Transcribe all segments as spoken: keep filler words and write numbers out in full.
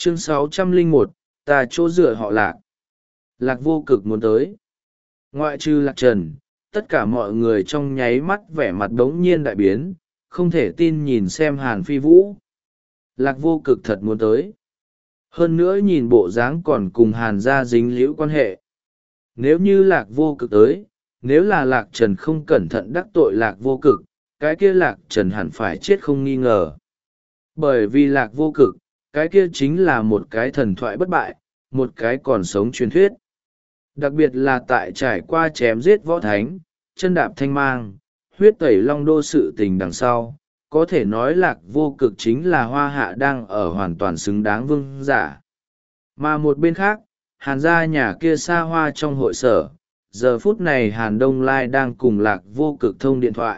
Chương sáu trăm lẻ một, ta chỗ dựa họ Lạc. Lạc Vô Cực muốn tới. Ngoại trừ Lạc Trần, tất cả mọi người trong nháy mắt vẻ mặt đống nhiên đại biến, không thể tin nhìn xem Hàn Phi Vũ. Lạc Vô Cực thật muốn tới. Hơn nữa nhìn bộ dáng còn cùng Hàn gia dính liễu quan hệ. Nếu như Lạc Vô Cực tới, nếu là Lạc Trần không cẩn thận đắc tội Lạc Vô Cực, cái kia Lạc Trần hẳn phải chết không nghi ngờ. Bởi vì Lạc Vô Cực, cái kia chính là một cái thần thoại bất bại, một cái còn sống truyền thuyết. Đặc biệt là tại trải qua chém giết võ thánh, chân đạp thanh mang, huyết tẩy long đô sự tình đằng sau, có thể nói Lạc Vô Cực chính là hoa hạ đang ở hoàn toàn xứng đáng vương giả. Mà một bên khác, Hàn gia nhà kia xa hoa trong hội sở, giờ phút này Hàn Đông Lai đang cùng Lạc Vô Cực thông điện thoại.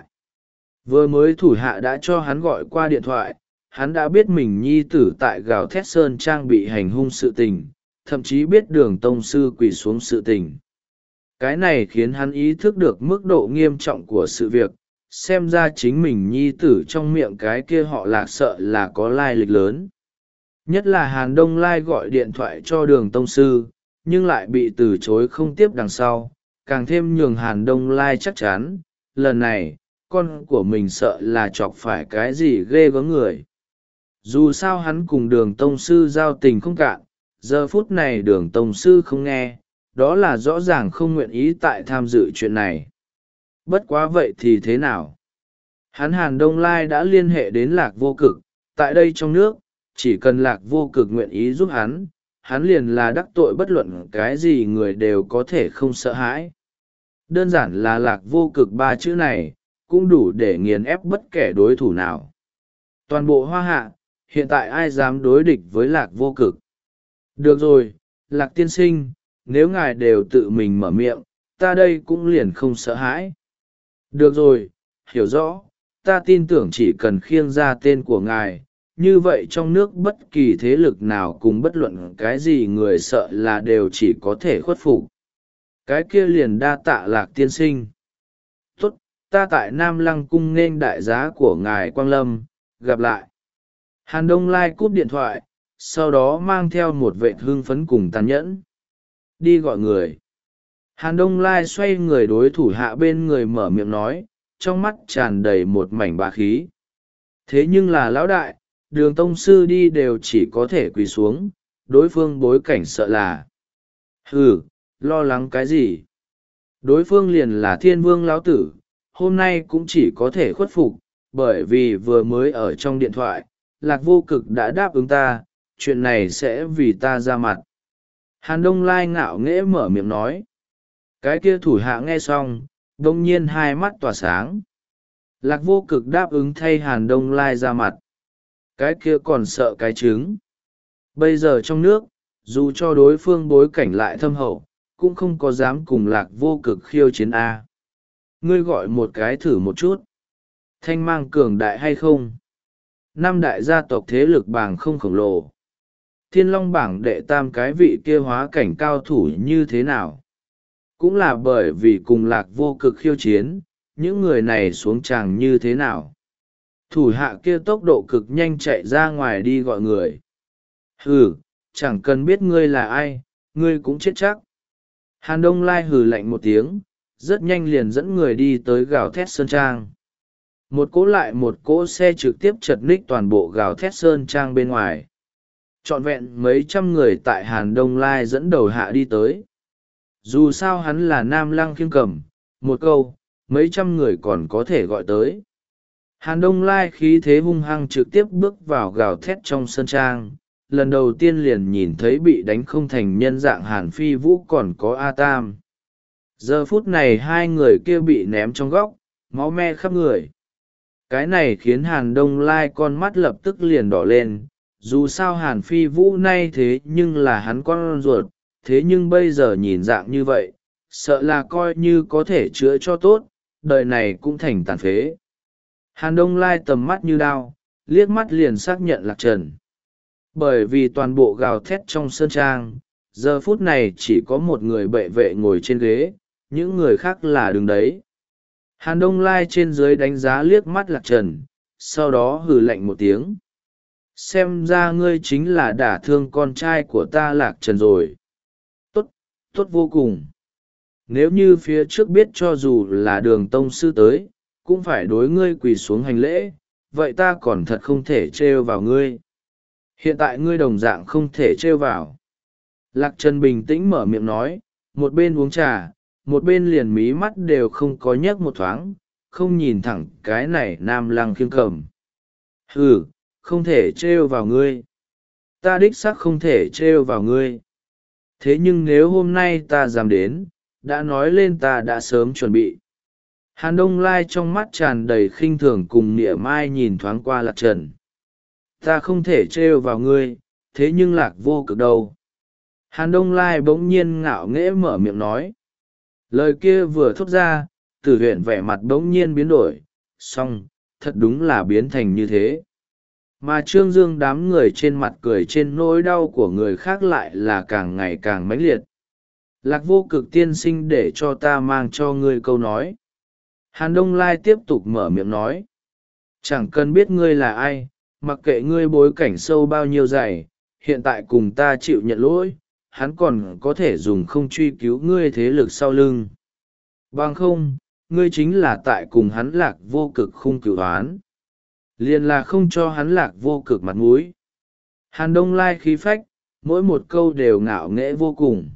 Vừa mới thủ hạ đã cho hắn gọi qua điện thoại, hắn đã biết mình nhi tử tại Gào Thét Sơn Trang bị hành hung sự tình, thậm chí biết Đường tông sư quỳ xuống sự tình. Cái này khiến hắn ý thức được mức độ nghiêm trọng của sự việc, xem ra chính mình nhi tử trong miệng cái kia họ Lạc sợ là có lai lịch lớn. Nhất là Hàn Đông Lai gọi điện thoại cho Đường tông sư, nhưng lại bị từ chối không tiếp đằng sau, càng thêm nhường Hàn Đông Lai chắc chắn, lần này, con của mình sợ là chọc phải cái gì ghê gớm người. Dù sao hắn cùng Đường tông sư giao tình không cạn, giờ phút này Đường tông sư không nghe, đó là rõ ràng không nguyện ý tại tham dự chuyện này. Bất quá vậy thì thế nào? Hắn Hàn Đông Lai đã liên hệ đến Lạc Vô Cực, tại đây trong nước, chỉ cần Lạc Vô Cực nguyện ý giúp hắn, hắn liền là đắc tội bất luận cái gì người đều có thể không sợ hãi. Đơn giản là Lạc Vô Cực ba chữ này, cũng đủ để nghiền ép bất kể đối thủ nào. Toàn bộ hoa hạ, hiện tại ai dám đối địch với Lạc Vô Cực? Được rồi, Lạc tiên sinh, nếu ngài đều tự mình mở miệng, ta đây cũng liền không sợ hãi. Được rồi, hiểu rõ, ta tin tưởng chỉ cần khiêng ra tên của ngài, như vậy trong nước bất kỳ thế lực nào cùng bất luận cái gì người sợ là đều chỉ có thể khuất phục. Cái kia liền đa tạ Lạc tiên sinh. Tốt, ta tại Nam Lăng cung nên đại giá của ngài Quang Lâm, gặp lại. Hàn Đông Lai cúp điện thoại, sau đó mang theo một vệ hưng phấn cùng tàn nhẫn. Đi gọi người. Hàn Đông Lai xoay người đối thủ hạ bên người mở miệng nói, trong mắt tràn đầy một mảnh bá khí. Thế nhưng là lão đại, Đường tông sư đi đều chỉ có thể quỳ xuống, đối phương bối cảnh sợ là. Hừ, lo lắng cái gì? Đối phương liền là thiên vương lão tử, hôm nay cũng chỉ có thể khuất phục, bởi vì vừa mới ở trong điện thoại, Lạc Vô Cực đã đáp ứng ta, chuyện này sẽ vì ta ra mặt. Hàn Đông Lai ngạo nghễ mở miệng nói. Cái kia thủ hạ nghe xong, đông nhiên hai mắt tỏa sáng. Lạc Vô Cực đáp ứng thay Hàn Đông Lai ra mặt. Cái kia còn sợ cái trứng. Bây giờ trong nước, dù cho đối phương bối cảnh lại thâm hậu, cũng không có dám cùng Lạc Vô Cực khiêu chiến A. Ngươi gọi một cái thử một chút. Thanh mang cường đại hay không? Năm đại gia tộc thế lực bảng không khổng lồ. Thiên Long bảng đệ tam cái vị kia hóa cảnh cao thủ như thế nào? Cũng là bởi vì cùng Lạc Vô Cực khiêu chiến, những người này xuống tràng như thế nào? Thủ hạ kia tốc độ cực nhanh chạy ra ngoài đi gọi người. Hừ, chẳng cần biết ngươi là ai, ngươi cũng chết chắc. Hàn Đông Lai hừ lạnh một tiếng, rất nhanh liền dẫn người đi tới Gào Thét Sơn Trang. Một cỗ lại một cỗ xe trực tiếp chật ních toàn bộ Gào Thét Sơn Trang bên ngoài. Trọn vẹn mấy trăm người tại Hàn Đông Lai dẫn đầu hạ đi tới. Dù sao hắn là Nam Lăng khiêng cầm, một câu, mấy trăm người còn có thể gọi tới. Hàn Đông Lai khí thế hung hăng trực tiếp bước vào Gào Thét trong sân trang, lần đầu tiên liền nhìn thấy bị đánh không thành nhân dạng Hàn Phi Vũ còn có A Tam. Giờ phút này hai người kia bị ném trong góc, máu me khắp người. Cái này khiến Hàn Đông Lai con mắt lập tức liền đỏ lên, dù sao Hàn Phi Vũ nay thế nhưng là hắn con ruột, thế nhưng bây giờ nhìn dạng như vậy, sợ là coi như có thể chữa cho tốt, đời này cũng thành tàn phế. Hàn Đông Lai tầm mắt như đao, liếc mắt liền xác nhận Lạc Trần. Bởi vì toàn bộ Gào Thét trong sơn trang, giờ phút này chỉ có một người bệ vệ ngồi trên ghế, những người khác là đứng đấy. Hàn Đông Lai trên dưới đánh giá liếc mắt Lạc Trần, sau đó hừ lạnh một tiếng. xem ra ngươi chính là đả thương con trai của ta Lạc Trần rồi. Tốt, tốt vô cùng. Nếu như phía trước biết cho dù là Đường tông sư tới cũng phải đối ngươi quỳ xuống hành lễ, vậy ta còn thật không thể trêu vào ngươi. Hiện tại ngươi đồng dạng không thể trêu vào. Lạc Trần bình tĩnh mở miệng nói, một bên uống trà, một bên liền mí mắt đều không có nhấc một thoáng, không nhìn thẳng cái này nam lăng khiêng cầm. Ừ, không thể trêu vào ngươi. Ta đích xác không thể trêu vào ngươi. Thế nhưng nếu hôm nay ta dám đến, đã nói lên ta đã sớm chuẩn bị. Hàn Đông Lai trong mắt tràn đầy khinh thường cùng nịa mai nhìn thoáng qua Lạc Trần. Ta không thể trêu vào ngươi, thế nhưng Lạc Vô Cực đâu. Hàn Đông Lai bỗng nhiên ngạo nghễ mở miệng nói. Lời kia vừa thốt ra, Tử Huyền vẻ mặt bỗng nhiên biến đổi, song, thật đúng là biến thành như thế. Mà Trương Dương đám người trên mặt cười trên nỗi đau của người khác lại là càng ngày càng mãnh liệt. Lạc Vô Cực tiên sinh để cho ta mang cho ngươi câu nói. Hàn Đông Lai tiếp tục mở miệng nói. Chẳng cần biết ngươi là ai, mặc kệ ngươi bối cảnh sâu bao nhiêu dày, hiện tại cùng ta chịu nhận lỗi, hắn còn có thể dùng không truy cứu ngươi thế lực sau lưng. Bằng không, ngươi chính là tại cùng hắn Lạc Vô Cực khung cửu hoán. Liền là không cho hắn Lạc Vô Cực mặt mũi. Hàn Đông Lai khí phách, mỗi một câu đều ngạo nghễ vô cùng.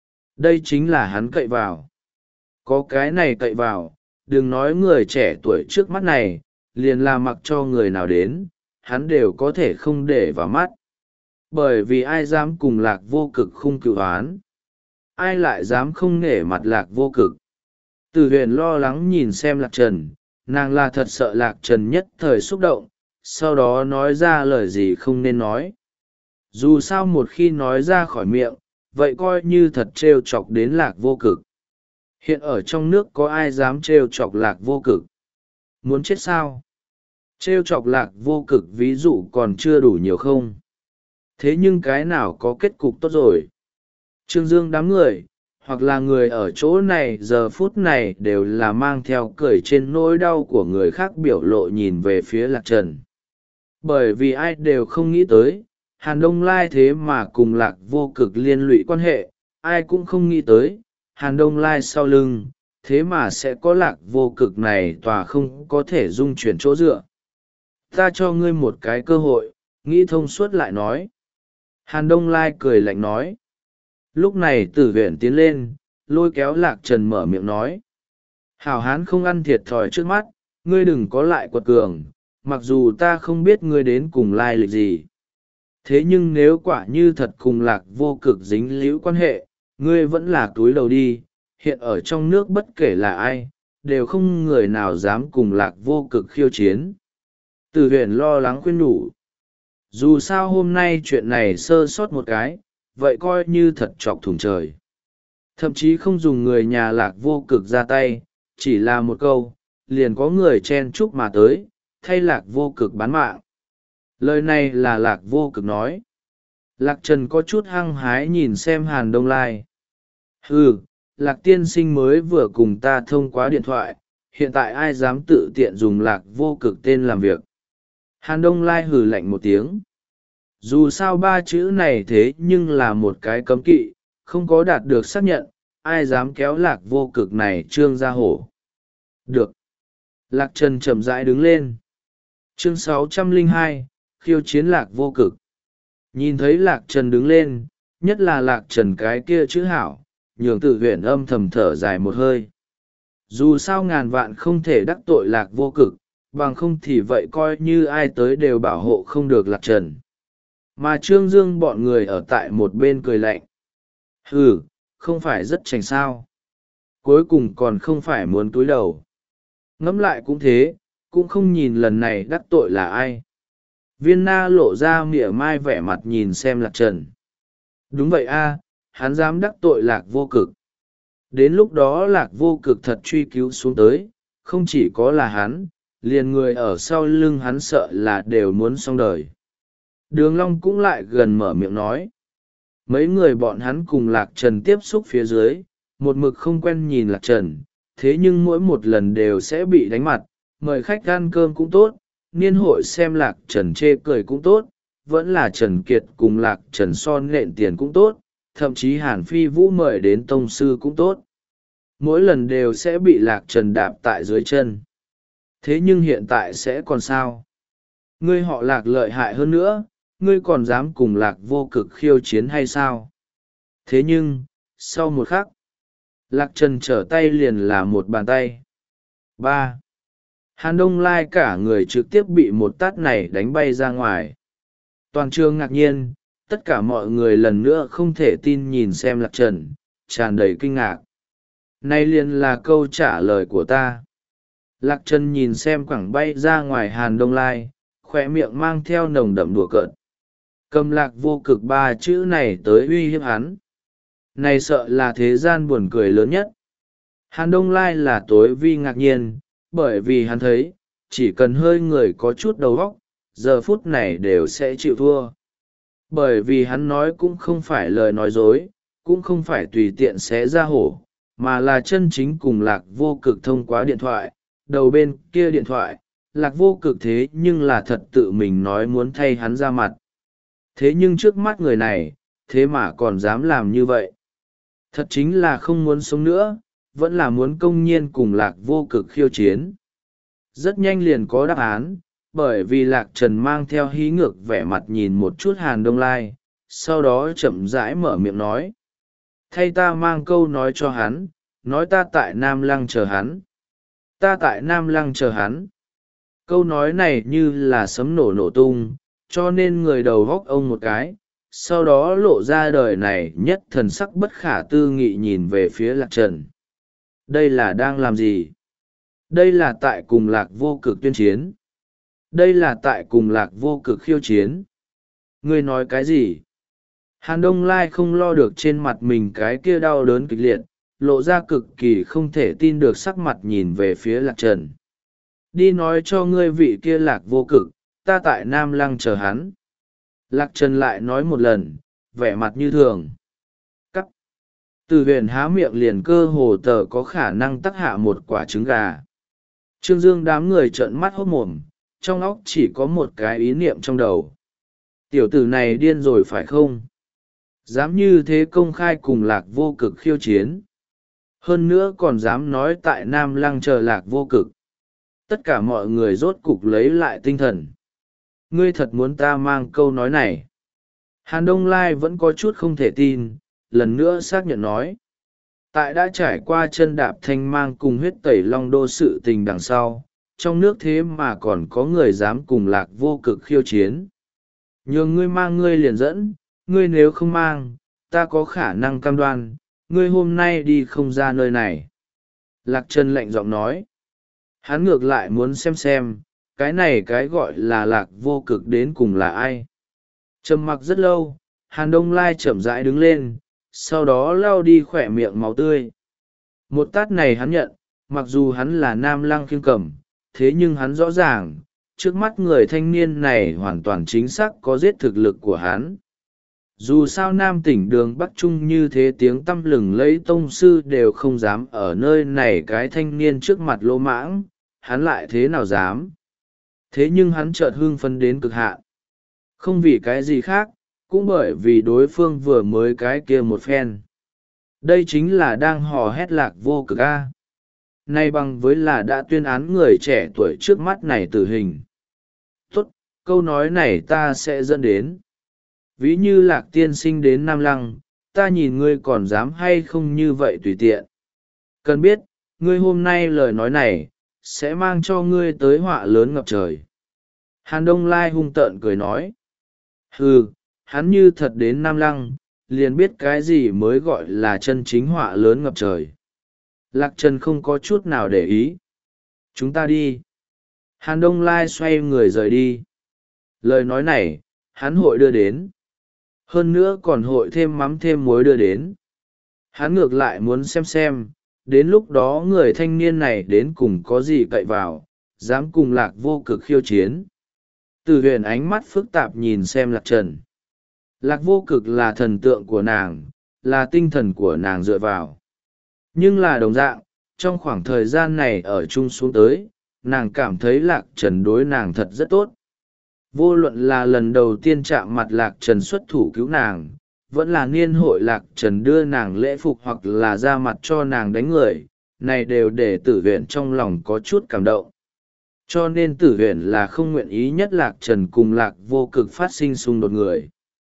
Đây chính là hắn cậy vào. Có cái này cậy vào, đừng nói người trẻ tuổi trước mắt này, liền là mặc cho người nào đến, hắn đều có thể không để vào mắt. Bởi vì ai dám cùng Lạc Vô Cực khung cửu hoán? Ai lại dám không nể mặt Lạc Vô Cực? Từ Huyền lo lắng nhìn xem Lạc Trần, nàng là thật sợ Lạc Trần nhất thời xúc động, sau đó nói ra lời gì không nên nói. Dù sao một khi nói ra khỏi miệng, vậy coi như thật trêu chọc đến Lạc Vô Cực. Hiện ở trong nước có ai dám trêu chọc Lạc Vô Cực? Muốn chết sao? Trêu chọc Lạc Vô Cực ví dụ còn chưa đủ nhiều không? Thế nhưng cái nào có kết cục tốt rồi? Trương Dương đám người, hoặc là người ở chỗ này giờ phút này đều là mang theo cười trên nỗi đau của người khác biểu lộ nhìn về phía Lạc Trần. Bởi vì ai đều không nghĩ tới, Hàn Đông Lai thế mà cùng Lạc Vô Cực liên lụy quan hệ, ai cũng không nghĩ tới, Hàn Đông Lai sau lưng, thế mà sẽ có Lạc Vô Cực này tòa không có thể dung chuyển chỗ dựa. Ta cho ngươi một cái cơ hội, nghĩ thông suốt lại nói. Hàn Đông Lai cười lạnh nói. Lúc này Tử Huyền tiến lên, lôi kéo Lạc Trần mở miệng nói. Hảo hán không ăn thiệt thòi trước mắt, ngươi đừng có lại quật cường, mặc dù ta không biết ngươi đến cùng lai lịch gì. Thế nhưng nếu quả như thật cùng Lạc Vô Cực dính líu quan hệ, ngươi vẫn là túi đầu đi, hiện ở trong nước bất kể là ai, đều không người nào dám cùng Lạc Vô Cực khiêu chiến. Tử Huyền lo lắng khuyên nhủ. Dù sao hôm nay chuyện này sơ sót một cái, vậy coi như thật chọc thủng trời. Thậm chí không dùng người nhà Lạc Vô Cực ra tay, chỉ là một câu, liền có người chen chúc mà tới, thay Lạc Vô Cực bán mạng. Lời này là Lạc Vô Cực nói. Lạc Trần có chút hăng hái nhìn xem Hàn Đông Lai. Ừ, Lạc tiên sinh mới vừa cùng ta thông qua điện thoại, hiện tại ai dám tự tiện dùng Lạc Vô Cực tên làm việc. Hàn Đông Lai hừ lạnh một tiếng. Dù sao ba chữ này thế nhưng là một cái cấm kỵ, không có đạt được xác nhận, ai dám kéo Lạc Vô Cực này trương ra hổ. Được. Lạc Trần chậm rãi đứng lên. Chương sáu trăm lẻ hai, khiêu chiến Lạc Vô Cực. Nhìn thấy Lạc Trần đứng lên, nhất là Lạc Trần cái kia chữ hảo, nhường Tử Huyền âm thầm thở dài một hơi. Dù sao ngàn vạn không thể đắc tội Lạc Vô Cực, bằng không thì vậy coi như ai tới đều bảo hộ không được Lạc Trần. Mà Trương Dương bọn người ở tại một bên cười lạnh. Ừ, không phải rất chảnh sao. Cuối cùng còn không phải muốn túi đầu. Ngẫm lại cũng thế, cũng không nhìn lần này đắc tội là ai. Viên Na lộ ra mỉa mai vẻ mặt nhìn xem Lạc Trần. Đúng vậy a, hắn dám đắc tội Lạc Vô Cực. Đến lúc đó Lạc Vô Cực thật truy cứu xuống tới, không chỉ có là hắn, liền người ở sau lưng hắn sợ là đều muốn xong đời. Đường Long cũng lại gần mở miệng nói. Mấy người bọn hắn cùng Lạc Trần tiếp xúc phía dưới, một mực không quen nhìn Lạc Trần, thế nhưng mỗi một lần đều sẽ bị đánh mặt, mời khách ăn cơm cũng tốt, niên hội xem Lạc Trần chê cười cũng tốt, vẫn là Trần Kiệt cùng Lạc Trần son nện tiền cũng tốt, thậm chí Hàn Phi Vũ mời đến tông sư cũng tốt. Mỗi lần đều sẽ bị Lạc Trần đạp tại dưới chân. Thế nhưng hiện tại sẽ còn sao? Ngươi họ Lạc lợi hại hơn nữa, ngươi còn dám cùng Lạc Vô Cực khiêu chiến hay sao? Thế nhưng, sau một khắc, Lạc Trần trở tay liền là một bàn tay. Ba. Hàn Đông Lai cả người trực tiếp bị một tát này đánh bay ra ngoài. Toàn trường ngạc nhiên, tất cả mọi người lần nữa không thể tin nhìn xem Lạc Trần, tràn đầy kinh ngạc. Này liền là câu trả lời của ta. Lạc Trần nhìn xem quẳng bay ra ngoài Hàn Đông Lai, khỏe miệng mang theo nồng đậm đùa cợt. Cầm Lạc Vô Cực ba chữ này tới uy hiếp hắn. Này sợ là thế gian buồn cười lớn nhất. Hàn Đông Lai là tối vi ngạc nhiên, bởi vì hắn thấy, chỉ cần hơi người có chút đầu óc, giờ phút này đều sẽ chịu thua. Bởi vì hắn nói cũng không phải lời nói dối, cũng không phải tùy tiện xé ra hổ, mà là chân chính cùng Lạc Vô Cực thông qua điện thoại, đầu bên kia điện thoại, Lạc Vô Cực thế nhưng là thật tự mình nói muốn thay hắn ra mặt. Thế nhưng trước mắt người này, thế mà còn dám làm như vậy. Thật chính là không muốn sống nữa, vẫn là muốn công nhiên cùng Lạc Vô Cực khiêu chiến. Rất nhanh liền có đáp án, bởi vì Lạc Trần mang theo hí ngược vẻ mặt nhìn một chút Hàn Đông Lai, sau đó chậm rãi mở miệng nói. Thay ta mang câu nói cho hắn, nói ta tại Nam Lăng chờ hắn. Ta tại Nam Lăng chờ hắn. Câu nói này như là sấm nổ nổ tung, cho nên người đầu góc ông một cái, sau đó lộ ra đời này nhất thần sắc bất khả tư nghị nhìn về phía Lạc Trần. Đây là đang làm gì? Đây là tại cùng Lạc Vô Cực tuyên chiến. Đây là tại cùng Lạc Vô Cực khiêu chiến. Ngươi nói cái gì? Hàn Đông Lai không lo được trên mặt mình cái kia đau đớn kịch liệt, lộ ra cực kỳ không thể tin được sắc mặt nhìn về phía Lạc Trần. Đi nói cho ngươi vị kia Lạc Vô Cực, ta tại Nam Lăng chờ hắn. Lạc Trần lại nói một lần, vẻ mặt như thường. Cắt. Từ huyền há miệng liền cơ hồ tờ có khả năng tắc hạ một quả trứng gà. Trương Dương đám người trợn mắt hốt mồm, trong óc chỉ có một cái ý niệm trong đầu. Tiểu tử này điên rồi phải không? Dám như thế công khai cùng Lạc Vô Cực khiêu chiến. Hơn nữa còn dám nói tại Nam Lăng chờ Lạc Vô Cực. Tất cả mọi người rốt cục lấy lại tinh thần. Ngươi thật muốn ta mang câu nói này? Hàn Đông Lai vẫn có chút không thể tin, lần nữa xác nhận nói. Tại đã trải qua chân đạp thanh mang cùng huyết tẩy long đô sự tình đằng sau, trong nước thế mà còn có người dám cùng Lạc Vô Cực khiêu chiến. Nhường ngươi mang ngươi liền dẫn, ngươi nếu không mang, ta có khả năng cam đoan, ngươi hôm nay đi không ra nơi này. Lạc Trần lạnh giọng nói. Hắn ngược lại muốn xem xem, cái này cái gọi là Lạc Vô Cực đến cùng là ai. Trầm mặc rất lâu, Hàn Đông Lai chậm rãi đứng lên, sau đó lau đi khỏe miệng máu tươi. Một tát này hắn nhận, mặc dù hắn là Nam Lăng khiêng cầm, thế nhưng hắn rõ ràng, trước mắt người thanh niên này hoàn toàn chính xác có giết thực lực của hắn. Dù sao Nam tỉnh đường Bắc Trung như thế tiếng tăm lừng lấy tông sư đều không dám ở nơi này cái thanh niên trước mặt lỗ mãng, hắn lại thế nào dám. Thế nhưng hắn chợt hưng phấn đến cực hạn. Không vì cái gì khác, cũng bởi vì đối phương vừa mới cái kia một phen. Đây chính là đang hò hét Lạc Vô Cực a. Nay bằng với là đã tuyên án người trẻ tuổi trước mắt này tử hình. Tốt, câu nói này ta sẽ dẫn đến. Ví như Lạc tiên sinh đến Nam Lăng, ta nhìn ngươi còn dám hay không như vậy tùy tiện. Cần biết, ngươi hôm nay lời nói này, sẽ mang cho ngươi tới họa lớn ngập trời. Hàn Đông Lai hung tợn cười nói. Hừ, hắn như thật đến Nam Lăng, liền biết cái gì mới gọi là chân chính họa lớn ngập trời. Lạc Trần không có chút nào để ý. Chúng ta đi. Hàn Đông Lai xoay người rời đi. Lời nói này, hắn hội đưa đến. Hơn nữa còn hội thêm mắm thêm muối đưa đến. Hắn ngược lại muốn xem xem, đến lúc đó người thanh niên này đến cùng có gì cậy vào, dám cùng Lạc Vô Cực khiêu chiến. Từ huyền ánh mắt phức tạp nhìn xem Lạc Trần. Lạc Vô Cực là thần tượng của nàng, là tinh thần của nàng dựa vào. Nhưng là đồng dạng, trong khoảng thời gian này ở chung xuống tới, nàng cảm thấy Lạc Trần đối nàng thật rất tốt. Vô luận là lần đầu tiên chạm mặt Lạc Trần xuất thủ cứu nàng, vẫn là niên hội Lạc Trần đưa nàng lễ phục hoặc là ra mặt cho nàng đánh người, này đều để tử huyền trong lòng có chút cảm động. Cho nên tử huyền là không nguyện ý nhất Lạc Trần cùng Lạc Vô Cực phát sinh xung đột người.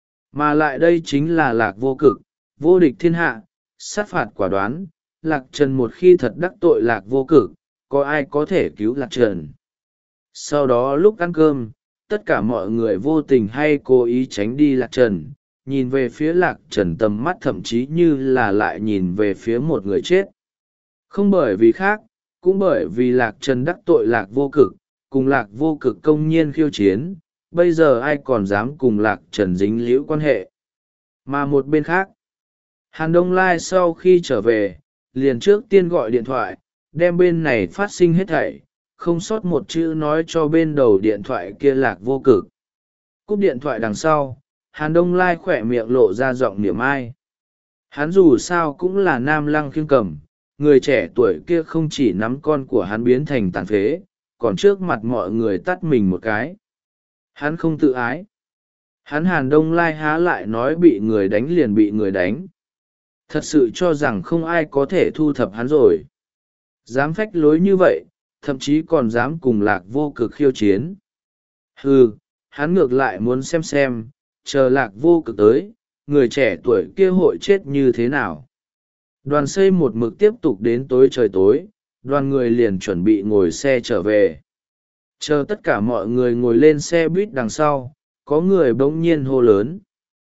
Mà lại đây chính là Lạc Vô Cực, vô địch thiên hạ, sát phạt quả đoán. Lạc Trần một khi thật đắc tội Lạc Vô Cực, có ai có thể cứu Lạc Trần. Sau đó lúc ăn cơm, tất cả mọi người vô tình hay cố ý tránh đi Lạc Trần, nhìn về phía Lạc Trần tầm mắt thậm chí như là lại nhìn về phía một người chết. Không bởi vì khác, cũng bởi vì Lạc Trần đắc tội Lạc Vô Cực, cùng Lạc Vô Cực công nhiên khiêu chiến, bây giờ ai còn dám cùng Lạc Trần dính líu quan hệ. Mà một bên khác, Hàn Đông Lai sau khi trở về, liền trước tiên gọi điện thoại, đem bên này phát sinh hết thảy, không sót một chữ nói cho bên đầu điện thoại kia Lạc Vô Cực. Cúp điện thoại đằng sau, Hàn Đông Lai khỏe miệng lộ ra giọng niệm ai. Hắn dù sao cũng là nam lăng khiêng cầm, người trẻ tuổi kia không chỉ nắm con của hắn biến thành tàn phế, còn trước mặt mọi người tắt mình một cái. Hắn không tự ái. Hắn Hàn Đông Lai há lại nói bị người đánh liền bị người đánh. Thật sự cho rằng không ai có thể thu thập hắn rồi. Dám phách lối như vậy, thậm chí còn dám cùng Lạc Vô Cực khiêu chiến. Hừ, hắn ngược lại muốn xem xem, chờ Lạc Vô Cực tới, người trẻ tuổi kia hội chết như thế nào. Đoàn xây một mực tiếp tục đến tối trời tối, đoàn người liền chuẩn bị ngồi xe trở về. Chờ tất cả mọi người ngồi lên xe buýt đằng sau, có người bỗng nhiên hô lớn.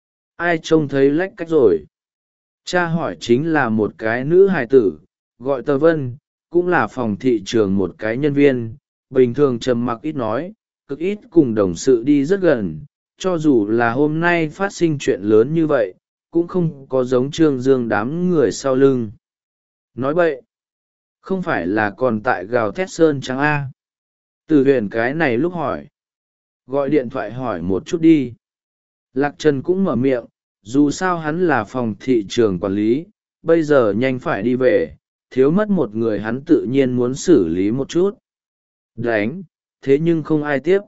Ai trông thấy lách cách rồi? Cha hỏi chính là một cái nữ hài tử, gọi Tờ Vân, cũng là phòng thị trường một cái nhân viên, bình thường trầm mặc ít nói, cực ít cùng đồng sự đi rất gần, cho dù là hôm nay phát sinh chuyện lớn như vậy, cũng không có giống Trương Dương đám người sau lưng. Nói bậy, không phải là còn tại gào thét sơn trắng A. Từ huyền cái này lúc hỏi, gọi điện thoại hỏi một chút đi. Lạc Trần cũng mở miệng, dù sao hắn là phòng thị trường quản lý, bây giờ nhanh phải đi về, thiếu mất một người hắn tự nhiên muốn xử lý một chút. Đánh, thế nhưng không ai tiếp.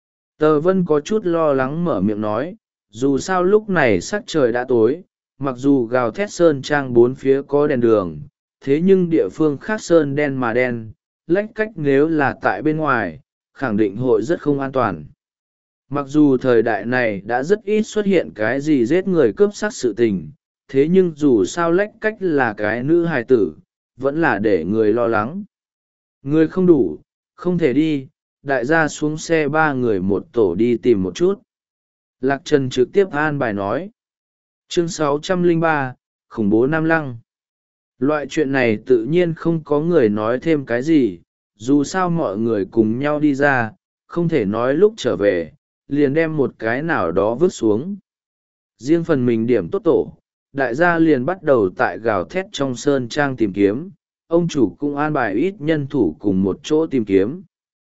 Tờ Vân có chút lo lắng mở miệng nói, dù sao lúc này sắc trời đã tối, mặc dù gào thét sơn trang bốn phía có đèn đường, thế nhưng địa phương khác sơn đen mà đen, lách cách nếu là tại bên ngoài, khẳng định hội rất không an toàn. Mặc dù thời đại này đã rất ít xuất hiện cái gì giết người cướp sắc sự tình, thế nhưng dù sao lách cách là cái nữ hài tử, vẫn là để người lo lắng. Người không đủ, không thể đi, đại gia xuống xe ba người một tổ đi tìm một chút. Lạc Trần trực tiếp an bài nói. Chương sáu trăm lẻ ba, khủng bố Nam Lăng. Loại chuyện này tự nhiên không có người nói thêm cái gì, dù sao mọi người cùng nhau đi ra, không thể nói lúc trở về, liền đem một cái nào đó vứt xuống. Riêng phần mình điểm tốt tổ, đại gia liền bắt đầu tại gào thét trong sơn trang tìm kiếm, ông chủ cũng an bài ít nhân thủ cùng một chỗ tìm kiếm.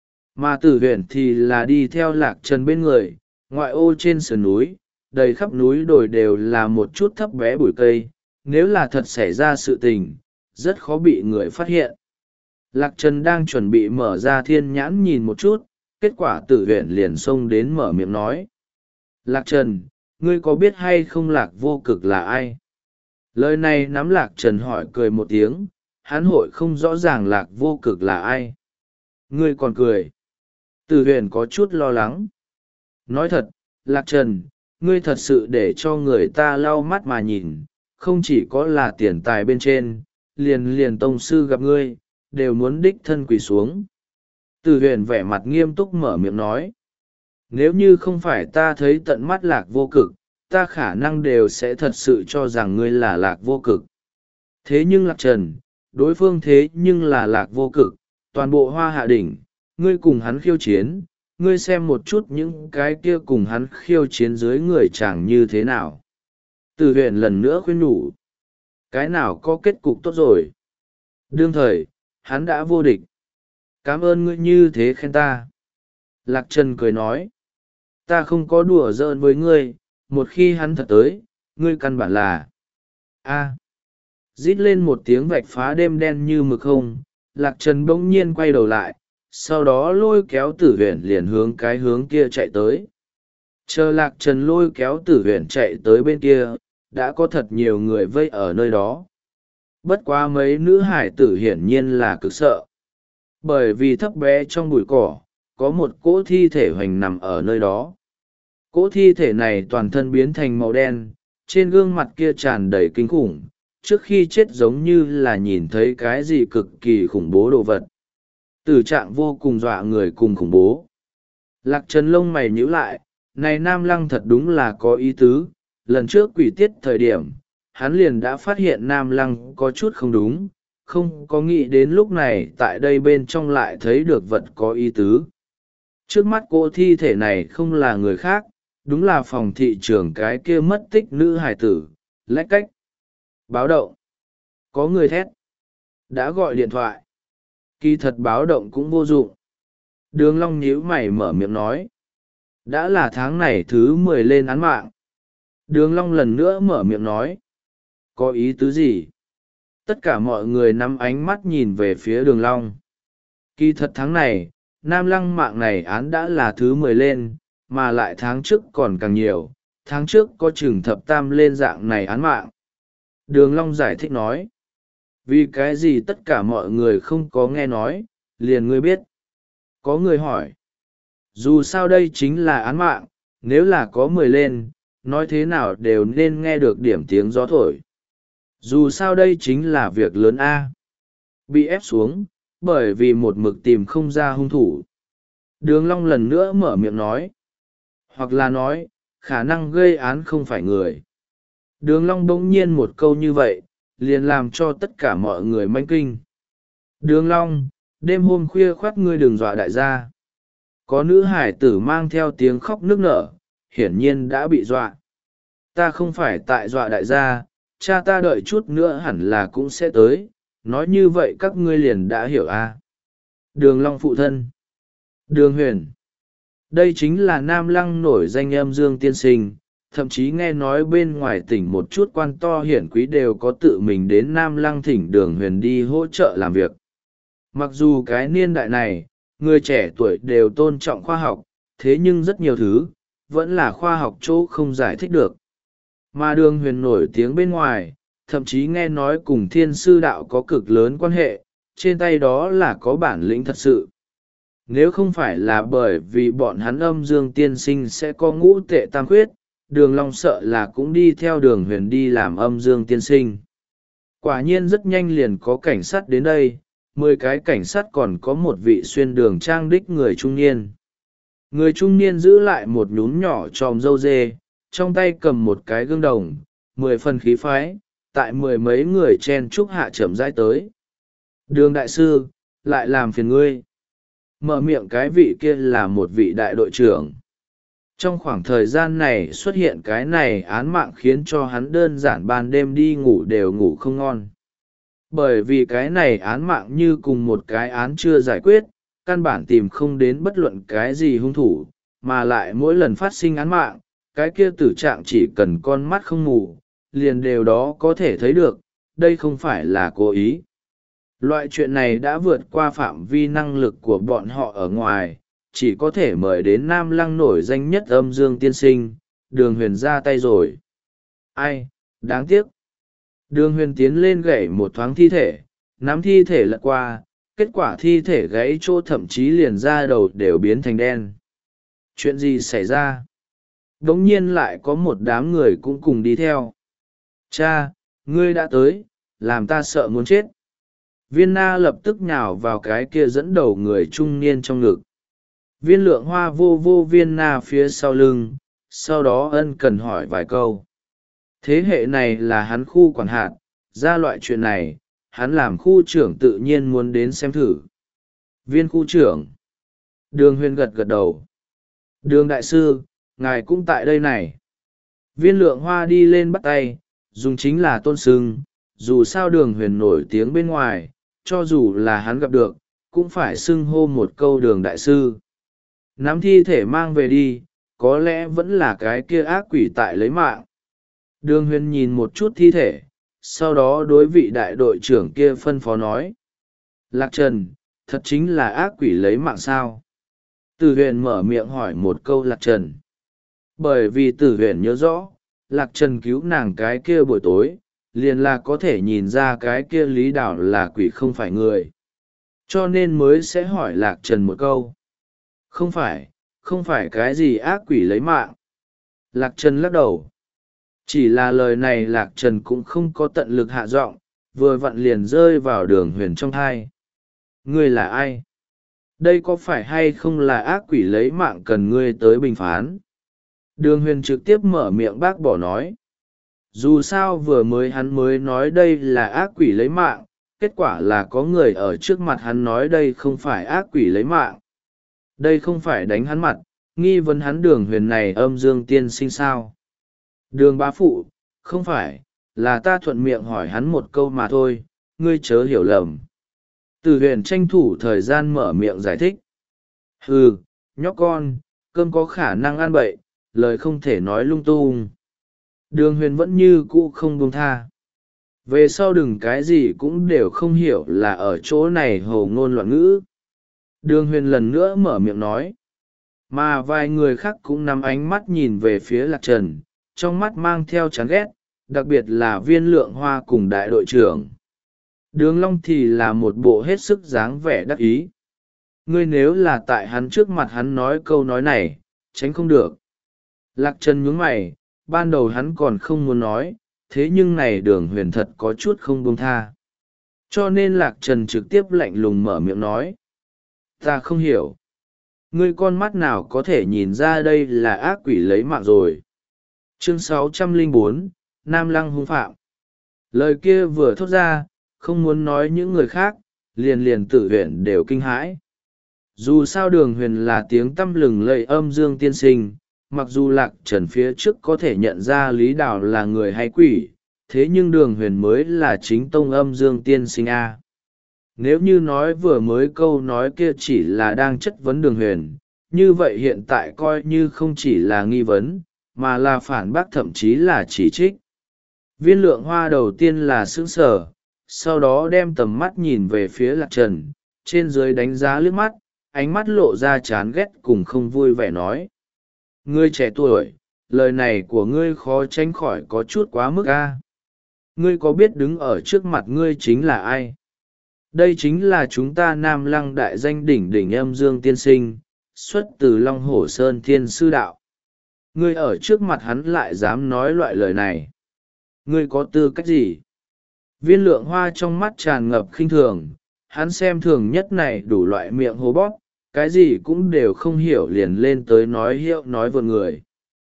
Mà Tử Huyền thì là đi theo Lạc Trần bên người, ngoại ô trên sườn núi, đầy khắp núi đồi đều là một chút thấp bé bụi cây, nếu là thật xảy ra sự tình, rất khó bị người phát hiện. Lạc Trần đang chuẩn bị mở ra thiên nhãn nhìn một chút, kết quả Tử Huyền liền xông đến mở miệng nói. Lạc Trần, ngươi có biết hay không Lạc Vô Cực là ai? Lời này nắm Lạc Trần hỏi cười một tiếng, hắn hội không rõ ràng Lạc Vô Cực là ai. Ngươi còn cười. Tử Huyền có chút lo lắng. Nói thật, Lạc Trần, ngươi thật sự để cho người ta lau mắt mà nhìn, không chỉ có là tiền tài bên trên, liền liền tông sư gặp ngươi, đều muốn đích thân quỳ xuống. Tử Huyền vẻ mặt nghiêm túc mở miệng nói. Nếu như không phải ta thấy tận mắt Lạc Vô Cực, ta khả năng đều sẽ thật sự cho rằng ngươi là Lạc Vô Cực. Thế nhưng Lạc Trần, đối phương thế nhưng là Lạc Vô Cực, toàn bộ Hoa Hạ Đỉnh, ngươi cùng hắn khiêu chiến, ngươi xem một chút những cái kia cùng hắn khiêu chiến dưới người chẳng như thế nào. Tử Huyền lần nữa khuyên nhủ. Cái nào có kết cục tốt rồi. Đương thời, hắn đã vô địch. Cảm ơn ngươi như thế khen ta. Lạc Trần cười nói. Ta không có đùa giỡn với ngươi, một khi hắn thật tới, ngươi căn bản là... a Rít lên một tiếng vạch phá đêm đen như mực không, Lạc Trần bỗng nhiên quay đầu lại, sau đó lôi kéo tử huyền liền hướng cái hướng kia chạy tới. Chờ Lạc Trần lôi kéo tử huyền chạy tới bên kia, đã có thật nhiều người vây ở nơi đó. Bất quá mấy nữ hải tử hiển nhiên là cực sợ. Bởi vì thấp bé trong bụi cỏ, có một cỗ thi thể hoành nằm ở nơi đó. Cỗ thi thể này toàn thân biến thành màu đen, trên gương mặt kia tràn đầy kinh khủng, trước khi chết giống như là nhìn thấy cái gì cực kỳ khủng bố đồ vật. Tử trạng vô cùng dọa người cùng khủng bố. Lạc Trần lông mày nhíu lại, này Nam Lăng thật đúng là có ý tứ, lần trước quỷ tiết thời điểm, hắn liền đã phát hiện Nam Lăng có chút không đúng, không có nghĩ đến lúc này tại đây bên trong lại thấy được vật có ý tứ. Trước mắt cô thi thể này không là người khác, đúng là phòng thị trường cái kia mất tích nữ hài tử, lách cách. Báo động. Có người thét. Đã gọi điện thoại. Kỳ thật báo động cũng vô dụng. Đường Long nhíu mày mở miệng nói. Đã là tháng này thứ mười lên án mạng. Đường Long lần nữa mở miệng nói. Có ý tứ gì? Tất cả mọi người nắm ánh mắt nhìn về phía Đường Long. Kỳ thật tháng này, Nam Lăng mạng này án đã là thứ mười lên, mà lại tháng trước còn càng nhiều, tháng trước có chừng thập tam lên dạng này án mạng. Đường Long giải thích nói. Vì cái gì tất cả mọi người không có nghe nói, liền ngươi biết. Có người hỏi. Dù sao đây chính là án mạng, nếu là có mười lên, nói thế nào đều nên nghe được điểm tiếng gió thổi. Dù sao đây chính là việc lớn A. Bị ép xuống, bởi vì một mực tìm không ra hung thủ. Đường Long lần nữa mở miệng nói. Hoặc là nói, khả năng gây án không phải người. Đường Long bỗng nhiên một câu như vậy, liền làm cho tất cả mọi người manh kinh. Đường Long, đêm hôm khuya khoắt ngươi đừng dọa đại gia. Có nữ hải tử mang theo tiếng khóc nức nở, hiển nhiên đã bị dọa. Ta không phải tại dọa đại gia, cha ta đợi chút nữa hẳn là cũng sẽ tới, nói như vậy các ngươi liền đã hiểu a. Đường Long phụ thân. Đường Huyền. Đây chính là Nam Lăng nổi danh âm dương tiên sinh, thậm chí nghe nói bên ngoài tỉnh một chút quan to hiển quý đều có tự mình đến Nam Lăng thỉnh Đường Huyền đi hỗ trợ làm việc. Mặc dù cái niên đại này, người trẻ tuổi đều tôn trọng khoa học, thế nhưng rất nhiều thứ, vẫn là khoa học chỗ không giải thích được. Mà Đường Huyền nổi tiếng bên ngoài, thậm chí nghe nói cùng thiên sư đạo có cực lớn quan hệ, trên tay đó là có bản lĩnh thật sự. Nếu không phải là bởi vì bọn hắn âm dương tiên sinh sẽ có ngũ tệ tam khuyết, Đường Long sợ là cũng đi theo Đường Huyền đi làm âm dương tiên sinh. Quả nhiên rất nhanh liền có cảnh sát đến đây, mười cái cảnh sát còn có một vị xuyên đường trang đích người trung niên. Người trung niên giữ lại một nhún nhỏ tròm râu dê, trong tay cầm một cái gương đồng, mười phần khí phái, tại mười mấy người chen chúc hạ chậm rãi tới. Đường đại sư, lại làm phiền ngươi. Mở miệng cái vị kia là một vị đại đội trưởng. Trong khoảng thời gian này xuất hiện cái này án mạng khiến cho hắn đơn giản ban đêm đi ngủ đều ngủ không ngon. Bởi vì cái này án mạng như cùng một cái án chưa giải quyết, căn bản tìm không đến bất luận cái gì hung thủ, mà lại mỗi lần phát sinh án mạng, cái kia tử trạng chỉ cần con mắt không mù, liền đều đó có thể thấy được, đây không phải là cố ý. Loại chuyện này đã vượt qua phạm vi năng lực của bọn họ ở ngoài, chỉ có thể mời đến Nam Lăng nổi danh nhất âm dương tiên sinh, Đường Huyền ra tay rồi. Ai, đáng tiếc. Đường Huyền tiến lên gãy một thoáng thi thể, nắm thi thể lật qua, kết quả thi thể gãy chỗ thậm chí liền ra đầu đều biến thành đen. Chuyện gì xảy ra? Đống nhiên lại có một đám người cũng cùng đi theo. Cha, ngươi đã tới, làm ta sợ muốn chết. Viên Na lập tức nhào vào cái kia dẫn đầu người trung niên trong ngực. Viên Lượng Hoa vô vô Viên Na phía sau lưng, sau đó ân cần hỏi vài câu. Thế hệ này là hắn khu quản hạt, ra loại chuyện này, hắn làm khu trưởng tự nhiên muốn đến xem thử. Viên khu trưởng. Đường Huyền gật gật đầu. Đường đại sư, ngài cũng tại đây này. Viên Lượng Hoa đi lên bắt tay, dùng chính là tôn sưng, dù sao Đường Huyền nổi tiếng bên ngoài, cho dù là hắn gặp được, cũng phải xưng hô một câu Đường đại sư. Nắm thi thể mang về đi, có lẽ vẫn là cái kia ác quỷ tại lấy mạng. Đường Huyền nhìn một chút thi thể, sau đó đối vị đại đội trưởng kia phân phó nói. Lạc Trần, thật chính là ác quỷ lấy mạng sao? Tử huyền mở miệng hỏi một câu Lạc Trần. Bởi vì Tử huyền nhớ rõ, Lạc Trần cứu nàng cái kia buổi tối, liền là có thể nhìn ra cái kia Lý Đảo là quỷ không phải người. Cho nên mới sẽ hỏi Lạc Trần một câu. Không phải, không phải cái gì ác quỷ lấy mạng. Lạc Trần lắc đầu. Chỉ là lời này Lạc Trần cũng không có tận lực hạ giọng, vừa vặn liền rơi vào Đường Huyền trong thai. Ngươi là ai? Đây có phải hay không là ác quỷ lấy mạng cần ngươi tới bình phán? Đường Huyền trực tiếp mở miệng bác bỏ nói. Dù sao vừa mới hắn mới nói đây là ác quỷ lấy mạng, kết quả là có người ở trước mặt hắn nói đây không phải ác quỷ lấy mạng. Đây không phải đánh hắn mặt, nghi vấn hắn Đường Huyền này âm dương tiên sinh sao? Đường bá phụ, không phải, là ta thuận miệng hỏi hắn một câu mà thôi, ngươi chớ hiểu lầm. Tử huyền tranh thủ thời gian mở miệng giải thích. Hừ, nhóc con, cơm có khả năng ăn bậy, lời không thể nói lung tung. Đường huyền vẫn như cũ không buông tha. Về sau đừng cái gì cũng đều không hiểu là ở chỗ này hồ ngôn loạn ngữ. Đường huyền lần nữa mở miệng nói. Mà vài người khác cũng nắm ánh mắt nhìn về phía Lạc Trần, trong mắt mang theo chán ghét, đặc biệt là Viên Lượng Hoa cùng đại đội trưởng. Đường Long thì là một bộ hết sức dáng vẻ đắc ý. Ngươi nếu là tại hắn trước mặt hắn nói câu nói này, tránh không được. Lạc Trần nhướng mày, ban đầu hắn còn không muốn nói, thế nhưng này Đường Huyền thật có chút không buông tha. Cho nên Lạc Trần trực tiếp lạnh lùng mở miệng nói. Ta không hiểu. Ngươi con mắt nào có thể nhìn ra đây là ác quỷ lấy mạng rồi. Chương sáu trăm lẻ bốn, Nam Lăng hung phạm. Lời kia vừa thốt ra, không muốn nói những người khác, liền liền Tử huyền đều kinh hãi. Dù sao Đường Huyền là tiếng tăm lừng lẫy âm dương tiên sinh, mặc dù Lạc Trần phía trước có thể nhận ra Lý Đào là người hay quỷ, thế nhưng Đường Huyền mới là chính tông âm dương tiên sinh A. Nếu như nói vừa mới câu nói kia chỉ là đang chất vấn Đường Huyền, như vậy hiện tại coi như không chỉ là nghi vấn, mà là phản bác thậm chí là chỉ trích. Viên Lượng Hoa đầu tiên là sững sờ, sau đó đem tầm mắt nhìn về phía Lạc Trần, trên dưới đánh giá liếc mắt, ánh mắt lộ ra chán ghét cùng không vui vẻ nói. Ngươi trẻ tuổi, lời này của ngươi khó tránh khỏi có chút quá mức a. Ngươi có biết đứng ở trước mặt ngươi chính là ai? Đây chính là chúng ta Nam Lăng đại danh đỉnh đỉnh âm dương tiên sinh, xuất từ Long Hổ Sơn Thiên Sư Đạo. Ngươi ở trước mặt hắn lại dám nói loại lời này. Ngươi có tư cách gì? Viên Lượng Hoa trong mắt tràn ngập khinh thường, hắn xem thường nhất này đủ loại miệng hố bóp, cái gì cũng đều không hiểu liền lên tới nói hiệu nói vượt người.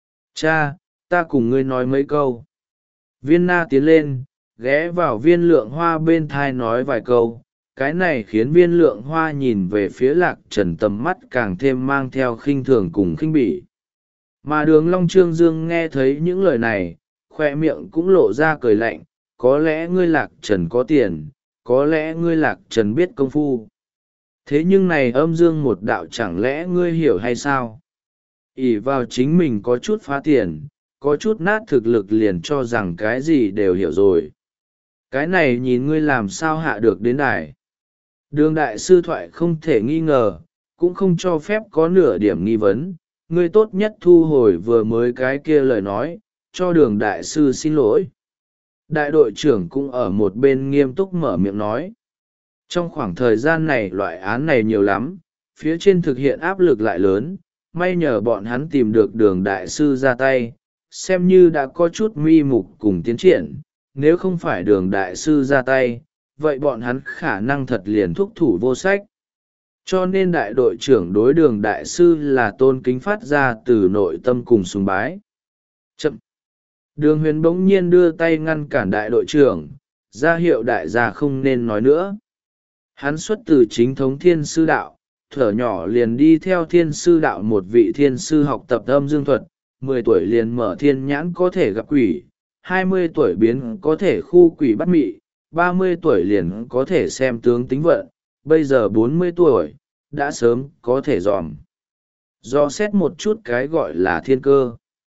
Cha, ta cùng ngươi nói mấy câu. Viên Na tiến lên, ghé vào Viên Lượng Hoa bên thai nói vài câu, cái này khiến Viên Lượng Hoa nhìn về phía Lạc Trần tầm mắt càng thêm mang theo khinh thường cùng khinh bỉ. Mà Đường Long Trương Dương nghe thấy những lời này, khoe miệng cũng lộ ra cười lạnh, có lẽ ngươi Lạc Trần có tiền, có lẽ ngươi Lạc Trần biết công phu. Thế nhưng này âm dương một đạo chẳng lẽ ngươi hiểu hay sao? ỷ vào chính mình có chút phá tiền, có chút nát thực lực liền cho rằng cái gì đều hiểu rồi. Cái này nhìn ngươi làm sao hạ được đến đài. Đường đại sư thoại không thể nghi ngờ, cũng không cho phép có nửa điểm nghi vấn. Ngươi tốt nhất thu hồi vừa mới cái kia lời nói, cho đường đại sư xin lỗi. Đại đội trưởng cũng ở một bên nghiêm túc mở miệng nói. Trong khoảng thời gian này loại án này nhiều lắm, phía trên thực hiện áp lực lại lớn, may nhờ bọn hắn tìm được đường đại sư ra tay, xem như đã có chút mi mục cùng tiến triển. Nếu không phải đường đại sư ra tay, vậy bọn hắn khả năng thật liền thúc thủ vô sách. Cho nên đại đội trưởng đối đường đại sư là tôn kính phát ra từ nội tâm cùng sùng bái. Chậm! Đường Huyền bỗng nhiên đưa tay ngăn cản đại đội trưởng, ra hiệu đại gia không nên nói nữa. Hắn xuất từ chính thống thiên sư đạo, thở nhỏ liền đi theo thiên sư đạo một vị thiên sư học tập âm dương thuật, mười tuổi liền mở thiên nhãn có thể gặp quỷ, hai mươi tuổi biến có thể khu quỷ bắt mị, ba mươi tuổi liền có thể xem tướng tính vận, bây giờ bốn mươi tuổi, đã sớm có thể dòm. Do xét một chút cái gọi là thiên cơ.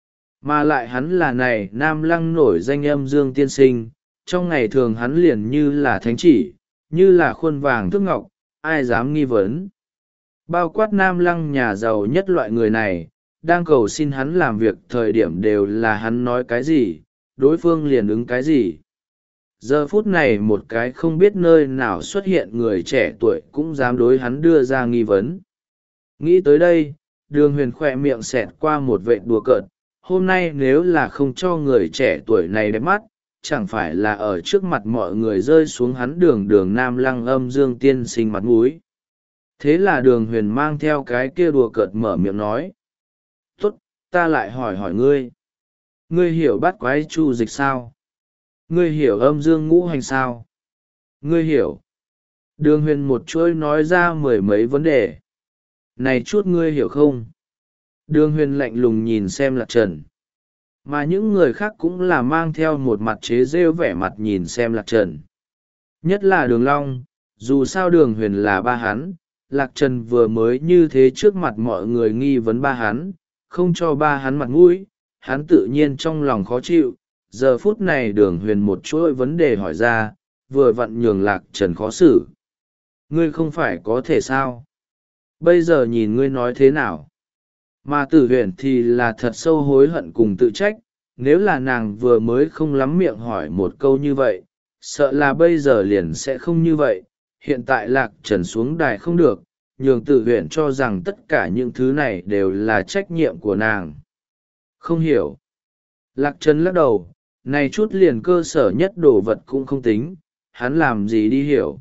Mà lại hắn là này Nam Lăng nổi danh âm dương tiên sinh, trong ngày thường hắn liền như là thánh chỉ, như là khuôn vàng thước ngọc, ai dám nghi vấn. Bao quát Nam Lăng nhà giàu nhất loại người này, đang cầu xin hắn làm việc thời điểm đều là hắn nói cái gì, đối phương liền ứng cái gì. Giờ phút này một cái không biết nơi nào xuất hiện người trẻ tuổi cũng dám đối hắn đưa ra nghi vấn. Nghĩ tới đây, Đường Huyền khỏe miệng xẹt qua một vệt đùa cợt, hôm nay nếu là không cho người trẻ tuổi này đẹp mắt, chẳng phải là ở trước mặt mọi người rơi xuống hắn Đường Đường Nam Lăng Âm Dương tiên sinh mặt mũi. Thế là Đường Huyền mang theo cái kia đùa cợt mở miệng nói: tốt, ta lại hỏi hỏi ngươi. Ngươi hiểu bát quái chu dịch sao? Ngươi hiểu âm dương ngũ hành sao? Ngươi hiểu. Đường Huyền một chuỗi nói ra mười mấy vấn đề. Này chút ngươi hiểu không? Đường Huyền lạnh lùng nhìn xem Lạc Trần. Mà những người khác cũng là mang theo một mặt chế rêu vẻ mặt nhìn xem Lạc Trần. Nhất là Đường Long, dù sao Đường Huyền là ba hắn, Lạc Trần vừa mới như thế trước mặt mọi người nghi vấn ba hắn, không cho ba hắn mặt mũi, hắn tự nhiên trong lòng khó chịu. Giờ phút này Đường Huyền một chuỗi vấn đề hỏi ra, vừa vặn nhường Lạc Trần khó xử. Ngươi không phải có thể sao? Bây giờ nhìn ngươi nói thế nào? Mà Tử Huyền thì là thật sâu hối hận cùng tự trách, nếu là nàng vừa mới không lắm miệng hỏi một câu như vậy, sợ là bây giờ liền sẽ không như vậy. Hiện tại Lạc Trần xuống đài không được, nhường Tử Huyền cho rằng tất cả những thứ này đều là trách nhiệm của nàng. Không hiểu. Lạc Trần lắc đầu, này chút liền cơ sở nhất đồ vật cũng không tính, hắn làm gì đi hiểu.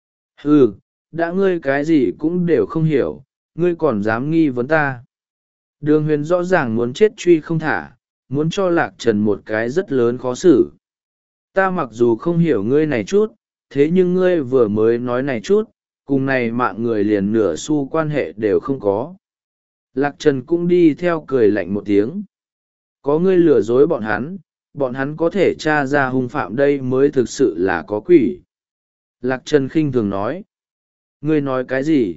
Ừ, đã ngươi cái gì cũng đều không hiểu, ngươi còn dám nghi vấn ta. Đường Huyền rõ ràng muốn chết truy không thả, muốn cho Lạc Trần một cái rất lớn khó xử. Ta mặc dù không hiểu ngươi này chút, thế nhưng ngươi vừa mới nói này chút, cùng này mạng người liền nửa xu quan hệ đều không có. Lạc Trần cũng đi theo cười lạnh một tiếng. Có ngươi lừa dối bọn hắn, bọn hắn có thể tra ra hung phạm đây mới thực sự là có quỷ. Lạc Trần khinh thường nói. Ngươi nói cái gì?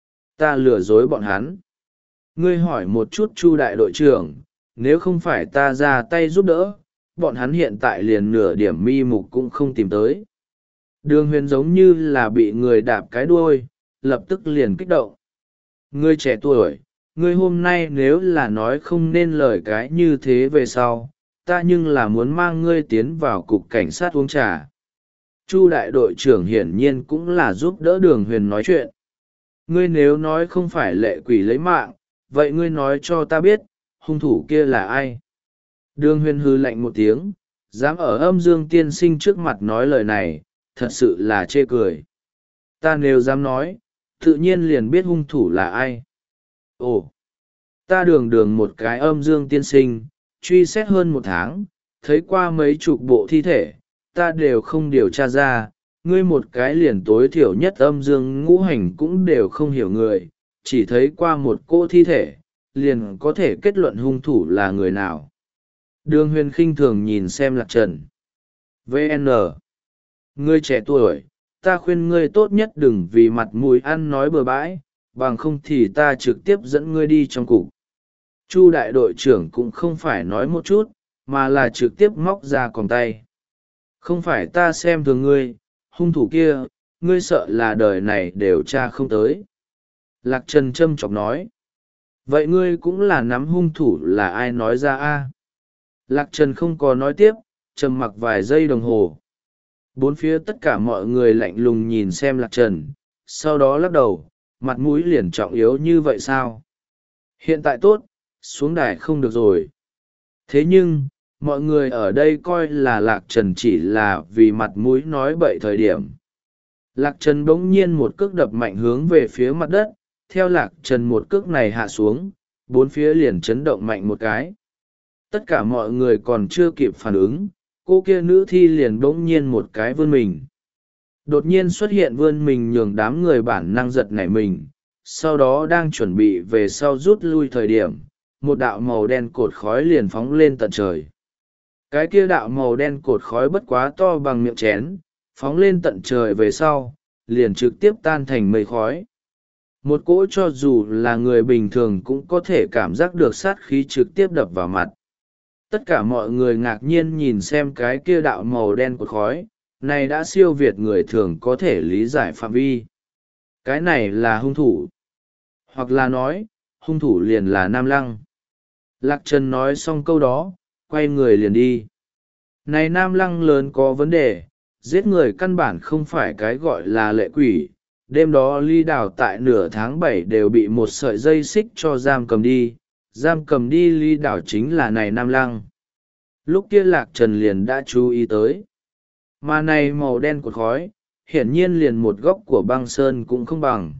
Ta lừa dối bọn hắn. Ngươi hỏi một chút Chu đại đội trưởng, nếu không phải ta ra tay giúp đỡ, bọn hắn hiện tại liền nửa điểm mi mục cũng không tìm tới. Đường Huyền giống như là bị người đạp cái đuôi, lập tức liền kích động. Ngươi trẻ tuổi, ngươi hôm nay nếu là nói không nên lời cái như thế về sau, ta nhưng là muốn mang ngươi tiến vào cục cảnh sát uống trà. Chu đại đội trưởng hiển nhiên cũng là giúp đỡ Đường Huyền nói chuyện. Ngươi nếu nói không phải lệ quỷ lấy mạng, vậy ngươi nói cho ta biết, hung thủ kia là ai? Đường Huyền hừ lạnh một tiếng, dám ở Âm Dương tiên sinh trước mặt nói lời này, thật sự là chê cười. Ta nếu dám nói, tự nhiên liền biết hung thủ là ai. Ồ, ta đường đường một cái Âm Dương tiên sinh, truy xét hơn một tháng, thấy qua mấy chục bộ thi thể, ta đều không điều tra ra, ngươi một cái liền tối thiểu nhất âm dương ngũ hành cũng đều không hiểu người, chỉ thấy qua một cô thi thể, liền có thể kết luận hung thủ là người nào. Đường Huyền khinh thường nhìn xem Lạc Trần. vê en Ngươi trẻ tuổi, ta khuyên ngươi tốt nhất đừng vì mặt mũi ăn nói bừa bãi, bằng không thì ta trực tiếp dẫn ngươi đi trong cục. Chu đại đội trưởng cũng không phải nói một chút, mà là trực tiếp móc ra còng tay. Không phải ta xem thường ngươi, hung thủ kia, ngươi sợ là đời này đều tra không tới. Lạc Trần châm chọc nói. Vậy ngươi cũng là nắm hung thủ là ai nói ra a? Lạc Trần không có nói tiếp, trầm mặc vài giây đồng hồ. Bốn phía tất cả mọi người lạnh lùng nhìn xem Lạc Trần, sau đó lắc đầu, mặt mũi liền trọng yếu như vậy sao? Hiện tại tốt, xuống đài không được rồi. Thế nhưng, mọi người ở đây coi là Lạc Trần chỉ là vì mặt mũi nói bậy thời điểm. Lạc Trần bỗng nhiên một cước đập mạnh hướng về phía mặt đất, theo Lạc Trần một cước này hạ xuống, bốn phía liền chấn động mạnh một cái. Tất cả mọi người còn chưa kịp phản ứng, cô kia nữ thi liền bỗng nhiên một cái vươn mình. Đột nhiên xuất hiện vươn mình nhường đám người bản năng giật nảy mình, sau đó đang chuẩn bị về sau rút lui thời điểm, một đạo màu đen cột khói liền phóng lên tận trời. Cái kia đạo màu đen cột khói bất quá to bằng miệng chén, phóng lên tận trời về sau, liền trực tiếp tan thành mây khói. Một cỗ cho dù là người bình thường cũng có thể cảm giác được sát khí trực tiếp đập vào mặt. Tất cả mọi người ngạc nhiên nhìn xem cái kia đạo màu đen cột khói, này đã siêu việt người thường có thể lý giải phạm vi. Cái này là hung thủ, hoặc là nói hung thủ liền là Nam Lăng. Lạc Trần nói xong câu đó, quay người liền đi. Này Nam Lăng lớn có vấn đề, giết người căn bản không phải cái gọi là lệ quỷ. Đêm đó Ly Đào tại nửa tháng bảy đều bị một sợi dây xích cho giam cầm đi. Giam cầm đi Ly Đào chính là này Nam Lăng. Lúc kia Lạc Trần liền đã chú ý tới. Mà này màu đen của khói, hiển nhiên liền một góc của băng sơn cũng không bằng.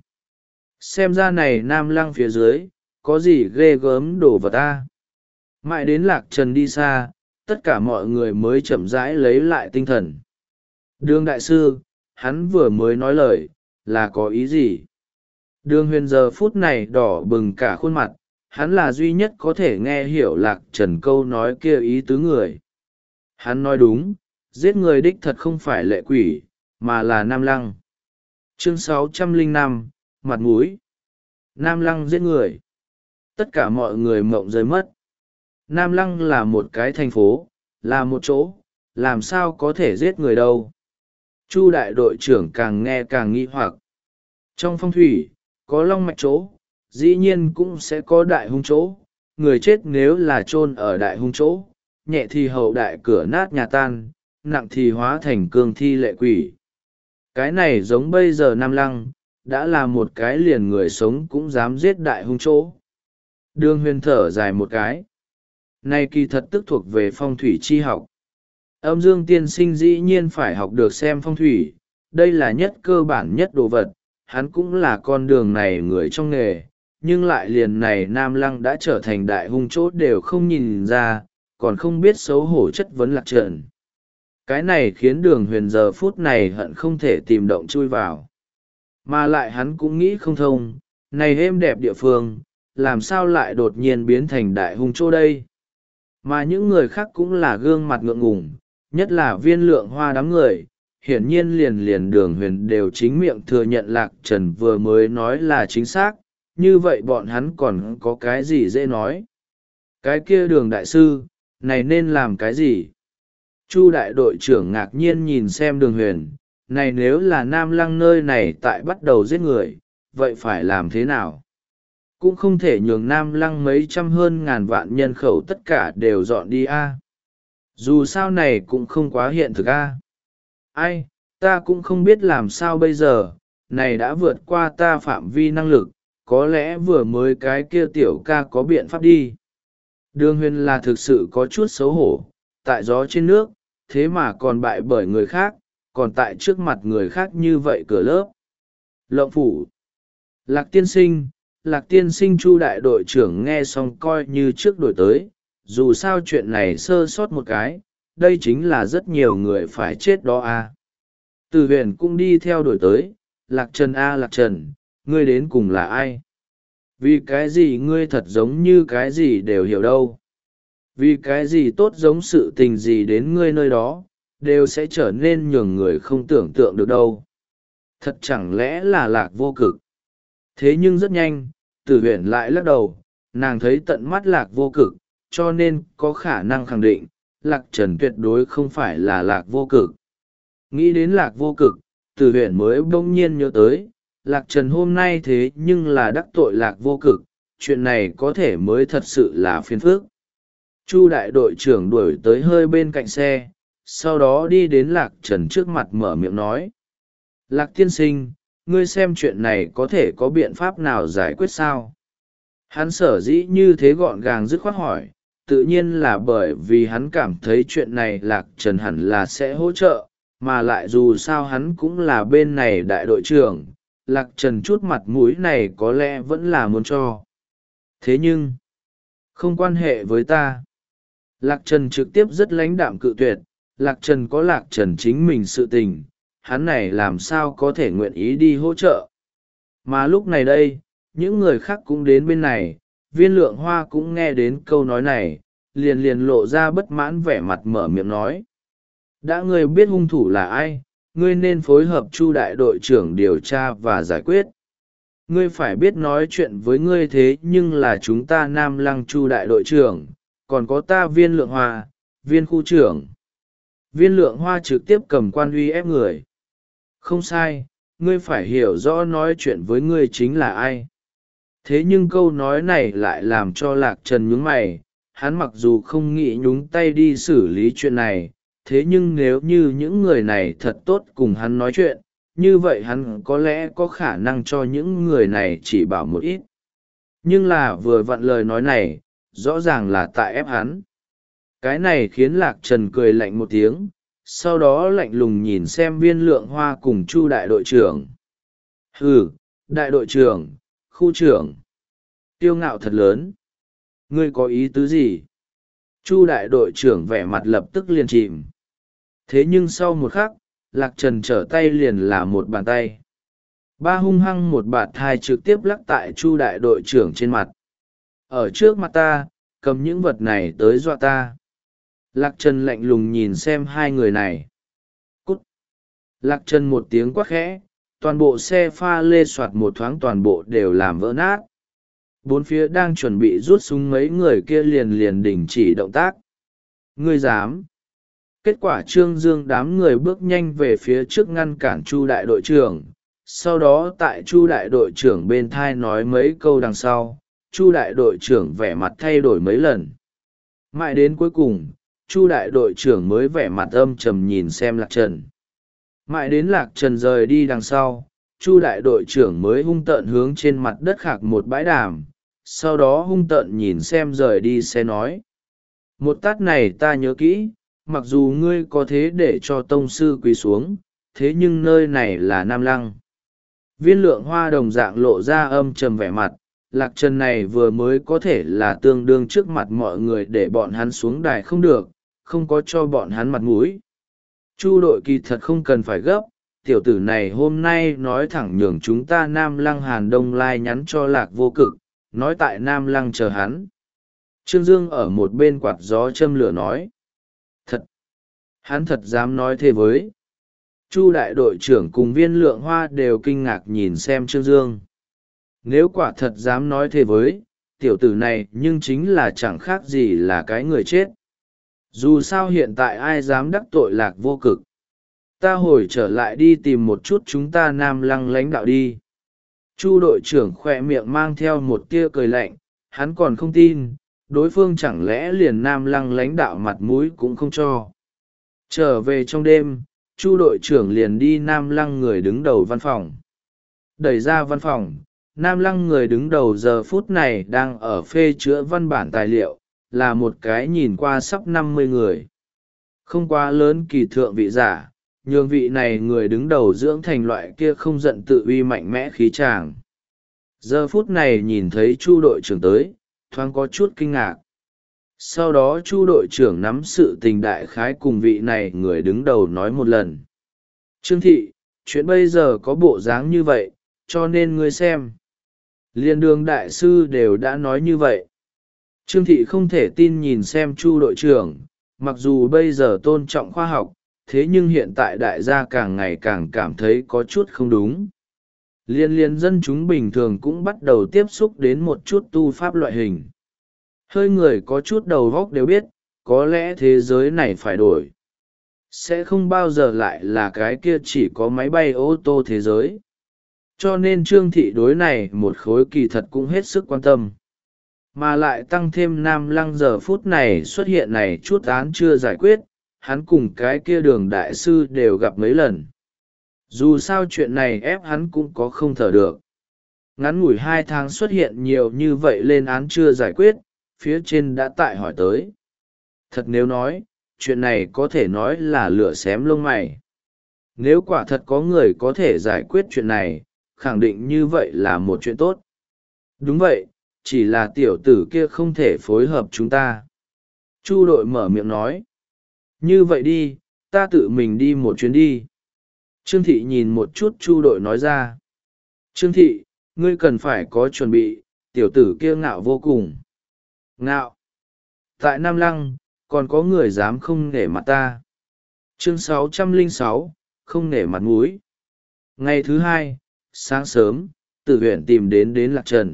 Xem ra này Nam Lăng phía dưới, có gì ghê gớm đổ vào ta. Mãi đến Lạc Trần đi xa, tất cả mọi người mới chậm rãi lấy lại tinh thần. Đường đại sư, hắn vừa mới nói lời, là có ý gì? Đường huyền giờ phút này đỏ bừng cả khuôn mặt, hắn là duy nhất có thể nghe hiểu Lạc Trần câu nói kia ý tứ người. Hắn nói đúng, giết người đích thật không phải lệ quỷ, mà là Nam Lăng. Chương sáu trăm lẻ năm, mặt mũi. Nam Lăng giết người. Tất cả mọi người mộng rơi mất. Nam Lăng là một cái thành phố, là một chỗ, làm sao có thể giết người đâu. Chu đại đội trưởng càng nghe càng nghi hoặc. Trong phong thủy, có long mạch chỗ, dĩ nhiên cũng sẽ có đại hung chỗ. Người chết nếu là chôn ở đại hung chỗ, nhẹ thì hậu đại cửa nát nhà tan, nặng thì hóa thành cương thi lệ quỷ. Cái này giống bây giờ Nam Lăng, đã là một cái liền người sống cũng dám giết đại hung chỗ. Đường huyền thở dài một cái. Này kỳ thật tức thuộc về phong thủy chi học. Âm dương tiên sinh dĩ nhiên phải học được xem phong thủy, đây là nhất cơ bản nhất đồ vật, hắn cũng là con đường này người trong nghề, nhưng lại liền này Nam Lăng đã trở thành đại hung chỗ đều không nhìn ra, còn không biết xấu hổ chất vấn Lạc Trần. Cái này khiến đường huyền giờ phút này hận không thể tìm động chui vào. Mà lại hắn cũng nghĩ không thông, này êm đẹp địa phương, làm sao lại đột nhiên biến thành đại hung chỗ đây? Mà những người khác cũng là gương mặt ngượng ngùng, nhất là viên lượng hoa đám người, hiển nhiên liền liền đường huyền đều chính miệng thừa nhận Lạc Trần vừa mới nói là chính xác, như vậy bọn hắn còn có cái gì dễ nói. Cái kia đường đại sư, này nên làm cái gì? Chu đại đội trưởng ngạc nhiên nhìn xem đường huyền, này nếu là Nam Lăng nơi này tại bắt đầu giết người, vậy phải làm thế nào? Cũng không thể nhường Nam Lăng mấy trăm hơn ngàn vạn nhân khẩu tất cả đều dọn đi a. Dù sao này cũng không quá hiện thực a. Ai, ta cũng không biết làm sao bây giờ, này đã vượt qua ta phạm vi năng lực, có lẽ vừa mới cái kia tiểu ca có biện pháp đi. Đường huyền là thực sự có chút xấu hổ, tại gió trên nước, thế mà còn bại bởi người khác, còn tại trước mặt người khác như vậy cửa lớp. Lộng phủ. Lạc tiên sinh, Lạc tiên sinh Chu đại đội trưởng nghe xong coi như trước đổi tới, dù sao chuyện này sơ sót một cái, đây chính là rất nhiều người phải chết đó a. Từ huyền cũng đi theo đổi tới, Lạc Trần a Lạc Trần, ngươi đến cùng là ai? Vì cái gì ngươi thật giống như cái gì đều hiểu đâu? Vì cái gì tốt giống sự tình gì đến ngươi nơi đó, đều sẽ trở nên nhường người không tưởng tượng được đâu. Thật chẳng lẽ là Lạc vô cực? Thế nhưng rất nhanh, Tử Huyền lại lắc đầu, nàng thấy tận mắt Lạc vô cực, cho nên có khả năng khẳng định, Lạc Trần tuyệt đối không phải là Lạc vô cực. Nghĩ đến Lạc vô cực, Tử Huyền mới bỗng nhiên nhớ tới, Lạc Trần hôm nay thế nhưng là đắc tội Lạc vô cực, chuyện này có thể mới thật sự là phiền phức. Chu đại đội trưởng đuổi tới hơi bên cạnh xe, sau đó đi đến Lạc Trần trước mặt mở miệng nói. Lạc tiên sinh, ngươi xem chuyện này có thể có biện pháp nào giải quyết sao? Hắn sở dĩ như thế gọn gàng dứt khoát hỏi, tự nhiên là bởi vì hắn cảm thấy chuyện này Lạc Trần hẳn là sẽ hỗ trợ, mà lại dù sao hắn cũng là bên này đại đội trưởng, Lạc Trần chút mặt mũi này có lẽ vẫn là muốn cho. Thế nhưng, không quan hệ với ta. Lạc Trần trực tiếp rất lãnh đạm cự tuyệt, Lạc Trần có Lạc Trần chính mình sự tình, hắn này làm sao có thể nguyện ý đi hỗ trợ. Mà lúc này đây, những người khác cũng đến bên này, viên lượng hoa cũng nghe đến câu nói này, liền liền lộ ra bất mãn vẻ mặt mở miệng nói. Đã ngươi biết hung thủ là ai, ngươi nên phối hợp Chu đại đội trưởng điều tra và giải quyết. Ngươi phải biết nói chuyện với ngươi thế nhưng là chúng ta Nam Lăng Chu đại đội trưởng, còn có ta viên lượng hoa, viên khu trưởng. Viên lượng hoa trực tiếp cầm quan uy ép người. Không sai, ngươi phải hiểu rõ nói chuyện với ngươi chính là ai. Thế nhưng câu nói này lại làm cho Lạc Trần nhướng mày. Hắn mặc dù không nghĩ nhúng tay đi xử lý chuyện này, thế nhưng nếu như những người này thật tốt cùng hắn nói chuyện, như vậy hắn có lẽ có khả năng cho những người này chỉ bảo một ít. Nhưng là vừa vặn lời nói này, rõ ràng là tại ép hắn. Cái này khiến Lạc Trần cười lạnh một tiếng, sau đó lạnh lùng nhìn xem Viên Lượng Hoa cùng Chu đại đội trưởng. Hừ, đại đội trưởng, khu trưởng, kiêu ngạo thật lớn. Ngươi có ý tứ gì? Chu đại đội trưởng vẻ mặt lập tức liền chìm. Thế nhưng sau một khắc, Lạc Trần trở tay liền là một bàn tay. Ba hung hăng một bạt thai trực tiếp lắc tại Chu đại đội trưởng trên mặt. Ở trước mặt ta, cầm những vật này tới dọa ta. Lạc Trần lạnh lùng nhìn xem hai người này. Cút! Lạc Trần một tiếng quát khẽ, toàn bộ xe pha lê soạt một thoáng toàn bộ đều làm vỡ nát. Bốn phía đang chuẩn bị rút súng mấy người kia liền liền đình chỉ động tác. Ngươi dám! Kết quả Trương Dương đám người bước nhanh về phía trước ngăn cản Chu đại đội trưởng. Sau đó tại Chu đại đội trưởng bên thai nói mấy câu đằng sau, Chu đại đội trưởng vẻ mặt thay đổi mấy lần. Mãi đến cuối cùng, Chu đại đội trưởng mới vẻ mặt âm trầm nhìn xem Lạc Trần. Mãi đến Lạc Trần rời đi đằng sau, Chu đại đội trưởng mới hung tợn hướng trên mặt đất khạc một bãi đàm, sau đó hung tợn nhìn xem rời đi xe nói. Một tát này ta nhớ kỹ, mặc dù ngươi có thế để cho tông sư quỳ xuống, thế nhưng nơi này là Nam Lăng. Viên Lượng Hoa đồng dạng lộ ra âm trầm vẻ mặt, Lạc Trần này vừa mới có thể là tương đương trước mặt mọi người để bọn hắn xuống đài không được, không có cho bọn hắn mặt mũi. Chu đội kỳ thật không cần phải gấp, tiểu tử này hôm nay nói thẳng nhường chúng ta Nam Lăng Hàn Đông Lai nhắn cho Lạc Vô Cực, nói tại Nam Lăng chờ hắn. Trương Dương ở một bên quạt gió châm lửa nói. Thật! Hắn thật dám nói thế với. Chu đại đội trưởng cùng Viên Lượng Hoa đều kinh ngạc nhìn xem Trương Dương. Nếu quả thật dám nói thế với, tiểu tử này nhưng chính là chẳng khác gì là cái người chết. Dù sao hiện tại ai dám đắc tội Lạc Vô Cực. Ta hồi trở lại đi tìm một chút chúng ta Nam Lăng lãnh đạo đi. Chu đội trưởng khỏe miệng mang theo một tia cười lạnh, hắn còn không tin, đối phương chẳng lẽ liền Nam Lăng lãnh đạo mặt mũi cũng không cho. Trở về trong đêm, Chu đội trưởng liền đi Nam Lăng người đứng đầu văn phòng. Đẩy ra văn phòng, Nam Lăng người đứng đầu giờ phút này đang ở phê chữa văn bản tài liệu, là một cái nhìn qua sắp năm mươi người. Không quá lớn kỳ thượng vị giả, nhường vị này người đứng đầu dưỡng thành loại kia không giận tự uy mạnh mẽ khí tràng. Giờ phút này nhìn thấy Chu đội trưởng tới, thoáng có chút kinh ngạc. Sau đó Chu đội trưởng nắm sự tình đại khái cùng vị này người đứng đầu nói một lần. Trương thị, chuyện bây giờ có bộ dáng như vậy, cho nên ngươi xem. Liên đường đại sư đều đã nói như vậy. Trương thị không thể tin nhìn xem Chu đội trưởng, mặc dù bây giờ tôn trọng khoa học, thế nhưng hiện tại đại gia càng ngày càng cảm thấy có chút không đúng. Liên liên dân chúng bình thường cũng bắt đầu tiếp xúc đến một chút tu pháp loại hình. Hơi người có chút đầu góc đều biết, có lẽ thế giới này phải đổi. Sẽ không bao giờ lại là cái kia chỉ có máy bay ô tô thế giới. Cho nên Trương thị đối này một khối kỳ thật cũng hết sức quan tâm. Mà lại tăng thêm Nam Lăng giờ phút này xuất hiện này chút án chưa giải quyết, hắn cùng cái kia đường đại sư đều gặp mấy lần. Dù sao chuyện này ép hắn cũng có không thở được. Ngắn ngủi hai tháng xuất hiện nhiều như vậy lên án chưa giải quyết, phía trên đã tại hỏi tới. Thật nếu nói, chuyện này có thể nói là lửa xém lông mày. Nếu quả thật có người có thể giải quyết chuyện này, khẳng định như vậy là một chuyện tốt. Đúng vậy, chỉ là tiểu tử kia không thể phối hợp chúng ta. Chu đội mở miệng nói. Như vậy đi, ta tự mình đi một chuyến đi. Trương thị nhìn một chút Chu đội nói ra. Trương thị, ngươi cần phải có chuẩn bị, tiểu tử kia ngạo vô cùng. Ngạo. Tại Nam Lăng, còn có người dám không nể mặt ta. Chương sáu trăm lẻ sáu, không nể mặt mũi. Ngày thứ hai, sáng sớm, Tử Huyển tìm đến đến Lạc Trần.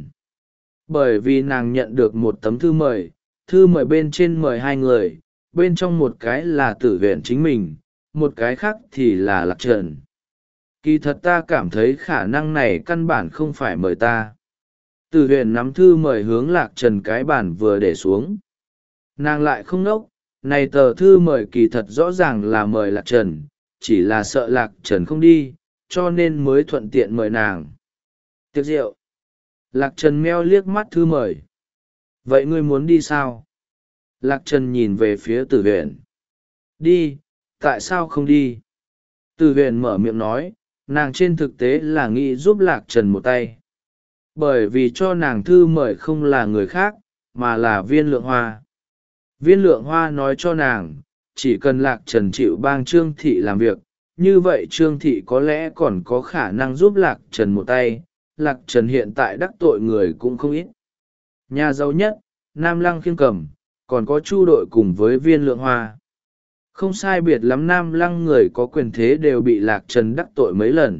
Bởi vì nàng nhận được một tấm thư mời, thư mời bên trên mời hai người, bên trong một cái là Tử Huyển chính mình, một cái khác thì là Lạc Trần. kỳ thật ta cảm thấy khả năng này căn bản không phải mời ta. Tử huyền nắm thư mời hướng Lạc Trần cái bản vừa để xuống. Nàng lại không nốc, này tờ thư mời kỳ thật rõ ràng là mời Lạc Trần, chỉ là sợ Lạc Trần không đi, cho nên mới thuận tiện mời nàng. Tiệc rượu. Lạc Trần meo liếc mắt thư mời. Vậy ngươi muốn đi sao? Lạc Trần nhìn về phía Tử huyền. Đi, tại sao không đi? Tử huyền mở miệng nói, nàng trên thực tế là nghĩ giúp Lạc Trần một tay. Bởi vì cho nàng thư mời không là người khác, mà là Viên Lượng Hoa. Viên Lượng Hoa nói cho nàng, chỉ cần Lạc Trần chịu bang Trương Thị làm việc, như vậy Trương Thị có lẽ còn có khả năng giúp Lạc Trần một tay. Lạc Trần hiện tại đắc tội người cũng không ít. Nhà giàu nhất, Nam Lăng Khiêng Cầm, còn có Chu đội cùng với Viên Lượng Hoa. Không sai biệt lắm Nam Lăng người có quyền thế đều bị Lạc Trần đắc tội mấy lần.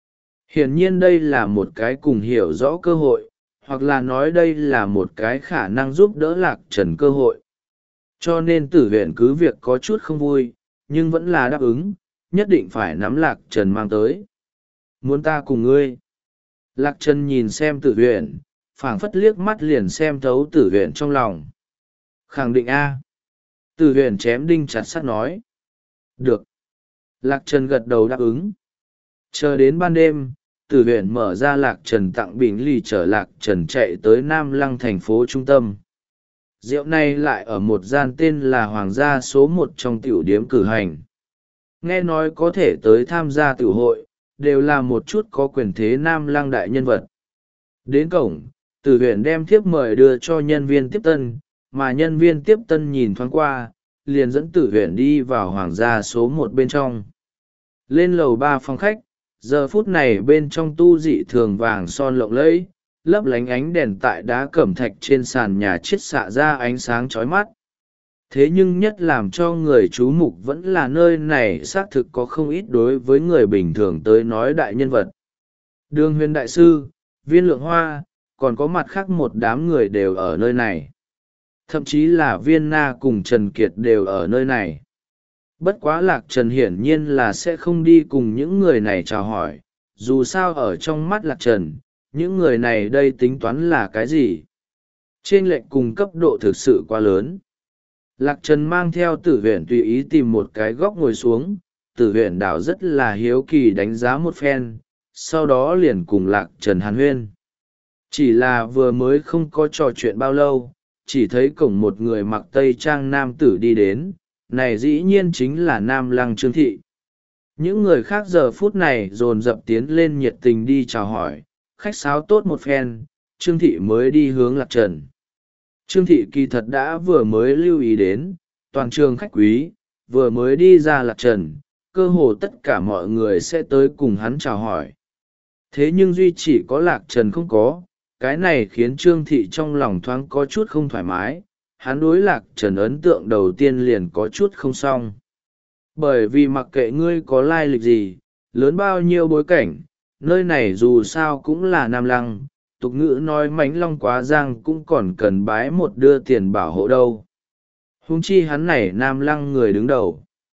Hiển nhiên đây là một cái cùng hiểu rõ cơ hội, hoặc là nói đây là một cái khả năng giúp đỡ Lạc Trần cơ hội. Cho nên Tử huyền cứ việc có chút không vui, nhưng vẫn là đáp ứng, nhất định phải nắm Lạc Trần mang tới. Muốn ta cùng ngươi? Lạc Trần nhìn xem Tử huyền, phảng phất liếc mắt liền xem thấu Tử huyền trong lòng. Khẳng định A. Tử huyền chém đinh chặt sắt nói. Được. Lạc Trần gật đầu đáp ứng. Chờ đến ban đêm, Tử huyền mở ra Lạc Trần tặng bình lì chở Lạc Trần chạy tới Nam Lăng thành phố trung tâm. Rượu này lại ở một gian tên là Hoàng gia số một trong tiểu điếm cử hành. Nghe nói có thể tới tham gia tiểu hội, đều là một chút có quyền thế Nam Lăng đại nhân vật. Đến cổng, Tử huyền đem thiếp mời đưa cho nhân viên tiếp tân, mà nhân viên tiếp tân nhìn thoáng qua, liền dẫn Tử huyền đi vào Hoàng gia số một bên trong. Lên lầu ba phòng khách, giờ phút này bên trong tu dị thường vàng son lộng lẫy, lấp lánh ánh đèn tại đá cẩm thạch trên sàn nhà chiết xạ ra ánh sáng chói mắt. Thế nhưng nhất làm cho người chú mục vẫn là nơi này xác thực có không ít đối với người bình thường tới nói đại nhân vật. Đường Huyền đại sư, Viên Lượng Hoa, còn có mặt khác một đám người đều ở nơi này. Thậm chí là Viên Na cùng Trần Kiệt đều ở nơi này. Bất quá Lạc Trần hiển nhiên là sẽ không đi cùng những người này chào hỏi, dù sao ở trong mắt Lạc Trần, những người này đây tính toán là cái gì? Trên lệnh cùng cấp độ thực sự quá lớn. Lạc Trần mang theo Tử huyền tùy ý tìm một cái góc ngồi xuống, Tử huyền đảo rất là hiếu kỳ đánh giá một phen, sau đó liền cùng Lạc Trần hàn huyên. Chỉ là vừa mới không có trò chuyện bao lâu, chỉ thấy cổng một người mặc tây trang nam tử đi đến, này dĩ nhiên chính là Nam Lăng Trương Thị. Những người khác giờ phút này dồn dập tiến lên nhiệt tình đi chào hỏi, khách sáo tốt một phen, Trương Thị mới đi hướng Lạc Trần. Trương Thị kỳ thật đã vừa mới lưu ý đến, toàn trường khách quý, vừa mới đi ra Lạc Trần, cơ hồ tất cả mọi người sẽ tới cùng hắn chào hỏi. Thế nhưng duy chỉ có Lạc Trần không có, cái này khiến Trương Thị trong lòng thoáng có chút không thoải mái, hắn đối Lạc Trần ấn tượng đầu tiên liền có chút không xong. Bởi vì mặc kệ ngươi có lai lịch gì, lớn bao nhiêu bối cảnh, nơi này dù sao cũng là Nam Lăng, tục ngữ nói mánh long quá giang cũng còn cần bái một đưa tiền bảo hộ đâu. Huống chi hắn này Nam Lăng người đứng đầu.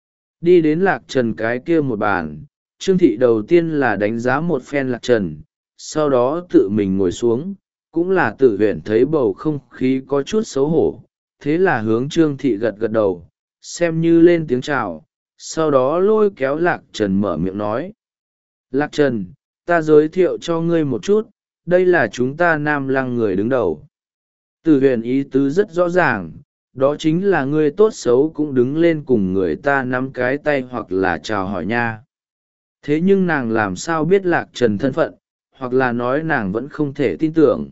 Đi đến Lạc Trần cái kia một bàn, Trương Thị đầu tiên là đánh giá một phen Lạc Trần, sau đó tự mình ngồi xuống, cũng là Tử huyền thấy bầu không khí có chút xấu hổ, thế là hướng Trương Thị gật gật đầu, xem như lên tiếng chào, sau đó lôi kéo Lạc Trần mở miệng nói. Lạc Trần, ta giới thiệu cho ngươi một chút, đây là chúng ta Nam Lăng người đứng đầu. Tử huyền ý tứ rất rõ ràng, đó chính là ngươi tốt xấu cũng đứng lên cùng người ta nắm cái tay hoặc là chào hỏi nha. Thế nhưng nàng làm sao biết Lạc Trần thân phận, hoặc là nói nàng vẫn không thể tin tưởng.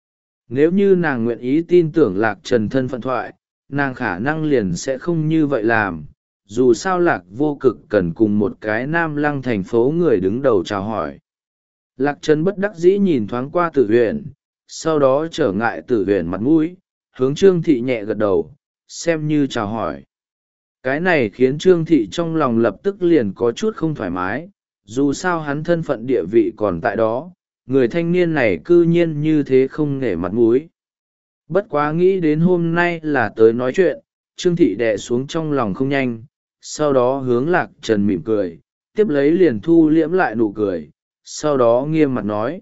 Nếu như nàng nguyện ý tin tưởng Lạc Trần thân phận thoại, nàng khả năng liền sẽ không như vậy làm. Dù sao Lạc Vô Cực cần cùng một cái Nam Lăng thành phố người đứng đầu chào hỏi. Lạc Trần bất đắc dĩ nhìn thoáng qua Tử huyền, sau đó trở ngại Tử huyền mặt mũi, hướng Trương Thị nhẹ gật đầu, xem như chào hỏi. Cái này khiến Trương Thị trong lòng lập tức liền có chút không thoải mái, dù sao hắn thân phận địa vị còn tại đó, người thanh niên này cư nhiên như thế không nể mặt mũi. Bất quá nghĩ đến hôm nay là tới nói chuyện, Trương Thị đè xuống trong lòng không nhanh, sau đó hướng Lạc Trần mỉm cười, tiếp lấy liền thu liễm lại nụ cười, sau đó nghiêm mặt nói: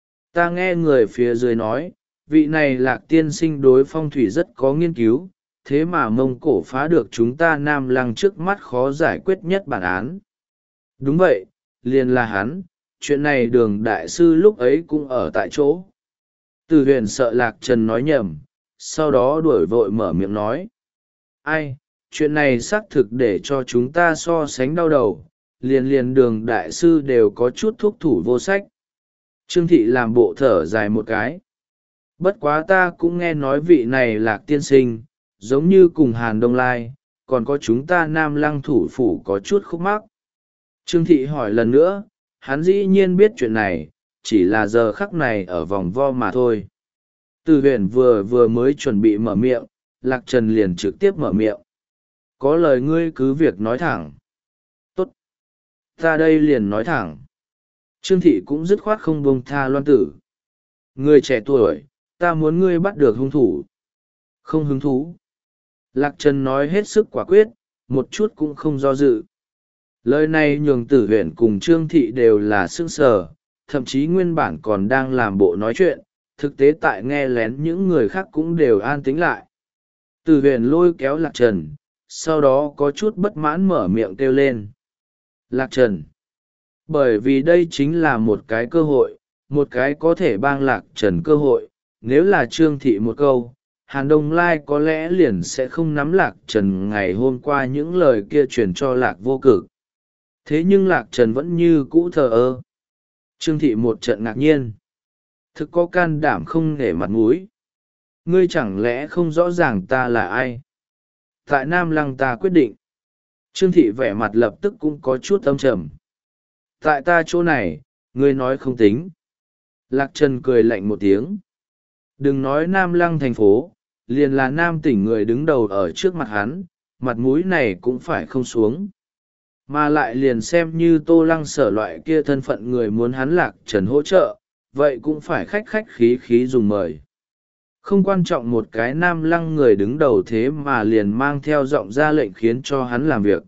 ta nghe người phía dưới nói, vị này Lạc tiên sinh đối phong thủy rất có nghiên cứu, thế mà Mông Cổ phá được chúng ta Nam Lăng trước mắt khó giải quyết nhất bản án. Đúng vậy, liền là hắn, chuyện này Đường đại sư lúc ấy cũng ở tại chỗ. Từ huyền sợ Lạc Trần nói nhầm, sau đó đuổi vội mở miệng nói: ai, chuyện này xác thực để cho chúng ta so sánh đau đầu, liền liền Đường đại sư đều có chút thuốc thủ vô sách. Trương Thị làm bộ thở dài một cái. Bất quá ta cũng nghe nói vị này Lạc tiên sinh, giống như cùng Hàn Đông Lai, còn có chúng ta Nam Lăng thủ phủ có chút khúc mắc. Trương Thị hỏi lần nữa, hắn dĩ nhiên biết chuyện này, chỉ là giờ khắc này ở vòng vo mà thôi. Từ huyền vừa vừa mới chuẩn bị mở miệng, Lạc Trần liền trực tiếp mở miệng. Có lời ngươi cứ việc nói thẳng. Tốt. Ta đây liền nói thẳng. Trương Thị cũng dứt khoát không buông tha Loan Tử. Người trẻ tuổi, ta muốn ngươi bắt được hung thủ. Không hứng thú. Lạc Trần nói hết sức quả quyết, một chút cũng không do dự. Lời này nhường Tử Huyền cùng Trương Thị đều là sững sờ, thậm chí nguyên bản còn đang làm bộ nói chuyện, thực tế tại nghe lén những người khác cũng đều an tĩnh lại. Tử Huyền lôi kéo Lạc Trần, sau đó có chút bất mãn mở miệng kêu lên. Lạc Trần. Bởi vì đây chính là một cái cơ hội, một cái có thể bang Lạc Trần cơ hội, nếu là Trương Thị một câu, Hàn Đông Lai có lẽ liền sẽ không nắm Lạc Trần ngày hôm qua những lời kia truyền cho Lạc Vô Cực. Thế nhưng Lạc Trần vẫn như cũ thờ ơ. Trương Thị một trận ngạc nhiên. Thực có can đảm không nể mặt mũi. Ngươi chẳng lẽ không rõ ràng ta là ai? Tại Nam Lăng ta quyết định. Trương Thị vẻ mặt lập tức cũng có chút âm trầm. Tại ta chỗ này, ngươi nói không tính. Lạc Trần cười lạnh một tiếng. Đừng nói Nam Lăng thành phố, liền là Nam tỉnh người đứng đầu ở trước mặt hắn, mặt mũi này cũng phải không xuống. Mà lại liền xem như Tô Lăng Sở loại kia thân phận người muốn hắn Lạc Trần hỗ trợ, vậy cũng phải khách khách khí khí dùng mời. Không quan trọng một cái Nam Lăng người đứng đầu thế mà liền mang theo giọng ra lệnh khiến cho hắn làm việc.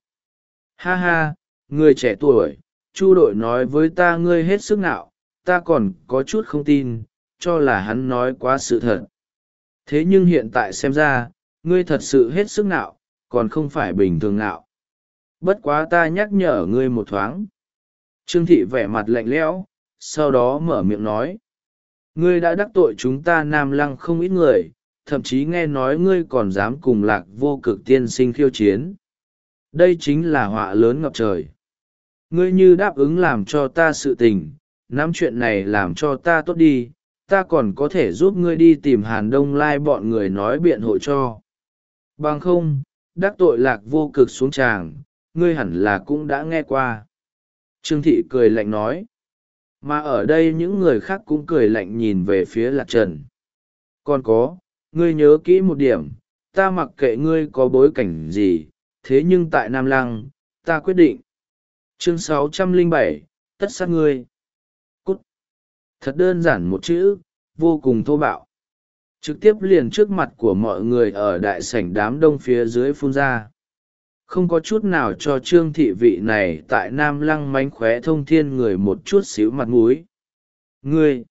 Ha ha, người trẻ tuổi, Chu đội nói với ta ngươi hết sức nạo, ta còn có chút không tin, cho là hắn nói quá sự thật. Thế nhưng hiện tại xem ra, ngươi thật sự hết sức nạo, còn không phải bình thường nạo. Bất quá ta nhắc nhở ngươi một thoáng. Trương Thị vẻ mặt lạnh lẽo, sau đó mở miệng nói. Ngươi đã đắc tội chúng ta Nam Lăng không ít người, thậm chí nghe nói ngươi còn dám cùng Lạc Vô Cực tiên sinh khiêu chiến. Đây chính là họa lớn ngập trời. Ngươi như đáp ứng làm cho ta sự tình, nắm chuyện này làm cho ta tốt đi, ta còn có thể giúp ngươi đi tìm Hàn Đông Lai bọn người nói biện hộ cho. Bằng không, đắc tội Lạc Vô Cực xuống tràng, ngươi hẳn là cũng đã nghe qua. Trương Thị cười lạnh nói. Mà ở đây những người khác cũng cười lạnh nhìn về phía Lạc Trần. Còn có, ngươi nhớ kỹ một điểm, ta mặc kệ ngươi có bối cảnh gì, thế nhưng tại Nam Lăng, ta quyết định. Chương sáu trăm lẻ bảy, tất sát ngươi. Cút. Thật đơn giản một chữ, vô cùng thô bạo. Trực tiếp liền trước mặt của mọi người ở đại sảnh đám đông phía dưới phun ra. Không có chút nào cho Trương Thị vị này tại Nam Lăng mánh khóe thông thiên người một chút xíu mặt mũi. Ngươi!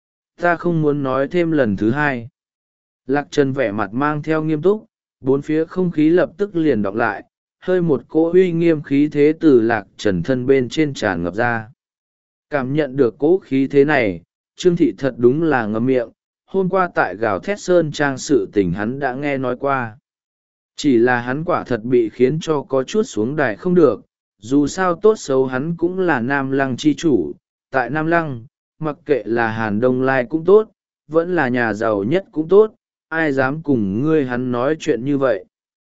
Ta không muốn nói thêm lần thứ hai. Lạc Trần vẻ mặt mang theo nghiêm túc, bốn phía không khí lập tức liền đọc lại, hơi một cỗ uy nghiêm khí thế từ Lạc Trần thân bên trên tràn ngập ra. Cảm nhận được cỗ khí thế này, Trương Thị thật đúng là ngậm miệng, hôm qua tại gào thét sơn trang sự tình hắn đã nghe nói qua. Chỉ là hắn quả thật bị khiến cho có chút xuống đài không được, dù sao tốt xấu hắn cũng là Nam Lăng chi chủ, tại Nam Lăng, mặc kệ là Hàn Đông Lai cũng tốt, vẫn là nhà giàu nhất cũng tốt, ai dám cùng ngươi hắn nói chuyện như vậy.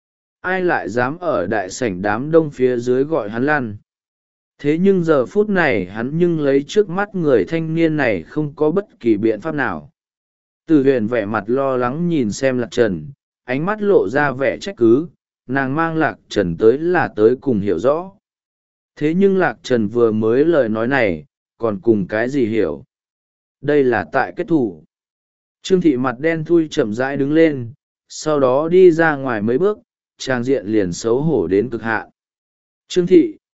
Ai lại dám ở đại sảnh đám đông phía dưới gọi hắn lăn. Thế nhưng giờ phút này hắn nhưng lấy trước mắt người thanh niên này không có bất kỳ biện pháp nào. Từ huyền vẻ mặt lo lắng nhìn xem Lạc Trần, ánh mắt lộ ra vẻ trách cứ, nàng mang Lạc Trần tới là tới cùng hiểu rõ. Thế nhưng Lạc Trần vừa mới lời nói này, còn cùng cái gì hiểu? Đây là tại kết thủ. Trương Thị mặt đen thui chậm rãi đứng lên, sau đó đi ra ngoài mấy bước, trang diện liền xấu hổ đến cực hạn. Trương Thị,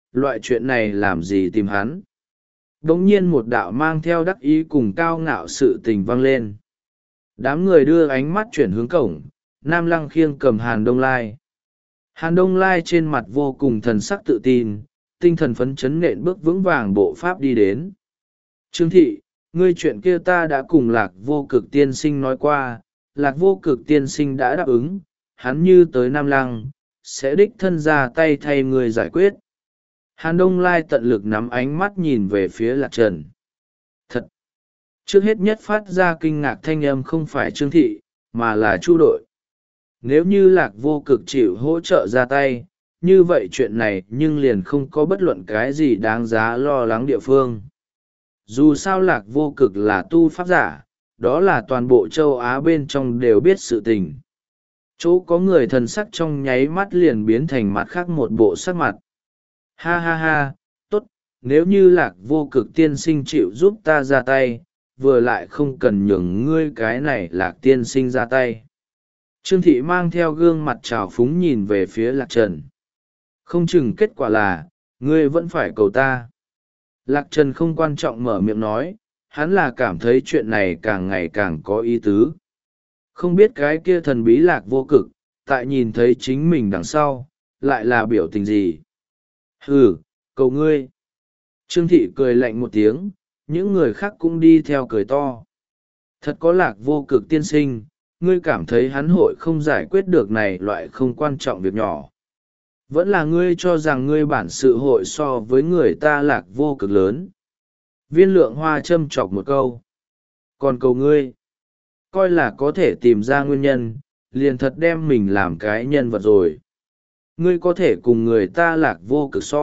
loại chuyện này làm gì tìm hắn. đ ỗ n g nhiên một đạo mang theo đắc ý cùng cao ngạo sự tình vang lên. Đám người đưa ánh mắt chuyển hướng cổng. Nam Lăng Khiêng cầm Hàn Đông Lai. Hàn Đông Lai trên mặt vô cùng thần sắc tự tin, tinh thần phấn chấn nện bước vững vàng bộ pháp đi đến. Trương thị, ngươi chuyện kia ta đã cùng Lạc Vô Cực tiên sinh nói qua, Lạc Vô Cực tiên sinh đã đáp ứng, hắn như tới Nam Lăng, sẽ đích thân ra tay thay người giải quyết. Hàn Đông Lai tận lực nắm ánh mắt nhìn về phía Lạc Trần. Thật! Trước hết nhất phát ra kinh ngạc thanh âm không phải Trương thị, mà là Chu đội. Nếu như Lạc Vô Cực chịu hỗ trợ ra tay, như vậy chuyện này nhưng liền không có bất luận cái gì đáng giá lo lắng địa phương. Dù sao Lạc Vô Cực là tu pháp giả, đó là toàn bộ châu Á bên trong đều biết sự tình. Chỗ có người thần sắc trong nháy mắt liền biến thành mặt khác một bộ sắc mặt. Ha ha ha, tốt, nếu như Lạc Vô Cực tiên sinh chịu giúp ta ra tay, vừa lại không cần nhường ngươi cái này Lạc tiên sinh ra tay. Trương thị mang theo gương mặt trào phúng nhìn về phía Lạc Trần. Không chừng kết quả là, ngươi vẫn phải cầu ta. Lạc Trần không quan trọng mở miệng nói, hắn là cảm thấy chuyện này càng ngày càng có ý tứ. Không biết cái kia thần bí Lạc Vô Cực, tại nhìn thấy chính mình đằng sau, lại là biểu tình gì. Hừ, cầu ngươi. Trương thị cười lạnh một tiếng, những người khác cũng đi theo cười to. Thật có Lạc Vô Cực tiên sinh, ngươi cảm thấy hắn hội không giải quyết được này loại không quan trọng việc nhỏ. Vẫn là ngươi cho rằng ngươi bản sự hội so với người ta Lạc Vô Cực lớn. Viên Lượng Hoa châm chọc một câu. Còn cầu ngươi, coi là có thể tìm ra nguyên nhân, liền thật đem mình làm cái nhân vật rồi. Ngươi có thể cùng người ta Lạc Vô Cực so.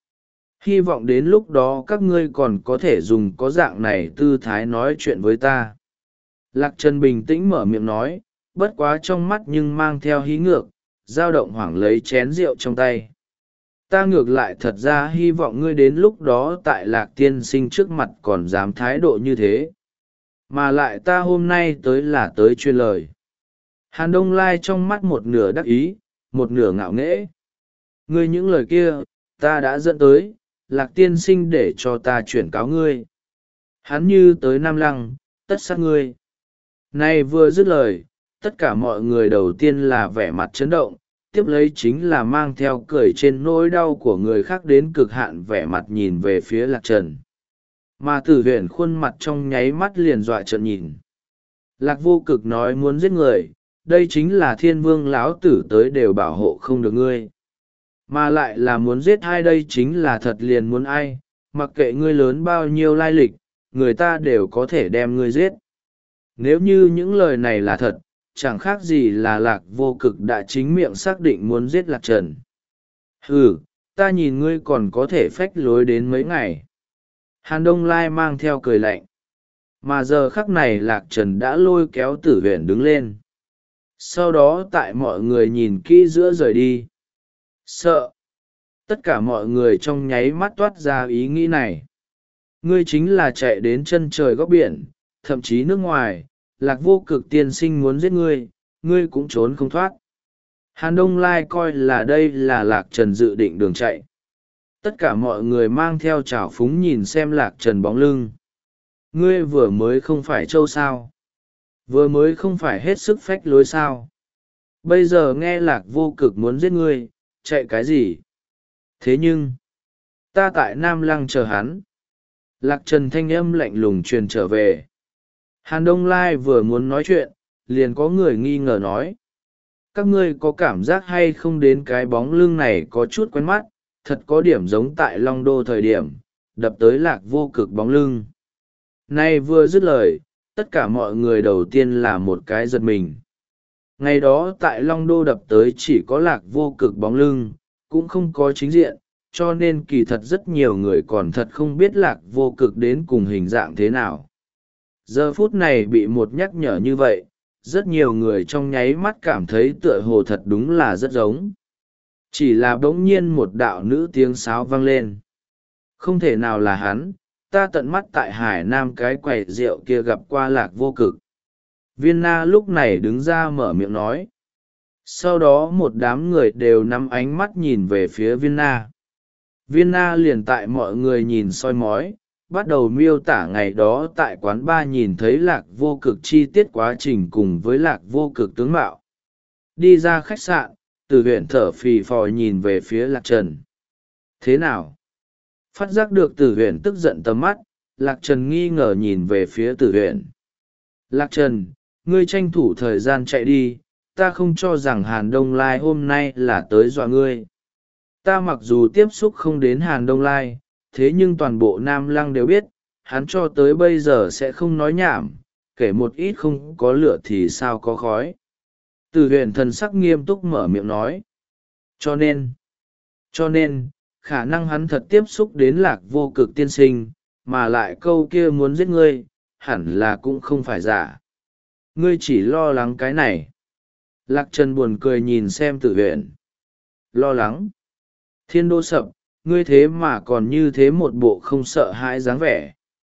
Hy vọng đến lúc đó các ngươi còn có thể dùng có dạng này tư thái nói chuyện với ta. Lạc Trần bình tĩnh mở miệng nói, bất quá trong mắt nhưng mang theo hí ngược, dao động hoảng lấy chén rượu trong tay. Ta ngược lại thật ra hy vọng ngươi đến lúc đó tại Lạc tiên sinh trước mặt còn dám thái độ như thế. Mà lại ta hôm nay tới là tới chuyên lời. Hàn Đông Lai trong mắt một nửa đắc ý, một nửa ngạo nghễ. Ngươi những lời kia, ta đã dẫn tới, Lạc tiên sinh để cho ta chuyển cáo ngươi. Hắn như tới Nam Lăng, tất sát ngươi. Này vừa dứt lời, tất cả mọi người đầu tiên là vẻ mặt chấn động, tiếp lấy chính là mang theo cười trên nỗi đau của người khác đến cực hạn vẻ mặt nhìn về phía Lạc Trần. Mà Tử Huyền khuôn mặt trong nháy mắt liền dọa trợn nhìn. Lạc Vô Cực nói muốn giết người, đây chính là Thiên Vương lão tử tới đều bảo hộ không được ngươi. Mà lại là muốn giết ai đây chính là thật liền muốn ai, mặc kệ ngươi lớn bao nhiêu lai lịch, người ta đều có thể đem ngươi giết. Nếu như những lời này là thật, chẳng khác gì là Lạc Vô Cực đã chính miệng xác định muốn giết Lạc Trần. Ừ, ta nhìn ngươi còn có thể phách lối đến mấy ngày. Hàn Đông Lai mang theo cười lạnh. Mà giờ khắc này Lạc Trần đã lôi kéo Tử Huyền đứng lên. Sau đó tại mọi người nhìn kỹ giữa rời đi. Sợ. Tất cả mọi người trong nháy mắt toát ra ý nghĩ này. Ngươi chính là chạy đến chân trời góc biển, thậm chí nước ngoài, Lạc Vô Cực tiên sinh muốn giết ngươi, ngươi cũng trốn không thoát. Hàn Đông Lai coi là đây là Lạc Trần dự định đường chạy. Tất cả mọi người mang theo trào phúng nhìn xem Lạc Trần bóng lưng. Ngươi vừa mới không phải trâu sao? Vừa mới không phải hết sức phách lối sao? Bây giờ nghe Lạc Vô Cực muốn giết ngươi, chạy cái gì? Thế nhưng, ta tại Nam Lăng chờ hắn. Lạc Trần thanh âm lạnh lùng truyền trở về. Hàn Đông Lai vừa muốn nói chuyện, liền có người nghi ngờ nói. Các ngươi có cảm giác hay không đến cái bóng lưng này có chút quen mắt, thật có điểm giống tại Long Đô thời điểm, đập tới Lạc Vô Cực bóng lưng. Nay vừa dứt lời, tất cả mọi người đầu tiên là một cái giật mình. Ngày đó tại Long Đô đập tới chỉ có Lạc Vô Cực bóng lưng, cũng không có chính diện, cho nên kỳ thật rất nhiều người còn thật không biết Lạc Vô Cực đến cùng hình dạng thế nào. Giờ phút này bị một nhắc nhở như vậy, rất nhiều người trong nháy mắt cảm thấy tựa hồ thật đúng là rất giống. Chỉ là bỗng nhiên một đạo nữ tiếng sáo vang lên. Không thể nào là hắn, ta tận mắt tại Hải Nam cái quầy rượu kia gặp qua Lạc Vô Cực. Viên Na lúc này đứng ra mở miệng nói. Sau đó một đám người đều nắm ánh mắt nhìn về phía Viên Na. Viên na liền tại mọi người nhìn soi mói, bắt đầu miêu tả ngày đó tại quán bar nhìn thấy lạc vô cực chi tiết quá trình cùng với lạc vô cực tướng mạo. Đi ra khách sạn, Tử Huyền thở phì phò nhìn về phía Lạc Trần. Thế nào? Phát giác được Tử Huyền tức giận tầm mắt, Lạc Trần nghi ngờ nhìn về phía Tử Huyền. Lạc Trần, ngươi tranh thủ thời gian chạy đi, ta không cho rằng Hàn Đông Lai hôm nay là tới dọa ngươi. Ta mặc dù tiếp xúc không đến Hàn Đông Lai, thế nhưng toàn bộ Nam Lăng đều biết, hắn cho tới bây giờ sẽ không nói nhảm, kể một ít không có lửa thì sao có khói. Tử Huyền thần sắc nghiêm túc mở miệng nói. Cho nên, cho nên, khả năng hắn thật tiếp xúc đến lạc vô cực tiên sinh, mà lại câu kia muốn giết ngươi, hẳn là cũng không phải giả. Ngươi chỉ lo lắng cái này. Lạc Trần buồn cười nhìn xem Tử Huyền. Lo lắng. Thiên đô sập, ngươi thế mà còn như thế một bộ không sợ hãi dáng vẻ.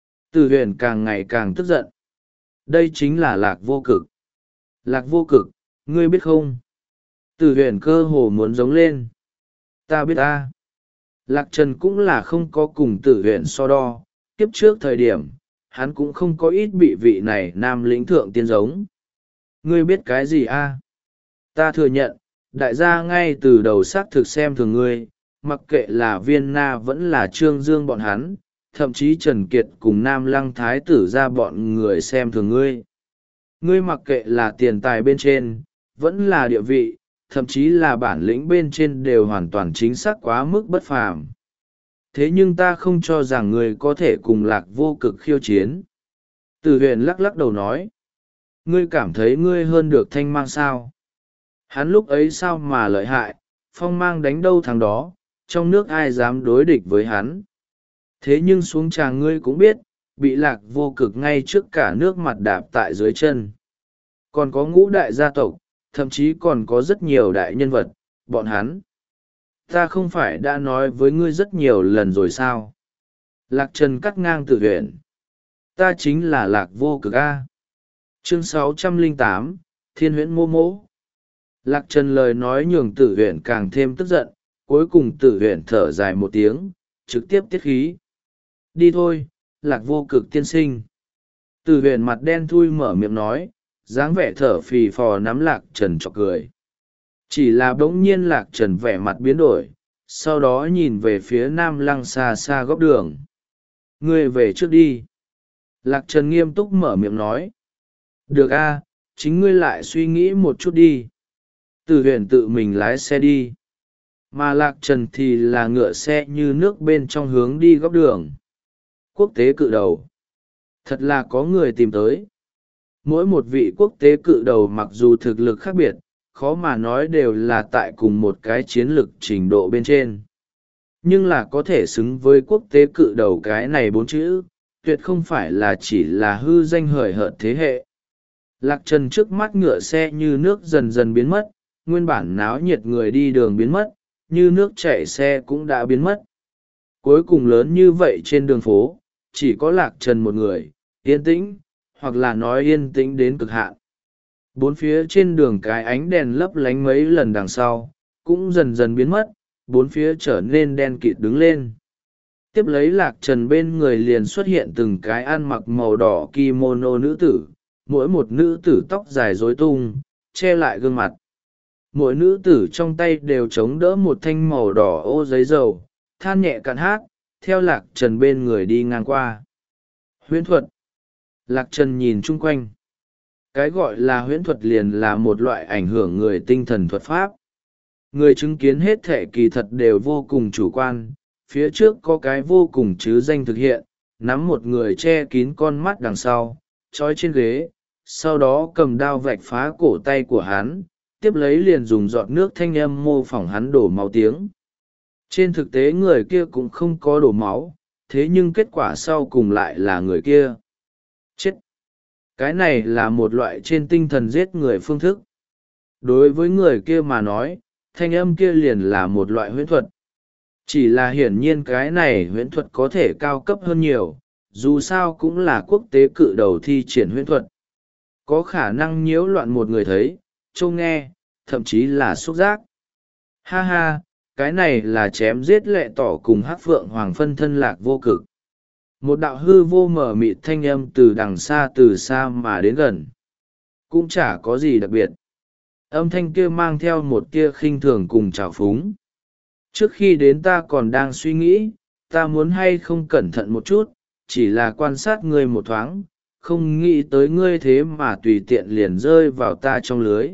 Tử Huyền càng ngày càng tức giận. Đây chính là lạc vô cực. Lạc vô cực, ngươi biết không? Tử Huyền cơ hồ muốn giống lên. Ta biết ta. Lạc Trần cũng là không có cùng Tử Huyền so đo, kiếp trước thời điểm, hắn cũng không có ít bị vị này nam lĩnh thượng tiên giống. Ngươi biết cái gì a? Ta thừa nhận, đại gia ngay từ đầu xác thực xem thường ngươi, mặc kệ là Viên Na vẫn là Trương Dương bọn hắn, thậm chí Trần Kiệt cùng Nam Lăng Thái tử ra bọn người xem thường ngươi. Ngươi mặc kệ là tiền tài bên trên, vẫn là địa vị, thậm chí là bản lĩnh bên trên đều hoàn toàn chính xác quá mức bất phàm. Thế nhưng ta không cho rằng ngươi có thể cùng lạc vô cực khiêu chiến. Tử Huyền lắc lắc đầu nói. Ngươi cảm thấy ngươi hơn được Thanh Mang sao? Hắn lúc ấy sao mà lợi hại, Phong Mang đánh đâu thằng đó, trong nước ai dám đối địch với hắn. Thế nhưng xuống tràng ngươi cũng biết, bị lạc vô cực ngay trước cả nước mặt đạp tại dưới chân. Còn có ngũ đại gia tộc, thậm chí còn có rất nhiều đại nhân vật, bọn hắn. Ta không phải đã nói với ngươi rất nhiều lần rồi sao? Lạc Trần cắt ngang Tử Huyền. Ta chính là lạc vô cực A. Chương sáu trăm lẻ tám, Thiên huyễn mô mỗ. Lạc Trần lời nói nhường Tử Huyền càng thêm tức giận, cuối cùng Tử Huyền thở dài một tiếng, trực tiếp tiết khí. Đi thôi, lạc vô cực tiên sinh. Tử Huyền mặt đen thui mở miệng nói, dáng vẻ thở phì phò nắm Lạc Trần chọc cười. Chỉ là bỗng nhiên Lạc Trần vẻ mặt biến đổi, sau đó nhìn về phía Nam Lăng xa xa góc đường. Ngươi về trước đi. Lạc Trần nghiêm túc mở miệng nói. Được a, chính ngươi lại suy nghĩ một chút đi. Tử Huyền tự mình lái xe đi. Mà Lạc Trần thì là ngựa xe như nước bên trong hướng đi góc đường. Quốc tế cự đầu. Thật là có người tìm tới. Mỗi một vị quốc tế cự đầu mặc dù thực lực khác biệt, khó mà nói đều là tại cùng một cái chiến lược trình độ bên trên. Nhưng là có thể xứng với quốc tế cự đầu cái này bốn chữ, tuyệt không phải là chỉ là hư danh hời hợt thế hệ. Lạc Trần trước mắt ngựa xe như nước dần dần biến mất, nguyên bản náo nhiệt người đi đường biến mất, như nước chảy xe cũng đã biến mất. Cuối cùng lớn như vậy trên đường phố, chỉ có Lạc Trần một người, yên tĩnh, hoặc là nói yên tĩnh đến cực hạn. Bốn phía trên đường cái ánh đèn lấp lánh mấy lần đằng sau, cũng dần dần biến mất, bốn phía trở nên đen kịt đứng lên. Tiếp lấy Lạc Trần bên người liền xuất hiện từng cái ăn mặc màu đỏ kimono nữ tử, mỗi một nữ tử tóc dài rối tung, che lại gương mặt. Mỗi nữ tử trong tay đều chống đỡ một thanh màu đỏ ô giấy dầu, than nhẹ cạn hát, theo Lạc Trần bên người đi ngang qua. Huyễn thuật. Lạc Trần nhìn chung quanh. Cái gọi là huyễn thuật liền là một loại ảnh hưởng người tinh thần thuật pháp. Người chứng kiến hết thể kỳ thật đều vô cùng chủ quan, phía trước có cái vô cùng chứ danh thực hiện, nắm một người che kín con mắt đằng sau, trói trên ghế, sau đó cầm đao vạch phá cổ tay của hắn, tiếp lấy liền dùng giọt nước thanh âm mô phỏng hắn đổ máu tiếng. Trên thực tế người kia cũng không có đổ máu, thế nhưng kết quả sau cùng lại là người kia chết. Cái này là một loại trên tinh thần giết người phương thức. Đối với người kia mà nói, thanh âm kia liền là một loại huyễn thuật. Chỉ là hiển nhiên cái này huyễn thuật có thể cao cấp hơn nhiều, dù sao cũng là quốc tế cự đầu thi triển huyễn thuật. Có khả năng nhiễu loạn một người thấy, trông nghe, thậm chí là xúc giác. Ha ha, cái này là chém giết lệ tỏ cùng hắc phượng hoàng phân thân lạc vô cực. Một đạo hư vô mờ mịt thanh âm từ đằng xa từ xa mà đến gần. Cũng chả có gì đặc biệt. Âm thanh kia mang theo một tia khinh thường cùng trào phúng. Trước khi đến ta còn đang suy nghĩ, ta muốn hay không cẩn thận một chút, chỉ là quan sát ngươi một thoáng, không nghĩ tới ngươi thế mà tùy tiện liền rơi vào ta trong lưới.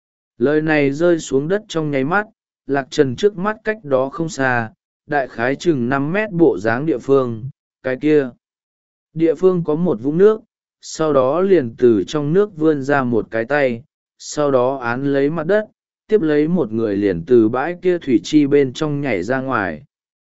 Lời này rơi xuống đất trong nháy mắt, Lạc Trần trước mắt cách đó không xa, đại khái chừng năm mét bộ dáng địa phương, cái kia. Địa phương có một vũng nước, sau đó liền từ trong nước vươn ra một cái tay, sau đó án lấy mặt đất, tiếp lấy một người liền từ bãi kia thủy chi bên trong nhảy ra ngoài.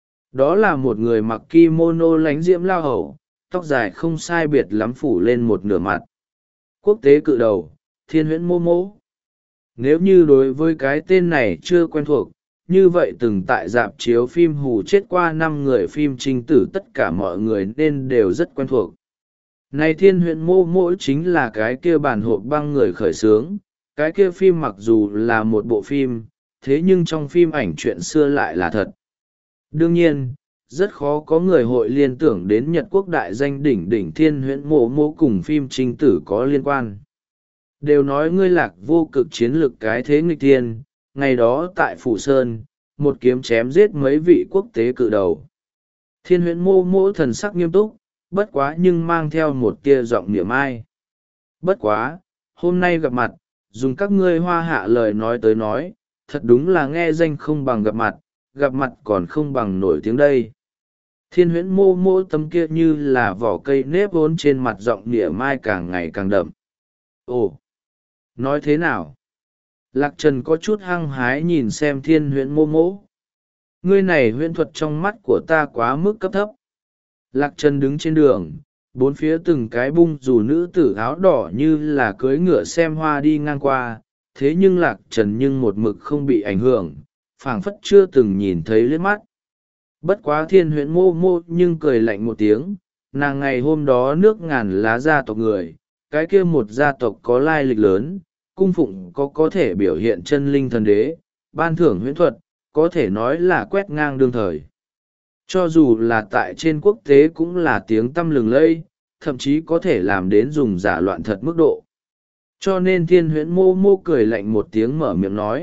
Đó là một người mặc kimono lánh diễm lao hầu, tóc dài không sai biệt lắm phủ lên một nửa mặt. Quốc tế cự đầu, Thiên Huyễn Mô Mô. Nếu như đối với cái tên này chưa quen thuộc, như vậy từng tại dạp chiếu phim hù chết qua năm người phim trinh tử tất cả mọi người nên đều rất quen thuộc. Này Thiên Huyễn Mô Mô chính là cái kia bản hộp băng người khởi xướng, cái kia phim mặc dù là một bộ phim, thế nhưng trong phim ảnh chuyện xưa lại là thật. Đương nhiên, rất khó có người hội liên tưởng đến Nhật Quốc đại danh đỉnh đỉnh Thiên Huyễn Mô Mô cùng phim trinh tử có liên quan. Đều nói ngươi Lạc vô cực chiến lực cái thế nghịch thiên, ngày đó tại Phủ Sơn, một kiếm chém giết mấy vị quốc tế cự đầu. Thiên Huyễn Mô Mô thần sắc nghiêm túc, bất quá nhưng mang theo một tia giọng niệm ai. Bất quá, hôm nay gặp mặt, dùng các ngươi hoa hạ lời nói tới nói, thật đúng là nghe danh không bằng gặp mặt, gặp mặt còn không bằng nổi tiếng đây. Thiên Huyễn Mô Mô tấm kia như là vỏ cây nếp vốn trên mặt giọng niệm mai càng ngày càng đậm. Ồ! Nói thế nào? Lạc Trần có chút hăng hái nhìn xem Thiên Huyễn Mô Mô. Ngươi này huyễn thuật trong mắt của ta quá mức cấp thấp. Lạc Trần đứng trên đường, bốn phía từng cái bung dù nữ tử áo đỏ như là cưỡi ngựa xem hoa đi ngang qua, thế nhưng Lạc Trần nhưng một mực không bị ảnh hưởng, phảng phất chưa từng nhìn thấy liếc mắt. Bất quá Thiên Huyễn Mô Mô nhưng cười lạnh một tiếng, nàng ngày hôm đó nước ngàn lá gia tộc người, cái kia một gia tộc có lai lịch lớn, cung phụng có có thể biểu hiện chân linh thần đế, ban thưởng huyễn thuật, có thể nói là quét ngang đương thời. Cho dù là tại trên quốc tế cũng là tiếng tăm lừng lẫy, thậm chí có thể làm đến dùng giả loạn thật mức độ. Cho nên Thiên Huyễn Mô Mô cười lạnh một tiếng mở miệng nói.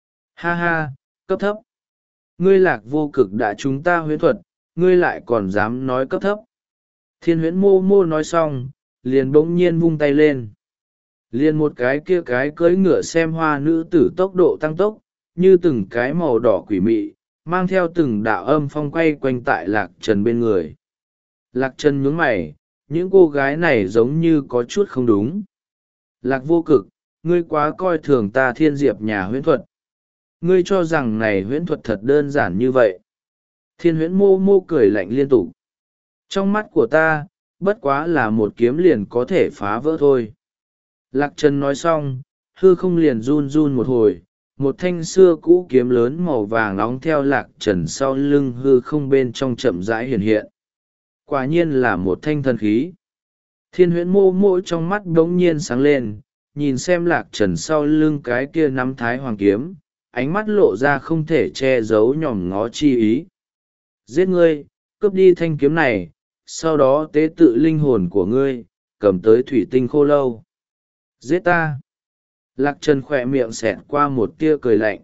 Ha ha, cấp thấp. Ngươi Lạc vô cực đã chúng ta huyễn thuật, ngươi lại còn dám nói cấp thấp. Thiên Huyễn Mô Mô nói xong, liền bỗng nhiên vung tay lên. Liền một cái kia cái cưỡi ngựa xem hoa nữ tử tốc độ tăng tốc, như từng cái màu đỏ quỷ mị, mang theo từng đạo âm phong quay quanh tại Lạc Trần bên người. Lạc Trần nhướng mày, những cô gái này giống như có chút không đúng. Lạc vô cực, ngươi quá coi thường ta Thiên Diệp nhà huyễn thuật. Ngươi cho rằng này huyễn thuật thật đơn giản như vậy. Thiên Huyễn Mô Mô cười lạnh liên tục. Trong mắt của ta, bất quá là một kiếm liền có thể phá vỡ thôi. Lạc Trần nói xong, hư không liền run run một hồi, một thanh xưa cũ kiếm lớn màu vàng nóng theo Lạc Trần sau lưng hư không bên trong chậm rãi hiện hiện. Quả nhiên là một thanh thần khí. Thiên Huyễn Mô Mô trong mắt đống nhiên sáng lên, nhìn xem Lạc Trần sau lưng cái kia nắm thái hoàng kiếm, ánh mắt lộ ra không thể che giấu nhòm ngó chi ý. Giết ngươi, cướp đi thanh kiếm này, sau đó tế tự linh hồn của ngươi, cầm tới thủy tinh khô lâu. Giết ta. Lạc Trần khỏe miệng xẹt qua một tia cười lạnh.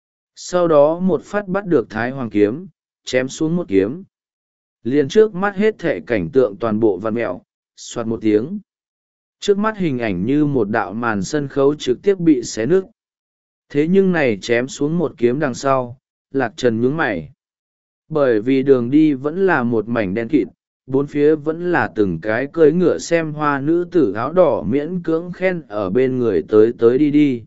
Sau đó một phát bắt được thái hoàng kiếm, chém xuống một kiếm. Liền trước mắt hết thệ cảnh tượng toàn bộ vằn mẹo, soạt một tiếng. Trước mắt hình ảnh như một đạo màn sân khấu trực tiếp bị xé nứt. Thế nhưng này chém xuống một kiếm đằng sau, Lạc Trần nhướng mày. Bởi vì đường đi vẫn là một mảnh đen kịt, bốn phía vẫn là từng cái cưỡi ngựa xem hoa nữ tử áo đỏ miễn cưỡng khen ở bên người tới tới đi đi.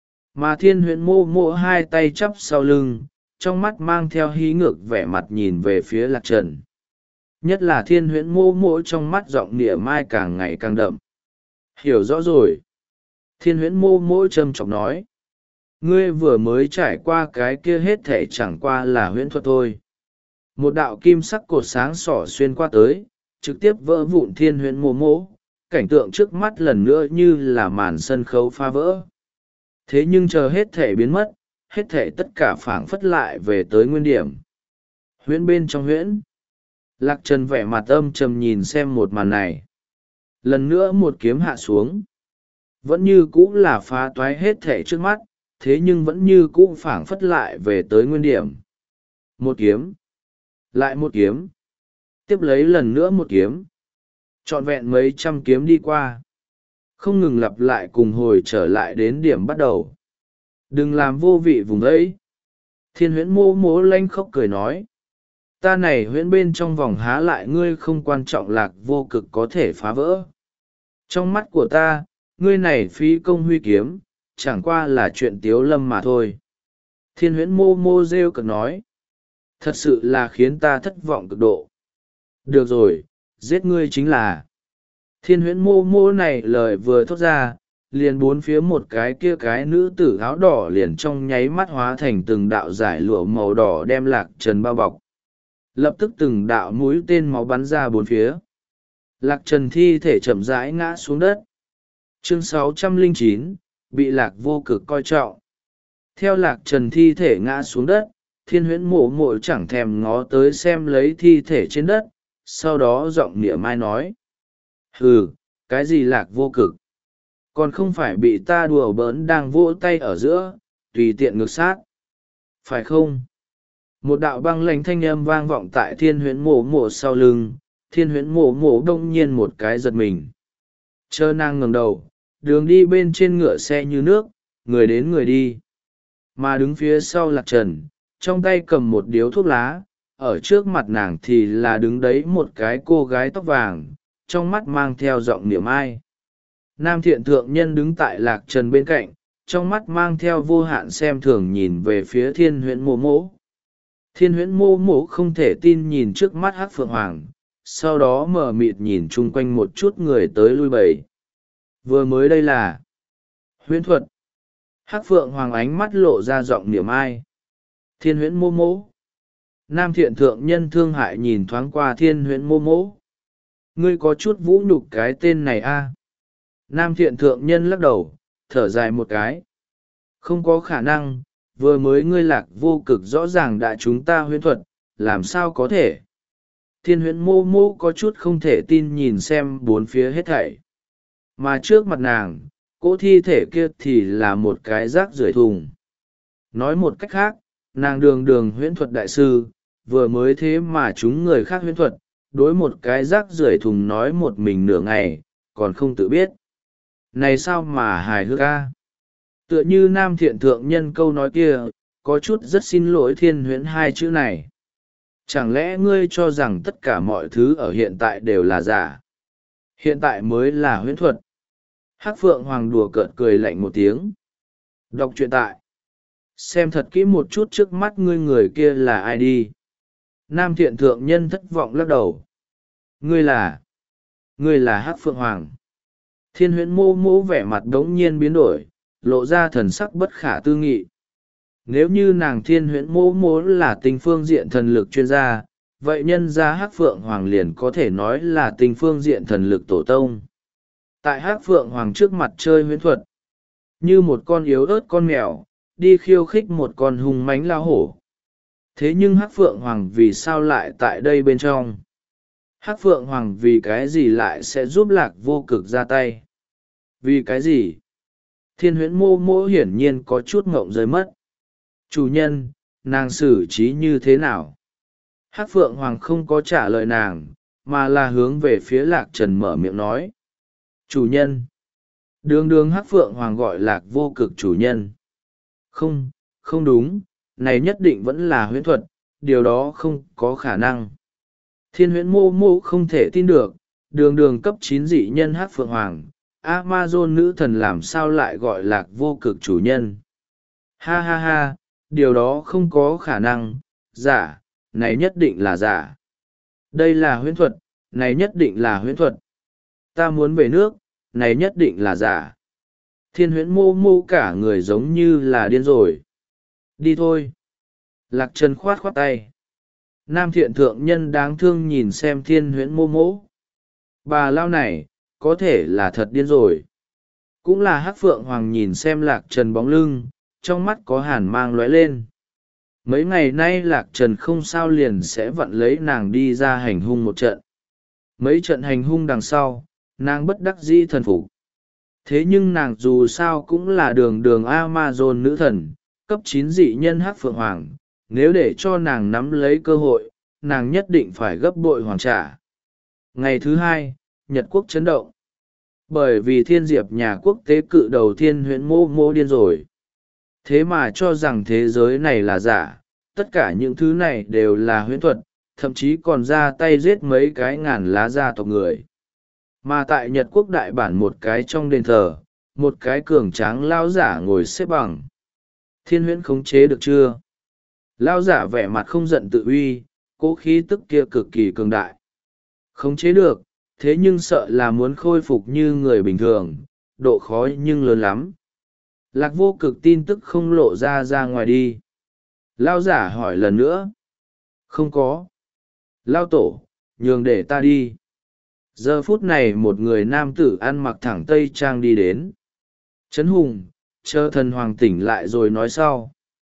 Mà Thiên Huyễn Mô Mô hai tay chắp sau lưng, trong mắt mang theo hí ngược vẻ mặt nhìn về phía Lạc Trần. Nhất là Thiên Huyễn Mô Mô trong mắt giọng nịa mai càng ngày càng đậm. Hiểu rõ rồi. Thiên Huyễn Mô Mô trầm trọng nói. Ngươi vừa mới trải qua cái kia hết thể chẳng qua là huyễn thuật thôi. Một đạo kim sắc cột sáng sỏ xuyên qua tới, trực tiếp vỡ vụn Thiên Huyễn Mô Mô, cảnh tượng trước mắt lần nữa như là màn sân khấu phá vỡ. Thế nhưng chờ hết thể biến mất, hết thể tất cả phảng phất lại về tới nguyên điểm. Huyễn bên trong huyễn, Lạc Trần vẻ mặt âm trầm nhìn xem một màn này. Lần nữa một kiếm hạ xuống, vẫn như cũ là phá toái hết thể trước mắt, thế nhưng vẫn như cũ phảng phất lại về tới nguyên điểm. Một kiếm, lại một kiếm, tiếp lấy lần nữa một kiếm, trọn vẹn mấy trăm kiếm đi qua, không ngừng lặp lại cùng hồi trở lại đến điểm bắt đầu. Đừng làm vô vị vùng ấy. Thiên huyễn mô mố lanh khóc cười nói, ta này huyễn bên trong vòng há lại ngươi không quan trọng Lạc Vô Cực có thể phá vỡ. Trong mắt của ta, ngươi này phí công huy kiếm, chẳng qua là chuyện tiếu lâm mà thôi. Thiên huyễn mô mô rêu cực nói, thật sự là khiến ta thất vọng cực độ. Được rồi, giết ngươi chính là. Thiên huyễn mô mô này lời vừa thốt ra, liền bốn phía một cái kia cái nữ tử áo đỏ liền trong nháy mắt hóa thành từng đạo giải lụa màu đỏ đem Lạc Trần bao bọc. Lập tức từng đạo mũi tên máu bắn ra bốn phía. Lạc Trần thi thể chậm rãi ngã xuống đất. Chương sáu trăm lẻ chín, bị Lạc Vô Cực coi trọng. Theo Lạc Trần thi thể ngã xuống đất, thiên huyễn mộ mộ chẳng thèm ngó tới xem lấy thi thể trên đất, sau đó giọng nịa mai nói. Hừ, cái gì Lạc Vô Cực? Còn không phải bị ta đùa bỡn đang vỗ tay ở giữa, tùy tiện ngược sát. Phải không? Một đạo băng lạnh thanh âm vang vọng tại thiên huyễn mộ mộ sau lưng, thiên huyễn mộ mộ đông nhiên một cái giật mình. Chờ nàng ngẩng đầu, đường đi bên trên ngựa xe như nước, người đến người đi. Mà đứng phía sau Lạc Trần, trong tay cầm một điếu thuốc lá, ở trước mặt nàng thì là đứng đấy một cái cô gái tóc vàng, trong mắt mang theo giọng niệm ai. Nam thiện thượng nhân đứng tại Lạc Trần bên cạnh, trong mắt mang theo vô hạn xem thường nhìn về phía thiên huyễn mô mỗ. Thiên huyễn mô mỗ không thể tin nhìn trước mắt Hắc Phượng Hoàng, sau đó mờ mịt nhìn chung quanh một chút người tới lui bầy. Vừa mới đây là huyễn thuật. Hắc Phượng Hoàng ánh mắt lộ ra giọng niệm ai. Thiên huyễn mô mỗ. Nam thiện thượng nhân thương hại nhìn thoáng qua thiên huyễn mô mỗ. Ngươi có chút vũ nhục cái tên này a? À? Nam thiện thượng nhân lắc đầu, thở dài một cái. Không có khả năng, vừa mới ngươi Lạc Vô Cực rõ ràng đã chúng ta huyễn thuật, làm sao có thể? Thiên huyễn mô mô có chút không thể tin nhìn xem bốn phía hết thảy. Mà trước mặt nàng, cỗ thi thể kia thì là một cái rác rưởi thùng. Nói một cách khác, nàng đường đường huyễn thuật đại sư, vừa mới thế mà chúng người khác huyễn thuật, đối một cái rác rưởi thùng nói một mình nửa ngày, còn không tự biết. Này sao mà hài hước a? Tựa như nam thiện thượng nhân câu nói kia, có chút rất xin lỗi thiên huyễn hai chữ này. Chẳng lẽ ngươi cho rằng tất cả mọi thứ ở hiện tại đều là giả? Hiện tại mới là huyễn thuật. Hắc Phượng Hoàng đùa cợt cười lạnh một tiếng. Đọc truyện tại. Xem thật kỹ một chút trước mắt ngươi người kia là ai đi. Nam thiện thượng nhân thất vọng lắc đầu. Ngươi là. Ngươi là Hắc Phượng Hoàng. Thiên huyễn mô mô vẻ mặt đống nhiên biến đổi, lộ ra thần sắc bất khả tư nghị. Nếu như nàng thiên huyễn mô mô là tình phương diện thần lực chuyên gia, vậy nhân gia Hắc Phượng Hoàng liền có thể nói là tình phương diện thần lực tổ tông. Tại Hắc Phượng Hoàng trước mặt chơi huyễn thuật, như một con yếu ớt con mèo, đi khiêu khích một con hung mãnh lao hổ. Thế nhưng Hắc Phượng Hoàng vì sao lại tại đây bên trong? Hắc Phượng Hoàng vì cái gì lại sẽ giúp Lạc Vô Cực ra tay? Vì cái gì? Thiên huyễn mô mô hiển nhiên có chút ngộng rơi mất. Chủ nhân, nàng xử trí như thế nào? Hắc Phượng Hoàng không có trả lời nàng, mà là hướng về phía Lạc Trần mở miệng nói. Chủ nhân. Đường đường Hắc Phượng Hoàng gọi Lạc Vô Cực chủ nhân. Không, không đúng, này nhất định vẫn là huyễn thuật, điều đó không có khả năng. Thiên huyễn mô mô không thể tin được, đường đường cấp chín dị nhân Hắc Phượng Hoàng, Amazon nữ thần làm sao lại gọi Lạc Vô Cực chủ nhân. Ha ha ha, điều đó không có khả năng, giả, này nhất định là giả. Đây là huyễn thuật, này nhất định là huyễn thuật. Ta muốn về nước, này nhất định là giả. Thiên huyễn mô mô cả người giống như là điên rồi. Đi thôi. Lạc Trần khoát khoát tay. Nam thiện thượng nhân đáng thương nhìn xem thiên huyễn mô mô. Bà lao này, có thể là thật điên rồi. Cũng là Hắc Phượng Hoàng nhìn xem Lạc Trần bóng lưng, trong mắt có hàn mang lóe lên. Mấy ngày nay Lạc Trần không sao liền sẽ vặn lấy nàng đi ra hành hung một trận. Mấy trận hành hung đằng sau, nàng bất đắc dĩ thần phục. Thế nhưng nàng dù sao cũng là đường đường Amazon nữ thần, cấp chín dị nhân hắc phượng hoàng, nếu để cho nàng nắm lấy cơ hội, nàng nhất định phải gấp bội hoàn trả. Ngày thứ hai, Nhật Quốc chấn động. Bởi vì thiên diệp nhà quốc tế cự đầu thiên huyễn mô mô điên rồi. Thế mà cho rằng thế giới này là giả, tất cả những thứ này đều là huyễn thuật, thậm chí còn ra tay giết mấy cái ngàn lá gia tộc người. Mà tại Nhật Quốc đại bản một cái trong đền thờ, một cái cường tráng lao giả ngồi xếp bằng. Thiên huyễn khống chế được chưa? Lao giả vẻ mặt không giận tự uy, cố khí tức kia cực kỳ cường đại. Khống chế được, thế nhưng sợ là muốn khôi phục như người bình thường, độ khó nhưng lớn lắm. Lạc Vô Cực tin tức không lộ ra ra ngoài đi. Lao giả hỏi lần nữa. Không có. Lao tổ, nhường để ta đi. Giờ phút này một người nam tử ăn mặc thẳng tây trang đi đến. Trấn Hùng, chờ thần hoàng tỉnh lại rồi nói sau.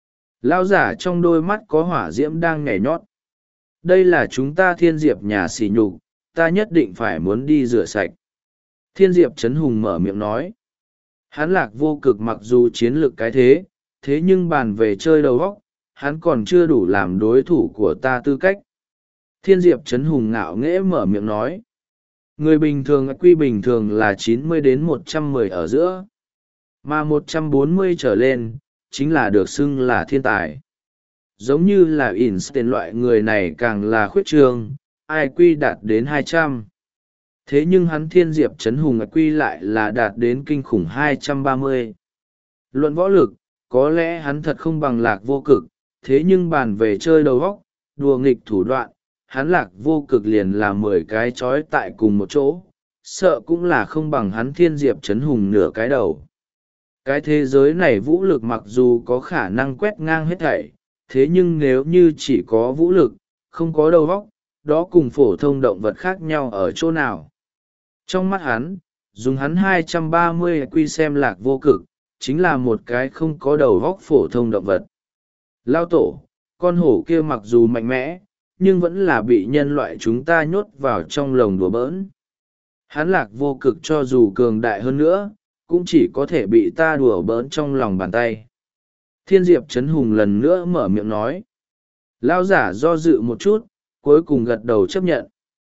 Lao giả trong đôi mắt có hỏa diễm đang nhảy nhót. Đây là chúng ta thiên diệp nhà sỉ nhục, ta nhất định phải muốn đi rửa sạch. Thiên diệp Trấn Hùng mở miệng nói. Hắn Lạc Vô Cực mặc dù chiến lược cái thế, thế nhưng bàn về chơi đầu óc, hắn còn chưa đủ làm đối thủ của ta tư cách. Thiên diệp Trấn Hùng ngạo nghễ mở miệng nói. Người bình thường quy bình thường là chín mươi đến một trăm mười ở giữa, mà một trăm bốn mươi trở lên, chính là được xưng là thiên tài. Giống như là Einstein loại người này càng là khuyết trương, i quy đạt đến hai trăm. Thế nhưng hắn thiên diệp Trấn Hùng i quy lại là đạt đến kinh khủng hai trăm ba mươi. Luận võ lực, có lẽ hắn thật không bằng Lạc Vô Cực, thế nhưng bàn về chơi đầu óc, đùa nghịch thủ đoạn, hắn Lạc Vô Cực liền là mười cái chói tại cùng một chỗ, sợ cũng là không bằng hắn thiên diệp Trấn Hùng nửa cái đầu. Cái thế giới này vũ lực mặc dù có khả năng quét ngang hết thảy, thế nhưng nếu như chỉ có vũ lực, không có đầu óc, đó cùng phổ thông động vật khác nhau ở chỗ nào. Trong mắt hắn, dùng hắn hai trăm ba mươi quy xem Lạc Vô Cực, chính là một cái không có đầu óc phổ thông động vật. Lao tổ, con hổ kia mặc dù mạnh mẽ, nhưng vẫn là bị nhân loại chúng ta nhốt vào trong lồng đùa bỡn. Hắn Lạc Vô Cực cho dù cường đại hơn nữa, cũng chỉ có thể bị ta đùa bỡn trong lòng bàn tay. Thiên diệp Trấn Hùng lần nữa mở miệng nói. Lao giả do dự một chút, cuối cùng gật đầu chấp nhận.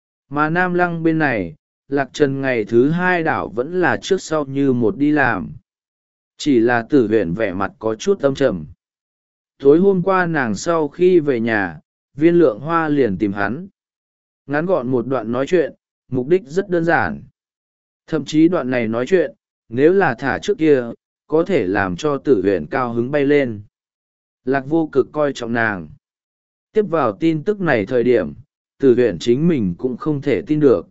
Mà Nam Lăng bên này, Lạc Trần ngày thứ hai đảo vẫn là trước sau như một đi làm. Chỉ là Tử Huyền vẻ mặt có chút âm trầm. Tối hôm qua nàng sau khi về nhà, Viên Lượng Hoa liền tìm hắn. Ngắn gọn một đoạn nói chuyện, mục đích rất đơn giản. Thậm chí đoạn này nói chuyện, nếu là thả trước kia, có thể làm cho Tử Huyền cao hứng bay lên. Lạc Vô Cực coi trọng nàng. Tiếp vào tin tức này thời điểm, Tử Huyền chính mình cũng không thể tin được.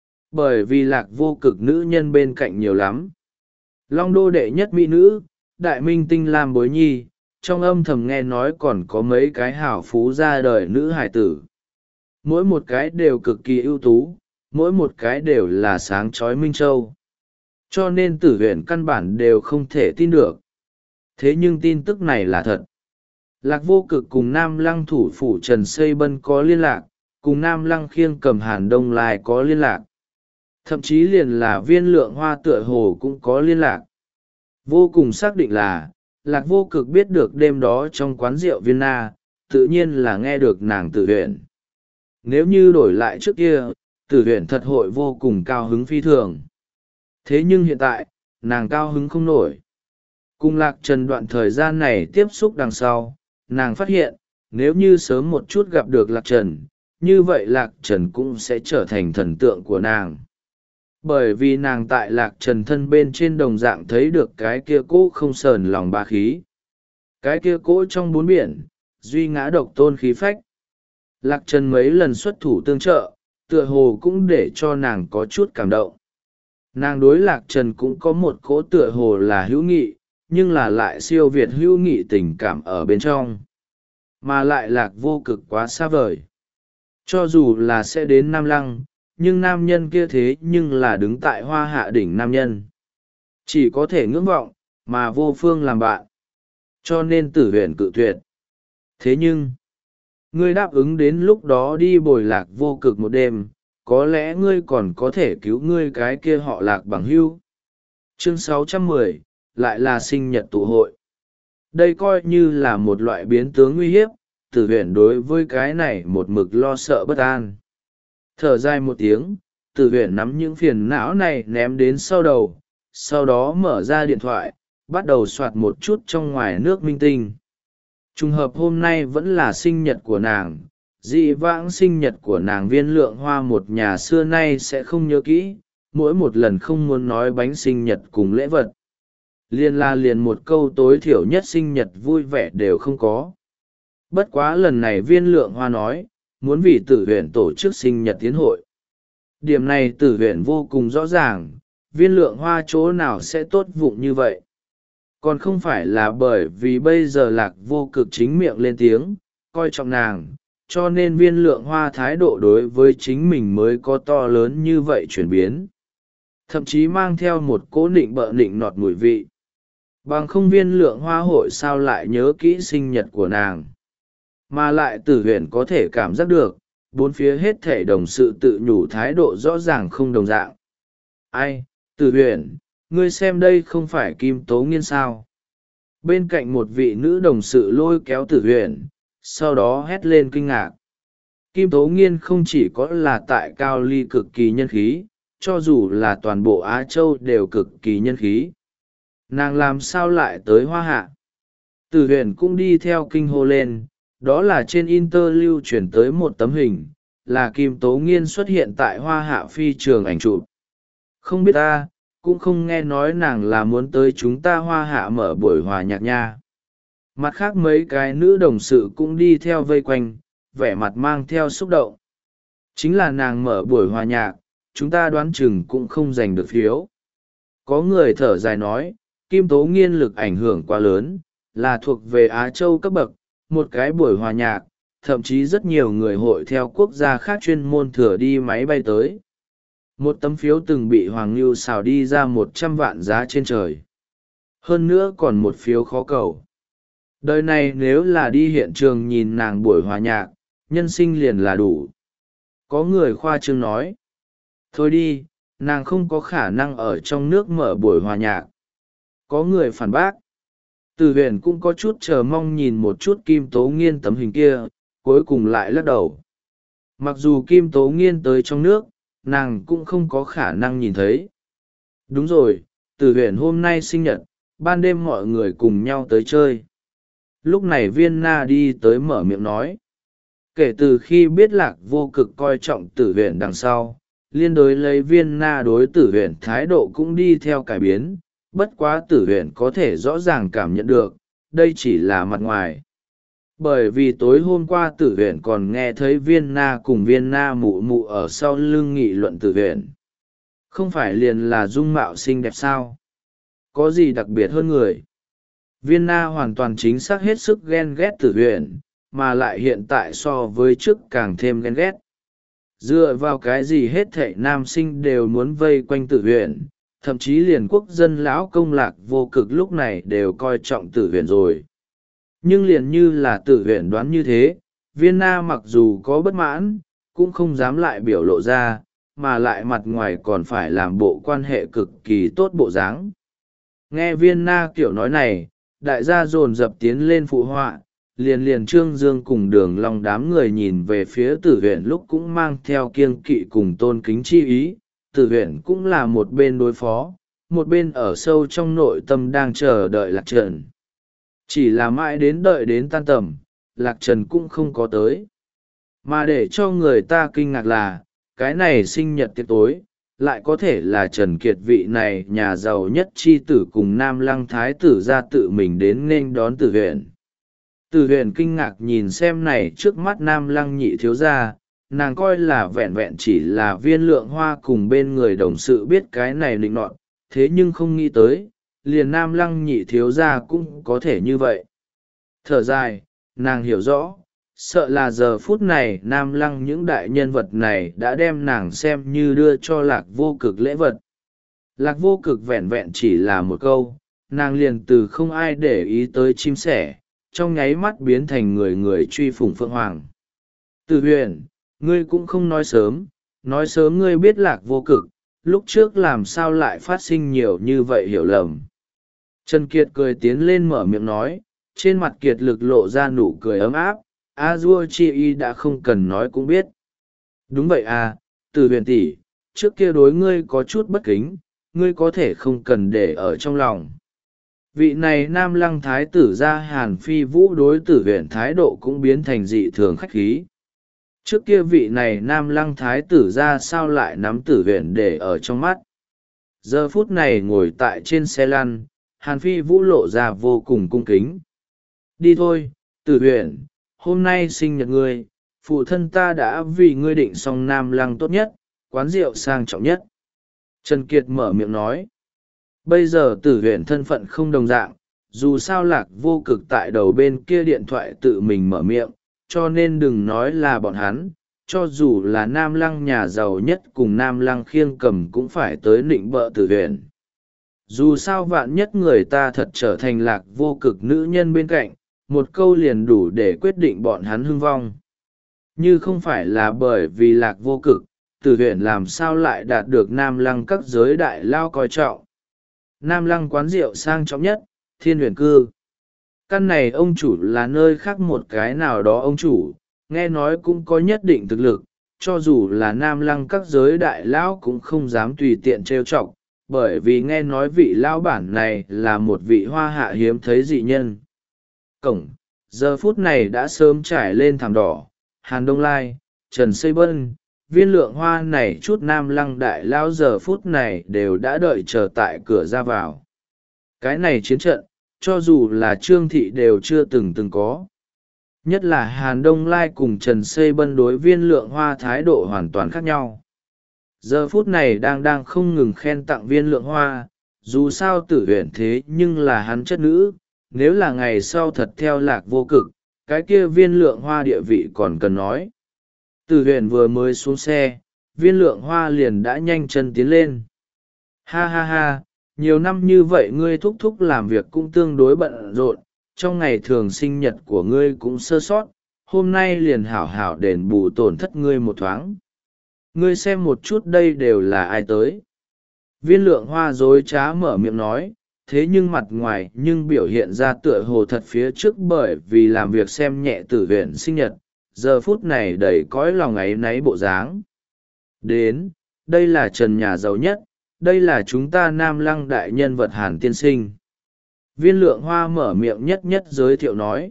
Bởi vì Lạc Vô Cực nữ nhân bên cạnh nhiều lắm. Long đô đệ nhất mỹ nữ, đại minh tinh Lam Bối Nhi, trong âm thầm nghe nói còn có mấy cái hảo phú ra đời nữ hải tử. Mỗi một cái đều cực kỳ ưu tú, mỗi một cái đều là sáng chói minh châu. Cho nên Tử Huyền căn bản đều không thể tin được. Thế nhưng tin tức này là thật. Lạc Vô Cực cùng Nam Lăng thủ phủ Trần Xây Bân có liên lạc, cùng Nam Lăng khiêng cầm Hàn Đông Lai có liên lạc. Thậm chí liền là Viên Lượng Hoa tựa hồ cũng có liên lạc. Vô cùng xác định là, Lạc Vô Cực biết được đêm đó trong quán rượu Viên Na, tự nhiên là nghe được nàng Tử Huyền. Nếu như đổi lại trước kia, Tử Huyền thật hội vô cùng cao hứng phi thường. Thế nhưng hiện tại, nàng cao hứng không nổi. Cùng Lạc Trần đoạn thời gian này tiếp xúc đằng sau, nàng phát hiện, nếu như sớm một chút gặp được Lạc Trần, như vậy Lạc Trần cũng sẽ trở thành thần tượng của nàng. Bởi vì nàng tại Lạc Trần thân bên trên đồng dạng thấy được cái kia cỗ không sờn lòng ba khí. Cái kia cỗ trong bốn biển, duy ngã độc tôn khí phách. Lạc Trần mấy lần xuất thủ tương trợ, tựa hồ cũng để cho nàng có chút cảm động. Nàng đối Lạc Trần cũng có một cỗ tựa hồ là hữu nghị, nhưng là lại siêu việt hữu nghị tình cảm ở bên trong. Mà lại Lạc Vô Cực quá xa vời. Cho dù là sẽ đến Nam Lăng, nhưng nam nhân kia thế nhưng là đứng tại Hoa Hạ đỉnh nam nhân. Chỉ có thể ngưỡng vọng, mà vô phương làm bạn. cho nên tử huyền cự tuyệt. Thế nhưng ngươi đáp ứng đến lúc đó đi bồi Lạc Vô Cực một đêm, có lẽ ngươi còn có thể cứu ngươi cái kia họ Lạc bằng hữu. Chương sáu trăm mười, lại là sinh nhật tụ hội. Đây coi như là một loại biến tướng nguy hiếp, tử huyền đối với cái này một mực lo sợ bất an. Thở dài một tiếng, tử huyền nắm những phiền não này ném đến sau đầu, sau đó mở ra điện thoại, bắt đầu soạt một chút trong ngoài nước minh tinh. Trùng hợp hôm nay vẫn là sinh nhật của nàng, dị vãng sinh nhật của nàng Viên Lượng Hoa một nhà xưa nay sẽ không nhớ kỹ, mỗi một lần không muốn nói bánh sinh nhật cùng lễ vật. Liên la liền một câu tối thiểu nhất sinh nhật vui vẻ đều không có. Bất quá lần này Viên Lượng Hoa nói, muốn vì tử huyền tổ chức sinh nhật tiến hội. Điểm này tử huyền vô cùng rõ ràng, Viên Lượng Hoa chỗ nào sẽ tốt vụng như vậy. Còn không phải là bởi vì bây giờ Lạc Vô Cực chính miệng lên tiếng, coi trọng nàng, cho nên Viên Lượng Hoa thái độ đối với chính mình mới có to lớn như vậy chuyển biến. Thậm chí mang theo một cố nịnh bợ nịnh nọt mùi vị. Bằng không Viên Lượng Hoa hội sao lại nhớ kỹ sinh nhật của nàng. Mà lại tử huyền có thể cảm giác được, bốn phía hết thể đồng sự tự nhủ thái độ rõ ràng không đồng dạng. Ai, tử huyền, ngươi xem đây không phải Kim Tố Nghiên sao? Bên cạnh một vị nữ đồng sự lôi kéo tử huyền, sau đó hét lên kinh ngạc. Kim Tố Nghiên không chỉ có là tại Cao Ly cực kỳ nhân khí, cho dù là toàn bộ Á Châu đều cực kỳ nhân khí. Nàng làm sao lại tới Hoa Hạ? Tử huyền cũng đi theo kinh hô lên, đó là trên Inter lưu chuyển tới một tấm hình, là Kim Tố Nghiên xuất hiện tại Hoa Hạ phi trường ảnh chụp. Không biết ta, cũng không nghe nói nàng là muốn tới chúng ta Hoa Hạ mở buổi hòa nhạc nha. Mặt khác mấy cái nữ đồng sự cũng đi theo vây quanh, vẻ mặt mang theo xúc động. Chính là nàng mở buổi hòa nhạc, chúng ta đoán chừng cũng không giành được phiếu. Có người thở dài nói, Kim Tố Nghiên lực ảnh hưởng quá lớn, là thuộc về Á Châu cấp bậc, một cái buổi hòa nhạc, thậm chí rất nhiều người hội theo quốc gia khác chuyên môn thừa đi máy bay tới. Một tấm phiếu từng bị Hoàng Lưu xào đi ra một trăm vạn giá trên trời. Hơn nữa còn một phiếu khó cầu. Đời này nếu là đi hiện trường nhìn nàng buổi hòa nhạc, nhân sinh liền là đủ. Có người khoa trương nói. Thôi đi, nàng không có khả năng ở trong nước mở buổi hòa nhạc. Có người phản bác. Từ huyền cũng có chút chờ mong nhìn một chút Kim Tố Nghiên tấm hình kia, cuối cùng lại lắc đầu. Mặc dù Kim Tố Nghiên tới trong nước, nàng cũng không có khả năng nhìn thấy. Đúng rồi, Từ huyền hôm nay sinh nhật, ban đêm mọi người cùng nhau tới chơi. Lúc này Viên Na đi tới mở miệng nói. Kể từ khi biết Lạc Vô Cực coi trọng Tử huyền đằng sau, liên đối lấy Viên Na đối Tử huyền thái độ cũng đi theo cải biến, bất quá Tử huyền có thể rõ ràng cảm nhận được, đây chỉ là mặt ngoài. Bởi vì tối hôm qua Tử huyền còn nghe thấy Viên Na cùng Viên Na mụ mụ ở sau lưng nghị luận Tử huyền. Không phải liền là dung mạo xinh đẹp sao? Có gì đặc biệt hơn người? Viên Na hoàn toàn chính xác hết sức ghen ghét Tử huyền, mà lại hiện tại so với trước càng thêm ghen ghét. Dựa vào cái gì hết thảy nam sinh đều muốn vây quanh Tử huyền, thậm chí liền quốc dân lão công Lạc Vô Cực lúc này đều coi trọng Tử huyền rồi. Nhưng liền như là Tử huyền đoán như thế, Viên Na mặc dù có bất mãn, cũng không dám lại biểu lộ ra, mà lại mặt ngoài còn phải làm bộ quan hệ cực kỳ tốt bộ dáng. Nghe Viên Na kiểu nói này, đại gia dồn dập tiến lên phụ họa, liền liền Trương Dương cùng Đường Long đám người nhìn về phía Tử huyền lúc cũng mang theo kiêng kỵ cùng tôn kính chi ý. Tử huyền cũng là một bên đối phó, một bên ở sâu trong nội tâm đang chờ đợi Lạc Trần. Chỉ là mãi đến đợi đến tan tầm, Lạc Trần cũng không có tới. Mà để cho người ta kinh ngạc là, cái này sinh nhật tiệc tối, lại có thể là Trần Kiệt vị này nhà giàu nhất chi tử cùng Nam Lăng Thái tử ra tự mình đến nên đón Tử huyền. Tử huyền kinh ngạc nhìn xem này trước mắt Nam Lăng nhị thiếu gia, nàng coi là vẹn vẹn chỉ là Viên Lượng Hoa cùng bên người đồng sự biết cái này định nọt, thế nhưng không nghĩ tới, liền Nam Lăng nhị thiếu gia cũng có thể như vậy. Thở dài, nàng hiểu rõ, sợ là giờ phút này Nam Lăng những đại nhân vật này đã đem nàng xem như đưa cho Lạc Vô Cực lễ vật. Lạc Vô Cực vẹn vẹn chỉ là một câu, nàng liền từ không ai để ý tới chim sẻ, trong nháy mắt biến thành người người truy phủng phượng hoàng. Tử huyền, ngươi cũng không nói sớm, nói sớm ngươi biết lạc vô cực, lúc trước làm sao lại phát sinh nhiều như vậy hiểu lầm. Trần Kiệt cười tiến lên mở miệng nói, trên mặt Kiệt lực lộ ra nụ cười ấm áp, a dua chi y đã không cần nói cũng biết. Đúng vậy à, Tử huyền tỷ, trước kia đối ngươi có chút bất kính, ngươi có thể không cần để ở trong lòng. Vị này nam lăng thái tử gia Hàn Phi Vũ đối Tử huyền thái độ cũng biến thành dị thường khách khí. Trước kia vị này nam lăng thái tử ra sao lại nắm Tử huyền để ở trong mắt. Giờ phút này ngồi tại trên xe lăn, Hàn Phi Vũ lộ ra vô cùng cung kính. Đi thôi, Tử huyền, hôm nay sinh nhật ngươi, phụ thân ta đã vì ngươi định xong nam lăng tốt nhất, quán rượu sang trọng nhất. Trần Kiệt mở miệng nói. Bây giờ Tử huyền thân phận không đồng dạng, dù sao lạc vô cực tại đầu bên kia điện thoại tự mình mở miệng, cho nên đừng nói là bọn hắn, cho dù là nam lăng nhà giàu nhất cùng nam lăng khiêng cầm cũng phải tới nịnh bợ Tử huyền. Dù sao vạn nhất người ta thật trở thành lạc vô cực nữ nhân bên cạnh, một câu liền đủ để quyết định bọn hắn hưng vong. Như không phải là bởi vì lạc vô cực, Tử huyền làm sao lại đạt được nam lăng các giới đại lao coi trọng. Nam lăng quán rượu sang trọng nhất, Thiên Huyền Cư. Căn này ông chủ là nơi khác một cái nào đó ông chủ, nghe nói cũng có nhất định thực lực, cho dù là nam lăng các giới đại lão cũng không dám tùy tiện trêu chọc, bởi vì nghe nói vị lão bản này là một vị hoa hạ hiếm thấy dị nhân. Cổng, giờ phút này đã sớm trải lên thảm đỏ, Hàn Đông Lai, Trần Xây Bân, viên lượng hoa này chút nam lăng đại lão giờ phút này đều đã đợi chờ tại cửa ra vào. Cái này chiến trận, cho dù là Trương Thị đều chưa từng từng có. Nhất là Hàn Đông Lai cùng Trần Xây Bân đối viên lượng hoa thái độ hoàn toàn khác nhau. Giờ phút này đang đang không ngừng khen tặng viên lượng hoa, dù sao Tử huyền thế nhưng là hắn chất nữ, nếu là ngày sau thật theo lạc vô cực, cái kia viên lượng hoa địa vị còn cần nói. Tử huyền vừa mới xuống xe, viên lượng hoa liền đã nhanh chân tiến lên. Ha ha ha, nhiều năm như vậy ngươi thúc thúc làm việc cũng tương đối bận rộn, trong ngày thường sinh nhật của ngươi cũng sơ sót, hôm nay liền hảo hảo đền bù tổn thất ngươi một thoáng. Ngươi xem một chút đây đều là ai tới. Viên lượng hoa dối trá mở miệng nói, thế nhưng mặt ngoài nhưng biểu hiện ra tựa hồ thật phía trước bởi vì làm việc xem nhẹ Tử huyền sinh nhật, giờ phút này đầy cõi lòng áy náy bộ dáng. Đến, đây là Trần nhà giàu nhất, đây là chúng ta nam lăng đại nhân vật Hàn tiên sinh. Viên lượng hoa mở miệng nhất nhất giới thiệu nói.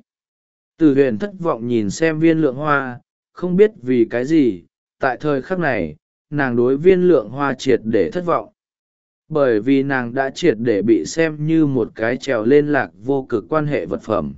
Tử huyền thất vọng nhìn xem viên lượng hoa, không biết vì cái gì, tại thời khắc này, nàng đối viên lượng hoa triệt để thất vọng. Bởi vì nàng đã triệt để bị xem như một cái trèo lên lạc vô cực quan hệ vật phẩm.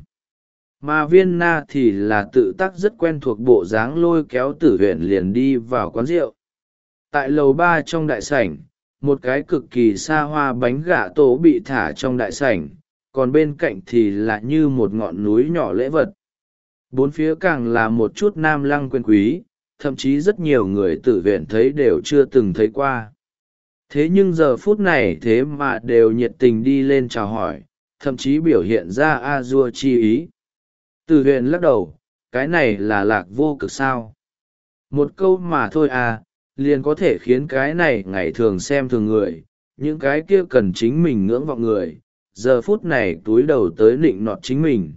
Mà viên na thì là tự tác rất quen thuộc bộ dáng lôi kéo Tử huyền liền đi vào quán rượu. Tại lầu ba trong đại sảnh, một cái cực kỳ xa hoa bánh gà tổ bị thả trong đại sảnh, còn bên cạnh thì là như một ngọn núi nhỏ lễ vật. Bốn phía càng là một chút nam lăng quyền quý, thậm chí rất nhiều người Tử huyền thấy đều chưa từng thấy qua. Thế nhưng giờ phút này thế mà đều nhiệt tình đi lên chào hỏi, thậm chí biểu hiện ra a dua chi ý. Tử huyền lắc đầu, cái này là lạc vô cực sao? Một câu mà thôi à, liền có thể khiến cái này ngày thường xem thường người, những cái kia cần chính mình ngưỡng vọng người, giờ phút này túi đầu tới nịnh nọt chính mình.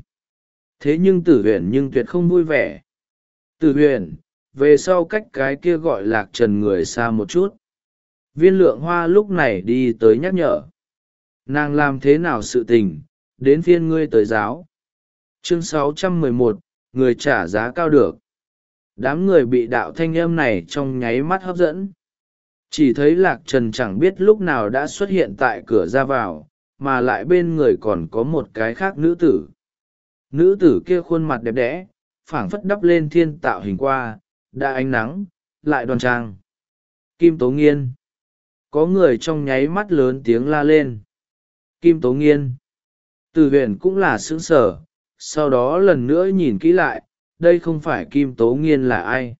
Thế nhưng Tử huyền nhưng tuyệt không vui vẻ. Tử huyền, về sau cách cái kia gọi lạc trần người xa một chút. Viên lượng hoa lúc này đi tới nhắc nhở. Nàng làm thế nào sự tình, đến phiên ngươi tới giáo. Chương sáu trăm mười một, người trả giá cao được. Đám người bị đạo thanh âm này trong nháy mắt hấp dẫn. Chỉ thấy lạc trần chẳng biết lúc nào đã xuất hiện tại cửa ra vào, mà lại bên người còn có một cái khác nữ tử. Nữ tử kia khuôn mặt đẹp đẽ, phảng phất đắp lên thiên tạo hình qua, đã ánh nắng, lại đoan trang. Kim Tố Nghiên. Có người trong nháy mắt lớn tiếng la lên. Kim Tố Nghiên. Tử huyền cũng là sững sờ, sau đó lần nữa nhìn kỹ lại, đây không phải Kim Tố Nghiên là ai?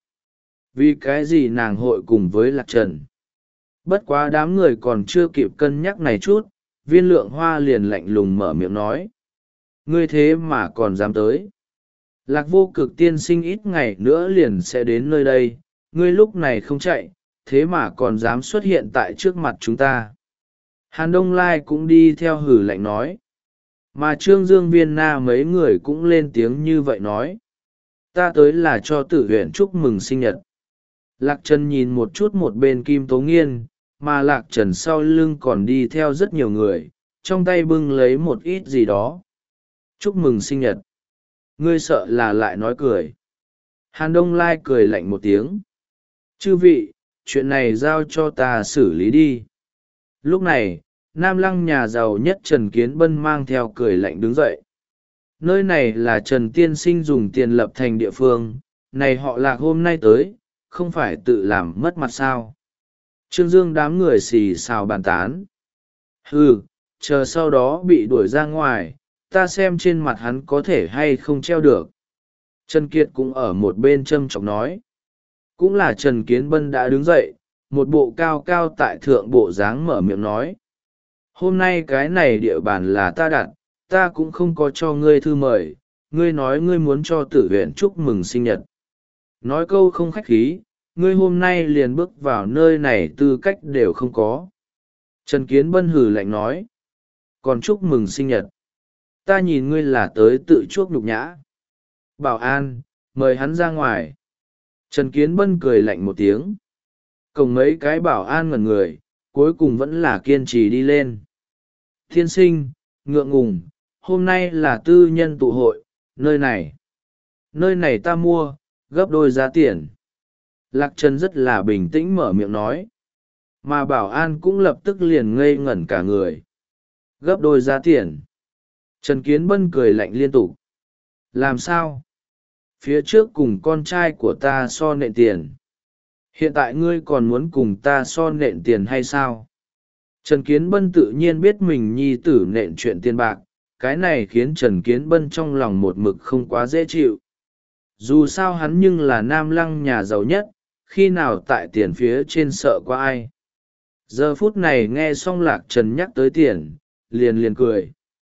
Vì cái gì nàng hội cùng với lạc trần? Bất quá đám người còn chưa kịp cân nhắc này chút, Viên Lượng Hoa liền lạnh lùng mở miệng nói: ngươi thế mà còn dám tới. Lạc Vô Cực tiên sinh ít ngày nữa liền sẽ đến nơi đây, ngươi lúc này không chạy, thế mà còn dám xuất hiện tại trước mặt chúng ta. Hàn Đông Lai cũng đi theo hử lạnh nói. Mà Trương Dương Viên Na mấy người cũng lên tiếng như vậy nói: ta tới là cho Tử Huyền chúc mừng sinh nhật. Lạc Trần nhìn một chút một bên Kim Tố Nghiên, mà Lạc Trần sau lưng còn đi theo rất nhiều người, trong tay bưng lấy một ít gì đó. Chúc mừng sinh nhật. Ngươi sợ là lại nói cười. Hàn Đông Lai cười lạnh một tiếng. Chư vị, chuyện này giao cho ta xử lý đi. Lúc này, Nam Lăng nhà giàu nhất Trần Kiến Bân mang theo cười lạnh đứng dậy. Nơi này là Trần Tiên Sinh dùng tiền lập thành địa phương, này họ Lạc hôm nay tới, không phải tự làm mất mặt sao. Trương Dương đám người xì xào bàn tán. Hừ, chờ sau đó bị đuổi ra ngoài, ta xem trên mặt hắn có thể hay không treo được. Trần Kiệt cũng ở một bên châm chọc nói. Cũng là Trần Kiến Bân đã đứng dậy, một bộ cao cao tại thượng bộ dáng mở miệng nói: hôm nay cái này địa bàn là ta đặt, ta cũng không có cho ngươi thư mời, ngươi nói ngươi muốn cho Tử Huyền chúc mừng sinh nhật. Nói câu không khách khí, ngươi hôm nay liền bước vào nơi này tư cách đều không có. Trần Kiến Bân hừ lạnh nói. Còn chúc mừng sinh nhật, ta nhìn ngươi là tới tự chuốc nhục nhã. Bảo an, mời hắn ra ngoài. Trần Kiến Bân cười lạnh một tiếng. Cùng mấy cái bảo an ngẩn người, cuối cùng vẫn là kiên trì đi lên. Thiên sinh, ngượng ngùng, hôm nay là tư nhân tụ hội, nơi này. Nơi này ta mua, gấp đôi giá tiền. Lạc Trần rất là bình tĩnh mở miệng nói. Mà bảo an cũng lập tức liền ngây ngẩn cả người. Gấp đôi giá tiền. Trần Kiến Bân cười lạnh liên tục. Làm sao? Phía trước cùng con trai của ta so nện tiền. Hiện tại ngươi còn muốn cùng ta so nện tiền hay sao? Trần Kiến Bân tự nhiên biết mình nhi tử nện chuyện tiền bạc, cái này khiến Trần Kiến Bân trong lòng một mực không quá dễ chịu. Dù sao hắn nhưng là Nam Lăng nhà giàu nhất, khi nào tại tiền phía trên sợ qua ai. Giờ phút này nghe xong Lạc Trần nhắc tới tiền, liền liền cười.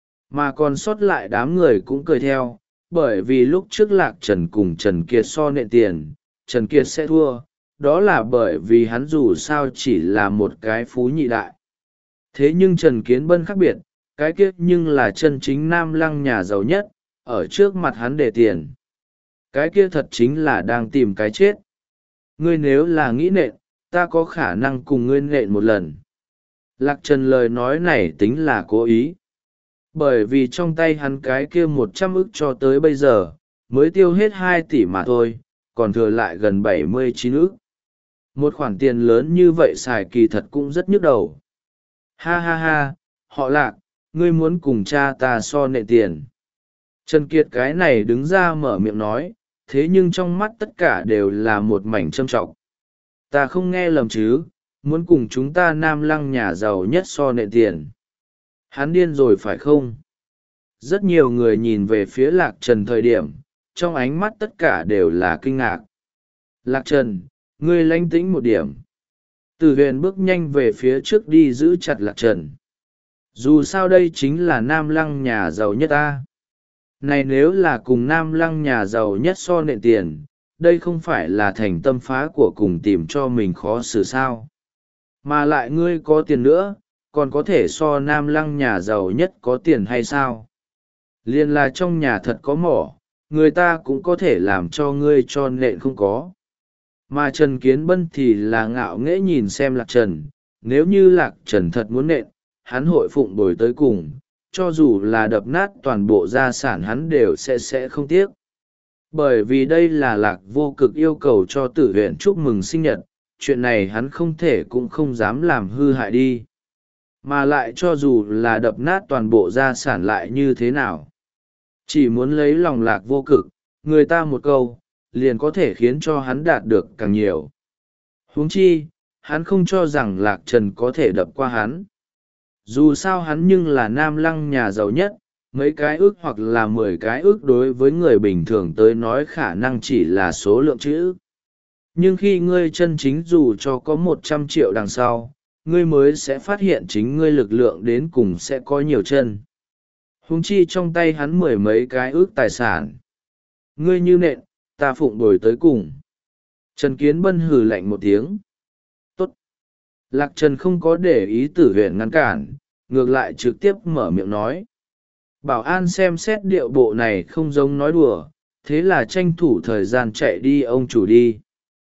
Mà còn sót lại đám người cũng cười theo, bởi vì lúc trước Lạc Trần cùng Trần Kiệt so nện tiền, Trần Kiệt sẽ thua, đó là bởi vì hắn dù sao chỉ là một cái phú nhị đại. Thế nhưng Trần Kiến Bân khác biệt, cái kiếp nhưng là chân chính Nam Lăng nhà giàu nhất, ở trước mặt hắn để tiền. Cái kia thật chính là đang tìm cái chết. Ngươi nếu là nghĩ nện, ta có khả năng cùng ngươi nện một lần. Lạc Trần lời nói này tính là cố ý. Bởi vì trong tay hắn cái kia một trăm ức cho tới bây giờ, mới tiêu hết hai tỷ mà thôi, còn thừa lại gần bảy mươi chín ức. Một khoản tiền lớn như vậy xài kỳ thật cũng rất nhức đầu. Ha ha ha, họ Lạc, ngươi muốn cùng cha ta so nệ tiền. Trần Kiệt cái này đứng ra mở miệng nói, thế nhưng trong mắt tất cả đều là một mảnh trâm trọng. Ta không nghe lầm chứ, muốn cùng chúng ta Nam Lăng nhà giàu nhất so nệ tiền. Hắn điên rồi phải không? Rất nhiều người nhìn về phía Lạc Trần thời điểm, trong ánh mắt tất cả đều là kinh ngạc. Lạc Trần, ngươi lánh tĩnh một điểm. Tử Huyền bước nhanh về phía trước đi giữ chặt Lạc Trần. Dù sao đây chính là Nam Lăng nhà giàu nhất ta. Này nếu là cùng Nam Lăng nhà giàu nhất so nện tiền, đây không phải là thành tâm phá của cùng tìm cho mình khó xử sao. Mà lại ngươi có tiền nữa, còn có thể so Nam Lăng nhà giàu nhất có tiền hay sao? Liên là trong nhà thật có mỏ, người ta cũng có thể làm cho ngươi cho nện không có. Mà Trần Kiến Bân thì là ngạo nghễ nhìn xem Lạc Trần, nếu như Lạc Trần thật muốn nện, hắn hội phụng bồi tới cùng, cho dù là đập nát toàn bộ gia sản hắn đều sẽ sẽ không tiếc. Bởi vì đây là Lạc Vô Cực yêu cầu cho Tử Huyền chúc mừng sinh nhật, chuyện này hắn không thể cũng không dám làm hư hại đi. Mà lại cho dù là đập nát toàn bộ gia sản lại như thế nào. Chỉ muốn lấy lòng Lạc Vô Cực, người ta một câu, liền có thể khiến cho hắn đạt được càng nhiều. Huống chi, hắn không cho rằng Lạc Trần có thể đập qua hắn. Dù sao hắn nhưng là Nam Lăng nhà giàu nhất, mấy cái ước hoặc là mười cái ước đối với người bình thường tới nói khả năng chỉ là số lượng chữ. Nhưng khi ngươi chân chính dù cho có một trăm triệu đằng sau, ngươi mới sẽ phát hiện chính ngươi lực lượng đến cùng sẽ có nhiều chân. Huống chi trong tay hắn mười mấy cái ước tài sản. Ngươi như nện, ta phụng bồi tới cùng. Trần Kiến Bân hừ lạnh một tiếng. Tốt. Lạc Trần không có để ý Tử Huyền ngăn cản, ngược lại trực tiếp mở miệng nói. Bảo an xem xét điệu bộ này không giống nói đùa, thế là tranh thủ thời gian chạy đi ông chủ đi.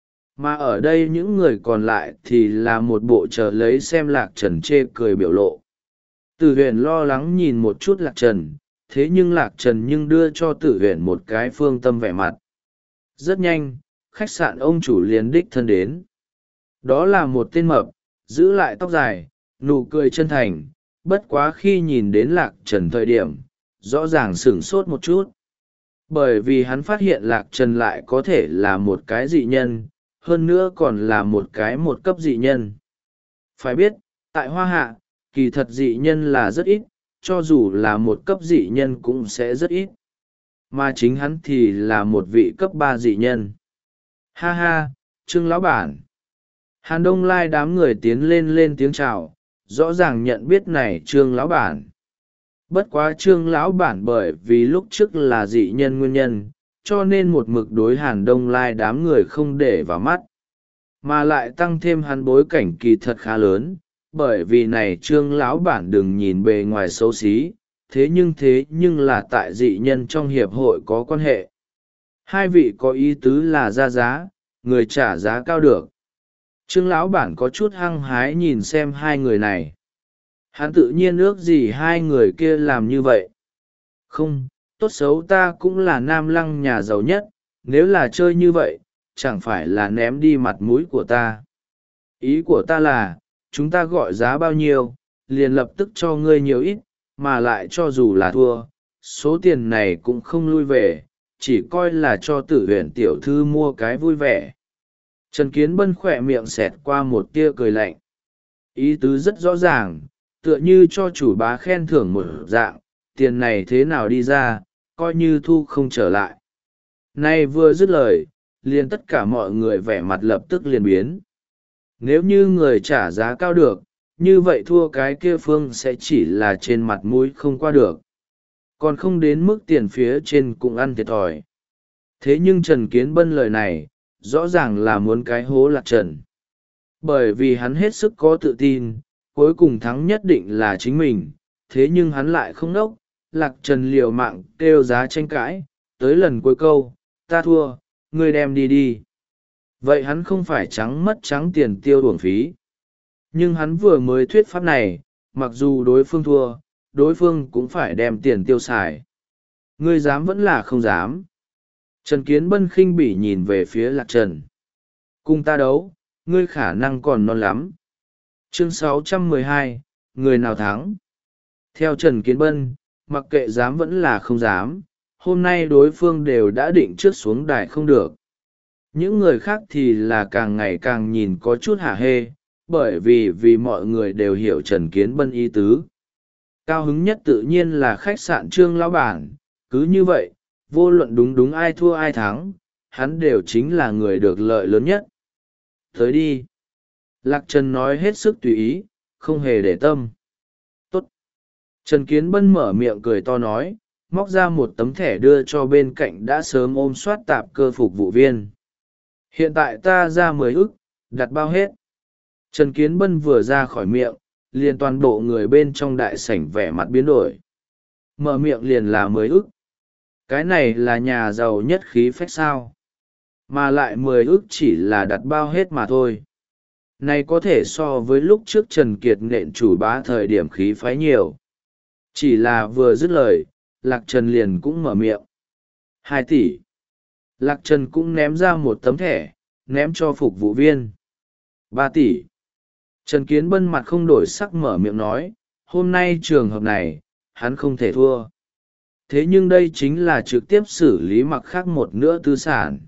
Mà ở đây những người còn lại thì là một bộ chờ lấy xem Lạc Trần chê cười biểu lộ. Tử Huyền lo lắng nhìn một chút Lạc Trần, thế nhưng Lạc Trần nhưng đưa cho Tử Huyền một cái phương tâm vẻ mặt. Rất nhanh, khách sạn ông chủ liền đích thân đến. Đó là một tên mập, giữ lại tóc dài, nụ cười chân thành, bất quá khi nhìn đến Lạc Trần thời điểm, rõ ràng sửng sốt một chút. Bởi vì hắn phát hiện Lạc Trần lại có thể là một cái dị nhân, hơn nữa còn là một cái một cấp dị nhân. Phải biết, tại Hoa Hạ, kỳ thật dị nhân là rất ít, cho dù là một cấp dị nhân cũng sẽ rất ít. Mà chính hắn thì là một vị cấp ba dị nhân. Ha ha, Trương lão bản. Hàn Đông Lai đám người tiến lên lên tiếng chào, rõ ràng nhận biết này Trương lão bản. Bất quá Trương lão bản bởi vì lúc trước là dị nhân nguyên nhân, cho nên một mực đối Hàn Đông Lai đám người không để vào mắt. Mà lại tăng thêm hắn bối cảnh kỳ thật khá lớn, bởi vì này Trương lão bản đừng nhìn bề ngoài xấu xí, thế nhưng thế nhưng là tại dị nhân trong hiệp hội có quan hệ. Hai vị có ý tứ là ra giá, người trả giá cao được. Trương lão bản có chút hăng hái nhìn xem hai người này. Hắn tự nhiên ước gì hai người kia làm như vậy. Không, tốt xấu ta cũng là nam lăng nhà giàu nhất, nếu là chơi như vậy, chẳng phải là ném đi mặt mũi của ta. Ý của ta là, chúng ta gọi giá bao nhiêu, liền lập tức cho ngươi nhiều ít, mà lại cho dù là thua, số tiền này cũng không lui về, chỉ coi là cho Tử Huyền tiểu thư mua cái vui vẻ. Trần Kiến Bân khỏe miệng xẹt qua một tia cười lạnh. Ý tứ rất rõ ràng, tựa như cho chủ bá khen thưởng một dạng, tiền này thế nào đi ra, coi như thu không trở lại. Nay vừa dứt lời, liền tất cả mọi người vẻ mặt lập tức liền biến. Nếu như người trả giá cao được, như vậy thua cái kia phương sẽ chỉ là trên mặt mũi không qua được. Còn không đến mức tiền phía trên cũng ăn thiệt thòi. Thế nhưng Trần Kiến Bân lời này, rõ ràng là muốn cái hố Lạc Trần. Bởi vì hắn hết sức có tự tin, cuối cùng thắng nhất định là chính mình, thế nhưng hắn lại không đốc. Lạc Trần liều mạng kêu giá tranh cãi, tới lần cuối câu, ta thua, ngươi đem đi đi. Vậy hắn không phải trắng mất trắng tiền tiêu uổng phí. Nhưng hắn vừa mới thuyết pháp này, mặc dù đối phương thua, đối phương cũng phải đem tiền tiêu xài. Ngươi dám vẫn là không dám. Trần Kiến Bân khinh bỉ nhìn về phía Lạc Trần. Cùng ta đấu, ngươi khả năng còn non lắm. Chương sáu trăm mười hai, người nào thắng? Theo Trần Kiến Bân, mặc kệ dám vẫn là không dám, hôm nay đối phương đều đã định trước xuống đài không được. Những người khác thì là càng ngày càng nhìn có chút hả hê, bởi vì vì mọi người đều hiểu Trần Kiến Bân ý tứ. Cao hứng nhất tự nhiên là khách sạn Trương lão bản, cứ như vậy, vô luận đúng đúng ai thua ai thắng, hắn đều chính là người được lợi lớn nhất. Tới đi. Lạc Trần nói hết sức tùy ý, không hề để tâm. Tốt. Trần Kiến Bân mở miệng cười to nói, móc ra một tấm thẻ đưa cho bên cạnh đã sớm ôm soát tạp cơ phục vụ viên. Hiện tại ta ra mười ức, đặt bao hết. Trần Kiến Bân vừa ra khỏi miệng, liền toàn bộ người bên trong đại sảnh vẻ mặt biến đổi. Mở miệng liền là mười ức. Cái này là nhà giàu nhất khí phách sao. Mà lại mười ức chỉ là đặt bao hết mà thôi. Này có thể so với lúc trước Trần Kiệt nện chủ bá thời điểm khí phái nhiều. Chỉ là vừa dứt lời, Lạc Trần liền cũng mở miệng. Hai tỷ. Lạc Trần cũng ném ra một tấm thẻ, ném cho phục vụ viên. Ba tỷ. Trần Kiến Bân mặt không đổi sắc mở miệng nói, hôm nay trường hợp này, hắn không thể thua. Thế nhưng đây chính là trực tiếp xử lý mặc khác một nữa tư sản.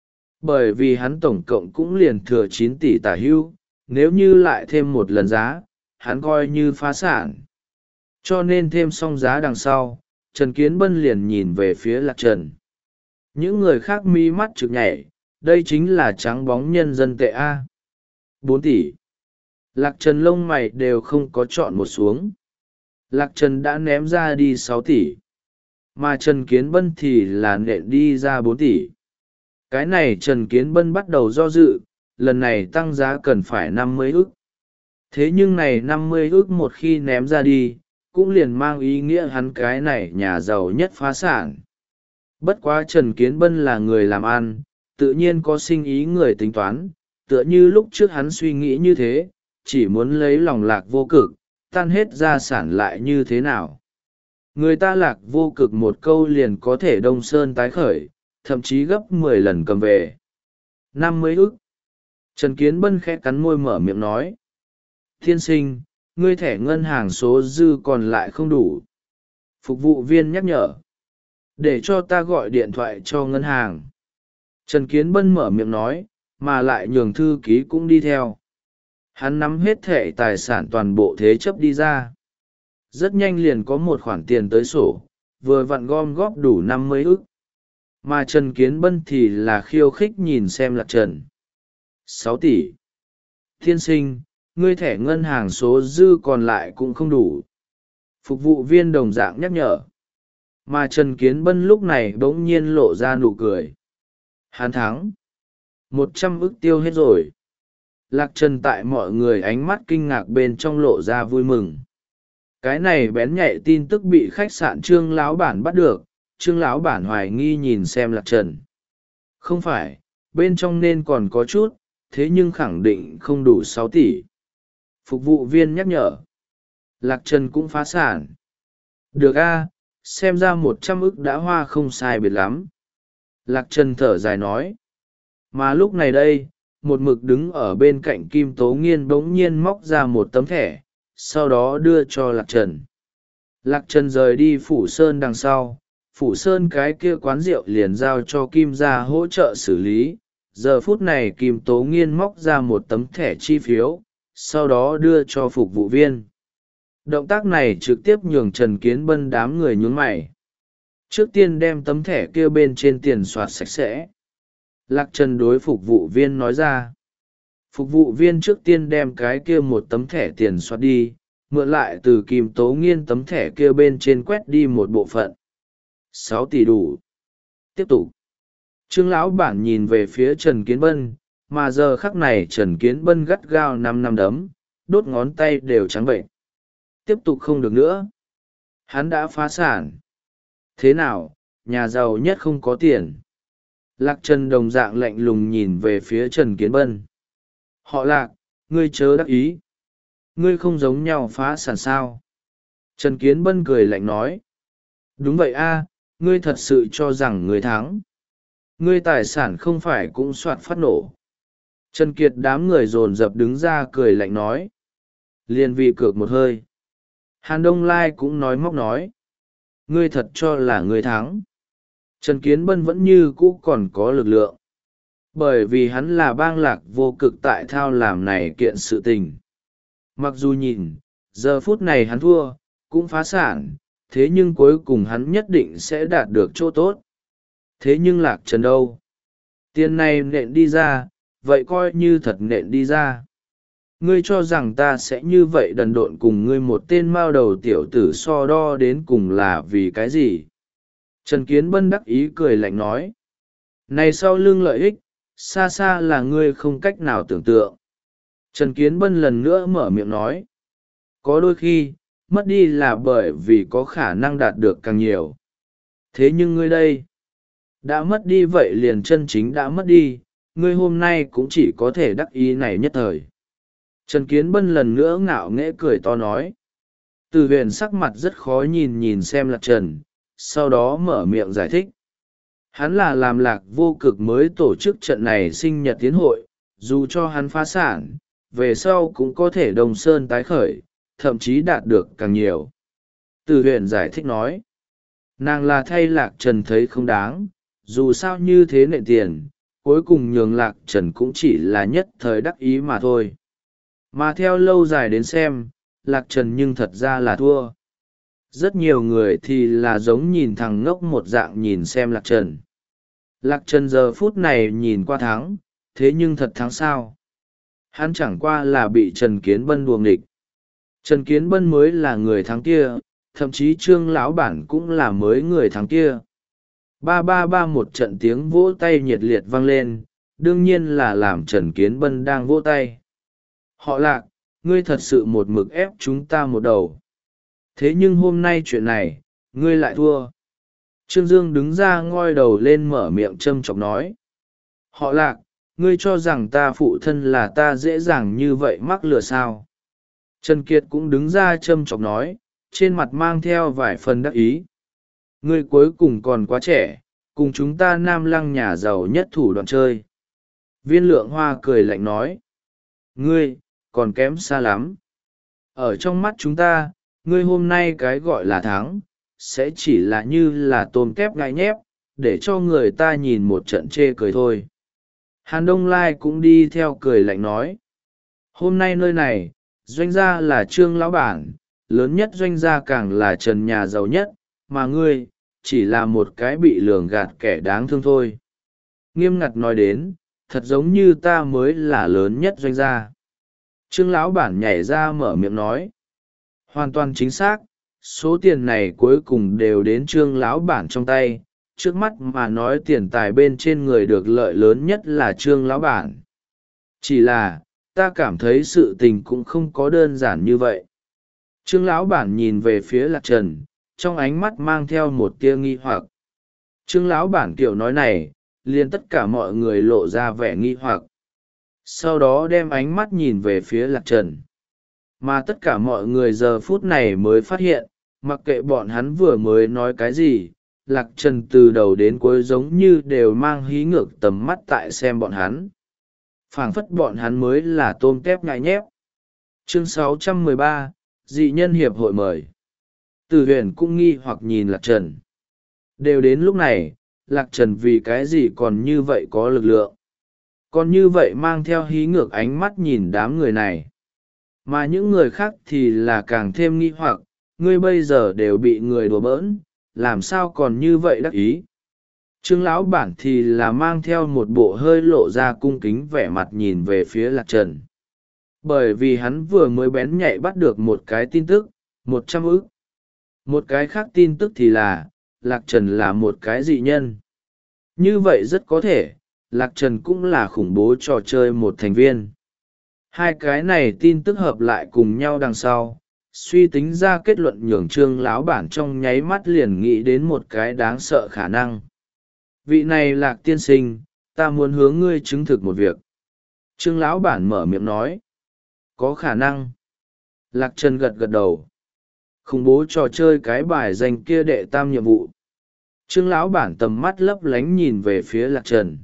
Bởi vì hắn tổng cộng cũng liền thừa chín tỷ tả hưu, nếu như lại thêm một lần giá, hắn coi như phá sản. Cho nên thêm xong giá đằng sau, Trần Kiến Bân liền nhìn về phía Lạc Trần. Những người khác mi mắt trực nhảy, đây chính là trắng bóng nhân dân tệ A. bốn tỷ. Lạc trần lông mày đều không có chọn một xuống. Lạc trần đã ném ra đi sáu tỷ, mà Trần Kiến Bân thì là nện đi ra bốn tỷ. Cái này Trần Kiến Bân bắt đầu do dự, lần này tăng giá cần phải năm mươi ức. Thế nhưng này năm mươi ức một khi ném ra đi, cũng liền mang ý nghĩa hắn cái này nhà giàu nhất phá sản. Bất quá Trần Kiến Bân là người làm ăn, tự nhiên có sinh ý người tính toán, tựa như lúc trước hắn suy nghĩ như thế, chỉ muốn lấy lòng Lạc Vô Cực, tan hết gia sản lại như thế nào. Người ta Lạc Vô Cực một câu liền có thể đông sơn tái khởi, thậm chí gấp mười lần cầm về. năm mươi ức. Trần Kiến Bân khẽ cắn môi mở miệng nói. Tiên sinh, ngươi thẻ ngân hàng số dư còn lại không đủ. Phục vụ viên nhắc nhở. Để cho ta gọi điện thoại cho ngân hàng. Trần Kiến Bân mở miệng nói, mà lại nhường thư ký cũng đi theo. Hắn nắm hết thẻ tài sản toàn bộ thế chấp đi ra. Rất nhanh liền có một khoản tiền tới sổ, vừa vặn gom góp đủ năm mươi ức. Mà Trần Kiến Bân thì là khiêu khích nhìn xem Lạc Trần. sáu tỷ. Tiên sinh, ngươi thẻ ngân hàng số dư còn lại cũng không đủ. Phục vụ viên đồng dạng nhắc nhở. Mà Trần Kiến Bân lúc này bỗng nhiên lộ ra nụ cười. Hắn thắng. Một trăm ức tiêu hết rồi. Lạc Trần tại mọi người ánh mắt kinh ngạc bên trong lộ ra vui mừng. Cái này bén nhạy tin tức bị khách sạn Trương lão bản bắt được. Trương lão bản hoài nghi nhìn xem Lạc Trần. Không phải, bên trong nên còn có chút, thế nhưng khẳng định không đủ sáu tỷ. Phục vụ viên nhắc nhở. Lạc Trần cũng phá sản. Được a, xem ra một trăm ức đã hoa không sai biệt lắm. Lạc Trần thở dài nói. Mà lúc này đây, một mực đứng ở bên cạnh Kim Tố Nghiên bỗng nhiên móc ra một tấm thẻ, sau đó đưa cho Lạc Trần. Lạc Trần rời đi Phủ Sơn đằng sau, Phủ Sơn cái kia quán rượu liền giao cho Kim gia hỗ trợ xử lý. Giờ phút này Kim Tố Nghiên móc ra một tấm thẻ chi phiếu, sau đó đưa cho phục vụ viên. Động tác này trực tiếp nhường Trần Kiến Bân đám người nhún mày. Trước tiên đem tấm thẻ kia bên trên tiền soạt sạch sẽ. Lạc Trần đối phục vụ viên nói ra. Phục vụ viên trước tiên đem cái kia một tấm thẻ tiền soạt đi, mượn lại từ Kim Tố Nghiên tấm thẻ kia bên trên quét đi một bộ phận. sáu tỷ đủ. Tiếp tục. Trương lão bản nhìn về phía Trần Kiến Bân, mà giờ khắc này Trần Kiến Bân gắt gao năm năm đấm, đốt ngón tay đều trắng bệnh. Tiếp tục không được nữa. Hắn đã phá sản. Thế nào, nhà giàu nhất không có tiền. Lạc Trần đồng dạng lạnh lùng nhìn về phía Trần Kiến Bân. Họ Lạc, ngươi chớ đắc ý. Ngươi không giống nhau phá sản sao. Trần Kiến Bân cười lạnh nói. Đúng vậy a, ngươi thật sự cho rằng ngươi thắng. Ngươi tài sản không phải cũng soạt phát nổ. Trần Kiệt đám người dồn dập đứng ra cười lạnh nói. Liên vị cược một hơi. Hàn Đông Lai cũng nói móc nói. Ngươi thật cho là ngươi thắng. Trần Kiến Bân vẫn như cũ còn có lực lượng. Bởi vì hắn là bang Lạc Vô Cực tại thao làm này kiện sự tình. Mặc dù nhìn, giờ phút này hắn thua, cũng phá sản, thế nhưng cuối cùng hắn nhất định sẽ đạt được chỗ tốt. Thế nhưng Lạc Trần đâu? Tiền này nện đi ra, vậy coi như thật nện đi ra. Ngươi cho rằng ta sẽ như vậy đần độn cùng ngươi một tên mao đầu tiểu tử so đo đến cùng là vì cái gì? Trần Kiến Bân đắc ý cười lạnh nói. Này sau lưng lợi ích, xa xa là ngươi không cách nào tưởng tượng. Trần Kiến Bân lần nữa mở miệng nói. Có đôi khi, mất đi là bởi vì có khả năng đạt được càng nhiều. Thế nhưng ngươi đây, đã mất đi vậy liền chân chính đã mất đi, ngươi hôm nay cũng chỉ có thể đắc ý này nhất thời. Trần Kiến Bân lần nữa ngạo nghễ cười to nói. Từ huyền sắc mặt rất khó nhìn nhìn xem Lạc Trần, sau đó mở miệng giải thích. Hắn là làm Lạc Vô Cực mới tổ chức trận này sinh nhật tiến hội, dù cho hắn phá sản, về sau cũng có thể đồng sơn tái khởi, thậm chí đạt được càng nhiều. Từ huyền giải thích nói. Nàng là thay Lạc Trần thấy không đáng, dù sao như thế nệ tiền, cuối cùng nhường Lạc Trần cũng chỉ là nhất thời đắc ý mà thôi. Mà theo lâu dài đến xem, Lạc Trần nhưng thật ra là thua. Rất nhiều người thì là giống nhìn thằng ngốc một dạng nhìn xem Lạc Trần. Lạc Trần giờ phút này nhìn qua thắng, thế nhưng thật thắng sao? Hắn chẳng qua là bị Trần Kiến Bân đùa nghịch. Trần Kiến Bân mới là người thắng kia, thậm chí Trương lão bản cũng là mới người thắng kia. Ba ba ba một trận tiếng vỗ tay nhiệt liệt vang lên, đương nhiên là làm Trần Kiến Bân đang vỗ tay. Họ Lạc, ngươi thật sự một mực ép chúng ta một đầu. Thế nhưng hôm nay chuyện này, ngươi lại thua. Trương Dương đứng ra ngoi đầu lên mở miệng châm chọc nói. Họ Lạc, ngươi cho rằng ta phụ thân là ta dễ dàng như vậy mắc lừa sao? Trần Kiệt cũng đứng ra châm chọc nói, trên mặt mang theo vài phần đắc ý. Ngươi cuối cùng còn quá trẻ, cùng chúng ta Nam Lăng nhà giàu nhất thủ đoạn chơi. Viên Lượng Hoa cười lạnh nói. Ngươi, còn kém xa lắm. Ở trong mắt chúng ta, ngươi hôm nay cái gọi là thắng, sẽ chỉ là như là tôm kép ngại nhép, để cho người ta nhìn một trận chê cười thôi. Hàn Đông Lai cũng đi theo cười lạnh nói. Hôm nay nơi này, doanh gia là Trương lão bản, lớn nhất doanh gia càng là Trần nhà giàu nhất, mà ngươi, chỉ là một cái bị lường gạt kẻ đáng thương thôi. Nghiêm ngặt nói đến, thật giống như ta mới là lớn nhất doanh gia. Trương lão bản nhảy ra mở miệng nói. Hoàn toàn chính xác, số tiền này cuối cùng đều đến Trương lão bản trong tay, trước mắt mà nói tiền tài bên trên người được lợi lớn nhất là Trương lão bản. Chỉ là, ta cảm thấy sự tình cũng không có đơn giản như vậy. Trương lão bản nhìn về phía Lạc Trần, trong ánh mắt mang theo một tia nghi hoặc. Trương lão bản kiểu nói này, liền tất cả mọi người lộ ra vẻ nghi hoặc. Sau đó đem ánh mắt nhìn về phía Lạc Trần. Mà tất cả mọi người giờ phút này mới phát hiện, mặc kệ bọn hắn vừa mới nói cái gì, Lạc Trần từ đầu đến cuối giống như đều mang hí ngược tầm mắt tại xem bọn hắn. Phảng phất bọn hắn mới là tôm tép ngại nhép. Chương sáu trăm mười ba, dị nhân hiệp hội mời. Từ huyền cũng nghi hoặc nhìn Lạc Trần. Đều đến lúc này, Lạc Trần vì cái gì còn như vậy có lực lượng. Còn như vậy mang theo hí ngược ánh mắt nhìn đám người này. Mà những người khác thì là càng thêm nghi hoặc, ngươi bây giờ đều bị người đùa bỡn, làm sao còn như vậy đắc ý. Trương lão bản thì là mang theo một bộ hơi lộ ra cung kính vẻ mặt nhìn về phía Lạc Trần. Bởi vì hắn vừa mới bén nhạy bắt được một cái tin tức, một trăm ức. Một cái khác tin tức thì là, Lạc Trần là một cái dị nhân. Như vậy rất có thể, Lạc Trần cũng là khủng bố trò chơi một thành viên. Hai cái này tin tức hợp lại cùng nhau đằng sau, suy tính ra kết luận nhường Trương lão bản trong nháy mắt liền nghĩ đến một cái đáng sợ khả năng. Vị này Lạc tiên sinh, ta muốn hướng ngươi chứng thực một việc. Trương lão bản mở miệng nói. Có khả năng. Lạc Trần gật gật đầu. Khủng bố trò chơi cái bài dành kia đệ tam nhiệm vụ. Trương lão bản tầm mắt lấp lánh nhìn về phía Lạc Trần.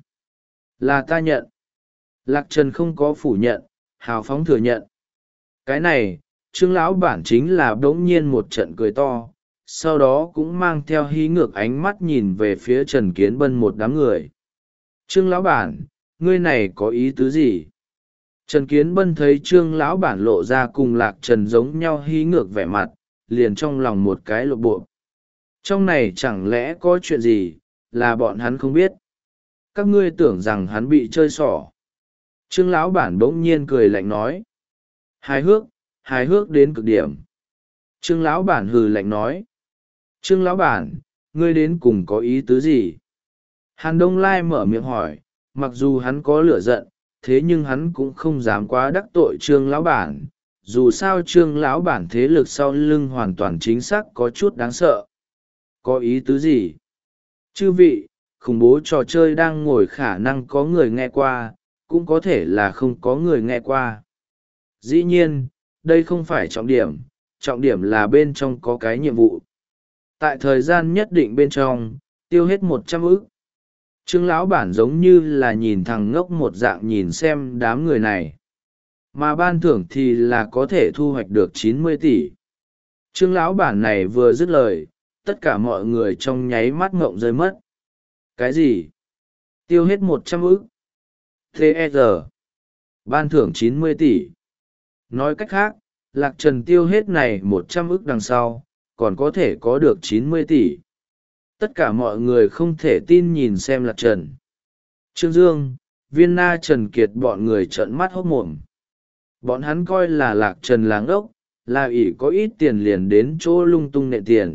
Là ta nhận. Lạc Trần không có phủ nhận, hào phóng thừa nhận. Cái này, Trương lão bản chính là bỗng nhiên một trận cười to, sau đó cũng mang theo hí ngược ánh mắt nhìn về phía Trần Kiến Bân một đám người. Trương lão bản, ngươi này có ý tứ gì? Trần Kiến Bân thấy Trương lão bản lộ ra cùng Lạc Trần giống nhau hí ngược vẻ mặt, liền trong lòng một cái lộ bộ. Trong này chẳng lẽ có chuyện gì, là bọn hắn không biết. Các ngươi tưởng rằng hắn bị chơi xỏ. Trương lão bản bỗng nhiên cười lạnh nói. Hài hước, hài hước đến cực điểm. Trương lão bản hừ lạnh nói. Trương lão bản, ngươi đến cùng có ý tứ gì? Hàn Đông Lai mở miệng hỏi, mặc dù hắn có lửa giận, thế nhưng hắn cũng không dám quá đắc tội Trương lão bản. Dù sao Trương lão bản thế lực sau lưng hoàn toàn chính xác có chút đáng sợ. Có ý tứ gì? Chư vị, khủng bố trò chơi đang ngồi khả năng có người nghe qua, cũng có thể là không có người nghe qua. Dĩ nhiên, đây không phải trọng điểm, trọng điểm là bên trong có cái nhiệm vụ. Tại thời gian nhất định bên trong, tiêu hết một trăm ức. Trương lão bản giống như là nhìn thằng ngốc một dạng nhìn xem đám người này. Mà ban thưởng thì là có thể thu hoạch được chín mươi tỷ. Trương lão bản này vừa dứt lời, tất cả mọi người trong nháy mắt ngộng rơi mất. Cái gì? Tiêu hết một trăm ức. tê e rờ. Ban thưởng chín mươi tỷ. Nói cách khác, Lạc Trần tiêu hết này một trăm ức đằng sau, còn có thể có được chín mươi tỷ. Tất cả mọi người không thể tin nhìn xem Lạc Trần. Trương Dương, Viên Na Trần Kiệt bọn người trợn mắt hốt mồm. Bọn hắn coi là Lạc Trần là ngốc, là ỷ có ít tiền liền đến chỗ lung tung nệ tiền.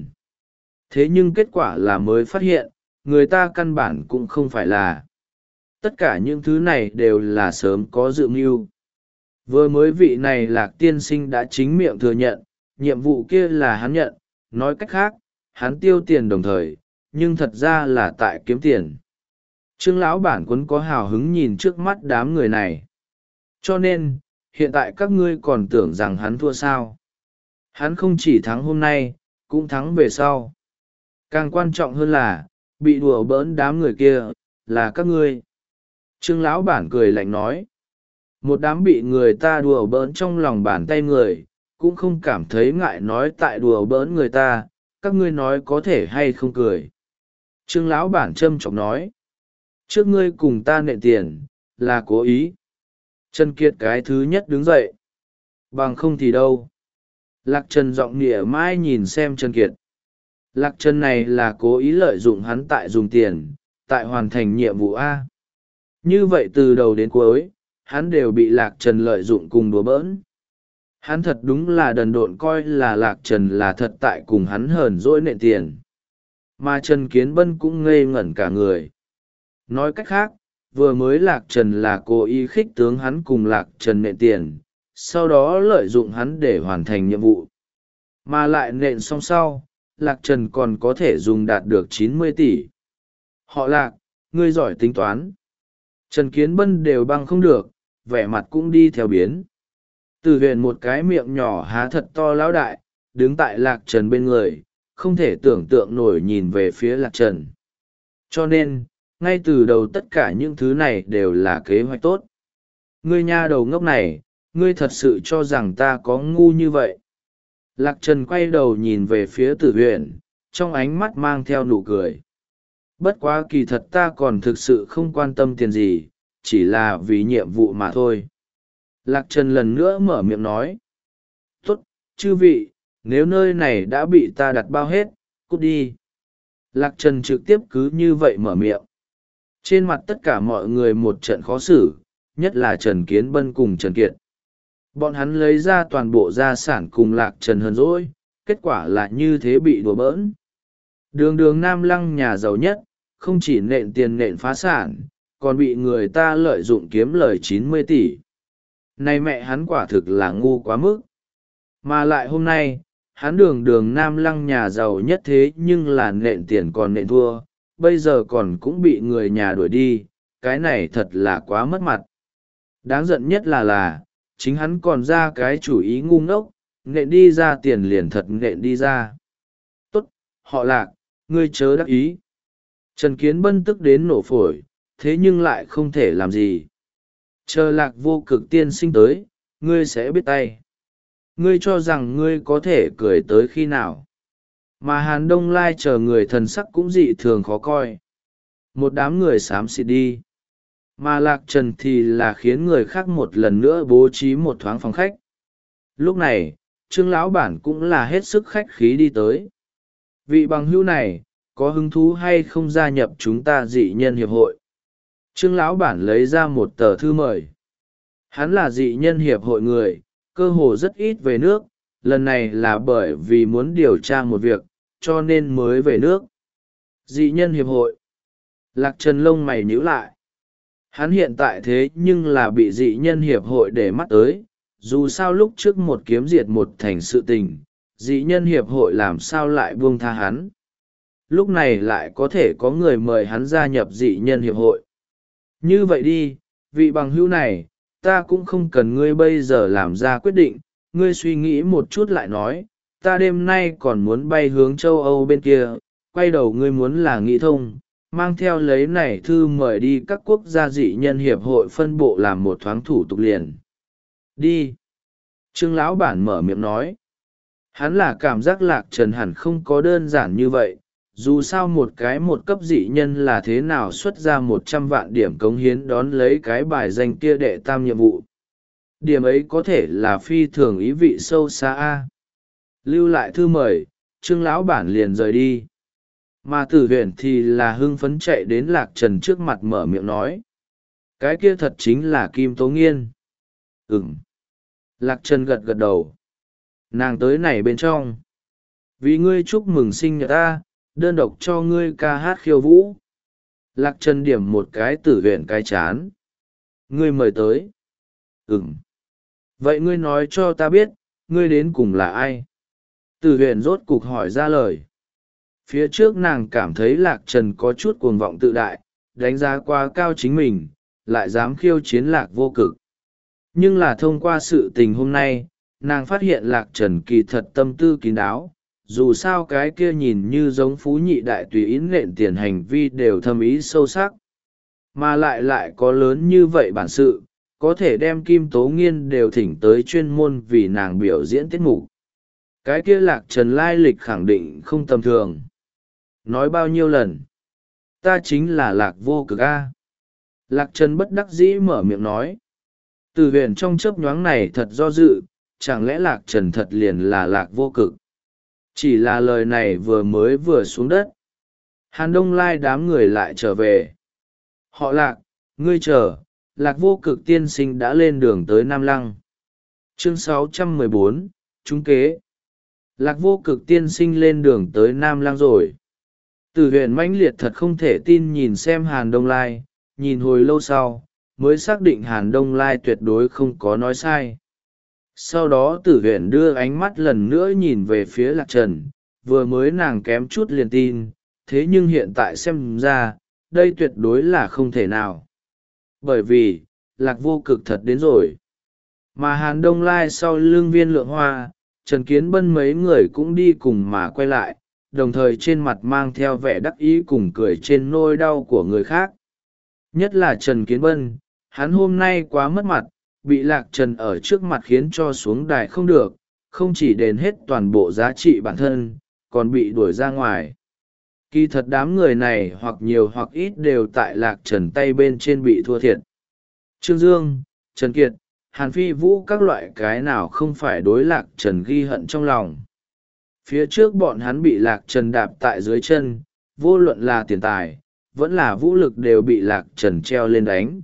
Thế nhưng kết quả là mới phát hiện, người ta căn bản cũng không phải là. Tất cả những thứ này đều là sớm có dự mưu. Vừa mới vị này Lạc tiên sinh đã chính miệng thừa nhận, nhiệm vụ kia là hắn nhận, nói cách khác, hắn tiêu tiền đồng thời, nhưng thật ra là tại kiếm tiền. Trương lão bản quấn có hào hứng nhìn trước mắt đám người này. Cho nên, hiện tại các ngươi còn tưởng rằng hắn thua sao. Hắn không chỉ thắng hôm nay, cũng thắng về sau. Càng quan trọng hơn là, bị đùa bỡn đám người kia, là các ngươi. Trương lão bản cười lạnh nói. Một đám bị người ta đùa bỡn trong lòng bàn tay người, cũng không cảm thấy ngại nói tại đùa bỡn người ta, các ngươi nói có thể hay không cười. Trương lão bản châm chọc nói. Trước ngươi cùng ta nện tiền, là cố ý. Trần Kiệt cái thứ nhất đứng dậy. Bằng không thì đâu. Lạc Trần giọng nịa mãi nhìn xem Trần Kiệt. Lạc Trần này là cố ý lợi dụng hắn tại dùng tiền, tại hoàn thành nhiệm vụ A. Như vậy từ đầu đến cuối, hắn đều bị Lạc Trần lợi dụng cùng đùa bỡn. Hắn thật đúng là đần độn coi là Lạc Trần là thật tại cùng hắn hờn dỗi nện tiền. Mà Trần Kiến Bân cũng ngây ngẩn cả người. Nói cách khác, vừa mới Lạc Trần là cố ý khích tướng hắn cùng Lạc Trần nện tiền, sau đó lợi dụng hắn để hoàn thành nhiệm vụ. Mà lại nện xong sau, Lạc Trần còn có thể dùng đạt được chín mươi tỷ. Họ Lạc, ngươi giỏi tính toán. Trần Kiến Bân đều băng không được, vẻ mặt cũng đi theo biến. Từ huyền một cái miệng nhỏ há thật to lão đại, đứng tại Lạc Trần bên người, không thể tưởng tượng nổi nhìn về phía Lạc Trần. Cho nên, ngay từ đầu tất cả những thứ này đều là kế hoạch tốt. Ngươi nha đầu ngốc này, ngươi thật sự cho rằng ta có ngu như vậy. Lạc Trần quay đầu nhìn về phía tử huyền, trong ánh mắt mang theo nụ cười. Bất quá kỳ thật ta còn thực sự không quan tâm tiền gì, chỉ là vì nhiệm vụ mà thôi. Lạc Trần lần nữa mở miệng nói. Tốt, chư vị, nếu nơi này đã bị ta đặt bao hết, cút đi. Lạc Trần trực tiếp cứ như vậy mở miệng. Trên mặt tất cả mọi người một trận khó xử, nhất là Trần Kiến Bân cùng Trần Kiệt. Bọn hắn lấy ra toàn bộ gia sản cùng Lạc Trần hờn dỗi, kết quả là như thế bị đùa bỡn. Đường đường Nam Lăng nhà giàu nhất, không chỉ nện tiền nện phá sản, còn bị người ta lợi dụng kiếm lời chín mươi tỷ. Này mẹ hắn quả thực là ngu quá mức. Mà lại hôm nay, hắn đường đường Nam Lăng nhà giàu nhất thế nhưng là nện tiền còn nện thua, bây giờ còn cũng bị người nhà đuổi đi, cái này thật là quá mất mặt. Đáng giận nhất là là, chính hắn còn ra cái chủ ý ngu ngốc, nện đi ra tiền liền thật nện đi ra. Tốt, họ Lạc, ngươi chớ đắc ý. Trần Kiến Bân tức đến nổ phổi, thế nhưng lại không thể làm gì. Chờ Lạc vô cực tiên sinh tới, ngươi sẽ biết tay. Ngươi cho rằng ngươi có thể cười tới khi nào. Mà Hàn Đông Lai chờ người thần sắc cũng dị thường khó coi. Một đám người xám xịt đi. Mà Lạc Trần thì là khiến người khác một lần nữa bố trí một thoáng phòng khách. Lúc này, Trương lão bản cũng là hết sức khách khí đi tới. Vị bằng hữu này, có hứng thú hay không gia nhập chúng ta dị nhân hiệp hội? Trương lão bản lấy ra một tờ thư mời. Hắn là dị nhân hiệp hội người, cơ hồ rất ít về nước, lần này là bởi vì muốn điều tra một việc, cho nên mới về nước. Dị nhân hiệp hội. Lạc Trần lông mày nhíu lại. Hắn hiện tại thế nhưng là bị dị nhân hiệp hội để mắt tới, dù sao lúc trước một kiếm diệt một thành sự tình, dị nhân hiệp hội làm sao lại buông tha hắn. Lúc này lại có thể có người mời hắn gia nhập dị nhân hiệp hội. Như vậy đi, vị bằng hữu này, ta cũng không cần ngươi bây giờ làm ra quyết định, ngươi suy nghĩ một chút lại nói, ta đêm nay còn muốn bay hướng châu Âu bên kia, quay đầu ngươi muốn là nghĩ thông, mang theo lấy này thư mời đi các quốc gia dị nhân hiệp hội phân bộ làm một thoáng thủ tục liền. Đi. Trương lão bản mở miệng nói. Hắn là cảm giác Lạc Trần hẳn không có đơn giản như vậy, dù sao một cái một cấp dị nhân là thế nào xuất ra một trăm vạn điểm cống hiến đón lấy cái bài danh kia đệ tam nhiệm vụ. Điểm ấy có thể là phi thường ý vị sâu xa a. Lưu lại thư mời, Trương lão bản liền rời đi. Mà Tử Huyền thì là hưng phấn chạy đến Lạc Trần trước mặt mở miệng nói. Cái kia thật chính là Kim Tố Nghiên. Ừm. Lạc Trần gật gật đầu. Nàng tới này bên trong. Vì ngươi chúc mừng sinh nhật ta, đơn độc cho ngươi ca hát khiêu vũ. Lạc Trần điểm một cái tử huyện cái chán. Ngươi mời tới. Ừm. Vậy ngươi nói cho ta biết, ngươi đến cùng là ai? Tử huyện rốt cục hỏi ra lời. Phía trước nàng cảm thấy Lạc Trần có chút cuồng vọng tự đại, đánh giá quá cao chính mình, lại dám khiêu chiến Lạc Vô Cực. Nhưng là thông qua sự tình hôm nay, nàng phát hiện Lạc Trần kỳ thật tâm tư kín đáo, dù sao cái kia nhìn như giống phú nhị đại tùy ý nện tiền hành vi đều thâm ý sâu sắc, mà lại lại có lớn như vậy bản sự, có thể đem Kim Tố Nghiên đều thỉnh tới chuyên môn vì nàng biểu diễn tiết mục. Cái kia Lạc Trần lai lịch khẳng định không tầm thường. Nói bao nhiêu lần, ta chính là Lạc Vô Cực a. Lạc Trần bất đắc dĩ mở miệng nói. Từ huyền trong chớp nhoáng này thật do dự, chẳng lẽ Lạc Trần thật liền là Lạc Vô Cực? Chỉ là lời này vừa mới vừa xuống đất, Hàn Đông Lai đám người lại trở về. Họ Lạc, ngươi chờ, Lạc Vô Cực tiên sinh đã lên đường tới Nam Lăng. Chương sáu trăm mười bốn, Trúng kế. Lạc Vô Cực tiên sinh lên đường tới Nam Lăng rồi. Từ huyền mãnh liệt thật không thể tin nhìn xem Hàn Đông Lai, nhìn hồi lâu sau, mới xác định Hàn Đông Lai tuyệt đối không có nói sai. Sau đó tử huyền đưa ánh mắt lần nữa nhìn về phía Lạc Trần, vừa mới nàng kém chút liền tin, thế nhưng hiện tại xem ra, đây tuyệt đối là không thể nào. Bởi vì, Lạc Vô Cực thật đến rồi. Mà Hàn Đông Lai sau lưng Viên Lượng Hoa, Trần Kiến Bân mấy người cũng đi cùng mà quay lại, đồng thời trên mặt mang theo vẻ đắc ý cùng cười trên nỗi đau của người khác. Nhất là Trần Kiến Bân, hắn hôm nay quá mất mặt, bị Lạc Trần ở trước mặt khiến cho xuống đài không được, không chỉ đền hết toàn bộ giá trị bản thân, còn bị đuổi ra ngoài. Kỳ thật đám người này hoặc nhiều hoặc ít đều tại Lạc Trần tay bên trên bị thua thiệt. Trương Dương, Trần Kiệt, Hàn Phi Vũ các loại cái nào không phải đối Lạc Trần ghi hận trong lòng. Phía trước bọn hắn bị Lạc Trần đạp tại dưới chân, vô luận là tiền tài, vẫn là vũ lực đều bị Lạc Trần treo lên đánh.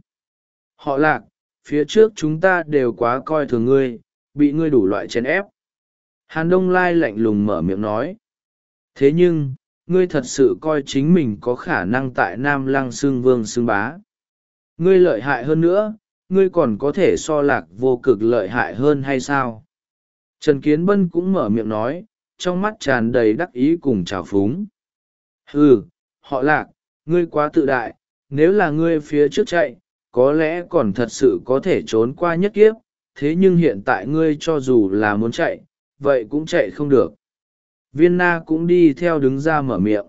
Họ Lạc, phía trước chúng ta đều quá coi thường ngươi, bị ngươi đủ loại chèn ép. Hàn Đông Lai lạnh lùng mở miệng nói. Thế nhưng, ngươi thật sự coi chính mình có khả năng tại Nam Lăng xưng vương xưng bá. Ngươi lợi hại hơn nữa, ngươi còn có thể so Lạc Vô Cực lợi hại hơn hay sao? Trần Kiến Bân cũng mở miệng nói, trong mắt tràn đầy đắc ý cùng trào phúng. Hừ, họ Lạc, ngươi quá tự đại, nếu là ngươi phía trước chạy, có lẽ còn thật sự có thể trốn qua nhất kiếp, thế nhưng hiện tại ngươi cho dù là muốn chạy, vậy cũng chạy không được. Viên Na cũng đi theo đứng ra mở miệng.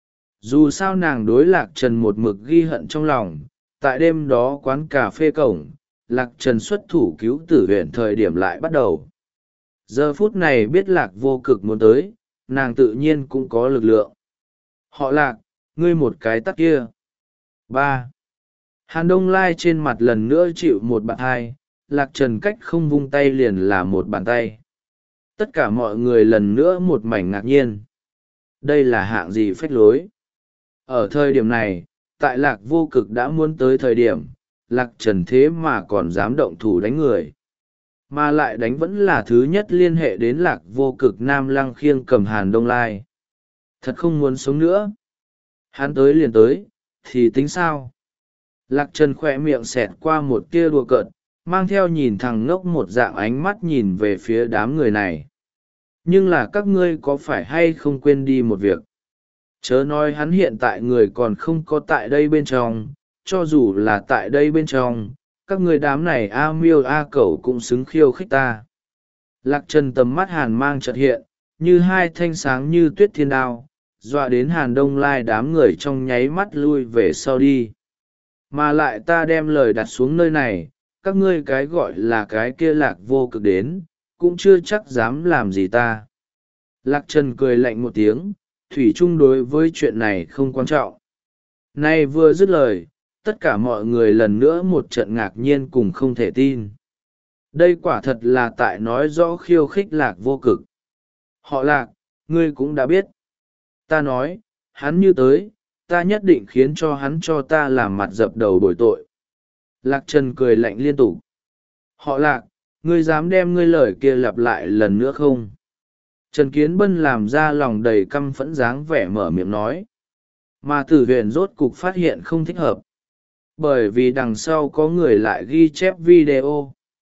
Dù sao nàng đối Lạc Trần một mực ghi hận trong lòng, tại đêm đó quán cà phê cổng, Lạc Trần xuất thủ cứu tử huyện thời điểm lại bắt đầu. Giờ phút này biết Lạc Vô Cực muốn tới, nàng tự nhiên cũng có lực lượng. Họ Lạc, ngươi một cái tắt kia. ba. Hàn Đông Lai trên mặt lần nữa chịu một bàn hai, Lạc Trần cách không vung tay liền là một bàn tay. Tất cả mọi người lần nữa một mảnh ngạc nhiên. Đây là hạng gì phách lối? Ở thời điểm này, tại Lạc Vô Cực đã muốn tới thời điểm, Lạc Trần thế mà còn dám động thủ đánh người. Mà lại đánh vẫn là thứ nhất liên hệ đến Lạc Vô Cực Nam Lăng khiêng cầm Hàn Đông Lai. Thật không muốn sống nữa. Hắn tới liền tới, thì tính sao? Lạc Trần khỏe miệng xẹt qua một tia đùa cợt, mang theo nhìn thằng ngốc một dạng ánh mắt nhìn về phía đám người này. Nhưng là các ngươi có phải hay không quên đi một việc? Chớ nói hắn hiện tại người còn không có tại đây bên trong, cho dù là tại đây bên trong, các người đám này a miêu a cẩu cũng xứng khiêu khích ta. Lạc Trần tầm mắt hàn mang chợt hiện, như hai thanh sáng như tuyết thiên đao, dọa đến Hàn Đông Lai đám người trong nháy mắt lui về sau đi. Mà lại ta đem lời đặt xuống nơi này, các ngươi cái gọi là cái kia Lạc Vô Cực đến, cũng chưa chắc dám làm gì ta. Lạc Trần cười lạnh một tiếng, thủy chung đối với chuyện này không quan trọng. Nay vừa dứt lời, tất cả mọi người lần nữa một trận ngạc nhiên cùng không thể tin. Đây quả thật là tại nói rõ khiêu khích Lạc Vô Cực. Họ Lạc, ngươi cũng đã biết. Ta nói, hắn như tới, ta nhất định khiến cho hắn cho ta làm mặt dập đầu bồi tội. Lạc Trần cười lạnh liên tục. Họ Lạc, Ngươi dám đem ngươi lời kia lặp lại lần nữa không? Trần Kiến Bân làm ra lòng đầy căm phẫn dáng vẻ mở miệng nói. Mà Tử Huyền rốt cục phát hiện không thích hợp. Bởi vì đằng sau có người lại ghi chép video.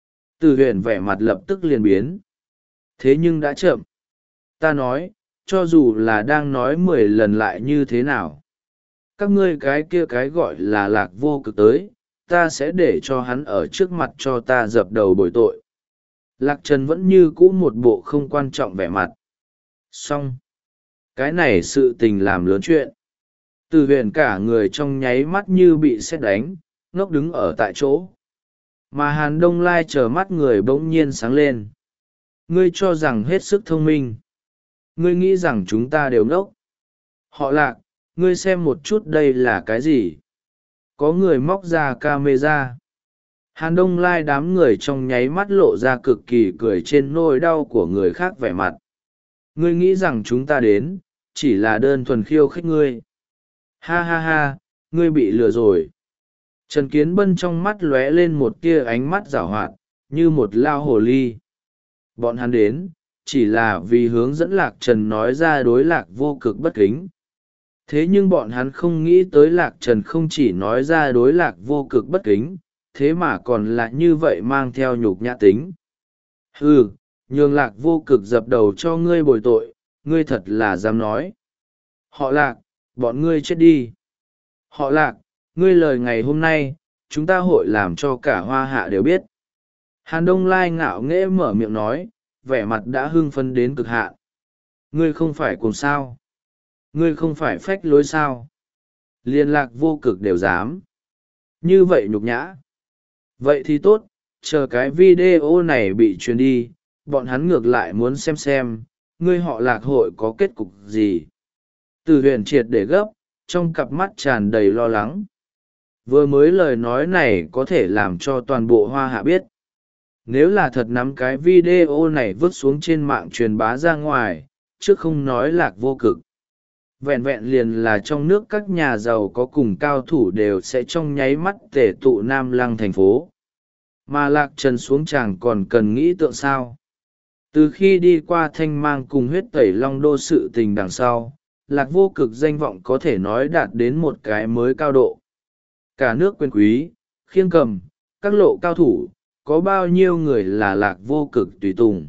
Tử Huyền vẻ mặt lập tức liền biến. Thế nhưng đã chậm. Ta nói, cho dù là đang nói mười lần lại như thế nào. Các ngươi cái kia cái gọi là Lạc Vô Cực tới, ta sẽ để cho hắn ở trước mặt cho ta dập đầu bồi tội. Lạc Trần vẫn như cũ một bộ không quan trọng vẻ mặt. Xong. Cái này sự tình làm lớn chuyện. Từ huyền cả người trong nháy mắt như bị sét đánh, ngốc đứng ở tại chỗ. Mà Hàn Đông Lai chờ mắt người bỗng nhiên sáng lên. Ngươi cho rằng hết sức thông minh. Ngươi nghĩ rằng chúng ta đều ngốc. Họ Lạc, ngươi xem một chút đây là cái gì? Có người móc ra camera. Hàn Đông Lai đám người trong nháy mắt lộ ra cực kỳ cười trên nỗi đau của người khác vẻ mặt. Ngươi nghĩ rằng chúng ta đến, chỉ là đơn thuần khiêu khích ngươi. Ha ha ha, ngươi bị lừa rồi. Trần Kiến Bân trong mắt lóe lên một tia ánh mắt giảo hoạt, như một lao hồ ly. Bọn hắn đến, chỉ là vì hướng dẫn Lạc Trần nói ra đối Lạc Vô Cực bất kính. Thế nhưng bọn hắn không nghĩ tới Lạc Trần không chỉ nói ra đối Lạc Vô Cực bất kính, thế mà còn là như vậy mang theo nhục nhã tính. Hừ, nhường Lạc Vô Cực dập đầu cho ngươi bồi tội, ngươi thật là dám nói. Họ Lạc, bọn ngươi chết đi. Họ Lạc, ngươi lời ngày hôm nay, chúng ta hội làm cho cả Hoa Hạ đều biết. Hàn Đông Lai ngạo nghễ mở miệng nói, vẻ mặt đã hưng phấn đến cực hạn. Ngươi không phải cùng sao? Ngươi không phải phách lối sao? Liên Lạc Vô Cực đều dám. Như vậy nhục nhã. Vậy thì tốt, chờ cái video này bị truyền đi, bọn hắn ngược lại muốn xem xem, ngươi họ Lạc hội có kết cục gì. Từ huyền triệt để gấp, trong cặp mắt tràn đầy lo lắng. Vừa mới lời nói này có thể làm cho toàn bộ Hoa Hạ biết. Nếu là thật nắm cái video này vứt xuống trên mạng truyền bá ra ngoài, chứ không nói Lạc Vô Cực. Vẹn vẹn liền là trong nước các nhà giàu có cùng cao thủ đều sẽ trong nháy mắt tể tụ Nam Lăng thành phố. Mà Lạc Trần xuống chàng còn cần nghĩ tượng sao. Từ khi đi qua Thanh Mang cùng huyết tẩy Long Đô sự tình đằng sau, Lạc Vô Cực danh vọng có thể nói đạt đến một cái mới cao độ. Cả nước quyền quý, khiêng cầm, các lộ cao thủ, có bao nhiêu người là Lạc Vô Cực tùy tùng.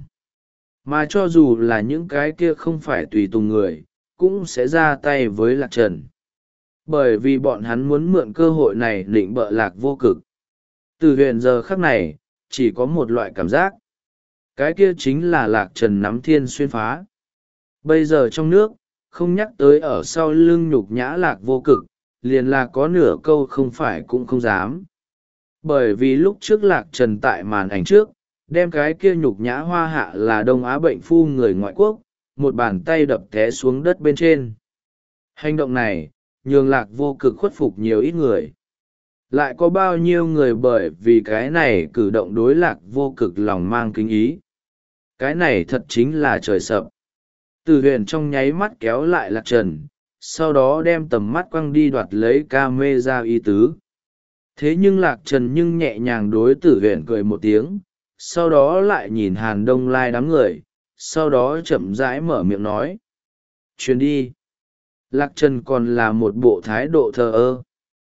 Mà cho dù là những cái kia không phải tùy tùng người, cũng sẽ ra tay với Lạc Trần. Bởi vì bọn hắn muốn mượn cơ hội này định bợ Lạc Vô Cực. Từ huyền giờ khắc này, chỉ có một loại cảm giác. Cái kia chính là Lạc Trần nắm thiên xuyên phá. Bây giờ trong nước, không nhắc tới ở sau lưng nhục nhã Lạc Vô Cực, liền là có nửa câu không phải cũng không dám. Bởi vì lúc trước Lạc Trần tại màn ảnh trước, đem cái kia nhục nhã Hoa Hạ là Đông Á bệnh phu người ngoại quốc, một bàn tay đập té xuống đất bên trên. Hành động này, nhường Lạc Vô Cực khuất phục nhiều ít người. Lại có bao nhiêu người bởi vì cái này cử động đối Lạc Vô Cực lòng mang kính ý. Cái này thật chính là trời sập. Từ huyền trong nháy mắt kéo lại Lạc Trần, sau đó đem tầm mắt quăng đi đoạt lấy ca mê ra ý tứ. Thế nhưng Lạc Trần nhưng nhẹ nhàng đối Tử huyền cười một tiếng, sau đó lại nhìn Hàn Đông Lai đám người, sau đó chậm rãi mở miệng nói. Chuyến đi. Lạc Trần còn là một bộ thái độ thờ ơ.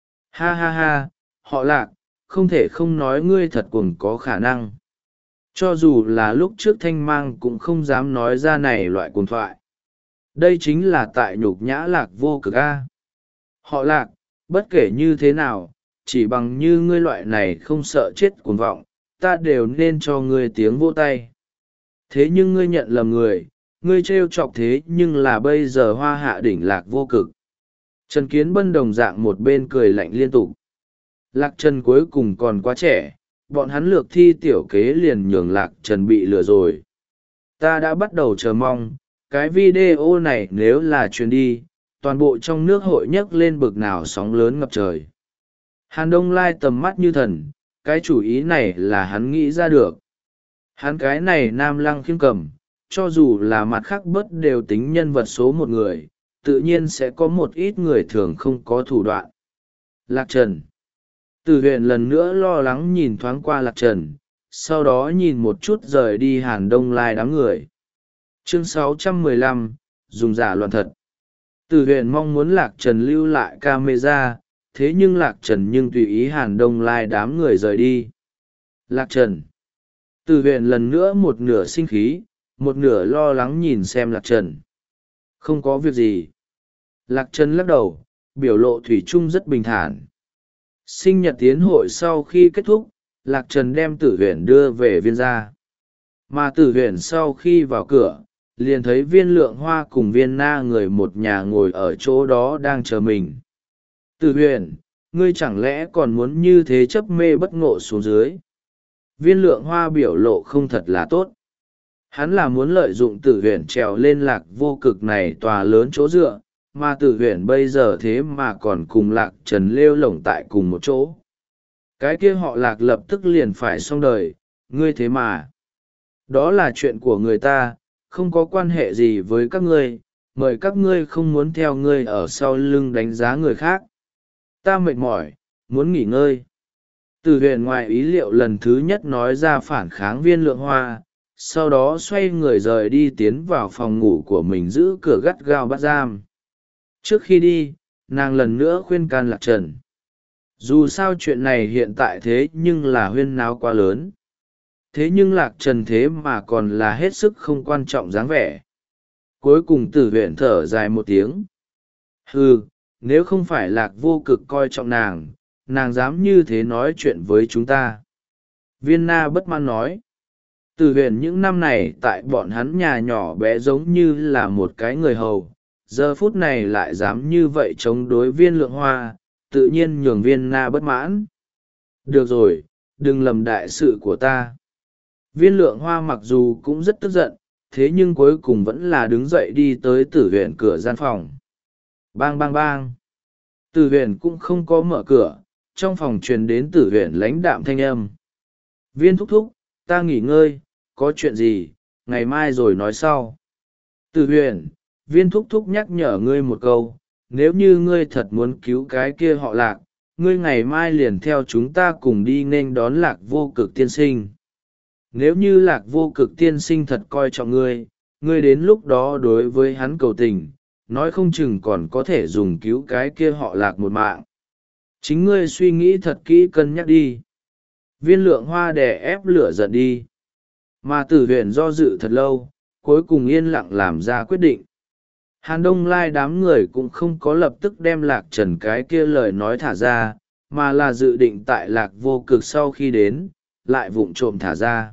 Ha ha ha, họ Lạc, không thể không nói ngươi thật cuồng có khả năng. Cho dù là lúc trước Thanh Mang cũng không dám nói ra này loại cuồng thoại. Đây chính là tại nhục nhã Lạc Vô Cực a. Họ Lạc, bất kể như thế nào, chỉ bằng như ngươi loại này không sợ chết cuồng vọng, ta đều nên cho ngươi tiếng vỗ tay. Thế nhưng ngươi nhận lầm người, ngươi trêu chọc thế nhưng là bây giờ Hoa Hạ đỉnh Lạc Vô Cực. Trần Kiến Bân đồng dạng một bên cười lạnh liên tục. Lạc Trần cuối cùng còn quá trẻ, bọn hắn lược thi tiểu kế liền nhường Lạc Trần bị lừa rồi. Ta đã bắt đầu chờ mong, cái video này nếu là truyền đi, toàn bộ trong nước hội nhấc lên bực nào sóng lớn ngập trời. Hàn Đông Lai tầm mắt như thần, cái chủ ý này là hắn nghĩ ra được. Hắn cái này Nam Lăng khiêm cầm, cho dù là mặt khác bớt đều tính nhân vật số một người, tự nhiên sẽ có một ít người thường không có thủ đoạn. Lạc Trần. Từ huyền lần nữa lo lắng nhìn thoáng qua Lạc Trần, sau đó nhìn một chút rời đi Hàn Đông Lai đám người. Chương sáu trăm mười lăm, dùng giả loạn thật. Tử Huyền mong muốn Lạc Trần lưu lại camera, thế nhưng Lạc Trần nhưng tùy ý Hàn Đông Lai đám người rời đi. Lạc Trần. Tử Huyền lần nữa một nửa sinh khí, một nửa lo lắng nhìn xem Lạc Trần. Không có việc gì. Lạc Trần lắc đầu, biểu lộ thủy chung rất bình thản. Sinh nhật tiến hội sau khi kết thúc, Lạc Trần đem Tử Huyền đưa về viên gia. Mà Tử Huyền sau khi vào cửa, liền thấy Viên Lượng Hoa cùng Viên Na người một nhà ngồi ở chỗ đó đang chờ mình. Tử Huyền, ngươi chẳng lẽ còn muốn như thế chấp mê bất ngộ xuống dưới? Viên Lượng Hoa biểu lộ không thật là tốt. Hắn là muốn lợi dụng Tử Huyền trèo lên Lạc Vô Cực này tòa lớn chỗ dựa, mà Tử Huyền bây giờ thế mà còn cùng Lạc Trần lêu lổng tại cùng một chỗ. Cái kia họ Lạc lập tức liền phải xong đời, ngươi thế mà. Đó là chuyện của người ta, không có quan hệ gì với các ngươi, mời các ngươi không muốn theo ngươi ở sau lưng đánh giá người khác. Ta mệt mỏi, muốn nghỉ ngơi. Tử Huyền ngoài ý liệu lần thứ nhất nói ra phản kháng Viên Lượng Hoa, sau đó xoay người rời đi tiến vào phòng ngủ của mình giữ cửa gắt gao bắt giam. Trước khi đi, nàng lần nữa khuyên can Lạc Trần. Dù sao chuyện này hiện tại thế nhưng là huyên náo quá lớn. Thế nhưng Lạc Trần thế mà còn là hết sức không quan trọng dáng vẻ. Cuối cùng Tử Huyền thở dài một tiếng. Hừ, nếu không phải Lạc Vô Cực coi trọng nàng, nàng dám như thế nói chuyện với chúng ta. Viên Na bất mãn nói. Tử Huyền những năm này tại bọn hắn nhà nhỏ bé giống như là một cái người hầu, giờ phút này lại dám như vậy chống đối Viên Lượng Hoa, tự nhiên nhường Viên Na bất mãn. Được rồi, đừng lầm đại sự của ta. Viên Lượng Hoa mặc dù cũng rất tức giận, thế nhưng cuối cùng vẫn là đứng dậy đi tới Tử Huyền cửa gian phòng. Bang bang bang. Tử Huyền cũng không có mở cửa, trong phòng truyền đến Tử Huyền lãnh đạm thanh âm. Viên thúc thúc, ta nghỉ ngơi, có chuyện gì, ngày mai rồi nói sau. Tử Huyền, Viên thúc thúc nhắc nhở ngươi một câu, nếu như ngươi thật muốn cứu cái kia họ Lạc, ngươi ngày mai liền theo chúng ta cùng đi nên đón Lạc Vô Cực tiên sinh. Nếu như Lạc Vô Cực tiên sinh thật coi trọng ngươi, ngươi đến lúc đó đối với hắn cầu tình, nói không chừng còn có thể dùng cứu cái kia họ Lạc một mạng. Chính ngươi suy nghĩ thật kỹ cân nhắc đi. Viên Lượng Hoa đè ép lửa giận đi. Mà Tử Huyền do dự thật lâu, cuối cùng yên lặng làm ra quyết định. Hàn Đông Lai đám người cũng không có lập tức đem Lạc Trần cái kia lời nói thả ra, mà là dự định tại Lạc Vô Cực sau khi đến, lại vụng trộm thả ra.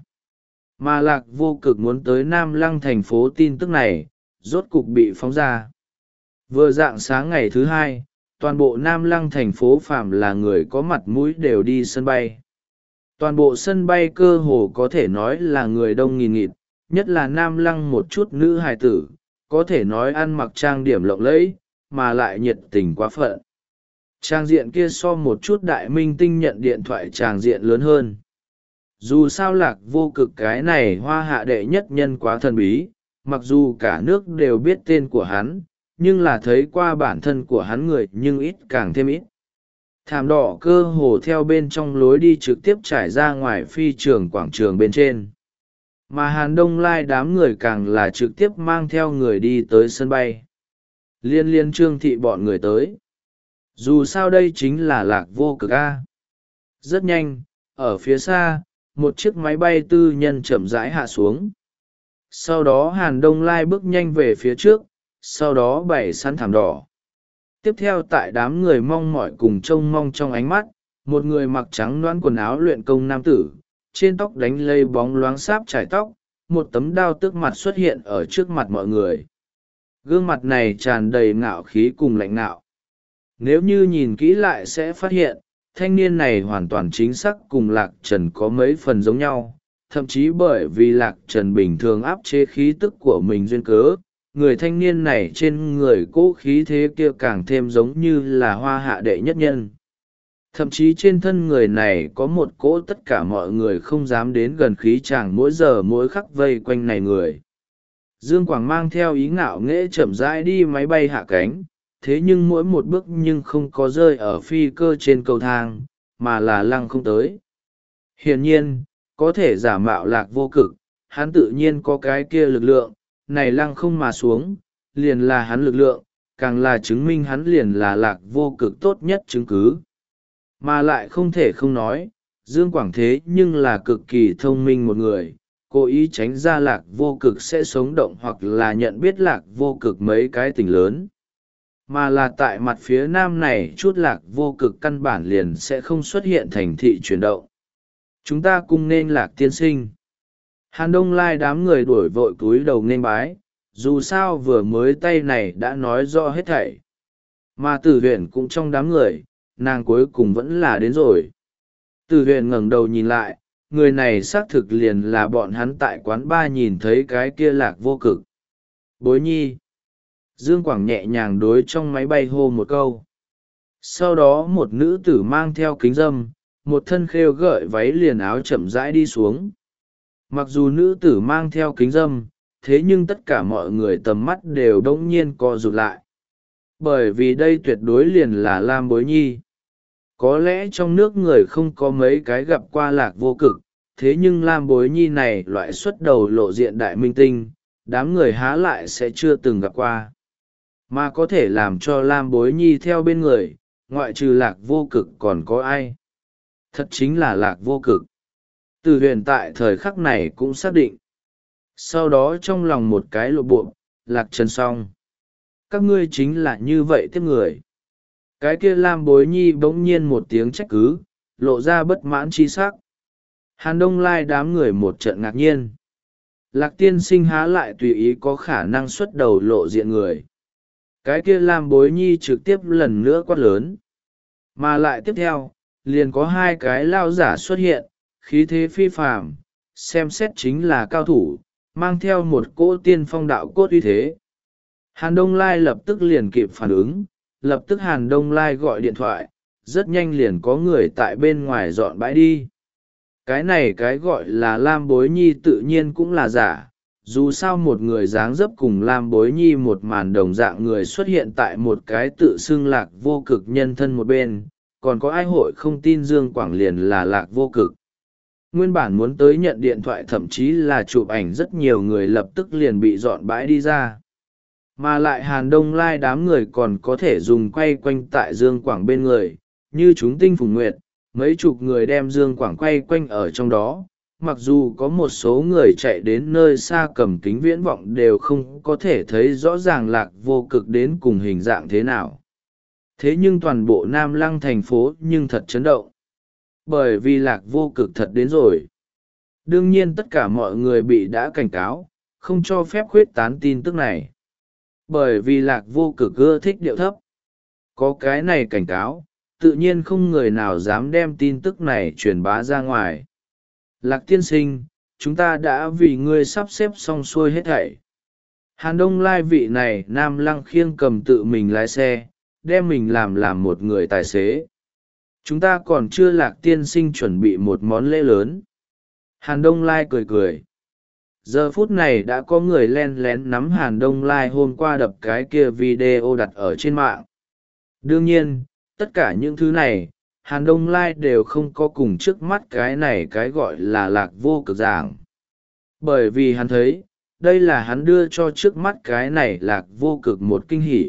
Mà Lạc Vô Cực muốn tới Nam Lăng thành phố tin tức này, rốt cục bị phóng ra. Vừa rạng sáng ngày thứ hai, toàn bộ Nam Lăng thành phố phàm là người có mặt mũi đều đi sân bay. Toàn bộ sân bay cơ hồ có thể nói là người đông nghìn nghịt, nhất là Nam Lăng một chút nữ hài tử, có thể nói ăn mặc trang điểm lộng lẫy, mà lại nhiệt tình quá phận. Trang diện kia so một chút đại minh tinh nhận điện thoại trang diện lớn hơn. Dù sao Lạc Vô Cực cái này hoa hạ đệ nhất nhân quá thần bí, mặc dù cả nước đều biết tên của hắn, nhưng là thấy qua bản thân của hắn người nhưng ít càng thêm ít. Thảm đỏ cơ hồ theo bên trong lối đi trực tiếp trải ra ngoài phi trường quảng trường bên trên. Mà Hàn Đông Lai đám người càng là trực tiếp mang theo người đi tới sân bay. Liên liên Trương Thị bọn người tới. Dù sao đây chính là Lạc Vô Cực A. Rất nhanh, ở phía xa, một chiếc máy bay tư nhân chậm rãi hạ xuống. Sau đó Hàn Đông Lai bước nhanh về phía trước, sau đó bày sẵn thảm đỏ. Tiếp theo tại đám người mong mỏi cùng trông mong trong ánh mắt, một người mặc trắng loãng quần áo luyện công nam tử, trên tóc đánh lây bóng loáng sáp trải tóc, một tấm đao tước mặt xuất hiện ở trước mặt mọi người. Gương mặt này tràn đầy ngạo khí cùng lạnh ngạo. Nếu như nhìn kỹ lại sẽ phát hiện, thanh niên này hoàn toàn chính xác cùng Lạc Trần có mấy phần giống nhau, thậm chí bởi vì Lạc Trần bình thường áp chế khí tức của mình duyên cớ, người thanh niên này trên người cỗ khí thế kia càng thêm giống như là hoa hạ đệ nhất nhân. Thậm chí trên thân người này có một cỗ tất cả mọi người không dám đến gần khí chàng mỗi giờ mỗi khắc vây quanh này người. Dương Quảng mang theo ý ngạo nghễ chậm rãi đi máy bay hạ cánh, thế nhưng mỗi một bước nhưng không có rơi ở phi cơ trên cầu thang, mà là lăng không tới. Hiển nhiên, có thể giả mạo lạc vô cực, hắn tự nhiên có cái kia lực lượng, này lăng không mà xuống, liền là hắn lực lượng, càng là chứng minh hắn liền là lạc vô cực tốt nhất chứng cứ. Mà lại không thể không nói, Dương Quảng thế nhưng là cực kỳ thông minh một người, cố ý tránh ra lạc vô cực sẽ sống động hoặc là nhận biết lạc vô cực mấy cái tỉnh lớn. Mà là tại mặt phía nam này chút lạc vô cực căn bản liền sẽ không xuất hiện thành thị chuyển động. Chúng ta cùng nên lạc tiên sinh. Hàn Đông Lai đám người đuổi vội cúi đầu nên bái, dù sao vừa mới tay này đã nói rõ hết thảy. Mà Tử Huyền cũng trong đám người, nàng cuối cùng vẫn là đến rồi. Tử Huyền ngẩng đầu nhìn lại, người này xác thực liền là bọn hắn tại quán ba nhìn thấy cái kia lạc vô cực. Bối nhi. Dương Quảng nhẹ nhàng đối trong máy bay hô một câu. Sau đó một nữ tử mang theo kính dâm, một thân khêu gợi váy liền áo chậm rãi đi xuống. Mặc dù nữ tử mang theo kính dâm, thế nhưng tất cả mọi người tầm mắt đều đống nhiên co rụt lại. Bởi vì đây tuyệt đối liền là Lam Bối Nhi. Có lẽ trong nước người không có mấy cái gặp qua lạc vô cực, thế nhưng Lam Bối Nhi này loại xuất đầu lộ diện đại minh tinh, đám người há lại sẽ chưa từng gặp qua. Mà có thể làm cho Lam Bối Nhi theo bên người, ngoại trừ lạc vô cực còn có ai? Thật chính là lạc vô cực. Từ huyền tại thời khắc này cũng xác định. Sau đó trong lòng một cái lộ bộ, lạc trần xong. Các ngươi chính là như vậy tiếp người. Cái kia Lam Bối Nhi bỗng nhiên một tiếng trách cứ, lộ ra bất mãn chi sắc. Hàn Đông Lai đám người một trận ngạc nhiên. Lạc tiên sinh há lại tùy ý có khả năng xuất đầu lộ diện người. Cái kia Lam Bối Nhi trực tiếp lần nữa quát lớn. Mà lại tiếp theo, liền có hai cái lao giả xuất hiện, khí thế phi phàm, xem xét chính là cao thủ, mang theo một cỗ tiên phong đạo cốt uy thế. Hàn Đông Lai lập tức liền kịp phản ứng, lập tức Hàn Đông Lai gọi điện thoại, rất nhanh liền có người tại bên ngoài dọn bãi đi. Cái này cái gọi là Lam Bối Nhi tự nhiên cũng là giả, dù sao một người dáng dấp cùng Lam Bối Nhi một màn đồng dạng người xuất hiện tại một cái tự xưng lạc vô cực nhân thân một bên, còn có ai hội không tin Dương Quảng liền là lạc vô cực. Nguyên bản muốn tới nhận điện thoại thậm chí là chụp ảnh rất nhiều người lập tức liền bị dọn bãi đi ra. Mà lại Hàn Đông Lai đám người còn có thể dùng quay quanh tại Dương Quảng bên người, như chúng tinh phùng nguyệt, mấy chục người đem Dương Quảng quay quanh ở trong đó. Mặc dù có một số người chạy đến nơi xa cầm kính viễn vọng đều không có thể thấy rõ ràng lạc vô cực đến cùng hình dạng thế nào. Thế nhưng toàn bộ Nam Lăng thành phố nhưng thật chấn động. Bởi vì lạc vô cực thật đến rồi. Đương nhiên tất cả mọi người bị đã cảnh cáo, không cho phép khuyết tán tin tức này. Bởi vì lạc vô cực ưa thích điệu thấp. Có cái này cảnh cáo, tự nhiên không người nào dám đem tin tức này truyền bá ra ngoài. Lạc tiên sinh, chúng ta đã vì ngươi sắp xếp xong xuôi hết thảy. Hàn Đông Lai vị này Nam Lăng khiêng cầm tự mình lái xe, đem mình làm làm một người tài xế. Chúng ta còn chưa Lạc tiên sinh chuẩn bị một món lễ lớn. Hàn Đông Lai cười cười. Giờ phút này đã có người len lén nắm Hàn Đông Lai hôm qua đập cái kia video đặt ở trên mạng. Đương nhiên, tất cả những thứ này, Hàn Đông Lai đều không có cùng trước mắt cái này cái gọi là lạc vô cực giảng. Bởi vì hắn thấy, đây là hắn đưa cho trước mắt cái này lạc vô cực một kinh hỉ.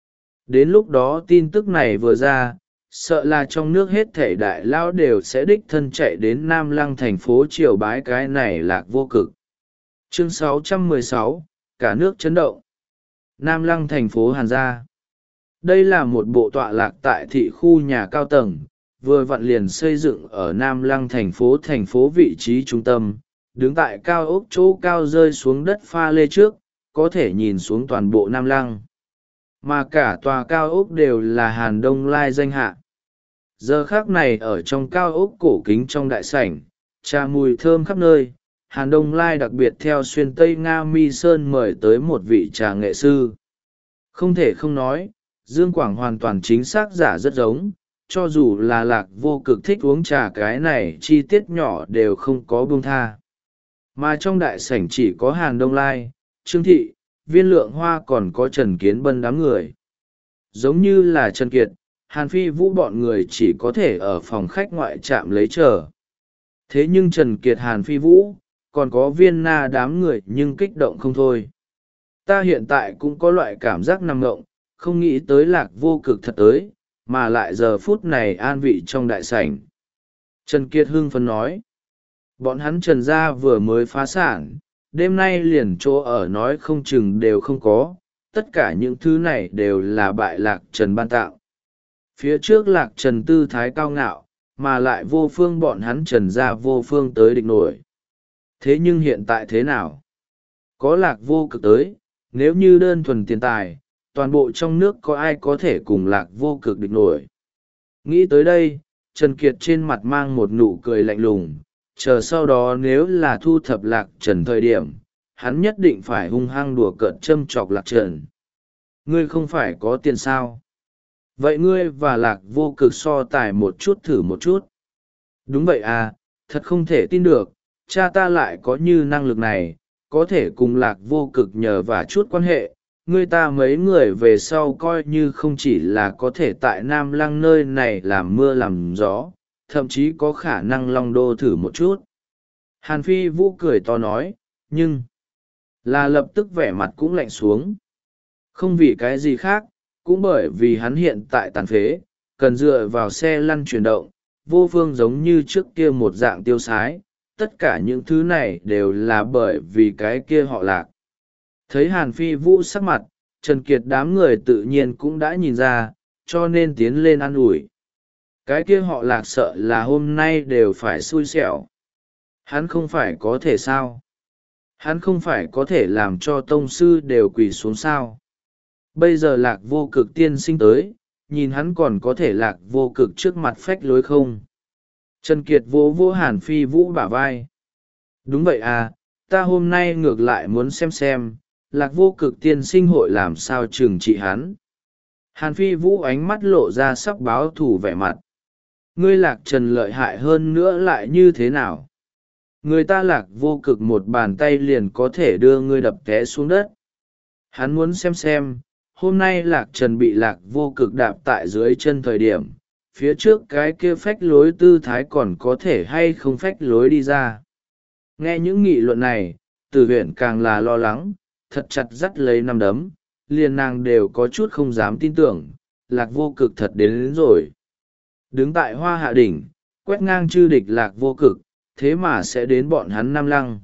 Đến lúc đó tin tức này vừa ra, sợ là trong nước hết thể đại lao đều sẽ đích thân chạy đến Nam Lăng thành phố triều bái cái này lạc vô cực. Chương sáu trăm mười sáu, cả nước chấn động. Nam Lăng thành phố Hàn Gia. Đây là một bộ tọa lạc tại thị khu nhà cao tầng, vừa vặn liền xây dựng ở Nam Lăng thành phố thành phố vị trí trung tâm, đứng tại cao ốc chỗ cao rơi xuống đất pha lê trước, có thể nhìn xuống toàn bộ Nam Lăng. Mà cả tòa cao ốc đều là Hàn Đông Lai danh hạ. Giờ khác này ở trong cao ốc cổ kính trong đại sảnh, trà mùi thơm khắp nơi, Hàn Đông Lai đặc biệt theo xuyên Tây Nga Mi Sơn mời tới một vị trà nghệ sư. Không thể không nói, Dương Quảng hoàn toàn chính xác giả rất giống, cho dù là lạc vô cực thích uống trà cái này chi tiết nhỏ đều không có buông tha. Mà trong đại sảnh chỉ có Hàn Đông Lai, Trương Thị, Viên Lượng Hoa còn có Trần Kiến Bân đám người. Giống như là Trần Kiệt, Hàn Phi Vũ bọn người chỉ có thể ở phòng khách ngoại trạm lấy chờ. Thế nhưng Trần Kiệt, Hàn Phi Vũ, còn có Viên Na đám người nhưng kích động không thôi. Ta hiện tại cũng có loại cảm giác nằm ngộng, không nghĩ tới Lạc Vô Cực thật tới, mà lại giờ phút này an vị trong đại sảnh. Trần Kiệt hưng phấn nói. Bọn hắn Trần gia vừa mới phá sản, đêm nay liền chỗ ở nói không chừng đều không có, tất cả những thứ này đều là bại Lạc Trần ban tạo. Phía trước Lạc Trần tư thái cao ngạo, mà lại vô phương bọn hắn Trần gia vô phương tới địch nổi. Thế nhưng hiện tại thế nào? Có Lạc Vô Cực tới, nếu như đơn thuần tiền tài, toàn bộ trong nước có ai có thể cùng Lạc Vô Cực địch nổi. Nghĩ tới đây, Trần Kiệt trên mặt mang một nụ cười lạnh lùng, chờ sau đó nếu là thu thập Lạc Trần thời điểm, hắn nhất định phải hung hăng đùa cợt châm chọc Lạc Trần. Ngươi không phải có tiền sao? Vậy ngươi và Lạc Vô Cực so tài một chút thử một chút. Đúng vậy à, thật không thể tin được, cha ta lại có như năng lực này, có thể cùng Lạc Vô Cực nhờ và chút quan hệ. Ngươi ta mấy người về sau coi như không chỉ là có thể tại Nam Lăng nơi này làm mưa làm gió, thậm chí có khả năng long đô thử một chút. Hàn Phi Vũ cười to nói, nhưng là lập tức vẻ mặt cũng lạnh xuống. Không vì cái gì khác, cũng bởi vì hắn hiện tại tàn phế, cần dựa vào xe lăn chuyển động, vô phương giống như trước kia một dạng tiêu sái. Tất cả những thứ này đều là bởi vì cái kia họ Lạc. Thấy Hàn Phi Vũ sắc mặt, Trần Kiệt đám người tự nhiên cũng đã nhìn ra, cho nên tiến lên an ủi. Cái kia họ Lạc sợ là hôm nay đều phải xui xẻo. Hắn không phải có thể sao? Hắn không phải có thể làm cho tông sư đều quỳ xuống sao? Bây giờ Lạc Vô Cực tiên sinh tới, nhìn hắn còn có thể Lạc Vô Cực trước mặt phách lối không? Trần Kiệt vỗ vỗ Hàn Phi Vũ bả vai. Đúng vậy à, ta hôm nay ngược lại muốn xem xem, Lạc Vô Cực tiên sinh hội làm sao trừng trị hắn. Hàn Phi Vũ ánh mắt lộ ra sắc báo thù vẻ mặt. Ngươi Lạc Trần lợi hại hơn nữa lại như thế nào? Người ta Lạc Vô Cực một bàn tay liền có thể đưa ngươi đập té xuống đất. Hắn muốn xem xem, hôm nay Lạc Trần bị Lạc Vô Cực đạp tại dưới chân thời điểm, phía trước cái kia phách lối tư thái còn có thể hay không phách lối đi ra. Nghe những nghị luận này, Tử Huyển càng là lo lắng, thật chặt dắt lấy nắm đấm, liền nàng đều có chút không dám tin tưởng, Lạc Vô Cực thật đến, đến rồi. Đứng tại Hoa Hạ Đỉnh, quét ngang chư địch Lạc Vô Cực, thế mà sẽ đến bọn hắn Nam Lăng.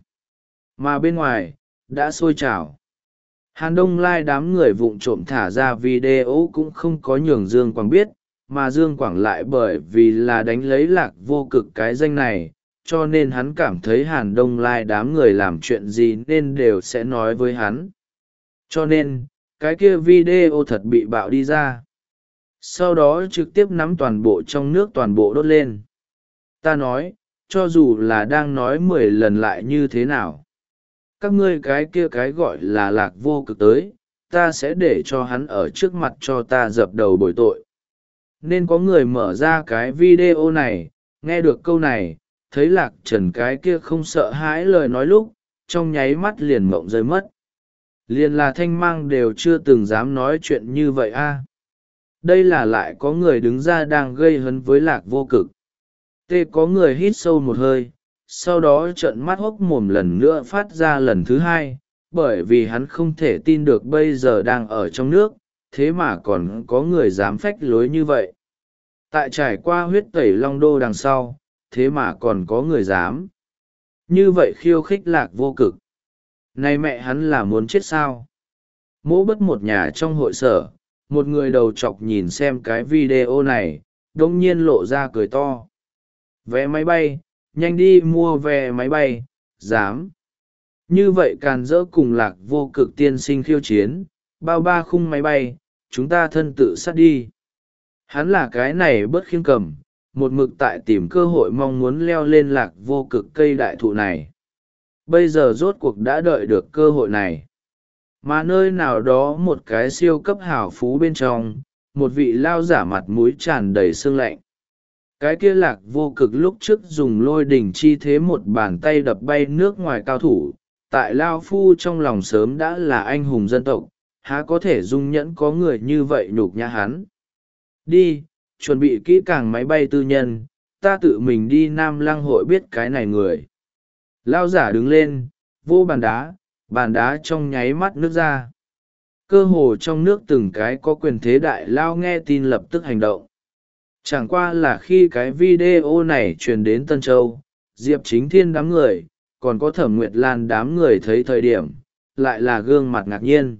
Mà bên ngoài, đã sôi trào. Hàn Đông Lai đám người vụng trộm thả ra video cũng không có nhường Dương Quảng biết, mà Dương Quảng lại bởi vì là đánh lấy Lạc Vô Cực cái danh này, cho nên hắn cảm thấy Hàn Đông Lai đám người làm chuyện gì nên đều sẽ nói với hắn. Cho nên, cái kia video thật bị bạo đi ra. Sau đó trực tiếp nắm toàn bộ trong nước toàn bộ đốt lên. Ta nói, cho dù là đang nói mười lần lại như thế nào. Các ngươi cái kia cái gọi là Lạc Vô Cực tới, ta sẽ để cho hắn ở trước mặt cho ta dập đầu bồi tội. Nên có người mở ra cái video này, nghe được câu này, thấy Lạc Trần cái kia không sợ hãi lời nói lúc, trong nháy mắt liền mộng rơi mất. Liền là Thanh Mang đều chưa từng dám nói chuyện như vậy a. Đây là lại có người đứng ra đang gây hấn với Lạc Vô Cực. Tê có người hít sâu một hơi, sau đó trợn mắt hốc mồm lần nữa phát ra lần thứ hai, bởi vì hắn không thể tin được bây giờ đang ở trong nước, thế mà còn có người dám phách lối như vậy. Tại trải qua huyết tẩy Long Đô đằng sau, thế mà còn có người dám như vậy khiêu khích Lạc Vô Cực. Này mẹ hắn là muốn chết sao? Mỗ bất một nhà trong hội sở, một người đầu chọc nhìn xem cái video này, đông nhiên lộ ra cười to. Vé máy bay, nhanh đi mua vé máy bay, dám. Như vậy càn rỡ cùng Lạc Vô Cực tiên sinh khiêu chiến, bao ba khung máy bay, chúng ta thân tự sát đi. Hắn là cái này bớt khiêng cầm, một mực tại tìm cơ hội mong muốn leo lên Lạc Vô Cực cây đại thụ này. Bây giờ rốt cuộc đã đợi được cơ hội này. Mà nơi nào đó một cái siêu cấp hảo phú bên trong, một vị lao giả mặt mũi tràn đầy sương lạnh. Cái kia Lạc Vô Cực lúc trước dùng lôi đỉnh chi thế một bàn tay đập bay nước ngoài cao thủ, tại lao phu trong lòng sớm đã là anh hùng dân tộc, há có thể dung nhẫn có người như vậy nhục nhã hắn. Đi, chuẩn bị kỹ càng máy bay tư nhân, ta tự mình đi Nam Lăng hội biết cái này người. Lao giả đứng lên, vô bàn đá, bàn đá trong nháy mắt nước ra. Cơ hồ trong nước từng cái có quyền thế đại lao nghe tin lập tức hành động. Chẳng qua là khi cái video này truyền đến Tân Châu, Diệp Chính Thiên đám người, còn có Thẩm Nguyệt Lan đám người thấy thời điểm, lại là gương mặt ngạc nhiên.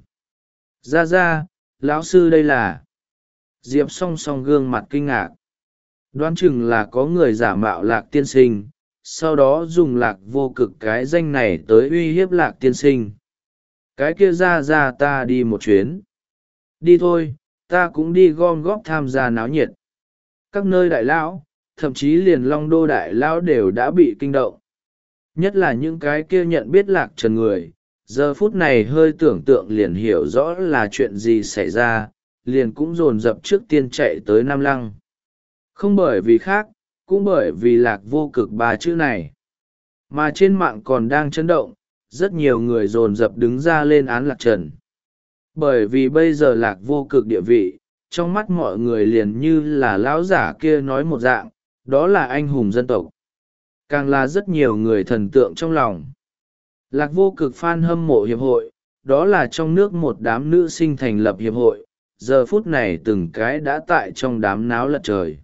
Ra ra, lão sư đây là... Diệp song song gương mặt kinh ngạc. Đoán chừng là có người giả mạo Lạc tiên sinh, sau đó dùng Lạc Vô Cực cái danh này tới uy hiếp Lạc tiên sinh. Cái kia ra ra ta đi một chuyến. Đi thôi, ta cũng đi gom góp tham gia náo nhiệt. Các nơi đại lão, thậm chí liền Long Đô đại lão đều đã bị kinh động. Nhất là những cái kia nhận biết Lạc Trần người, giờ phút này hơi tưởng tượng liền hiểu rõ là chuyện gì xảy ra, liền cũng dồn dập trước tiên chạy tới Nam Lăng. Không bởi vì khác, cũng bởi vì Lạc Vô Cực ba chữ này. Mà trên mạng còn đang chấn động, rất nhiều người dồn dập đứng ra lên án Lạc Trần. Bởi vì bây giờ Lạc Vô Cực địa vị, trong mắt mọi người liền như là lão giả kia nói một dạng, đó là anh hùng dân tộc. Càng là rất nhiều người thần tượng trong lòng. Lạc Vô Cực fan hâm mộ hiệp hội, đó là trong nước một đám nữ sinh thành lập hiệp hội, giờ phút này từng cái đã tại trong đám náo lật trời.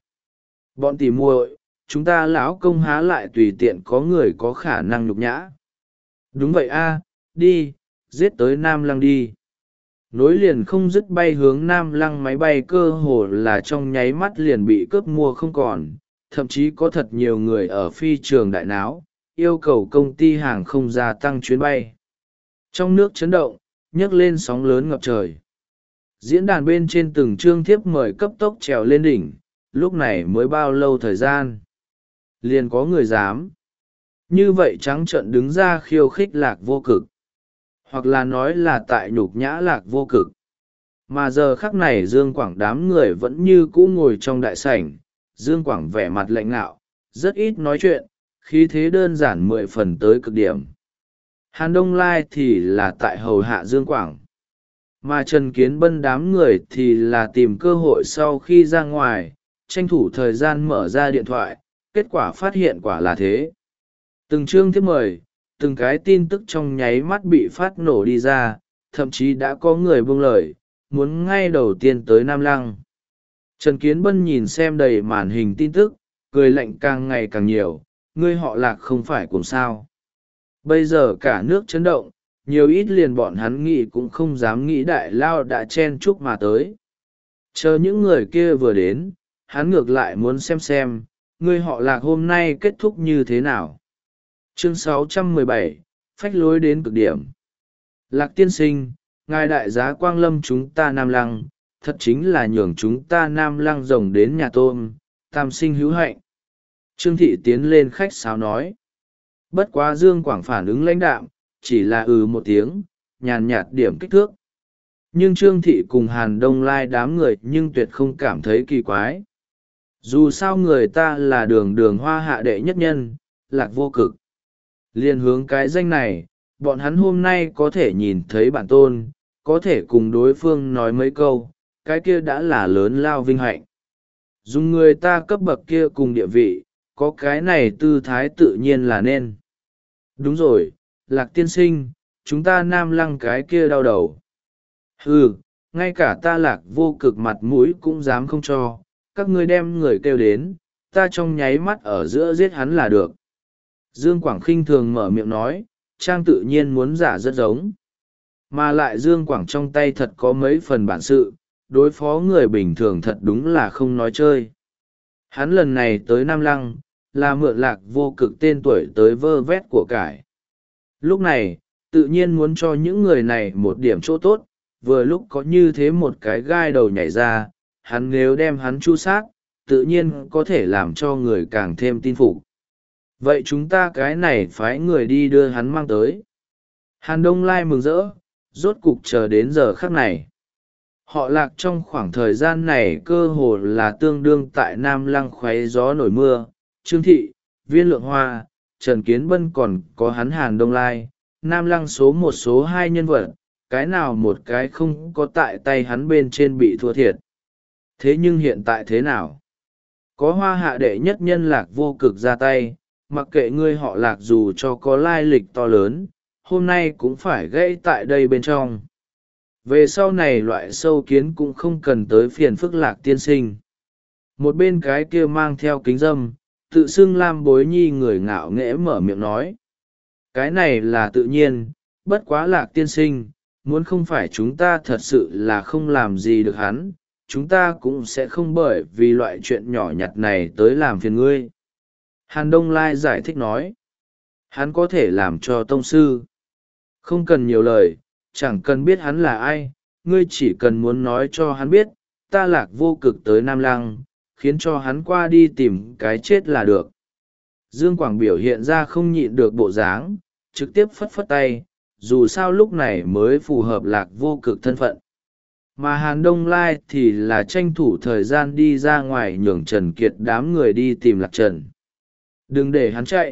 Bọn tỉ muội, chúng ta lão công há lại tùy tiện có người có khả năng nhục nhã. Đúng vậy a, đi, giết tới Nam Lăng đi. Nối liền không dứt bay hướng Nam Lăng máy bay cơ hồ là trong nháy mắt liền bị cướp mua không còn, thậm chí có thật nhiều người ở phi trường đại náo, yêu cầu công ty hàng không gia tăng chuyến bay. Trong nước chấn động, nhấc lên sóng lớn ngập trời. Diễn đàn bên trên từng chương thiếp mời cấp tốc trèo lên đỉnh, lúc này mới bao lâu thời gian. Liền có người dám. Như vậy trắng trợn đứng ra khiêu khích Lạc Vô Cực. Hoặc là nói là tại nhục nhã Lạc Vô Cực. Mà giờ khắc này Dương Quảng đám người vẫn như cũ ngồi trong đại sảnh. Dương Quảng vẻ mặt lạnh ngạo, rất ít nói chuyện, khí thế đơn giản mười phần tới cực điểm. Hàn Đông Lai thì là tại hầu hạ Dương Quảng. Mà Trần Kiến Bân đám người thì là tìm cơ hội sau khi ra ngoài, tranh thủ thời gian mở ra điện thoại, kết quả phát hiện quả là thế. Từng chương thiếp mời, từng cái tin tức trong nháy mắt bị phát nổ đi ra, thậm chí đã có người buông lời, muốn ngay đầu tiên tới Nam Lăng. Trần Kiến Bân nhìn xem đầy màn hình tin tức, cười lạnh càng ngày càng nhiều, ngươi họ Lạc không phải cùng sao. Bây giờ cả nước chấn động, nhiều ít liền bọn hắn nghĩ cũng không dám nghĩ đại lao đã chen chúc mà tới. Chờ những người kia vừa đến, hắn ngược lại muốn xem xem, ngươi họ Lạc hôm nay kết thúc như thế nào. Chương sáu trăm mười bảy, phách lối đến cực điểm. Lạc tiên sinh, ngài đại giá quang lâm chúng ta Nam Lăng, thật chính là nhường chúng ta Nam Lăng rồng đến nhà tôm, tam sinh hữu hạnh. Trương Thị tiến lên khách sáo nói. Bất quá Dương Quảng phản ứng lãnh đạm, chỉ là ừ một tiếng, nhàn nhạt điểm kích thước. Nhưng Trương Thị cùng Hàn Đông Lai đám người nhưng tuyệt không cảm thấy kỳ quái. Dù sao người ta là đường đường hoa hạ đệ nhất nhân, Lạc Vô Cực. Liên hướng cái danh này, bọn hắn hôm nay có thể nhìn thấy bản tôn, có thể cùng đối phương nói mấy câu, cái kia đã là lớn lao vinh hạnh. Dùng người ta cấp bậc kia cùng địa vị, có cái này tư thái tự nhiên là nên. Đúng rồi, Lạc tiên sinh, chúng ta Nam Lăng cái kia đau đầu. Ừ, ngay cả ta Lạc Vô Cực mặt mũi cũng dám không cho, các ngươi đem người kêu đến, ta trong nháy mắt ở giữa giết hắn là được. Dương Quảng khinh thường mở miệng nói, trang tự nhiên muốn giả rất giống. Mà lại Dương Quảng trong tay thật có mấy phần bản sự, đối phó người bình thường thật đúng là không nói chơi. Hắn lần này tới Nam Lăng, là mượn Lạc Vô Cực tên tuổi tới vơ vét của cải. Lúc này, tự nhiên muốn cho những người này một điểm chỗ tốt, vừa lúc có như thế một cái gai đầu nhảy ra, hắn nếu đem hắn chu sát, tự nhiên có thể làm cho người càng thêm tin phục. Vậy chúng ta cái này phái người đi đưa hắn mang tới. Hàn Đông Lai mừng rỡ, rốt cục chờ đến giờ khắc này. Họ Lạc trong khoảng thời gian này cơ hồ là tương đương tại Nam Lăng khoáy gió nổi mưa, Trương Thị, Viên Lượng Hoa, Trần Kiến Bân còn có hắn Hàn Đông Lai, Nam Lăng số một số hai nhân vật, cái nào một cái không có tại tay hắn bên trên bị thua thiệt. Thế nhưng hiện tại thế nào? Có hoa hạ đệ nhất nhân Lạc Vô Cực ra tay, mặc kệ ngươi họ Lạc dù cho có lai lịch to lớn, hôm nay cũng phải gãy tại đây bên trong. Về sau này loại sâu kiến cũng không cần tới phiền phức Lạc tiên sinh. Một bên cái kia mang theo kính dâm, tự xưng Lam Bối Nhi người ngạo nghễ mở miệng nói. Cái này là tự nhiên, bất quá Lạc tiên sinh, muốn không phải chúng ta thật sự là không làm gì được hắn, chúng ta cũng sẽ không bởi vì loại chuyện nhỏ nhặt này tới làm phiền ngươi. Hàn Đông Lai giải thích nói. Hắn có thể làm cho tông sư. Không cần nhiều lời, chẳng cần biết hắn là ai, ngươi chỉ cần muốn nói cho hắn biết, ta Lạc Vô Cực tới Nam Lăng, khiến cho hắn qua đi tìm cái chết là được. Dương Quảng biểu hiện ra không nhịn được bộ dáng, trực tiếp phất phất tay, dù sao lúc này mới phù hợp Lạc Vô Cực thân phận. Mà Hàn Đông Lai thì là tranh thủ thời gian đi ra ngoài nhường Trần Kiệt đám người đi tìm Lạc Trần. Đừng để hắn chạy.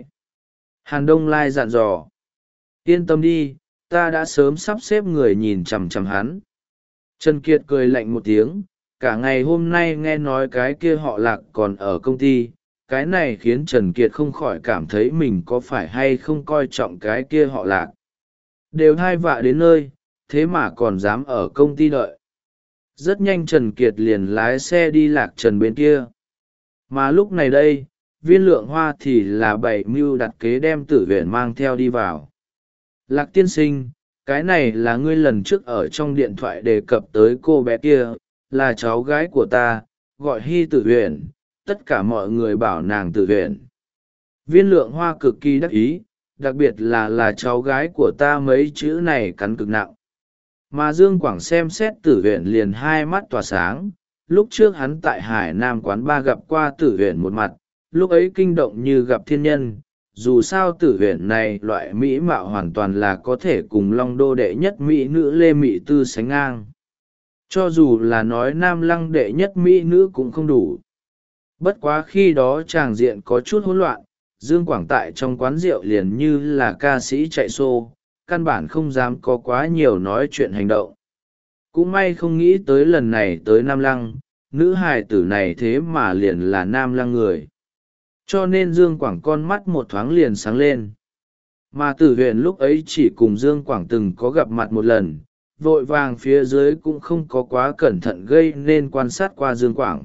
Hàn Đông Lai dặn dò. Yên tâm đi, ta đã sớm sắp xếp người nhìn chằm chằm hắn. Trần Kiệt cười lạnh một tiếng, cả ngày hôm nay nghe nói cái kia họ Lạc còn ở công ty, cái này khiến Trần Kiệt không khỏi cảm thấy mình có phải hay không coi trọng cái kia họ Lạc. Đều hai vạ đến nơi, thế mà còn dám ở công ty đợi. Rất nhanh Trần Kiệt liền lái xe đi Lạc Trần bên kia. Mà lúc này đây, Viên Lượng Hoa thì là bảy mưu đặt kế đem Tử Huyền mang theo đi vào. Lạc tiên sinh, cái này là ngươi lần trước ở trong điện thoại đề cập tới cô bé kia, là cháu gái của ta, gọi Hy Tử Huyền, tất cả mọi người bảo nàng Tử Huyền. Viên Lượng Hoa cực kỳ đắc ý, đặc biệt là là cháu gái của ta, mấy chữ này cắn cực nặng. Mà Dương Quảng xem xét Tử Huyền liền hai mắt tỏa sáng, lúc trước hắn tại Hải Nam quán ba gặp qua Tử Huyền một mặt, lúc ấy kinh động như gặp thiên nhân, dù sao Tử Huyền này loại mỹ mạo hoàn toàn là có thể cùng Long Đô đệ nhất mỹ nữ Lê Mỹ Tư sánh ngang. Cho dù là nói Nam Lăng đệ nhất mỹ nữ cũng không đủ. Bất quá khi đó tràng diện có chút hỗn loạn, Dương Quảng tại trong quán rượu liền như là ca sĩ chạy xô, căn bản không dám có quá nhiều nói chuyện hành động. Cũng may không nghĩ tới lần này tới Nam Lăng, nữ hài tử này thế mà liền là Nam Lăng người. Cho nên Dương Quảng con mắt một thoáng liền sáng lên. Mà Tử Huyền lúc ấy chỉ cùng Dương Quảng từng có gặp mặt một lần, vội vàng phía dưới cũng không có quá cẩn thận gây nên quan sát qua Dương Quảng.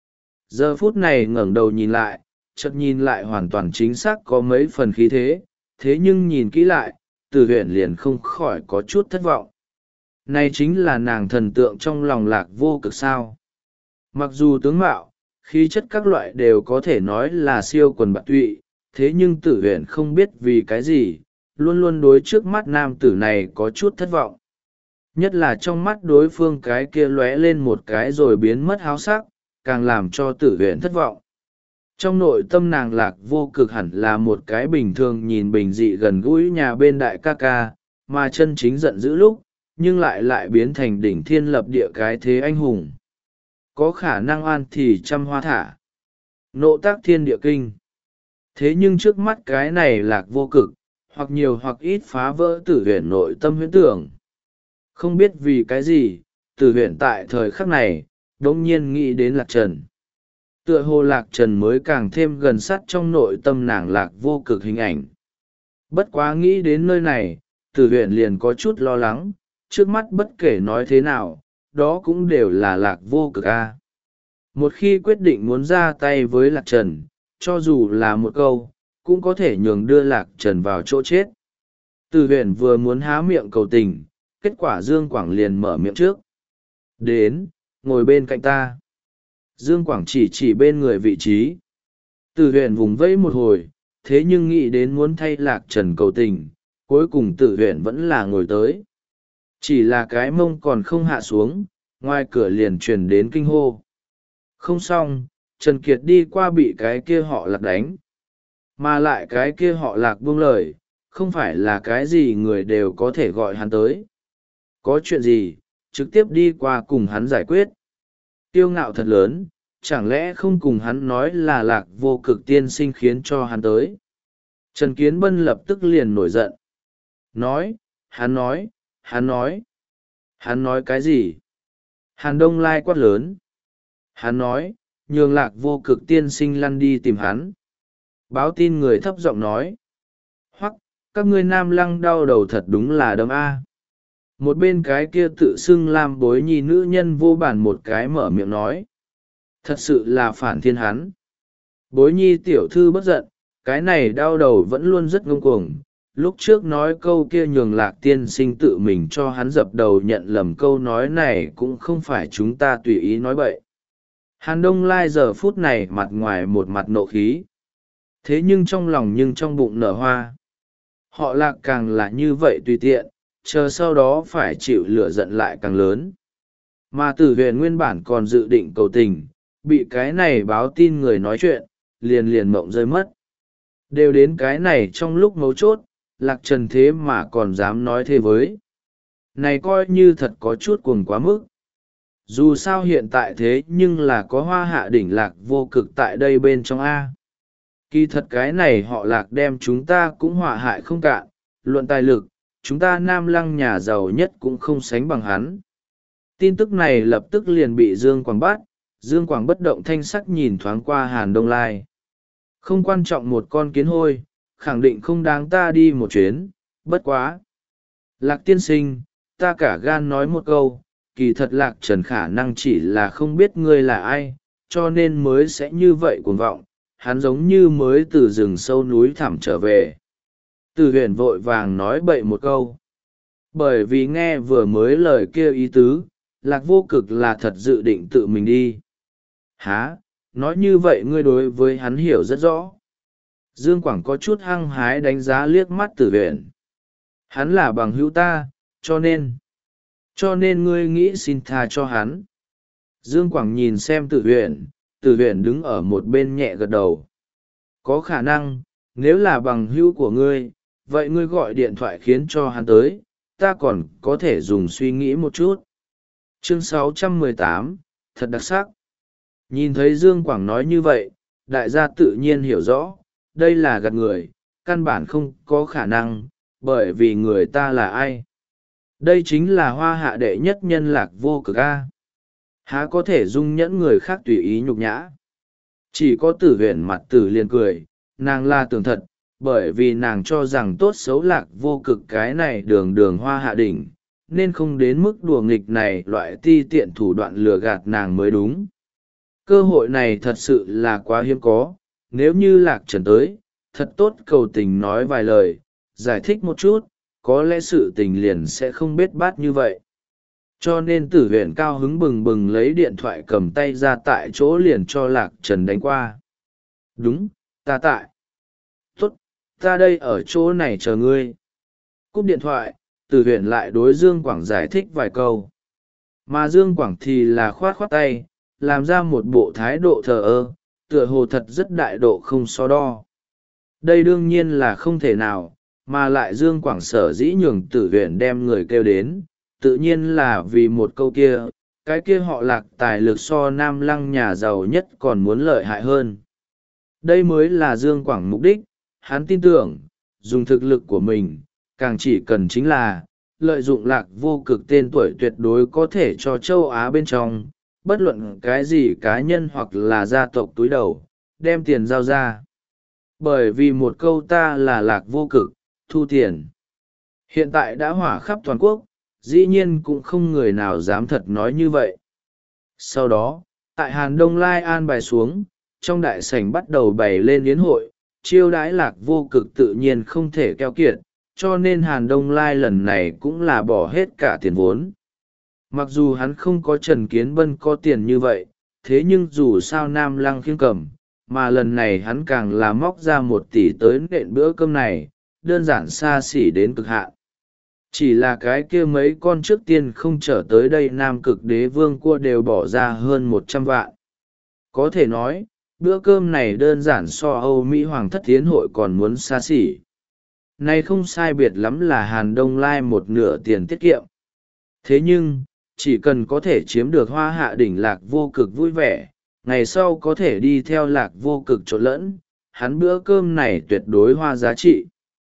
Giờ phút này ngẩng đầu nhìn lại, chợt nhìn lại hoàn toàn chính xác có mấy phần khí thế, thế nhưng nhìn kỹ lại, Tử Huyền liền không khỏi có chút thất vọng. Này chính là nàng thần tượng trong lòng Lạc Vô Cực sao. Mặc dù tướng mạo, khí chất các loại đều có thể nói là siêu quần bạc tụy, thế nhưng Tử Huyền không biết vì cái gì, luôn luôn đối trước mắt nam tử này có chút thất vọng. Nhất là trong mắt đối phương cái kia lóe lên một cái rồi biến mất háo sắc, càng làm cho Tử Huyền thất vọng. Trong nội tâm nàng Lạc Vô Cực hẳn là một cái bình thường nhìn bình dị gần gũi nhà bên đại ca ca, mà chân chính giận dữ lúc, nhưng lại lại biến thành đỉnh thiên lập địa cái thế anh hùng. Có khả năng an thì trăm hoa thả, nộ tác thiên địa kinh. Thế nhưng trước mắt cái này Lạc Vô Cực, hoặc nhiều hoặc ít phá vỡ Tử Huyền nội tâm huyễn tưởng. Không biết vì cái gì, Tử Huyền tại thời khắc này, đống nhiên nghĩ đến Lạc Trần. Tựa hồ Lạc Trần mới càng thêm gần sát trong nội tâm nàng Lạc Vô Cực hình ảnh. Bất quá nghĩ đến nơi này, Tử Huyền liền có chút lo lắng, trước mắt bất kể nói thế nào, đó cũng đều là Lạc Vô Cực a. Một khi quyết định muốn ra tay với Lạc Trần, cho dù là một câu, cũng có thể nhường đưa Lạc Trần vào chỗ chết. Tử Huyền vừa muốn há miệng cầu tình, kết quả Dương Quảng liền mở miệng trước. Đến, ngồi bên cạnh ta. Dương Quảng chỉ chỉ bên người vị trí. Tử Huyền vùng vẫy một hồi, thế nhưng nghĩ đến muốn thay Lạc Trần cầu tình, cuối cùng Tử Huyền vẫn là ngồi tới. Chỉ là cái mông còn không hạ xuống, ngoài cửa liền truyền đến kinh hô. Không xong, Trần Kiệt đi qua bị cái kia họ Lạc đánh. Mà lại cái kia họ Lạc buông lời, không phải là cái gì người đều có thể gọi hắn tới. Có chuyện gì, trực tiếp đi qua cùng hắn giải quyết. Kiêu ngạo thật lớn, chẳng lẽ không cùng hắn nói là Lạc Vô Cực tiên sinh khiến cho hắn tới. Trần Kiến Bân lập tức liền nổi giận. Nói, hắn nói, hắn nói. Hắn nói cái gì? Hàn Đông Lai quát lớn. Hắn nói, nhường Lạc Vô Cực tiên sinh lăn đi tìm hắn. Báo tin người thấp giọng nói. Hoặc, các ngươi Nam Lăng đau đầu thật đúng là đâm a. Một bên cái kia tự xưng làm bối nhi nữ nhân vô bản một cái mở miệng nói. Thật sự là phản thiên hắn. Bối nhi tiểu thư bất giận, cái này đau đầu vẫn luôn rất ngông cuồng. Lúc trước nói câu kia nhường Lạc tiên sinh tự mình cho hắn dập đầu nhận lầm câu nói này cũng không phải chúng ta tùy ý nói bậy. Hàn Đông Lai giờ phút này mặt ngoài một mặt nộ khí. Thế nhưng trong lòng nhưng trong bụng nở hoa. Họ Lạc càng là như vậy tùy tiện, chờ sau đó phải chịu lửa giận lại càng lớn. Mà Tử Huyền nguyên bản còn dự định cầu tình, bị cái này báo tin người nói chuyện, liền liền mộng rơi mất. Đều đến cái này trong lúc mấu chốt, Lạc Trần thế mà còn dám nói thế với. Này coi như thật có chút cuồng quá mức. Dù sao hiện tại thế nhưng là có Hoa Hạ đỉnh Lạc Vô Cực tại đây bên trong A. Kỳ thật cái này họ Lạc đem chúng ta cũng họa hại không cạn, luận tài lực, chúng ta Nam Lăng nhà giàu nhất cũng không sánh bằng hắn. Tin tức này lập tức liền bị Dương Quảng bắt, Dương Quảng bất động thanh sắc nhìn thoáng qua Hàn Đông Lai. Không quan trọng một con kiến hôi, khẳng định không đáng ta đi một chuyến, bất quá. Lạc tiên sinh, ta cả gan nói một câu, kỳ thật Lạc Trần khả năng chỉ là không biết ngươi là ai, cho nên mới sẽ như vậy cuồng vọng, hắn giống như mới từ rừng sâu núi thẳm trở về. Từ huyền vội vàng nói bậy một câu. Bởi vì nghe vừa mới lời kia ý tứ, Lạc Vô Cực là thật dự định tự mình đi. Hả, nói như vậy ngươi đối với hắn hiểu rất rõ. Dương Quảng có chút hăng hái đánh giá liếc mắt Tử Huyền. Hắn là bằng hữu ta, cho nên... Cho nên ngươi nghĩ xin tha cho hắn. Dương Quảng nhìn xem Tử Huyền, Tử Huyền đứng ở một bên nhẹ gật đầu. Có khả năng, nếu là bằng hữu của ngươi, vậy ngươi gọi điện thoại khiến cho hắn tới, ta còn có thể dùng suy nghĩ một chút. Chương sáu trăm mười tám, thật đặc sắc. Nhìn thấy Dương Quảng nói như vậy, đại gia tự nhiên hiểu rõ, đây là gạt người, căn bản không có khả năng, bởi vì người ta là ai. Đây chính là Hoa Hạ đệ nhất nhân Lạc Vô Cực A. Há có thể dung nhẫn người khác tùy ý nhục nhã. Chỉ có Tử Huyền mặt Tử liền cười, nàng là tưởng thật, bởi vì nàng cho rằng tốt xấu Lạc Vô Cực cái này đường đường Hoa Hạ đỉnh, nên không đến mức đùa nghịch này loại ti tiện thủ đoạn lừa gạt nàng mới đúng. Cơ hội này thật sự là quá hiếm có, nếu như Lạc Trần tới, thật tốt cầu tình nói vài lời, giải thích một chút, có lẽ sự tình liền sẽ không bết bát như vậy. Cho nên Tử Huyền cao hứng bừng bừng lấy điện thoại cầm tay ra tại chỗ liền cho Lạc Trần đánh qua. Đúng, ta tại. Tốt, ta đây ở chỗ này chờ ngươi. Cúp điện thoại, Tử Huyền lại đối Dương Quảng giải thích vài câu. Mà Dương Quảng thì là khoát khoát tay, làm ra một bộ thái độ thờ ơ, tựa hồ thật rất đại độ không so đo. Đây đương nhiên là không thể nào, mà lại Dương Quảng sở dĩ nhường Tử Huyền đem người kêu đến, tự nhiên là vì một câu kia, cái kia họ Lạc tài lực so Nam Lăng nhà giàu nhất còn muốn lợi hại hơn. Đây mới là Dương Quảng mục đích, hắn tin tưởng, dùng thực lực của mình, càng chỉ cần chính là, lợi dụng Lạc Vô Cực tên tuổi tuyệt đối có thể cho châu Á bên trong, bất luận cái gì cá nhân hoặc là gia tộc túi đầu, đem tiền giao ra. Bởi vì một câu ta là Lạc Vô Cực, thu tiền. Hiện tại đã hỏa khắp toàn quốc, dĩ nhiên cũng không người nào dám thật nói như vậy. Sau đó, tại Hàn Đông Lai an bài xuống, trong đại sảnh bắt đầu bày lên yến hội, chiêu đãi Lạc Vô Cực tự nhiên không thể keo kiệt, cho nên Hàn Đông Lai lần này cũng là bỏ hết cả tiền vốn. Mặc dù hắn không có Trần Kiến Bân có tiền như vậy, thế nhưng dù sao Nam Lăng khiêng cầm, mà lần này hắn càng là móc ra một tỷ tới nện bữa cơm này, đơn giản xa xỉ đến cực hạn. Chỉ là cái kia mấy con trước tiên không trở tới đây Nam Cực Đế Vương cua đều bỏ ra hơn một trăm vạn. Có thể nói, bữa cơm này đơn giản so Âu Mỹ Hoàng thất tiến hội còn muốn xa xỉ. Này không sai biệt lắm là Hàn Đông Lai một nửa tiền tiết kiệm. Thế nhưng, chỉ cần có thể chiếm được Hoa Hạ đỉnh Lạc Vô Cực vui vẻ, ngày sau có thể đi theo Lạc Vô Cực trộn lẫn, hắn bữa cơm này tuyệt đối hoa giá trị.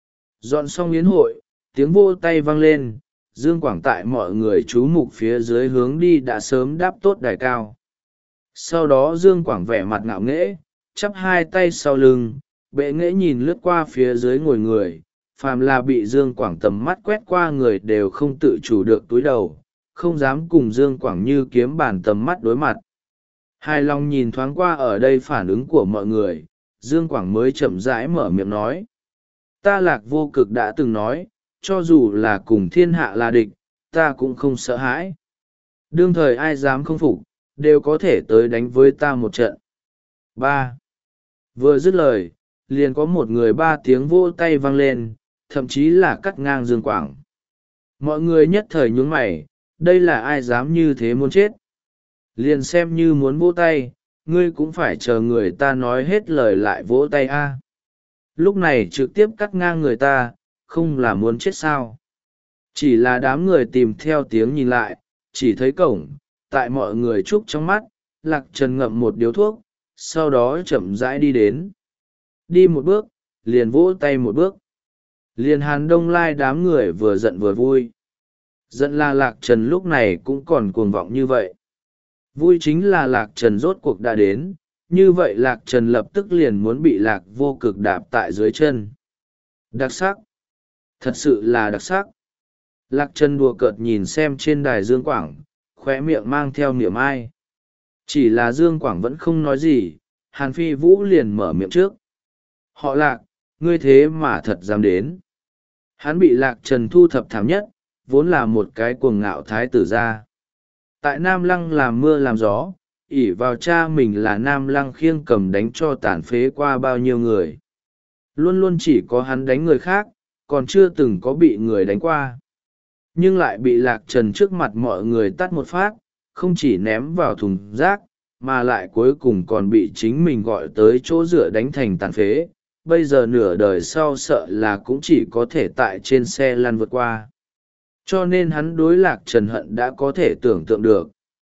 Dọn xong yến hội, tiếng vô tay vang lên, Dương Quảng tại mọi người chú mục phía dưới hướng đi đã sớm đáp tốt đài cao. Sau đó Dương Quảng vẻ mặt ngạo nghễ, chắp hai tay sau lưng, bệ nghễ nhìn lướt qua phía dưới ngồi người, phàm là bị Dương Quảng tầm mắt quét qua người đều không tự chủ được túi đầu, không dám cùng Dương Quảng như kiếm bàn tầm mắt đối mặt. Hài lòng nhìn thoáng qua ở đây phản ứng của mọi người, Dương Quảng mới chậm rãi mở miệng nói. Ta Lạc Vô Cực đã từng nói, cho dù là cùng thiên hạ là địch, ta cũng không sợ hãi. Đương thời ai dám không phục, đều có thể tới đánh với ta một trận. Ba. Vừa dứt lời, liền có một người ba tiếng vỗ tay vang lên, thậm chí là cắt ngang Dương Quảng. Mọi người nhất thời nhún mày, đây là ai dám như thế muốn chết. Liền xem như muốn vỗ tay, ngươi cũng phải chờ người ta nói hết lời lại vỗ tay a. Lúc này trực tiếp cắt ngang người ta, không là muốn chết sao. Chỉ là đám người tìm theo tiếng nhìn lại, chỉ thấy cổng, tại mọi người chúc trong mắt, Lạc Trần ngậm một điếu thuốc, sau đó chậm rãi đi đến. Đi một bước, liền vỗ tay một bước. Liền Hàn Đông Lai đám người vừa giận vừa vui. Giận là Lạc Trần lúc này cũng còn cuồng vọng như vậy. Vui chính là Lạc Trần rốt cuộc đã đến, như vậy Lạc Trần lập tức liền muốn bị Lạc Vô Cực đạp tại dưới chân. Đặc sắc. Thật sự là đặc sắc. Lạc Trần đùa cợt nhìn xem trên đài Dương Quảng, khóe miệng mang theo niềm ai. Chỉ là Dương Quảng vẫn không nói gì, Hàn Phi Vũ liền mở miệng trước. Họ Lạc, ngươi thế mà thật dám đến. Hắn bị Lạc Trần thu thập thảm nhất, vốn là một cái cuồng ngạo thái tử gia. Tại Nam Lăng làm mưa làm gió, ỷ vào cha mình là Nam Lăng khiêng cầm đánh cho tàn phế qua bao nhiêu người. Luôn luôn chỉ có hắn đánh người khác, còn chưa từng có bị người đánh qua. Nhưng lại bị Lạc Trần trước mặt mọi người tắt một phát, không chỉ ném vào thùng rác, mà lại cuối cùng còn bị chính mình gọi tới chỗ rửa đánh thành tàn phế. Bây giờ nửa đời sau sợ là cũng chỉ có thể tại trên xe lăn vượt qua. Cho nên hắn đối Lạc Trần hận đã có thể tưởng tượng được.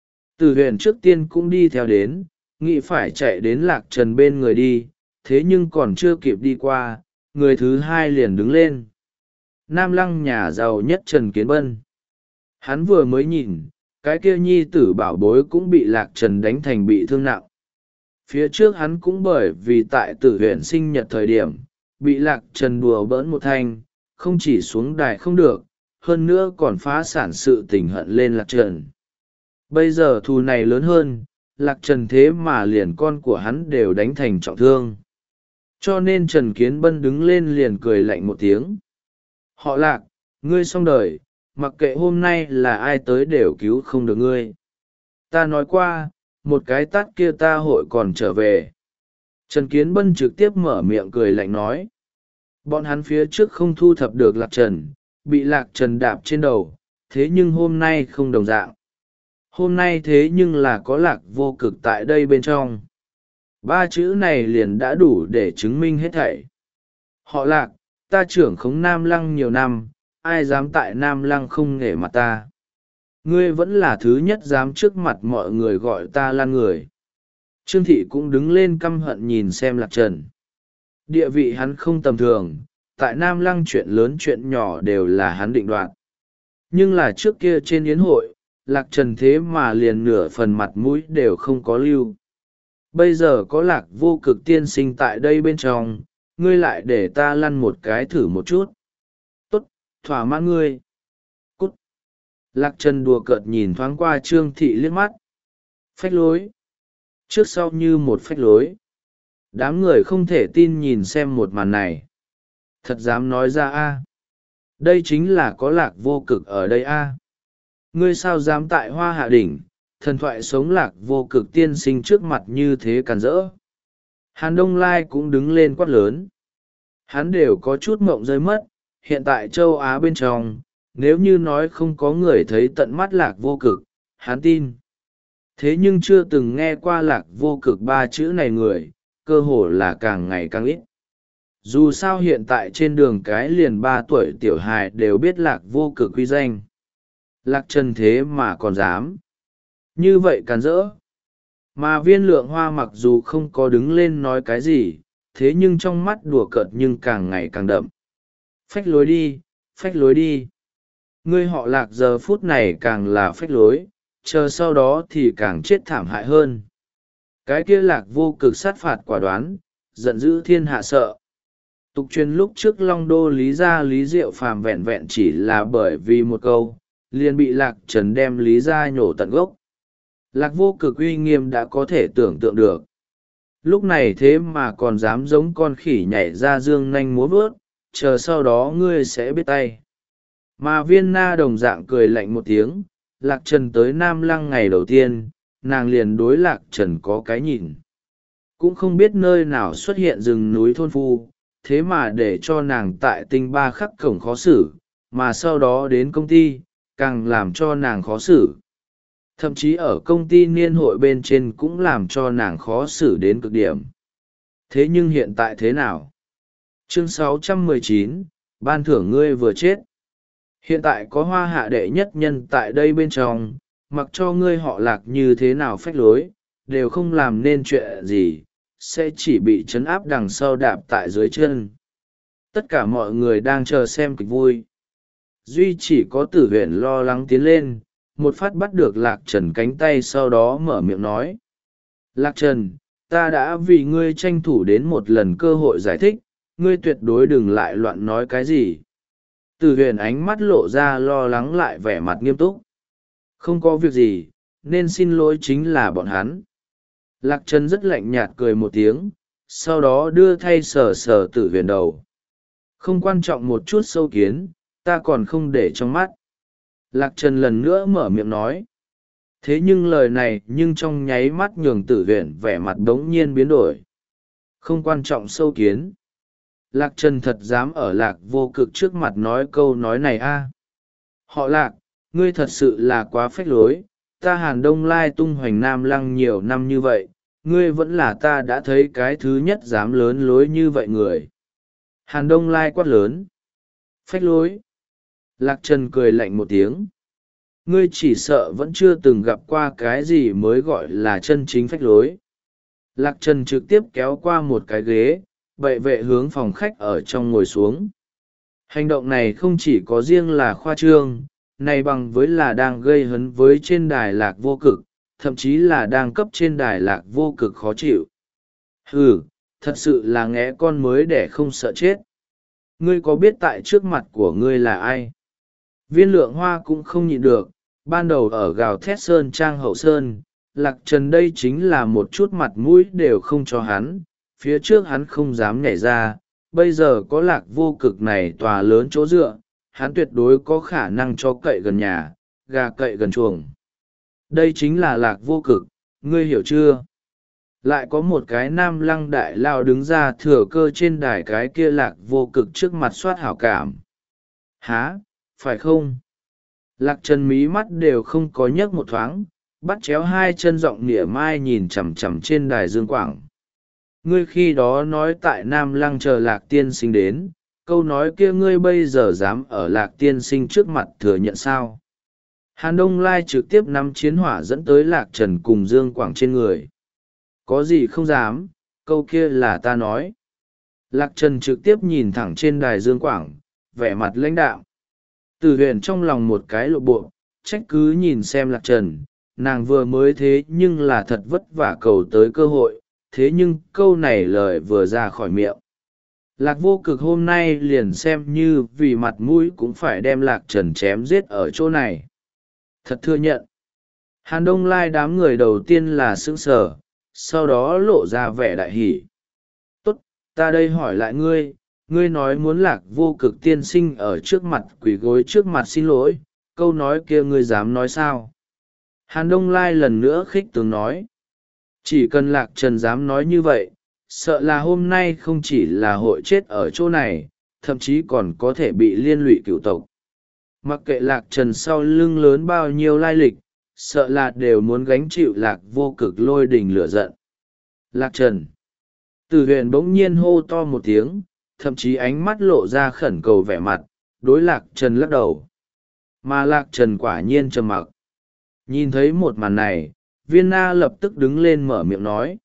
Từ huyền trước tiên cũng đi theo đến, nghĩ phải chạy đến Lạc Trần bên người đi, thế nhưng còn chưa kịp đi qua, người thứ hai liền đứng lên. Nam Lăng nhà giàu nhất Trần Kiến Bân. Hắn vừa mới nhìn, cái kia nhi tử bảo bối cũng bị Lạc Trần đánh thành bị thương nặng. Phía trước hắn cũng bởi vì tại tử huyện sinh nhật thời điểm, bị Lạc Trần đùa bỡn một thanh, không chỉ xuống đài không được, hơn nữa còn phá sản sự tình hận lên Lạc Trần. Bây giờ thù này lớn hơn, Lạc Trần thế mà liền con của hắn đều đánh thành trọng thương. Cho nên Trần Kiến Bân đứng lên liền cười lạnh một tiếng. Họ Lạc, ngươi xong đời, mặc kệ hôm nay là ai tới đều cứu không được ngươi. Ta nói qua, một cái tát kia ta hội còn trở về. Trần Kiến Bân trực tiếp mở miệng cười lạnh nói. Bọn hắn phía trước không thu thập được Lạc Trần, bị Lạc Trần đạp trên đầu, thế nhưng hôm nay không đồng dạng. Hôm nay thế nhưng là có Lạc Vô Cực tại đây bên trong. Ba chữ này liền đã đủ để chứng minh hết thảy. Họ Lạc, ta trưởng khống Nam Lăng nhiều năm, ai dám tại Nam Lăng không nể mặt ta. Ngươi vẫn là thứ nhất dám trước mặt mọi người gọi ta lan người. Trương Thị cũng đứng lên căm hận nhìn xem Lạc Trần. Địa vị hắn không tầm thường, tại Nam Lăng chuyện lớn chuyện nhỏ đều là hắn định đoạt. Nhưng là trước kia trên yến hội, Lạc Trần thế mà liền nửa phần mặt mũi đều không có lưu. Bây giờ có Lạc Vô Cực tiên sinh tại đây bên trong, ngươi lại để ta lăn một cái thử một chút. Tốt, thỏa mãn ngươi. Cút. Lạc Trần đùa cợt nhìn thoáng qua Trương Thị liếc mắt. Phách lối. Trước sau như một phách lối. Đám người không thể tin nhìn xem một màn này. Thật dám nói ra a. Đây chính là có Lạc Vô Cực ở đây a. Ngươi sao dám tại Hoa Hạ Đỉnh, thần thoại sống Lạc Vô Cực tiên sinh trước mặt như thế càn rỡ. Hàn Đông Lai cũng đứng lên quát lớn. Hắn đều có chút mộng rơi mất, hiện tại châu Á bên trong, nếu như nói không có người thấy tận mắt Lạc Vô Cực, hắn tin. Thế nhưng chưa từng nghe qua Lạc Vô Cực ba chữ này người, cơ hồ là càng ngày càng ít. Dù sao hiện tại trên đường cái liền ba tuổi tiểu hài đều biết Lạc Vô Cực uy danh. Lạc Trần thế mà còn dám. Như vậy càn rỡ. Mà Viên Lượng Hoa mặc dù không có đứng lên nói cái gì, thế nhưng trong mắt đùa cợt nhưng càng ngày càng đậm. Phách lối đi, phách lối đi. Ngươi họ Lạc giờ phút này càng là phách lối, chờ sau đó thì càng chết thảm hại hơn. Cái kia Lạc Vô Cực sát phạt quả đoán, giận dữ thiên hạ sợ. Tục truyền lúc trước Long Đô Lý gia Lý Diệu Phàm vẹn vẹn chỉ là bởi vì một câu, liền bị Lạc Trần đem Lý gia nhổ tận gốc. Lạc Vô Cực uy nghiêm đã có thể tưởng tượng được. Lúc này thế mà còn dám giống con khỉ nhảy ra dương nanh múa vớt, chờ sau đó ngươi sẽ biết tay. Mà Viên Na đồng dạng cười lạnh một tiếng, Lạc Trần tới Nam Lăng ngày đầu tiên, nàng liền đối Lạc Trần có cái nhìn. Cũng không biết nơi nào xuất hiện rừng núi thôn phu, thế mà để cho nàng tại tinh ba khắc cổng khó xử, mà sau đó đến công ty, càng làm cho nàng khó xử. Thậm chí ở công ty niên hội bên trên cũng làm cho nàng khó xử đến cực điểm. Thế nhưng hiện tại thế nào? Chương sáu trăm mười chín, ban thưởng ngươi vừa chết. Hiện tại có hoa hạ đệ nhất nhân tại đây bên trong, mặc cho ngươi họ Lạc như thế nào phách lối, đều không làm nên chuyện gì, sẽ chỉ bị trấn áp đằng sau đạp tại dưới chân. Tất cả mọi người đang chờ xem kịch vui. Duy chỉ có Tử Huyền lo lắng tiến lên, một phát bắt được Lạc Trần cánh tay, sau đó mở miệng nói. Lạc Trần, ta đã vì ngươi tranh thủ đến một lần cơ hội giải thích, ngươi tuyệt đối đừng lại loạn nói cái gì. Tử Huyền ánh mắt lộ ra lo lắng lại vẻ mặt nghiêm túc. Không có việc gì, nên xin lỗi chính là bọn hắn. Lạc Trần rất lạnh nhạt cười một tiếng, sau đó đưa thay sờ sờ Tử Huyền đầu. Không quan trọng một chút sâu kiến, ta còn không để trong mắt. Lạc Trần lần nữa mở miệng nói. Thế nhưng lời này nhưng trong nháy mắt nhường Tử Huyền vẻ mặt đống nhiên biến đổi. Không quan trọng sâu kiến. Lạc Trần thật dám ở Lạc Vô Cực trước mặt nói câu nói này a? À? Họ Lạc, ngươi thật sự là quá phách lối, ta Hàn Đông Lai tung hoành Nam Lăng nhiều năm như vậy, ngươi vẫn là ta đã thấy cái thứ nhất dám lớn lối như vậy người. Hàn Đông Lai quát lớn. Phách lối. Lạc Trần cười lạnh một tiếng. Ngươi chỉ sợ vẫn chưa từng gặp qua cái gì mới gọi là chân chính phách lối. Lạc Trần trực tiếp kéo qua một cái ghế, bệ vệ hướng phòng khách ở trong ngồi xuống. Hành động này không chỉ có riêng là khoa trương, này bằng với là đang gây hấn với trên đài Lạc Vô Cực, thậm chí là đang cấp trên đài Lạc Vô Cực khó chịu. Hừ, thật sự là nghé con mới để không sợ chết. Ngươi có biết tại trước mặt của ngươi là ai? Viên Lượng Hoa cũng không nhịn được, ban đầu ở gào thét sơn trang hậu sơn, Lạc Trần đây chính là một chút mặt mũi đều không cho hắn, phía trước hắn không dám nhảy ra, bây giờ có Lạc Vô Cực này tòa lớn chỗ dựa, hắn tuyệt đối có khả năng cho cậy gần nhà, gà cậy gần chuồng. Đây chính là Lạc Vô Cực, ngươi hiểu chưa? Lại có một cái Nam Lăng đại lao đứng ra thừa cơ trên đài cái kia Lạc Vô Cực trước mặt soát hảo cảm. Hả, phải không? Lạc Trần mí mắt đều không có nhấc một thoáng, bắt chéo hai chân giọng nịa mai nhìn chằm chằm trên đài Dương Quảng. Ngươi khi đó nói tại Nam Lăng chờ Lạc tiên sinh đến, câu nói kia ngươi bây giờ dám ở Lạc tiên sinh trước mặt thừa nhận sao? Hàn Đông Lai trực tiếp nắm chiến hỏa dẫn tới Lạc Trần cùng Dương Quảng trên người. Có gì không dám, câu kia là ta nói. Lạc Trần trực tiếp nhìn thẳng trên đài Dương Quảng, vẻ mặt lãnh đạm. Tử Huyền trong lòng một cái lộ bộ, trách cứ nhìn xem Lạc Trần, nàng vừa mới thế nhưng là thật vất vả cầu tới cơ hội, thế nhưng câu này lời vừa ra khỏi miệng. Lạc Vô Cực hôm nay liền xem như vì mặt mũi cũng phải đem Lạc Trần chém giết ở chỗ này. Thật thừa nhận. Hàn Đông Lai đám người đầu tiên là sững sờ, sau đó lộ ra vẻ đại hỷ. Tốt, ta đây hỏi lại ngươi, ngươi nói muốn Lạc Vô Cực tiên sinh ở trước mặt quỳ gối trước mặt xin lỗi, câu nói kia ngươi dám nói sao? Hàn Đông Lai lần nữa khích tướng nói. Chỉ cần Lạc Trần dám nói như vậy, sợ là hôm nay không chỉ là hội chết ở chỗ này, thậm chí còn có thể bị liên lụy cửu tộc. Mặc kệ Lạc Trần sau lưng lớn bao nhiêu lai lịch, sợ là đều muốn gánh chịu Lạc Vô Cực lôi đình lửa giận. Lạc Trần. Tử Huyền bỗng nhiên hô to một tiếng, thậm chí ánh mắt lộ ra khẩn cầu vẻ mặt, đối Lạc Trần lắc đầu. Mà Lạc Trần quả nhiên trầm mặc. Nhìn thấy một màn này, Viên Na lập tức đứng lên mở miệng nói.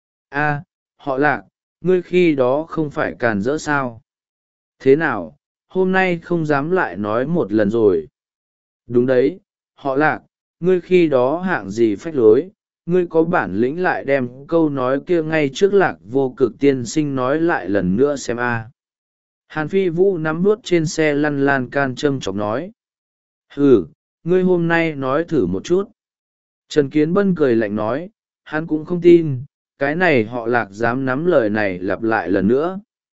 A, họ Lạc, ngươi khi đó không phải càn rỡ sao? Thế nào, hôm nay không dám lại nói một lần rồi? Đúng đấy, họ Lạc, ngươi khi đó hạng gì phách lối, ngươi có bản lĩnh lại đem câu nói kia ngay trước Lạc Vô Cực tiên sinh nói lại lần nữa xem a. Hàn Phi Vũ nắm vuốt trên xe lăn lan can châm chọc nói. Ừ, ngươi hôm nay nói thử một chút. Trần Kiến Bân cười lạnh nói, hắn cũng không tin, cái này họ Lạc dám nắm lời này lặp lại lần nữa.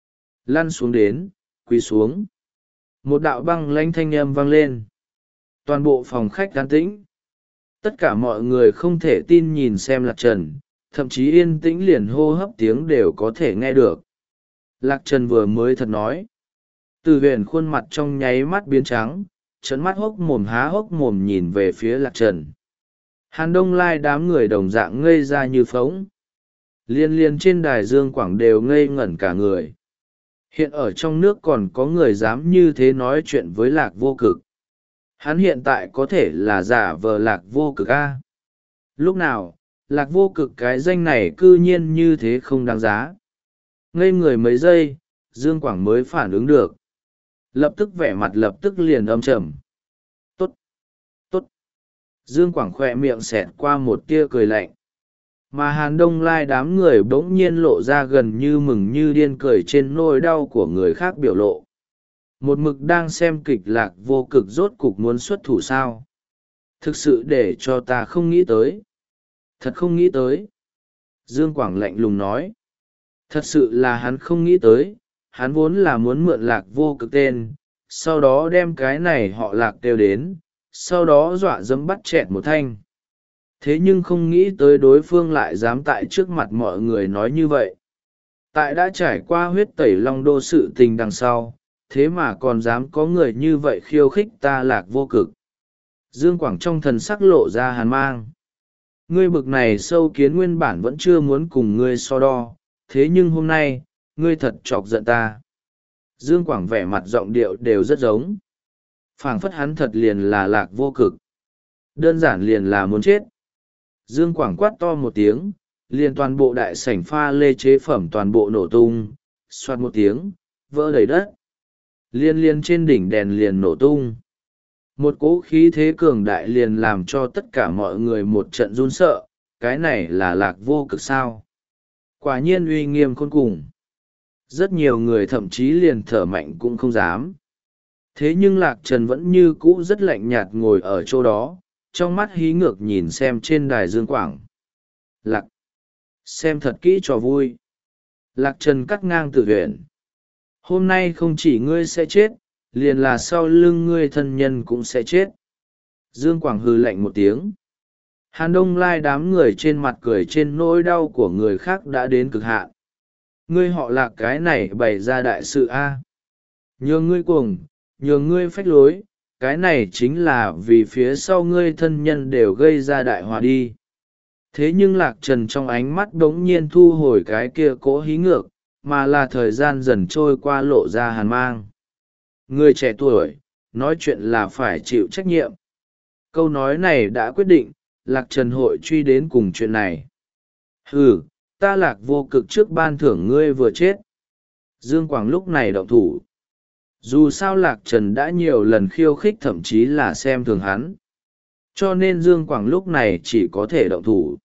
Lăn xuống đến, quỳ xuống. Một đạo băng lãnh thanh âm vang lên. Toàn bộ phòng khách an tĩnh. Tất cả mọi người không thể tin nhìn xem Lạc Trần, thậm chí yên tĩnh liền hô hấp tiếng đều có thể nghe được. Lạc Trần vừa mới thật nói. Từ huyền khuôn mặt trong nháy mắt biến trắng, trấn mắt hốc mồm há hốc mồm nhìn về phía Lạc Trần. Hàn Đông Lai đám người đồng dạng ngây ra như phóng. Liên liên trên đài Dương Quảng đều ngây ngẩn cả người. Hiện ở trong nước còn có người dám như thế nói chuyện với Lạc Vô Cực. Hắn hiện tại có thể là giả vờ Lạc Vô Cực a. Lúc nào, Lạc Vô Cực cái danh này cư nhiên như thế không đáng giá. Ngây người mấy giây, Dương Quảng mới phản ứng được. Lập tức vẻ mặt lập tức liền âm trầm. Tốt! Tốt! Dương Quảng khỏe miệng xẹt qua một tia cười lạnh. Mà Hàn Đông Lai đám người bỗng nhiên lộ ra gần như mừng như điên cười trên nỗi đau của người khác biểu lộ. Một mực đang xem kịch Lạc Vô Cực rốt cục muốn xuất thủ sao. Thực sự để cho ta không nghĩ tới. Thật không nghĩ tới. Dương Quảng lạnh lùng nói. Thật sự là hắn không nghĩ tới, hắn vốn là muốn mượn Lạc Vô Cực tên, sau đó đem cái này họ Lạc kêu đến, sau đó dọa dẫm bắt chẹt một thanh. Thế nhưng không nghĩ tới đối phương lại dám tại trước mặt mọi người nói như vậy. Tại đã trải qua huyết tẩy long đô sự tình đằng sau, thế mà còn dám có người như vậy khiêu khích ta Lạc Vô Cực. Dương Quảng trong thần sắc lộ ra hàn mang. Ngươi bực này sâu kiến nguyên bản vẫn chưa muốn cùng ngươi so đo, thế nhưng hôm nay, ngươi thật chọc giận ta. Dương Quảng vẻ mặt giọng điệu đều rất giống. Phảng phất hắn thật liền là Lạc Vô Cực. Đơn giản liền là muốn chết. Dương Quảng quát to một tiếng, liền toàn bộ đại sảnh pha lê chế phẩm toàn bộ nổ tung, xoát một tiếng, vỡ đầy đất. Liên liên trên đỉnh đèn liền nổ tung. Một cỗ khí thế cường đại liền làm cho tất cả mọi người một trận run sợ, cái này là Lạc Vô Cực sao. Quả nhiên uy nghiêm khôn cùng. Rất nhiều người thậm chí liền thở mạnh cũng không dám. Thế nhưng Lạc Trần vẫn như cũ rất lạnh nhạt ngồi ở chỗ đó, trong mắt hí ngược nhìn xem trên đài Dương Quảng. Lạc! Xem thật kỹ cho vui. Lạc Trần cắt ngang Tử Huyền. Hôm nay không chỉ ngươi sẽ chết, liền là sau lưng ngươi thân nhân cũng sẽ chết. Dương Quảng hừ lạnh một tiếng. Hàn Đông Lai đám người trên mặt cười trên nỗi đau của người khác đã đến cực hạn. Ngươi họ Lạc cái này bày ra đại sự a. Nhường ngươi cuồng, nhường ngươi phách lối, cái này chính là vì phía sau ngươi thân nhân đều gây ra đại hòa đi. Thế nhưng Lạc Trần trong ánh mắt đống nhiên thu hồi cái kia cỗ hí ngược, mà là thời gian dần trôi qua lộ ra hàn mang. Người trẻ tuổi, nói chuyện là phải chịu trách nhiệm. Câu nói này đã quyết định, Lạc Trần hội truy đến cùng chuyện này. Ừ, ta Lạc Vô Cực trước ban thưởng ngươi vừa chết. Dương Quảng lúc này động thủ. Dù sao Lạc Trần đã nhiều lần khiêu khích thậm chí là xem thường hắn. Cho nên Dương Quảng lúc này chỉ có thể động thủ.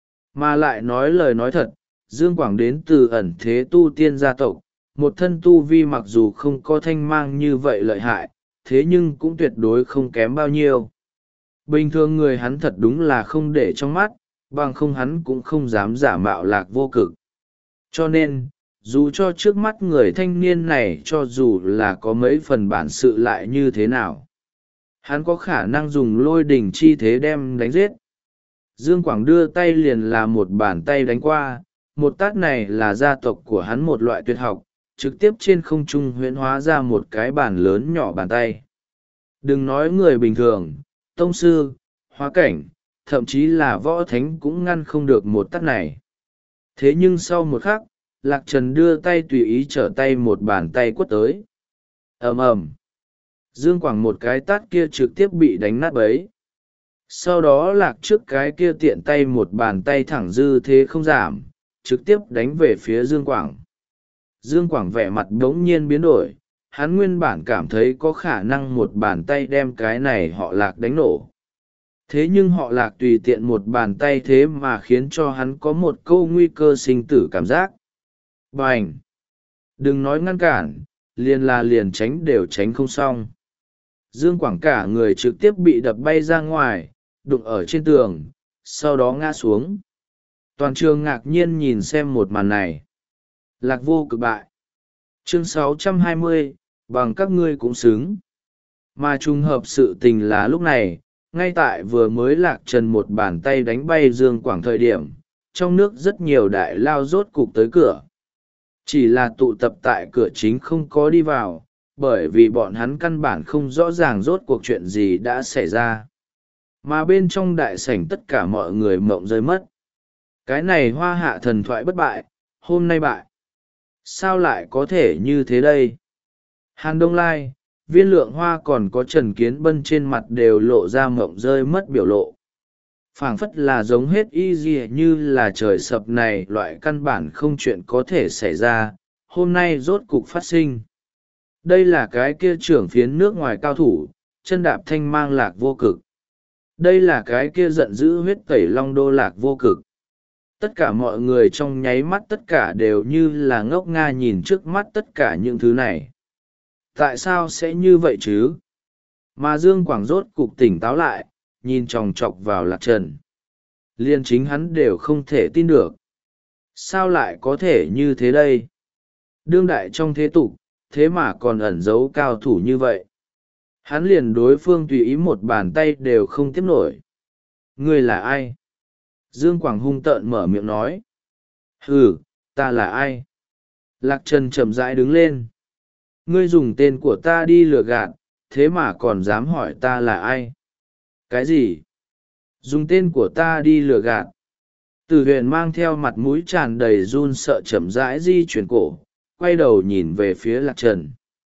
Mà lại nói lời nói thật, Dương Quảng đến từ ẩn thế tu tiên gia tộc, một thân tu vi mặc dù không có thanh mang như vậy lợi hại, thế nhưng cũng tuyệt đối không kém bao nhiêu. Bình thường người hắn thật đúng là không để trong mắt, bằng không hắn cũng không dám giả mạo Lạc Vô Cực. Cho nên, dù cho trước mắt người thanh niên này cho dù là có mấy phần bản sự lại như thế nào, hắn có khả năng dùng lôi đỉnh chi thế đem đánh giết. Dương Quảng đưa tay liền là một bàn tay đánh qua, một tát này là gia tộc của hắn một loại tuyệt học, trực tiếp trên không trung huyễn hóa ra một cái bàn lớn nhỏ bàn tay. Đừng nói người bình thường, tông sư, hóa cảnh, thậm chí là võ thánh cũng ngăn không được một tát này. Thế nhưng sau một khắc, Lạc Trần đưa tay tùy ý trở tay một bàn tay quất tới. Ầm ầm. Dương Quảng một cái tát kia trực tiếp bị đánh nát bấy. Sau đó Lạc trước cái kia tiện tay một bàn tay thẳng dư thế không giảm, trực tiếp đánh về phía Dương Quảng. Dương Quảng vẻ mặt đống nhiên biến đổi, hắn nguyên bản cảm thấy có khả năng một bàn tay đem cái này họ Lạc đánh nổ. Thế nhưng họ Lạc tùy tiện một bàn tay thế mà khiến cho hắn có một câu nguy cơ sinh tử cảm giác. Bành! Đừng nói ngăn cản, liền là liền tránh đều tránh không xong. Dương Quảng cả người trực tiếp bị đập bay ra ngoài, đụng ở trên tường, sau đó ngã xuống. Toàn trường ngạc nhiên nhìn xem một màn này. Lạc vô cực bại. Chương sáu trăm hai mươi, bằng các ngươi cũng xứng. Mà trùng hợp sự tình là lúc này, ngay tại vừa mới Lạc Trần một bàn tay đánh bay Dương Quảng thời điểm, trong nước rất nhiều đại lao rốt cục tới cửa. Chỉ là tụ tập tại cửa chính không có đi vào, bởi vì bọn hắn căn bản không rõ ràng rốt cuộc chuyện gì đã xảy ra. Mà bên trong đại sảnh tất cả mọi người mộng rơi mất. Cái này hoa hạ thần thoại bất bại, hôm nay bại. Sao lại có thể như thế đây? Hàn Đông Lai, Viên Lượng Hoa còn có Trần Kiến Bân trên mặt đều lộ ra mộng rơi mất biểu lộ. Phảng phất là giống hết y gì như là trời sập này loại căn bản không chuyện có thể xảy ra, hôm nay rốt cục phát sinh. Đây là cái kia trưởng phiến nước ngoài cao thủ, chân đạp thanh mang Lạc vô cực. Đây là cái kia giận dữ huyết tẩy long đô Lạc vô cực. Tất cả mọi người trong nháy mắt tất cả đều như là ngốc nga nhìn trước mắt tất cả những thứ này. Tại sao sẽ như vậy chứ? Mà Dương Quảng rốt cục tỉnh táo lại, nhìn chòng chọc vào Lạc Trần. Liên chính hắn đều không thể tin được. Sao lại có thể như thế đây? Đương đại trong thế tục, thế mà còn ẩn giấu cao thủ như vậy. Hắn liền đối phương tùy ý một bàn tay đều không tiếp nổi. Ngươi là ai? Dương Quảng hung tợn mở miệng nói. Hừ, ta là ai? Lạc Trần chậm rãi đứng lên. Ngươi dùng tên của ta đi lừa gạt, thế mà còn dám hỏi ta là ai? Cái gì? Dùng tên của ta đi lừa gạt. Tử Huyền mang theo mặt mũi tràn đầy run sợ chậm rãi di chuyển cổ, quay đầu nhìn về phía Lạc Trần.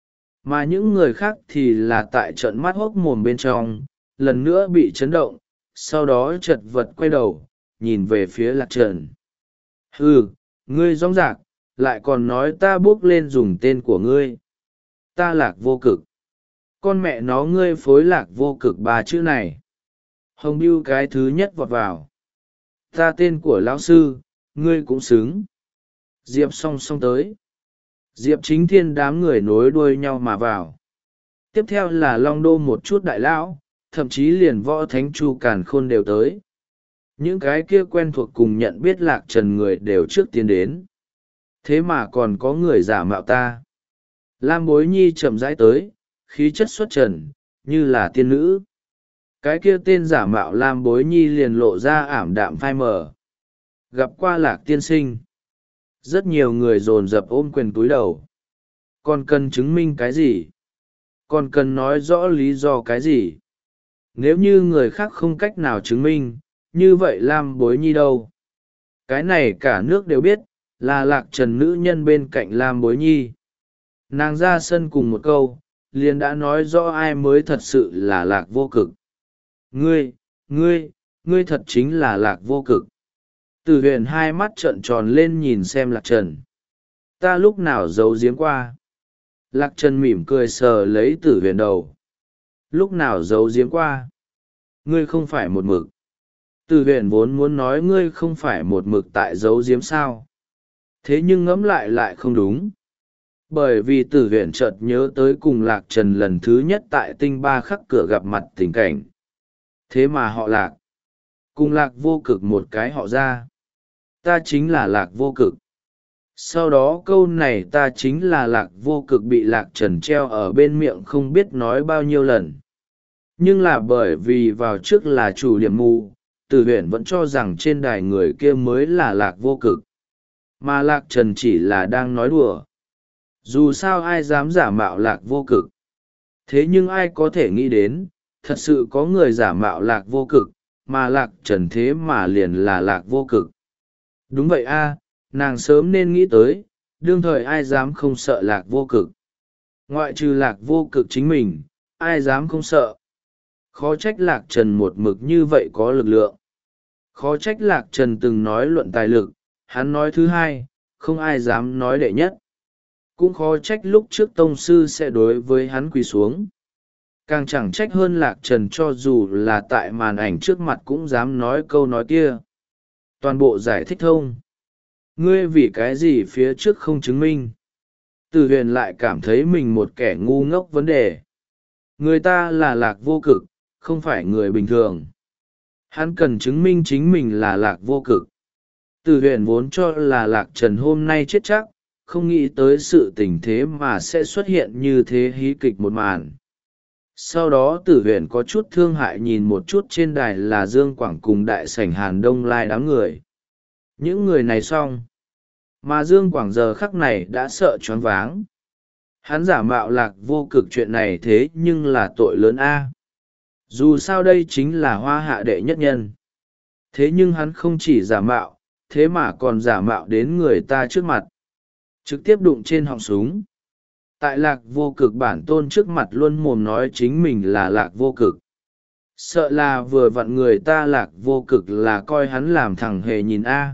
Mà những người khác thì là tại trận mắt hốc mồm bên trong, lần nữa bị chấn động, sau đó chật vật quay đầu, nhìn về phía Lạc Trần. Hừ, ngươi rõng rạc, lại còn nói ta bước lên dùng tên của ngươi. Ta Lạc vô cực. Con mẹ nó ngươi phối Lạc vô cực ba chữ này. Hồng Bưu cái thứ nhất vọt vào. Ta tên của lão sư, ngươi cũng xứng. Diệp song song tới. Diệp Chính Thiên đám người nối đuôi nhau mà vào. Tiếp theo là Long Đô một chút đại lão, thậm chí liền Võ Thánh Chu Càn Khôn đều tới. Những cái kia quen thuộc cùng nhận biết Lạc Trần người đều trước tiên đến. Thế mà còn có người giả mạo ta. Lam Bối Nhi chậm rãi tới, khí chất xuất trần, như là tiên nữ. Cái kia tên giả mạo Lam Bối Nhi liền lộ ra ảm đạm phai mờ. Gặp qua Lạc tiên sinh. Rất nhiều người dồn dập ôm quyền túi đầu. Còn cần chứng minh cái gì? Còn cần nói rõ lý do cái gì? Nếu như người khác không cách nào chứng minh, như vậy Lam Bối Nhi đâu? Cái này cả nước đều biết, là Lạc Trần nữ nhân bên cạnh Lam Bối Nhi. Nàng ra sân cùng một câu, liền đã nói rõ ai mới thật sự là Lạc vô cực. Ngươi, ngươi, ngươi thật chính là Lạc vô cực. Tử Huyền hai mắt trợn tròn lên nhìn xem Lạc Trần. Ta lúc nào giấu giếm qua? Lạc Trần mỉm cười sờ lấy Tử Huyền đầu. Lúc nào giấu giếm qua? Ngươi không phải một mực. Tử Huyền vốn muốn nói ngươi không phải một mực tại giấu giếm sao. Thế nhưng ngẫm lại lại không đúng. Bởi vì Tử Huyền chợt nhớ tới cùng Lạc Trần lần thứ nhất tại tinh ba khắc cửa gặp mặt tình cảnh. Thế mà họ Lạc. Cùng Lạc vô cực một cái họ ra. Ta chính là Lạc vô cực. Sau đó câu này ta chính là Lạc vô cực bị Lạc Trần treo ở bên miệng không biết nói bao nhiêu lần. Nhưng là bởi vì vào trước là chủ điểm mù, Tử Huyền vẫn cho rằng trên đài người kia mới là Lạc vô cực. Mà Lạc Trần chỉ là đang nói đùa. Dù sao ai dám giả mạo Lạc vô cực. Thế nhưng ai có thể nghĩ đến, thật sự có người giả mạo Lạc vô cực, mà Lạc Trần thế mà liền là Lạc vô cực. Đúng vậy a, nàng sớm nên nghĩ tới, đương thời ai dám không sợ Lạc vô cực. Ngoại trừ Lạc vô cực chính mình, ai dám không sợ. Khó trách Lạc Trần một mực như vậy có lực lượng. Khó trách Lạc Trần từng nói luận tài lực, hắn nói thứ hai, không ai dám nói đệ nhất. Cũng khó trách lúc trước tông sư sẽ đối với hắn quỳ xuống. Càng chẳng trách hơn Lạc Trần, cho dù là tại màn ảnh trước mặt cũng dám nói câu nói kia. Toàn bộ giải thích thông. Ngươi vì cái gì phía trước không chứng minh? Từ huyền lại cảm thấy mình một kẻ ngu ngốc vấn đề. Người ta là Lạc Vô Cực, không phải người bình thường. Hắn cần chứng minh chính mình là Lạc Vô Cực. Từ huyền vốn cho là Lạc Trần hôm nay chết chắc, không nghĩ tới sự tình thế mà sẽ xuất hiện như thế hí kịch một màn. Sau đó tử huyền có chút thương hại nhìn một chút trên đài là Dương Quảng cùng đại sảnh Hàn Đông Lai đám người. Những người này xong. Mà Dương Quảng giờ khắc này đã sợ choáng váng. Hắn giả mạo Lạc Vô Cực chuyện này thế nhưng là tội lớn a. Dù sao đây chính là hoa hạ đệ nhất nhân. Thế nhưng hắn không chỉ giả mạo, thế mà còn giả mạo đến người ta trước mặt. Trực tiếp đụng trên họng súng. Tại Lạc Vô Cực bản tôn trước mặt luôn mồm nói chính mình là Lạc Vô Cực. Sợ là vừa vặn người ta Lạc Vô Cực là coi hắn làm thằng hề nhìn a.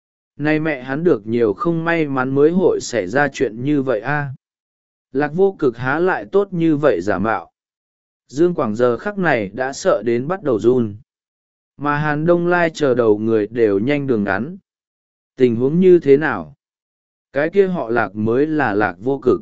Nay mẹ hắn được nhiều không may mắn mới hội xảy ra chuyện như vậy a. Lạc Vô Cực há lại tốt như vậy giả mạo. Dương Quảng giờ khắc này đã sợ đến bắt đầu run. Mà Hàn Đông Lai chờ đầu người đều nhanh đường ngắn. Tình huống như thế nào? Cái kia họ Lạc mới là Lạc Vô Cực.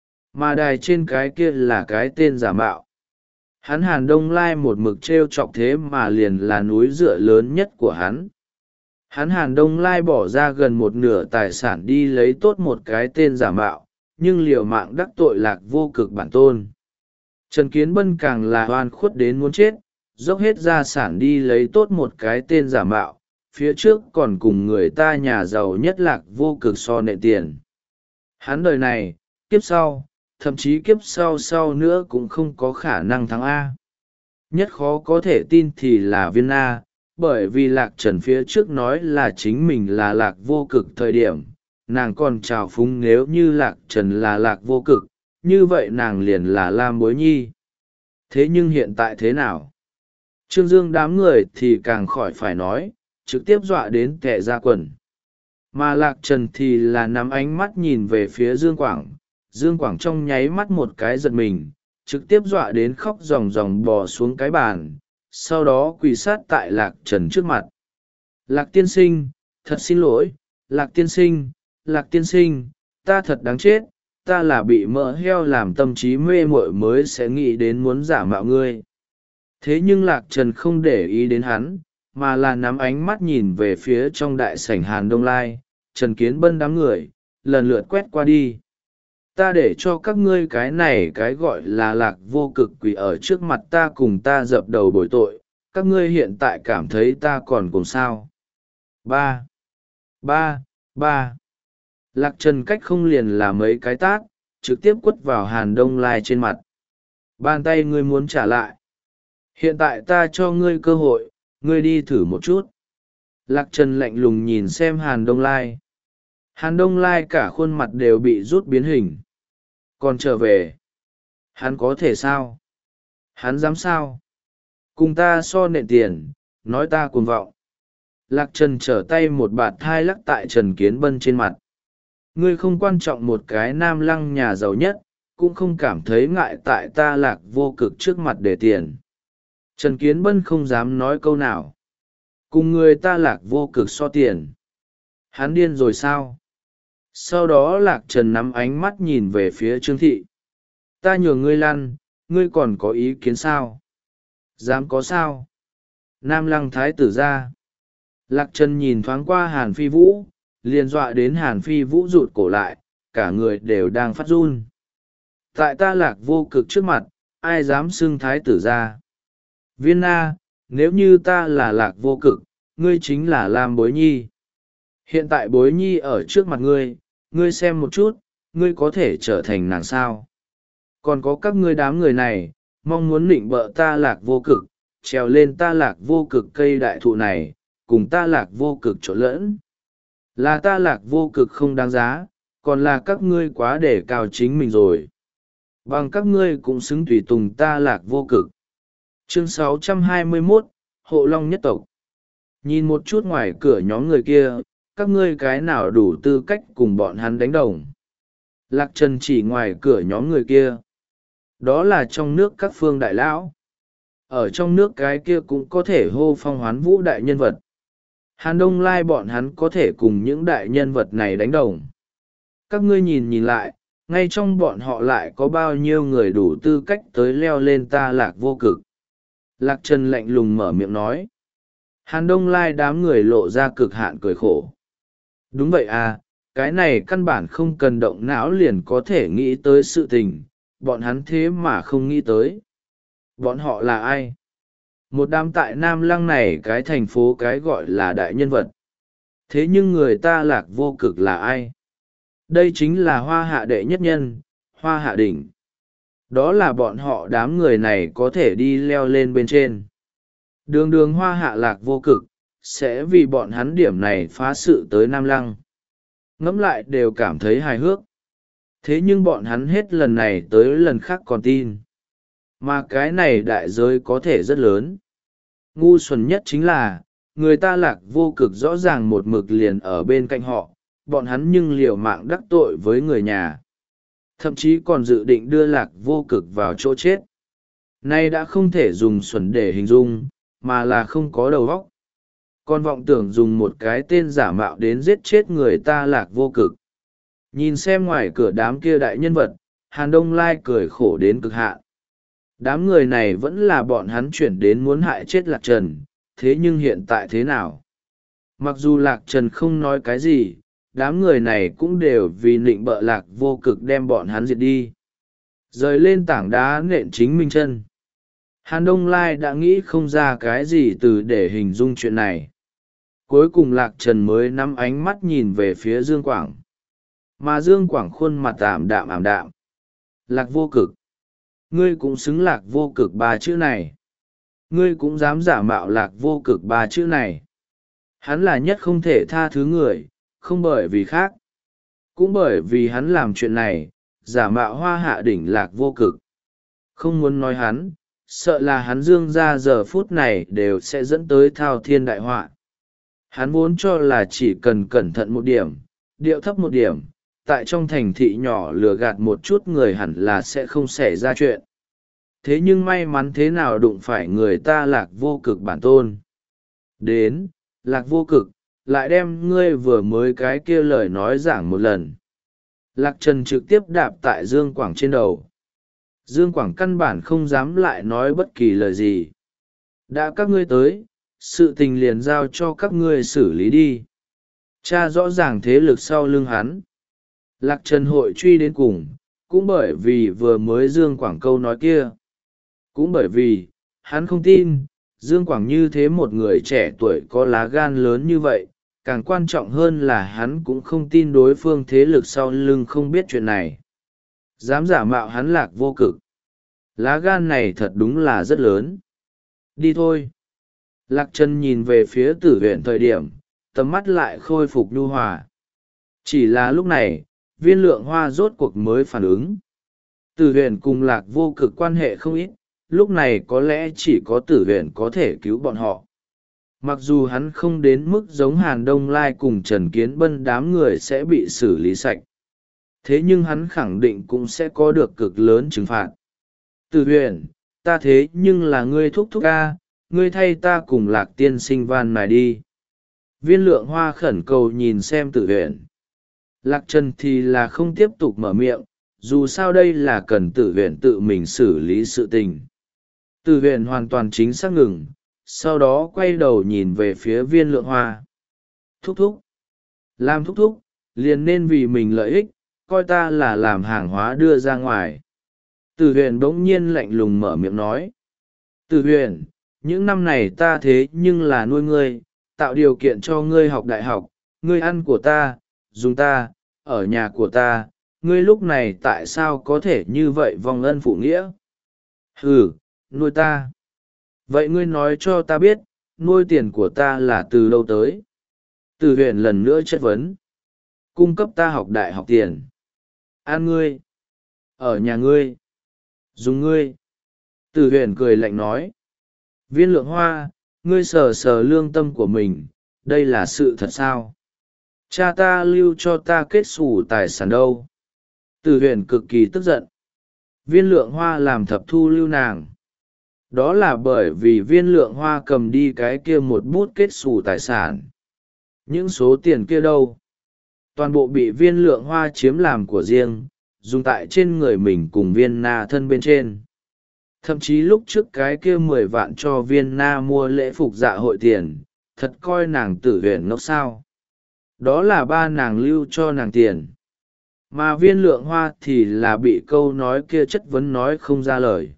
Mà đài trên cái kia là cái tên giả mạo. Hắn Hàn Đông Lai một mực trêu chọc thế mà liền là núi dựa lớn nhất của hắn. Hắn Hàn Đông Lai bỏ ra gần một nửa tài sản đi lấy tốt một cái tên giả mạo, nhưng liều mạng đắc tội Lạc Vô Cực bản tôn. Trần Kiến Bân càng là oan khuất đến muốn chết, dốc hết gia sản đi lấy tốt một cái tên giả mạo, phía trước còn cùng người ta nhà giàu nhất Lạc Vô Cực so nệ tiền. Hắn đời này, kiếp sau, thậm chí kiếp sau sau nữa cũng không có khả năng thắng A. Nhất khó có thể tin thì là Viên A, bởi vì Lạc Trần phía trước nói là chính mình là Lạc Vô Cực thời điểm, nàng còn trào phúng nếu như Lạc Trần là Lạc Vô Cực, như vậy nàng liền là Lam Bối Nhi. Thế nhưng hiện tại thế nào? Trương Dương đám người thì càng khỏi phải nói, trực tiếp dọa đến kẻ ra quần. Mà Lạc Trần thì là nắm ánh mắt nhìn về phía Dương Quảng, Dương Quảng trong nháy mắt một cái giật mình, trực tiếp dọa đến khóc ròng ròng bò xuống cái bàn, sau đó quỳ sát tại Lạc Trần trước mặt. Lạc tiên sinh, thật xin lỗi, Lạc tiên sinh, Lạc tiên sinh, ta thật đáng chết, ta là bị mỡ heo làm tâm trí mê muội mới sẽ nghĩ đến muốn giả mạo ngươi. Thế nhưng Lạc Trần không để ý đến hắn, mà là nắm ánh mắt nhìn về phía trong đại sảnh Hàn Đông Lai, Trần Kiến Bân đám người, lần lượt quét qua đi. Ta để cho các ngươi cái này cái gọi là Lạc Vô Cực quỷ ở trước mặt ta cùng ta dập đầu bồi tội, các ngươi hiện tại cảm thấy ta còn cùng sao. Ba, ba, ba. Lạc Trần cách không liền là mấy cái tát, trực tiếp quất vào Hàn Đông Lai trên mặt. Bàn tay ngươi muốn trả lại. Hiện tại ta cho ngươi cơ hội, ngươi đi thử một chút. Lạc Trần lạnh lùng nhìn xem Hàn Đông Lai. Hàn Đông Lai cả khuôn mặt đều bị rút biến hình. Còn trở về. Hắn có thể sao? Hắn dám sao? Cùng ta so nệ tiền, nói ta cuồng vọng. Lạc Trần trở tay một bạt thai lắc tại Trần Kiến Bân trên mặt. Ngươi không quan trọng một cái nam lăng nhà giàu nhất, cũng không cảm thấy ngại tại ta Lạc Vô Cực trước mặt để tiền. Trần Kiến Bân không dám nói câu nào. Cùng người ta Lạc Vô Cực so tiền. Hắn điên rồi sao? Sau đó Lạc Trần nắm ánh mắt nhìn về phía Trương Thị. Ta nhường ngươi lăn, ngươi còn có ý kiến sao? Dám có sao? Nam Lăng Thái tử ra. Lạc Trần nhìn thoáng qua Hàn Phi Vũ, liền dọa đến Hàn Phi Vũ rụt cổ lại, cả người đều đang phát run. Tại ta Lạc Vô Cực trước mặt, ai dám xưng Thái tử ra? Viên Na, nếu như ta là Lạc Vô Cực, ngươi chính là Lam Bối Nhi. Hiện tại Bối Nhi ở trước mặt ngươi, ngươi xem một chút, ngươi có thể trở thành nàng sao? Còn có các ngươi đám người này, mong muốn nịnh bợ ta Lạc Vô Cực, trèo lên ta Lạc Vô Cực cây đại thụ này, cùng ta Lạc Vô Cực trộn lẫn. Là ta Lạc Vô Cực không đáng giá, còn là các ngươi quá để cao chính mình rồi. Bằng các ngươi cũng xứng tùy tùng ta Lạc Vô Cực. Chương sáu trăm hai mươi mốt, Hộ Long nhất tộc. Nhìn một chút ngoài cửa nhóm người kia, các ngươi cái nào đủ tư cách cùng bọn hắn đánh đồng. Lạc Trần chỉ ngoài cửa nhóm người kia. đó là trong nước các phương đại lão. Ở trong nước cái kia cũng có thể hô phong hoán vũ đại nhân vật. Hàn Đông Lai bọn hắn có thể cùng những đại nhân vật này đánh đồng. Các ngươi nhìn nhìn lại, ngay trong bọn họ lại có bao nhiêu người đủ tư cách tới leo lên ta Lạc Vô Cực. Lạc Trần lạnh lùng mở miệng nói. Hàn Đông Lai đám người lộ ra cực hạn cười khổ. Đúng vậy à, cái này căn bản không cần động não liền có thể nghĩ tới sự tình, bọn hắn thế mà không nghĩ tới. Bọn họ là ai? Một đám tại Nam Lăng này cái thành phố cái gọi là đại nhân vật. Thế nhưng người ta Lạc Vô Cực là ai? Đây chính là hoa hạ đệ nhất nhân, hoa hạ đỉnh. Đó là bọn họ đám người này có thể đi leo lên bên trên. Đường đường hoa hạ Lạc Vô Cực, sẽ vì bọn hắn điểm này phá sự tới Nam Lăng. Ngẫm lại đều cảm thấy hài hước. Thế nhưng bọn hắn hết lần này tới lần khác còn tin. Mà cái này đại giới có thể rất lớn. Ngu xuẩn nhất chính là, người ta Lạc Vô Cực rõ ràng một mực liền ở bên cạnh họ, bọn hắn nhưng liều mạng đắc tội với người nhà. Thậm chí còn dự định đưa Lạc Vô Cực vào chỗ chết. Nay đã không thể dùng xuẩn để hình dung, mà là không có đầu óc. Còn vọng tưởng dùng một cái tên giả mạo đến giết chết người ta Lạc Vô Cực. Nhìn xem ngoài cửa đám kia đại nhân vật, Hàn Đông Lai cười khổ đến cực hạn. Đám người này vẫn là bọn hắn chuyển đến muốn hại chết Lạc Trần, thế nhưng hiện tại thế nào? Mặc dù Lạc Trần không nói cái gì, đám người này cũng đều vì nịnh bợ Lạc Vô Cực đem bọn hắn diệt đi. Rời lên tảng đá nện chính mình chân. Hàn Đông Lai đã nghĩ không ra cái gì từ để hình dung chuyện này. Cuối cùng Lạc Trần mới nắm ánh mắt nhìn về phía Dương Quảng. Mà Dương Quảng khuôn mặt ảm đạm ảm đạm. Lạc Vô Cực. Ngươi cũng xứng Lạc Vô Cực ba chữ này. Ngươi cũng dám giả mạo Lạc Vô Cực ba chữ này. Hắn là nhất không thể tha thứ người, không bởi vì khác. Cũng bởi vì hắn làm chuyện này, giả mạo hoa hạ đỉnh Lạc Vô Cực. Không muốn nói hắn, sợ là hắn Dương ra giờ phút này đều sẽ dẫn tới thao thiên đại họa. Hắn vốn cho là chỉ cần cẩn thận một điểm, điệu thấp một điểm, tại trong thành thị nhỏ lừa gạt một chút người hẳn là sẽ không xảy ra chuyện. Thế nhưng may mắn thế nào đụng phải người ta Lạc Vô Cực bản tôn. Đến, Lạc Vô Cực, lại đem ngươi vừa mới cái kia lời nói giảng một lần. Lạc Trần trực tiếp đạp tại Dương Quảng trên đầu. Dương Quảng căn bản không dám lại nói bất kỳ lời gì. Đã các ngươi tới, sự tình liền giao cho các ngươi xử lý đi. Cha rõ ràng thế lực sau lưng hắn. Lạc Trần hội truy đến cùng, cũng bởi vì vừa mới Dương Quảng câu nói kia. Cũng bởi vì, hắn không tin, Dương Quảng như thế một người trẻ tuổi có lá gan lớn như vậy, càng quan trọng hơn là hắn cũng không tin đối phương thế lực sau lưng không biết chuyện này. Dám giả mạo hắn Lạc Vô Cực. Lá gan này thật đúng là rất lớn. Đi thôi. Lạc Trần nhìn về phía Tử Huyện thời điểm, tầm mắt lại khôi phục nhu hòa. Chỉ là lúc này, Viên Lượng Hoa rốt cuộc mới phản ứng. Tử Huyện cùng Lạc Vô Cực quan hệ không ít, lúc này có lẽ chỉ có Tử Huyện có thể cứu bọn họ. Mặc dù hắn không đến mức giống Hàn Đông Lai cùng Trần Kiến Bân đám người sẽ bị xử lý sạch. Thế nhưng hắn khẳng định cũng sẽ có được cực lớn trừng phạt. Tử Huyện, ta thế nhưng là ngươi thúc thúc ca, ngươi thay ta cùng Lạc tiên sinh van này đi. Viên Lượng Hoa khẩn cầu nhìn xem Tử Huyện. Lạc Trần thì là không tiếp tục mở miệng, dù sao đây là cần Tử Huyện tự mình xử lý sự tình. Tử Huyện hoàn toàn chính xác ngừng, sau đó quay đầu nhìn về phía Viên Lượng Hoa. Thúc thúc. Làm thúc thúc, liền nên vì mình lợi ích, coi ta là làm hàng hóa đưa ra ngoài. Tử Huyện bỗng nhiên lạnh lùng mở miệng nói. Tử Huyện, những năm này ta thế nhưng là nuôi ngươi, tạo điều kiện cho ngươi học đại học, ngươi ăn của ta, dùng ta, ở nhà của ta, ngươi lúc này tại sao có thể như vậy vong ân phụ nghĩa? Ừ, nuôi ta. Vậy ngươi nói cho ta biết, nuôi tiền của ta là từ đâu tới? Tử Huyện lần nữa chất vấn. Cung cấp ta học đại học tiền. Ăn ngươi. Ở nhà ngươi. Dùng ngươi. Tử Huyện cười lạnh nói. Viên Lượng Hoa, ngươi sờ sờ lương tâm của mình, đây là sự thật sao? Cha ta lưu cho ta kết xù tài sản đâu? Tử Huyện cực kỳ tức giận. viên lượng hoa làm thập thu lưu nàng. Đó là bởi vì viên lượng hoa cầm đi cái kia một bút kết xù tài sản. Những số tiền kia đâu? Toàn bộ bị viên lượng hoa chiếm làm của riêng, dùng tại trên người mình cùng viên na thân bên trên. Thậm chí lúc trước cái kia mười vạn cho viên na mua lễ phục dạ hội tiền, thật coi nàng Tử Huyền ngốc sao. Đó là ba nàng lưu cho nàng tiền. Mà viên lượng hoa thì là bị câu nói kia chất vấn nói không ra lời.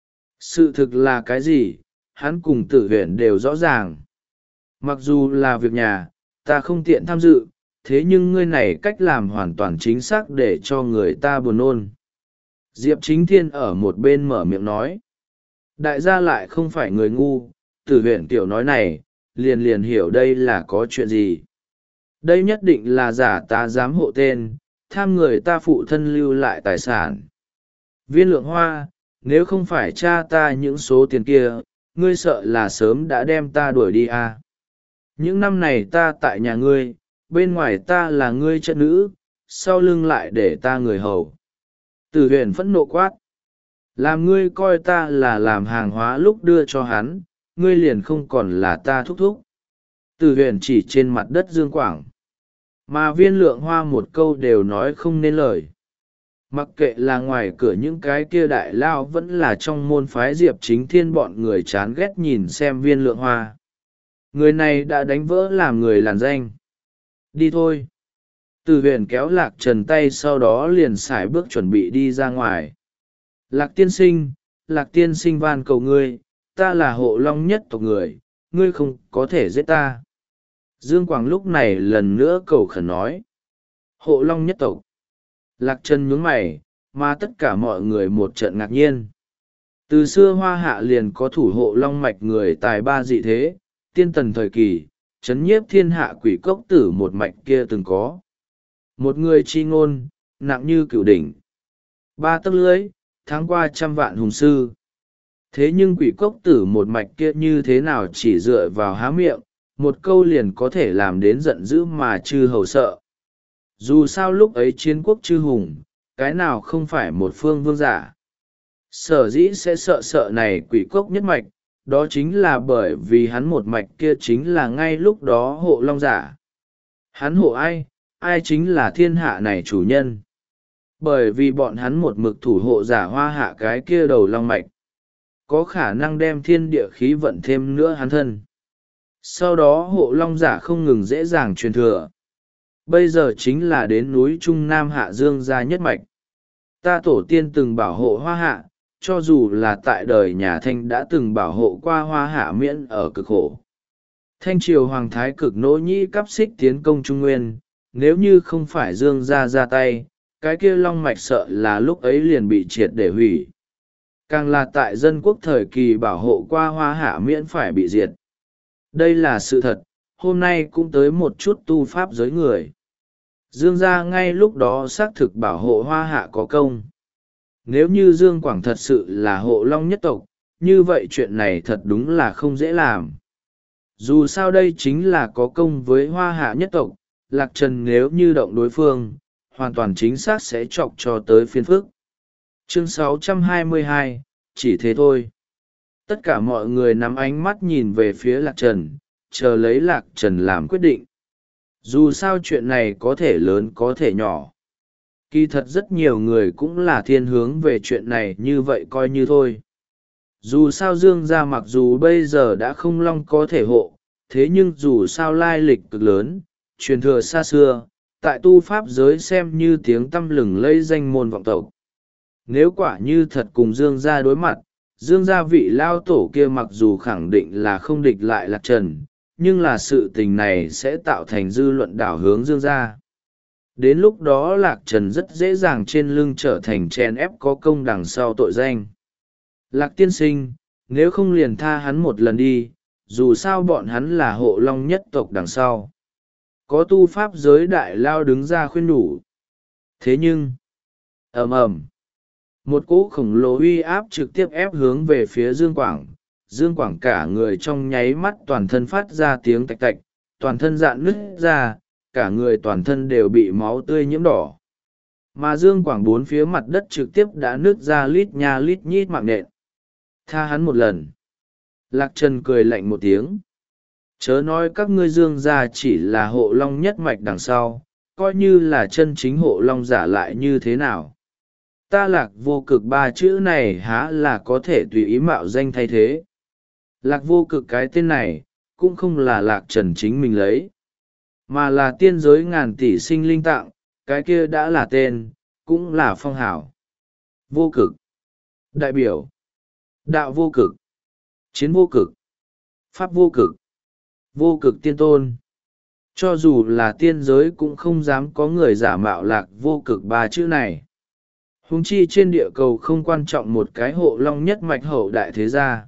Sự thực là cái gì, hắn cùng Tử Huyền đều rõ ràng. Mặc dù là việc nhà, ta không tiện tham dự, thế nhưng ngươi này cách làm hoàn toàn chính xác để cho người ta buồn nôn. Diệp Chính Thiên ở một bên mở miệng nói. Đại gia lại không phải người ngu, Tử Huyền tiểu nói này, liền liền hiểu đây là có chuyện gì. Đây nhất định là giả ta dám hộ tên, tham người ta phụ thân lưu lại tài sản. Viên lượng hoa, nếu không phải cha ta những số tiền kia, ngươi sợ là sớm đã đem ta đuổi đi à. Những năm này ta tại nhà ngươi, bên ngoài ta là ngươi chất nữ, sau lưng lại để ta người hầu. Tử Huyền phẫn nộ quát. Làm ngươi coi ta là làm hàng hóa lúc đưa cho hắn, ngươi liền không còn là ta thúc thúc. Tử Huyền chỉ trên mặt đất Dương Quảng. Mà viên lượng hoa một câu đều nói không nên lời. Mặc kệ là ngoài cửa những cái kia đại lao vẫn là trong môn phái Diệp Chính Thiên bọn người chán ghét nhìn xem viên lượng hoa. Người này đã đánh vỡ làm người làn danh. Đi thôi. Tử Huyền kéo Lạc Trần tay sau đó liền sải bước chuẩn bị đi ra ngoài. Lạc tiên sinh, Lạc tiên sinh van cầu ngươi, ta là hộ long nhất tộc người, ngươi không có thể giết ta. Dương Quảng lúc này lần nữa cầu khẩn nói. Hộ long nhất tộc. Lạc Trần nhướng mày, mà tất cả mọi người một trận ngạc nhiên. Từ xưa Hoa Hạ liền có thủ hộ long mạch người tài ba dị thế, tiên tần thời kỳ, chấn nhiếp thiên hạ quỷ cốc tử một mạch kia từng có. Một người chi ngôn, nặng như cửu đỉnh. Ba tấc lưới, tháng qua trăm vạn hùng sư. Thế nhưng quỷ cốc tử một mạch kia như thế nào chỉ dựa vào há miệng, một câu liền có thể làm đến giận dữ mà chư hầu sợ. Dù sao lúc ấy chiến quốc chư hùng, cái nào không phải một phương vương giả. Sở dĩ sẽ sợ sợ này quỷ cốc nhất mạch, đó chính là bởi vì hắn một mạch kia chính là ngay lúc đó hộ long giả. Hắn hộ ai, ai chính là thiên hạ này chủ nhân. Bởi vì bọn hắn một mực thủ hộ giả Hoa Hạ cái kia đầu long mạch, có khả năng đem thiên địa khí vận thêm nữa hắn thân. Sau đó hộ long giả không ngừng dễ dàng truyền thừa. Bây giờ chính là đến núi Trung Nam Hạ Dương gia nhất mạch. Ta tổ tiên từng bảo hộ Hoa Hạ, cho dù là tại đời nhà Thanh đã từng bảo hộ qua Hoa Hạ miễn ở cực khổ. Thanh triều Hoàng Thái Cực nỗ nhĩ cắp xích tiến công Trung Nguyên, nếu như không phải Dương gia ra tay, cái kia long mạch sợ là lúc ấy liền bị triệt để hủy. Càng là tại dân quốc thời kỳ bảo hộ qua Hoa Hạ miễn phải bị diệt. Đây là sự thật, hôm nay cũng tới một chút tu pháp giới người. Dương gia ngay lúc đó xác thực bảo hộ Hoa Hạ có công. Nếu như Dương Quảng thật sự là hộ long nhất tộc, như vậy chuyện này thật đúng là không dễ làm. Dù sao đây chính là có công với Hoa Hạ nhất tộc, Lạc Trần nếu như động đối phương, hoàn toàn chính xác sẽ chọc cho tới phiên phức. Chương sáu trăm hai mươi hai, chỉ thế thôi. Tất cả mọi người nắm ánh mắt nhìn về phía Lạc Trần, chờ lấy Lạc Trần làm quyết định. Dù sao chuyện này có thể lớn có thể nhỏ. Kỳ thật rất nhiều người cũng là thiên hướng về chuyện này như vậy coi như thôi. Dù sao Dương gia mặc dù bây giờ đã không long có thể hộ, thế nhưng dù sao lai lịch cực lớn, truyền thừa xa xưa, tại tu pháp giới xem như tiếng tăm lừng lây danh môn vọng tộc. Nếu quả như thật cùng Dương gia đối mặt, Dương gia vị lao tổ kia mặc dù khẳng định là không địch lại Lạc Trần, nhưng là sự tình này sẽ tạo thành dư luận đảo hướng Dương gia. Đến lúc đó Lạc Trần rất dễ dàng trên lưng trở thành chèn ép có công đằng sau tội danh. Lạc tiên sinh, nếu không liền tha hắn một lần đi, dù sao bọn hắn là hộ long nhất tộc đằng sau. Có tu pháp giới đại lao đứng ra khuyên nhủ. Thế nhưng, ầm ầm, một cỗ khổng lồ uy áp trực tiếp ép hướng về phía Dương Quảng. Dương Quảng cả người trong nháy mắt toàn thân phát ra tiếng tạch tạch, toàn thân dạn nứt ra, cả người toàn thân đều bị máu tươi nhiễm đỏ. Mà Dương Quảng bốn phía mặt đất trực tiếp đã nứt ra lít nha lít nhít mạng nện. Tha hắn một lần. Lạc Trần cười lạnh một tiếng. Chớ nói các ngươi Dương gia chỉ là hộ long nhất mạch đằng sau, coi như là chân chính hộ long giả lại như thế nào. Ta Lạc Vô Cực ba chữ này há là có thể tùy ý mạo danh thay thế. Lạc Vô Cực cái tên này, cũng không là Lạc Trần chính mình lấy, mà là tiên giới ngàn tỷ sinh linh tặng, cái kia đã là tên, cũng là phong hảo. Vô cực, đại biểu, đạo vô cực, chiến vô cực, pháp vô cực, vô cực tiên tôn. Cho dù là tiên giới cũng không dám có người giả mạo Lạc Vô Cực ba chữ này. Huống chi trên địa cầu không quan trọng một cái hộ long nhất mạch hậu đại thế gia,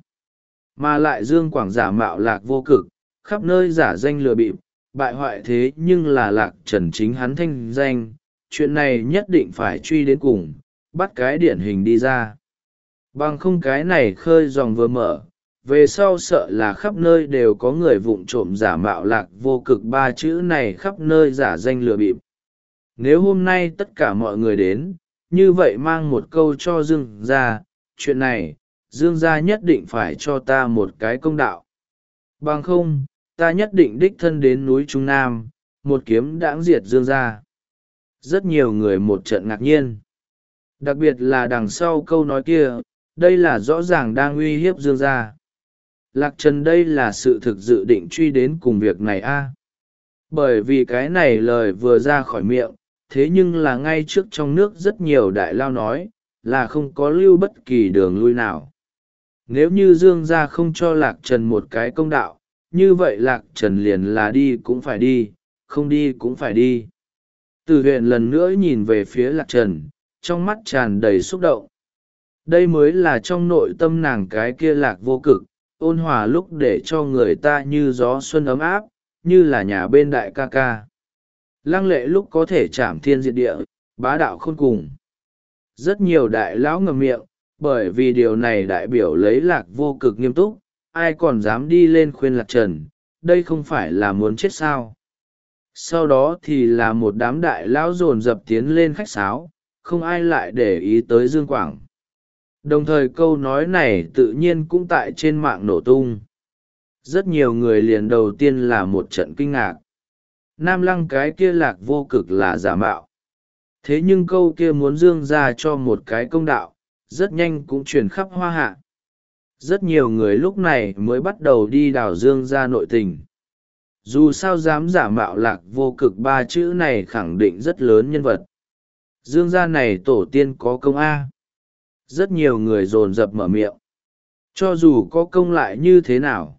mà lại Dương Quảng giả mạo Lạc Vô Cực, khắp nơi giả danh lừa bịp, bại hoại thế nhưng là Lạc Trần chính hắn thanh danh, chuyện này nhất định phải truy đến cùng, bắt cái điển hình đi ra. Bằng không cái này khơi dòng vừa mở, về sau sợ là khắp nơi đều có người vụng trộm giả mạo Lạc Vô Cực ba chữ này khắp nơi giả danh lừa bịp. Nếu hôm nay tất cả mọi người đến, như vậy mang một câu cho Dương gia, chuyện này, Dương gia nhất định phải cho ta một cái công đạo. Bằng không, ta nhất định đích thân đến núi Trung Nam, một kiếm đãng diệt Dương gia. Rất nhiều người một trận ngạc nhiên. Đặc biệt là đằng sau câu nói kia, đây là rõ ràng đang uy hiếp Dương gia. Lạc Trần đây là sự thực dự định truy đến cùng việc này a. Bởi vì cái này lời vừa ra khỏi miệng, thế nhưng là ngay trước trong nước rất nhiều đại lao nói, là không có lưu bất kỳ đường lui nào. Nếu như Dương gia không cho Lạc Trần một cái công đạo, như vậy Lạc Trần liền là đi cũng phải đi, không đi cũng phải đi. Từ huyện lần nữa nhìn về phía Lạc Trần, trong mắt tràn đầy xúc động. Đây mới là trong nội tâm nàng cái kia Lạc Vô Cực, ôn hòa lúc để cho người ta như gió xuân ấm áp, như là nhà bên đại ca ca. Lăng lệ lúc có thể chạm thiên diệt địa, bá đạo khôn cùng. Rất nhiều đại lão ngậm miệng, bởi vì điều này đại biểu lấy Lạc Vô Cực nghiêm túc, ai còn dám đi lên khuyên Lạc Trần, đây không phải là muốn chết sao. Sau đó thì là một đám đại lão dồn dập tiến lên khách sáo, không ai lại để ý tới Dương Quảng. Đồng thời câu nói này tự nhiên cũng tại trên mạng nổ tung. Rất nhiều người liền đầu tiên là một trận kinh ngạc. Nam Lăng cái kia Lạc Vô Cực là giả mạo. Thế nhưng câu kia muốn Dương ra cho một cái công đạo, rất nhanh cũng truyền khắp hoa hạ. Rất nhiều người lúc này mới bắt đầu đi đào Dương ra nội tình. Dù sao dám giả mạo Lạc Vô Cực ba chữ này khẳng định rất lớn nhân vật. Dương gia này tổ tiên có công A. Rất nhiều người dồn dập mở miệng. Cho dù có công lại như thế nào,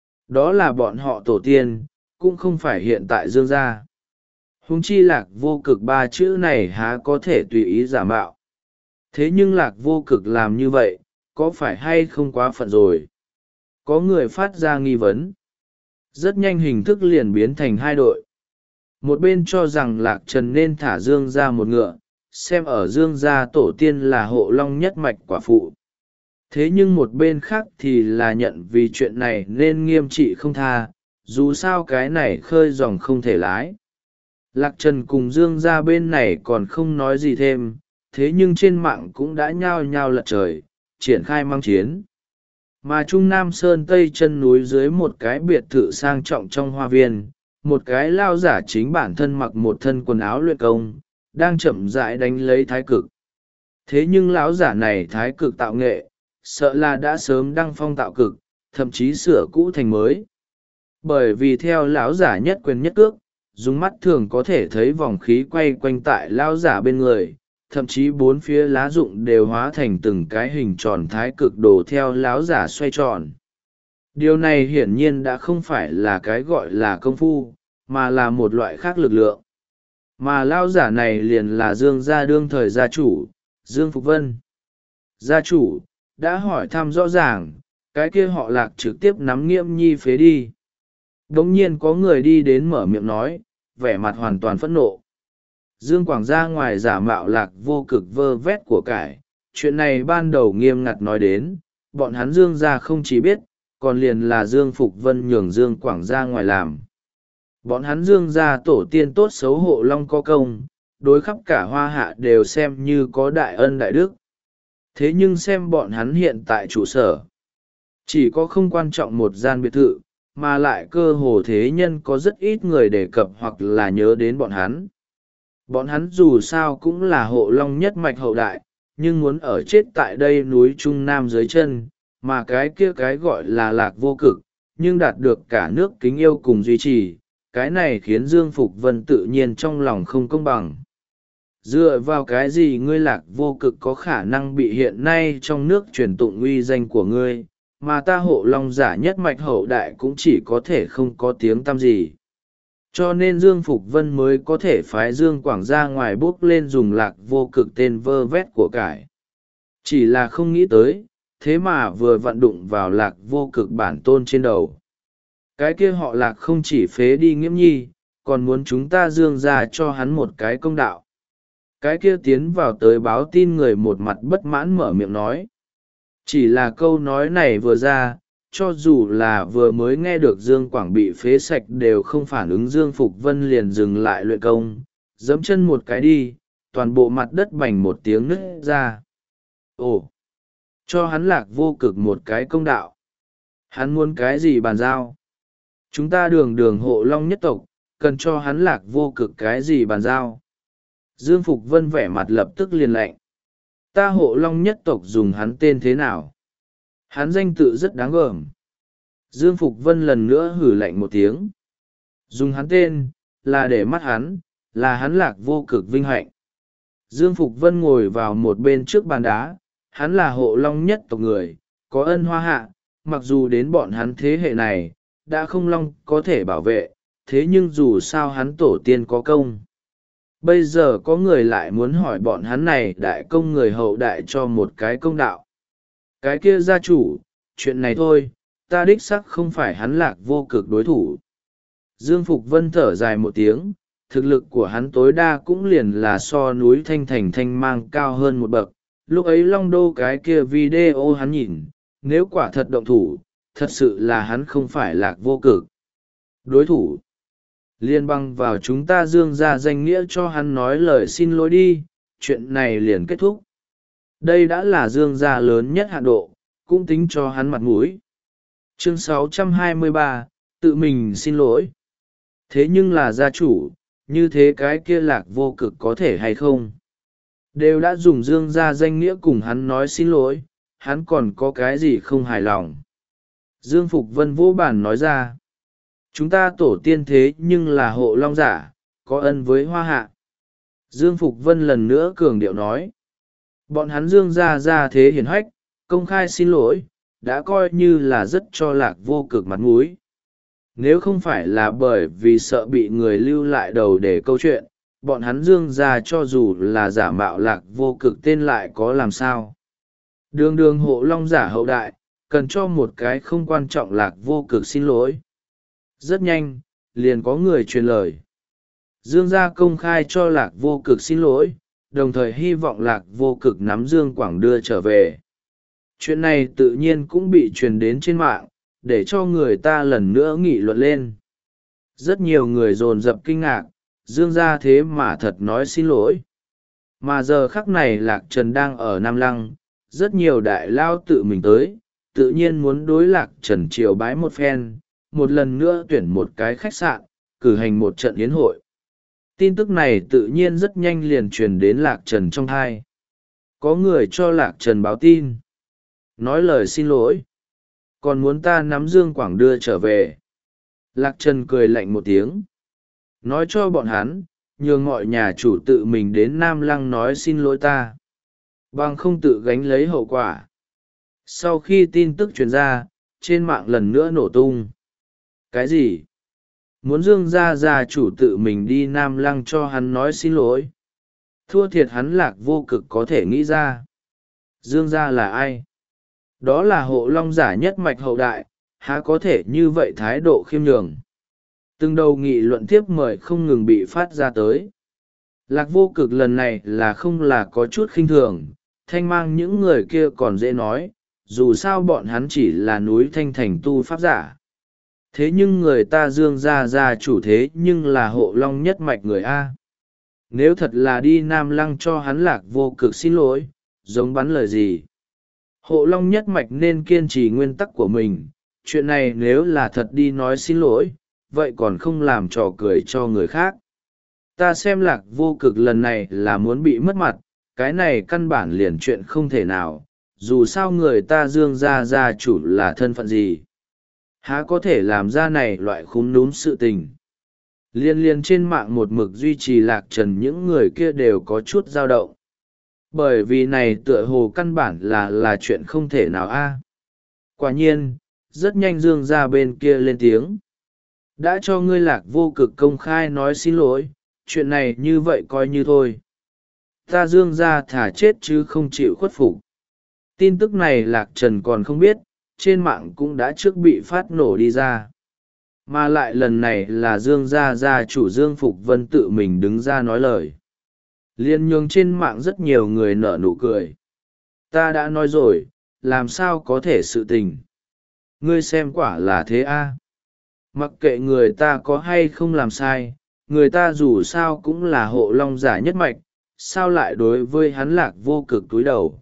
đó là bọn họ tổ tiên, cũng không phải hiện tại Dương gia. Huống chi Lạc Vô Cực ba chữ này há có thể tùy ý giả mạo. Thế nhưng Lạc Vô Cực làm như vậy, có phải hay không quá phận rồi? Có người phát ra nghi vấn. Rất nhanh hình thức liền biến thành hai đội. Một bên cho rằng Lạc Trần nên thả Dương ra một ngựa, xem ở Dương gia tổ tiên là hộ long nhất mạch quả phụ. Thế nhưng một bên khác thì là nhận vì chuyện này nên nghiêm trị không tha, dù sao cái này khơi dòng không thể lái. Lạc Trần cùng Dương gia bên này còn không nói gì thêm, thế nhưng trên mạng cũng đã nhao nhao lật trời, triển khai mang chiến. Mà Trung Nam Sơn Tây chân núi dưới một cái biệt thự sang trọng trong hoa viên, một cái lao giả chính bản thân mặc một thân quần áo luyện công, đang chậm rãi đánh lấy thái cực. Thế nhưng lão giả này thái cực tạo nghệ, sợ là đã sớm đăng phong tạo cực, thậm chí sửa cũ thành mới. Bởi vì theo lão giả nhất quyền nhất cước, dùng mắt thường có thể thấy vòng khí quay quanh tại lão giả bên người, thậm chí bốn phía lá rụng đều hóa thành từng cái hình tròn thái cực đồ theo lão giả xoay tròn. Điều này hiển nhiên đã không phải là cái gọi là công phu, mà là một loại khác lực lượng. Mà lão giả này liền là Dương gia đương thời gia chủ, Dương Phục Vân. Gia chủ, đã hỏi thăm rõ ràng, cái kia họ Lạc trực tiếp nắm Nghiễm Nhi phế đi. Đống nhiên có người đi đến mở miệng nói, vẻ mặt hoàn toàn phẫn nộ. Dương Quảng ra ngoài giả mạo Lạc Vô Cực vơ vét của cải, chuyện này ban đầu nghiêm ngặt nói đến, bọn hắn Dương gia không chỉ biết, còn liền là Dương Phục Vân nhường Dương Quảng ra ngoài làm. Bọn hắn Dương gia tổ tiên tốt xấu hộ long có công, đối khắp cả hoa hạ đều xem như có đại ân đại đức. Thế nhưng xem bọn hắn hiện tại trụ sở, chỉ có không quan trọng một gian biệt thự, mà lại cơ hồ thế nhân có rất ít người đề cập hoặc là nhớ đến bọn hắn. Bọn hắn dù sao cũng là hộ long nhất mạch hậu đại, nhưng muốn ở chết tại đây núi Trung Nam dưới chân, mà cái kia cái gọi là lạc vô cực, nhưng đạt được cả nước kính yêu cùng duy trì, cái này khiến Dương Phục Vân tự nhiên trong lòng không công bằng. Dựa vào cái gì ngươi lạc vô cực có khả năng bị hiện nay trong nước truyền tụng uy danh của ngươi, mà ta hộ long giả nhất mạch hậu đại cũng chỉ có thể không có tiếng tăm gì. Cho nên Dương Phục Vân mới có thể phái Dương Quảng ra ngoài bước lên dùng lạc vô cực tên vơ vét của cải. Chỉ là không nghĩ tới, thế mà vừa vặn đụng vào lạc vô cực bản tôn trên đầu. Cái kia họ lạc không chỉ phế đi Nghiễm Nhi, còn muốn chúng ta Dương ra cho hắn một cái công đạo. Cái kia tiến vào tới báo tin người một mặt bất mãn mở miệng nói. Chỉ là câu nói này vừa ra, cho dù là vừa mới nghe được Dương Quảng bị phế sạch đều không phản ứng. Dương Phục Vân liền dừng lại luyện công, giẫm chân một cái đi, toàn bộ mặt đất bành một tiếng nứt ra. Ồ! Cho hắn lạc vô cực một cái công đạo. Hắn muốn cái gì bàn giao? Chúng ta đường đường hộ long nhất tộc, cần cho hắn lạc vô cực cái gì bàn giao? Dương Phục Vân vẻ mặt lập tức liền lạnh. Ta hộ long nhất tộc dùng hắn tên thế nào? Hắn danh tự rất đáng gờm. Dương Phục Vân lần nữa hử lạnh một tiếng. Dùng hắn tên, là để mắt hắn, là hắn lạc vô cực vinh hạnh. Dương Phục Vân ngồi vào một bên trước bàn đá, hắn là hộ long nhất tộc người, có ân hoa hạ, mặc dù đến bọn hắn thế hệ này, đã không long có thể bảo vệ, thế nhưng dù sao hắn tổ tiên có công. Bây giờ có người lại muốn hỏi bọn hắn này đại công người hậu đại cho một cái công đạo. Cái kia gia chủ, chuyện này thôi, ta đích sắc không phải hắn lạc vô cực đối thủ. Dương Phục Vân thở dài một tiếng, thực lực của hắn tối đa cũng liền là so núi Thanh Thành Thanh Mang cao hơn một bậc. Lúc ấy Long Đô cái kia video hắn nhìn, nếu quả thật động thủ, thật sự là hắn không phải lạc vô cực đối thủ. Liên băng vào chúng ta Dương ra danh nghĩa cho hắn nói lời xin lỗi đi, chuyện này liền kết thúc. Đây đã là Dương gia lớn nhất hạn độ, cũng tính cho hắn mặt mũi. Chương sáu trăm hai mươi ba, tự mình xin lỗi. Thế nhưng là gia chủ, như thế cái kia lạc vô cực có thể hay không? Đều đã dùng Dương gia danh nghĩa cùng hắn nói xin lỗi, hắn còn có cái gì không hài lòng? Dương Phục Vân vô bản nói ra. Chúng ta tổ tiên thế nhưng là hộ long giả, có ân với hoa hạ. Dương Phục Vân lần nữa cường điệu nói. Bọn hắn Dương gia ra thế hiển hách, công khai xin lỗi, đã coi như là rất cho lạc vô cực mặt mũi. Nếu không phải là bởi vì sợ bị người lưu lại đầu để câu chuyện, bọn hắn Dương gia cho dù là giả mạo lạc vô cực tên lại có làm sao. Đường đường hộ long giả hậu đại, cần cho một cái không quan trọng lạc vô cực xin lỗi. Rất nhanh, liền có người truyền lời. Dương gia công khai cho lạc vô cực xin lỗi, đồng thời hy vọng lạc vô cực nắm Dương Quảng đưa trở về. Chuyện này tự nhiên cũng bị truyền đến trên mạng, để cho người ta lần nữa nghị luận lên. Rất nhiều người dồn dập kinh ngạc, Dương gia thế mà thật nói xin lỗi. Mà giờ khắc này Lạc Trần đang ở Nam Lăng, rất nhiều đại lao tự mình tới, tự nhiên muốn đối Lạc Trần triều bái một phen, một lần nữa tuyển một cái khách sạn, cử hành một trận yến hội. Tin tức này tự nhiên rất nhanh liền truyền đến Lạc Trần trong thai. Có người cho Lạc Trần báo tin, nói lời xin lỗi, còn muốn ta nắm Dương Quảng đưa trở về. Lạc Trần cười lạnh một tiếng, nói cho bọn hắn, nhường mọi nhà chủ tự mình đến Nam Lăng nói xin lỗi ta, bằng không tự gánh lấy hậu quả. Sau khi tin tức truyền ra, trên mạng lần nữa nổ tung. Cái gì? Muốn Dương gia gia chủ tự mình đi Nam Lăng cho hắn nói xin lỗi? Thua thiệt hắn lạc vô cực có thể nghĩ ra. Dương gia là ai? Đó là hộ long giả nhất mạch hậu đại, há có thể như vậy thái độ khiêm nhường. Từng đầu nghị luận tiếp mời không ngừng bị phát ra tới. Lạc vô cực lần này là không là có chút khinh thường, Thanh Mang những người kia còn dễ nói, dù sao bọn hắn chỉ là núi Thanh Thành tu pháp giả. Thế nhưng người ta Dương gia gia chủ thế nhưng là hộ long nhất mạch người A. Nếu thật là đi Nam Lăng cho hắn Lạc Vô Cực xin lỗi, giống bắn lời gì? Hộ Long nhất mạch nên kiên trì nguyên tắc của mình, chuyện này nếu là thật đi nói xin lỗi, vậy còn không làm trò cười cho người khác. Ta xem Lạc Vô Cực lần này là muốn bị mất mặt, cái này căn bản liền chuyện không thể nào, dù sao người ta Dương gia gia chủ là thân phận gì. Há có thể làm ra này loại khúm núm sự tình. Liên liên trên mạng một mực duy trì Lạc Trần, những người kia đều có chút dao động. Bởi vì này tựa hồ căn bản là là chuyện không thể nào a. Quả nhiên, rất nhanh Dương gia bên kia lên tiếng. Đã cho ngươi Lạc Vô Cực công khai nói xin lỗi, chuyện này như vậy coi như thôi. Ta Dương gia thả chết chứ không chịu khuất phục. Tin tức này Lạc Trần còn không biết, trên mạng cũng đã trước bị phát nổ đi ra. Mà lại lần này là Dương gia gia chủ Dương Phục Vân tự mình đứng ra nói lời. Liên nhường trên mạng rất nhiều người nở nụ cười. Ta đã nói rồi, làm sao có thể sự tình. Ngươi xem quả là thế a. Mặc kệ người ta có hay không làm sai, người ta dù sao cũng là Hộ Long giả nhất mạch, sao lại đối với hắn Lạc Vô Cực túi đầu.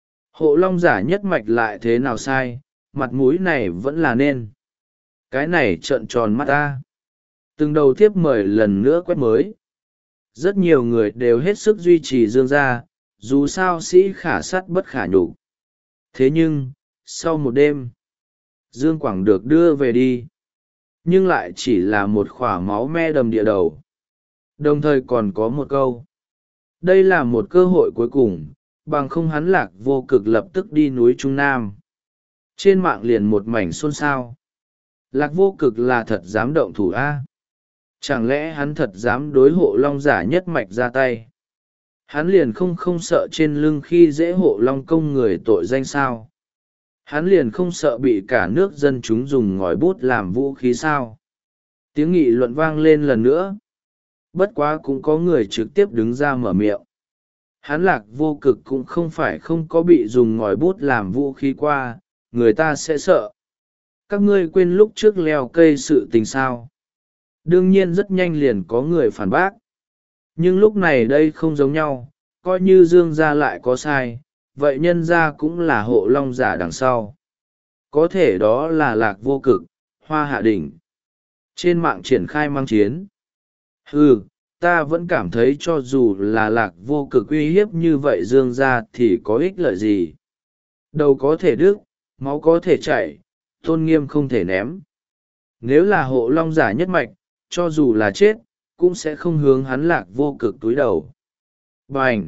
Hộ Long giả nhất mạch lại thế nào sai, mặt mũi này vẫn là nên. Cái này trợn tròn mắt ta. Từng đầu thiếp mời lần nữa quét mới. Rất nhiều người đều hết sức duy trì Dương gia, dù sao sĩ khả sắt bất khả nhục. Thế nhưng, sau một đêm, Dương Quảng được đưa về đi. Nhưng lại chỉ là một khỏa máu me đầm địa đầu. Đồng thời còn có một câu. Đây là một cơ hội cuối cùng, bằng không hắn Lạc Vô Cực lập tức đi núi Trung Nam. Trên mạng liền một mảnh xôn xao. Lạc Vô Cực là thật dám động thủ A. Chẳng lẽ hắn thật dám đối Hộ Long giả nhất mạch ra tay? Hắn liền không không sợ trên lưng khi dễ Hộ Long công người tội danh sao? Hắn liền không sợ bị cả nước dân chúng dùng ngòi bút làm vũ khí sao? Tiếng nghị luận vang lên lần nữa. Bất quá cũng có người trực tiếp đứng ra mở miệng. Hắn Lạc Vô Cực cũng không phải không có bị dùng ngòi bút làm vũ khí qua, người ta sẽ sợ. Các ngươi quên lúc trước leo cây sự tình sao? Đương nhiên rất nhanh liền có người phản bác. Nhưng lúc này đây không giống nhau, coi như Dương gia lại có sai, vậy nhân gia cũng là Hộ Long giả đằng sau. Có thể đó là Lạc Vô Cực, Hoa Hạ Đỉnh. Trên mạng triển khai mang chiến. Ừ, ta vẫn cảm thấy cho dù là Lạc Vô Cực uy hiếp như vậy Dương gia thì có ích lợi gì. Đầu có thể đứt, máu có thể chảy, tôn nghiêm không thể ném. Nếu là Hộ Long giả nhất mạch, cho dù là chết, cũng sẽ không hướng hắn Lạc Vô Cực túi đầu. Bành!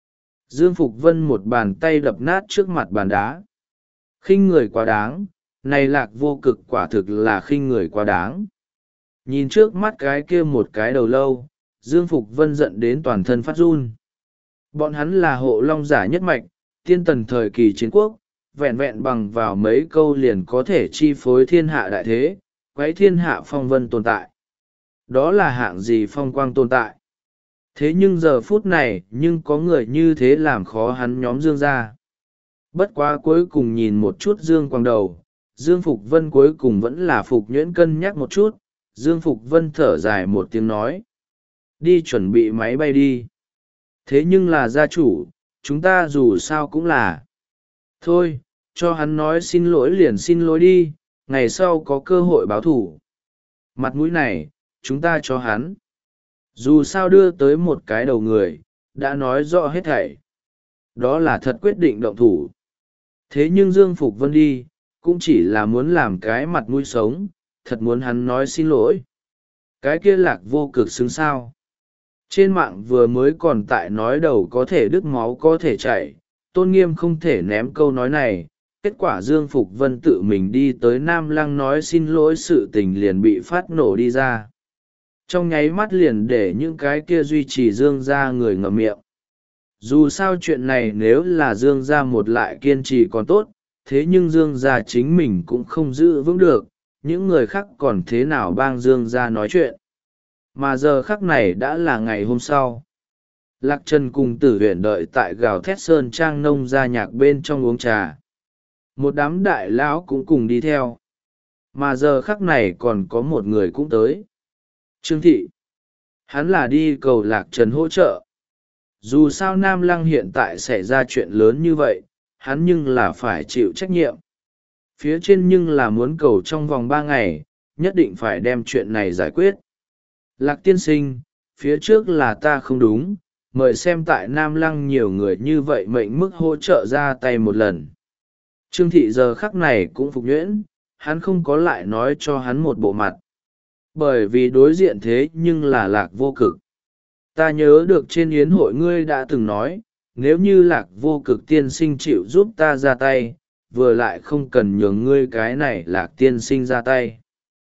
Dương Phục Vân một bàn tay đập nát trước mặt bàn đá. Khinh người quá đáng, này Lạc Vô Cực quả thực là khinh người quá đáng. Nhìn trước mắt cái kia một cái đầu lâu, Dương Phục Vân giận đến toàn thân phát run. Bọn hắn là Hộ Long giả nhất mạch, tiên tần thời kỳ chiến quốc, vẹn vẹn bằng vào mấy câu liền có thể chi phối thiên hạ đại thế, quấy thiên hạ phong vân tồn tại. Đó là hạng gì phong quang tồn tại. Thế nhưng giờ phút này nhưng có người như thế làm khó hắn nhóm Dương gia. Bất quá cuối cùng nhìn một chút Dương Quang đầu, Dương Phục Vân cuối cùng vẫn là Phục Nhuyễn cân nhắc một chút. Dương Phục Vân thở dài một tiếng nói. Đi chuẩn bị máy bay đi. Thế nhưng là gia chủ, chúng ta dù sao cũng là. Thôi, cho hắn nói xin lỗi liền xin lỗi đi, ngày sau có cơ hội báo thủ. Mặt mũi này, chúng ta cho hắn. Dù sao đưa tới một cái đầu người, đã nói rõ hết thảy. Đó là thật quyết định động thủ. Thế nhưng Dương Phục Vân đi, cũng chỉ là muốn làm cái mặt mũi sống, thật muốn hắn nói xin lỗi. Cái kia Lạc Vô Cực xứng sao. Trên mạng vừa mới còn tại nói đầu có thể đứt máu có thể chảy, tôn nghiêm không thể ném câu nói này. Kết quả Dương Phục Vân tự mình đi tới Nam Lăng nói xin lỗi sự tình liền bị phát nổ đi ra. Trong nháy mắt liền để những cái kia duy trì Dương gia người ngậm miệng. Dù sao chuyện này nếu là Dương gia một lại kiên trì còn tốt, thế nhưng Dương gia chính mình cũng không giữ vững được, những người khác còn thế nào bang Dương gia nói chuyện. Mà giờ khắc này đã là ngày hôm sau. Lạc Trần cùng Tử Huyền đợi tại gào thét sơn trang nông gia nhạc bên trong uống trà. Một đám đại lão cũng cùng đi theo. Mà giờ khắc này còn có một người cũng tới. Trương Thị. Hắn là đi cầu Lạc Trần hỗ trợ. Dù sao Nam Lăng hiện tại xảy ra chuyện lớn như vậy, hắn nhưng là phải chịu trách nhiệm. Phía trên nhưng là muốn cầu trong vòng ba ngày, nhất định phải đem chuyện này giải quyết. Lạc tiên sinh, phía trước là ta không đúng, mời xem tại Nam Lăng nhiều người như vậy mệnh mức hỗ trợ ra tay một lần. Trương Thị giờ khắc này cũng phục nhuyễn, hắn không có lại nói cho hắn một bộ mặt. Bởi vì đối diện thế nhưng là Lạc Vô Cực. Ta nhớ được trên yến hội ngươi đã từng nói, nếu như Lạc Vô Cực tiên sinh chịu giúp ta ra tay, vừa lại không cần nhường ngươi cái này Lạc tiên sinh ra tay.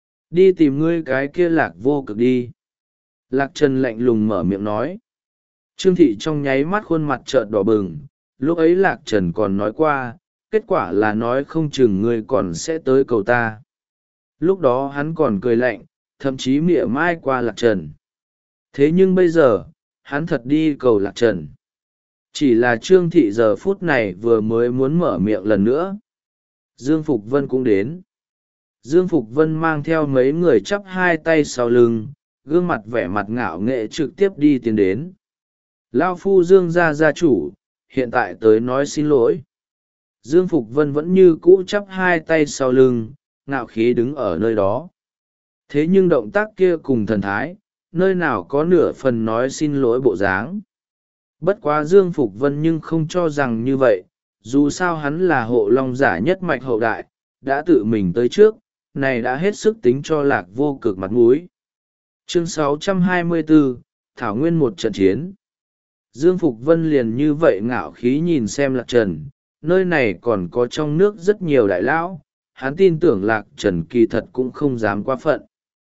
Đi tìm ngươi cái kia Lạc Vô Cực đi. Lạc Trần lạnh lùng mở miệng nói. Trương Thị trong nháy mắt khuôn mặt trợn đỏ bừng, lúc ấy Lạc Trần còn nói qua, kết quả là nói không chừng ngươi còn sẽ tới cầu ta. Lúc đó hắn còn cười lạnh, thậm chí mỉa mai qua Lạc Trần. Thế nhưng bây giờ, hắn thật đi cầu Lạc Trần. Chỉ là Trương Thị giờ phút này vừa mới muốn mở miệng lần nữa. Dương Phục Vân cũng đến. Dương Phục Vân mang theo mấy người chắp hai tay sau lưng, gương mặt vẻ mặt ngạo nghệ trực tiếp đi tiến đến. Lao phu Dương gia gia chủ, hiện tại tới nói xin lỗi. Dương Phục Vân vẫn như cũ chắp hai tay sau lưng, ngạo khí đứng ở nơi đó. Thế nhưng động tác kia cùng thần thái, nơi nào có nửa phần nói xin lỗi bộ dáng. Bất quá Dương Phục Vân nhưng không cho rằng như vậy, dù sao hắn là hộ long giả nhất mạch hậu đại, đã tự mình tới trước, này đã hết sức tính cho Lạc Vô Cực mặt mũi. Chương sáu trăm hai mươi bốn, Thảo Nguyên một trận chiến. Dương Phục Vân liền như vậy ngạo khí nhìn xem Lạc Trần, nơi này còn có trong nước rất nhiều đại lão, hắn tin tưởng Lạc Trần kỳ thật cũng không dám quá phận.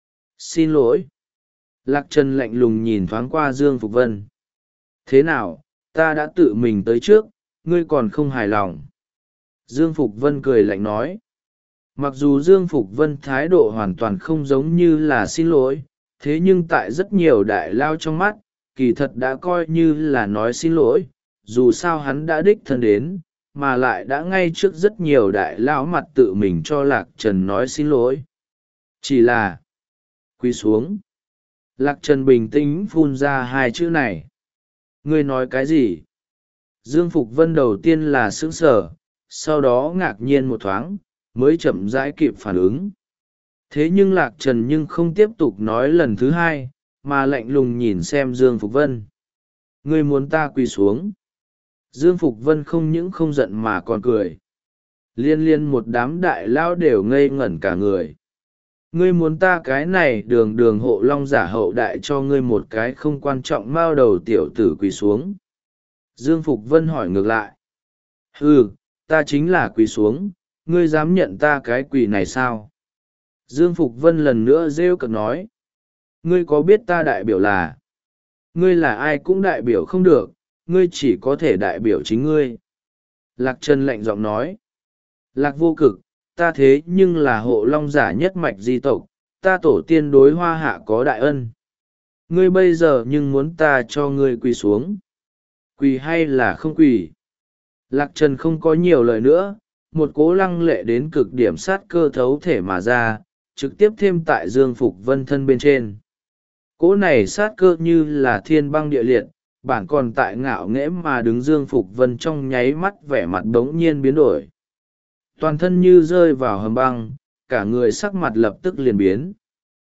Xin lỗi. Lạc Trần lạnh lùng nhìn thoáng qua Dương Phục Vân. Thế nào, ta đã tự mình tới trước, ngươi còn không hài lòng. Dương Phục Vân cười lạnh nói. Mặc dù Dương Phục Vân thái độ hoàn toàn không giống như là xin lỗi, thế nhưng tại rất nhiều đại lao trong mắt, kỳ thật đã coi như là nói xin lỗi, dù sao hắn đã đích thân đến, mà lại đã ngay trước rất nhiều đại lao mặt tự mình cho Lạc Trần nói xin lỗi. Chỉ là quỳ xuống. Lạc Trần bình tĩnh phun ra hai chữ này. Ngươi nói cái gì? Dương Phục Vân đầu tiên là sững sờ, sau đó ngạc nhiên một thoáng, mới chậm rãi kịp phản ứng. Thế nhưng Lạc Trần nhưng không tiếp tục nói lần thứ hai, mà lạnh lùng nhìn xem Dương Phục Vân. Ngươi muốn ta quỳ xuống. Dương Phục Vân không những không giận mà còn cười. Liên liên một đám đại lao đều ngây ngẩn cả người. Ngươi muốn ta cái này đường đường hộ long giả hậu đại cho ngươi một cái không quan trọng mao đầu tiểu tử quỳ xuống. Dương Phục Vân hỏi ngược lại. Ừ, ta chính là quỳ xuống, ngươi dám nhận ta cái quỳ này sao? Dương Phục Vân lần nữa rêu cực nói. Ngươi có biết ta đại biểu là? Ngươi là ai cũng đại biểu không được, ngươi chỉ có thể đại biểu chính ngươi. Lạc Trần lạnh giọng nói. Lạc Vô Cực, ta thế nhưng là hộ long giả nhất mạch di tộc, ta tổ tiên đối hoa hạ có đại ân. Ngươi bây giờ nhưng muốn ta cho ngươi quỳ xuống. Quỳ hay là không quỳ? Lạc Trần không có nhiều lời nữa, một cố lăng lệ đến cực điểm sát cơ thấu thể mà ra, trực tiếp thêm tại Dương Phục Vân thân bên trên. Cố này sát cơ như là thiên băng địa liệt, bản còn tại ngạo nghễ mà đứng Dương Phục Vân trong nháy mắt vẻ mặt đống nhiên biến đổi. Toàn thân như rơi vào hầm băng, cả người sắc mặt lập tức liền biến.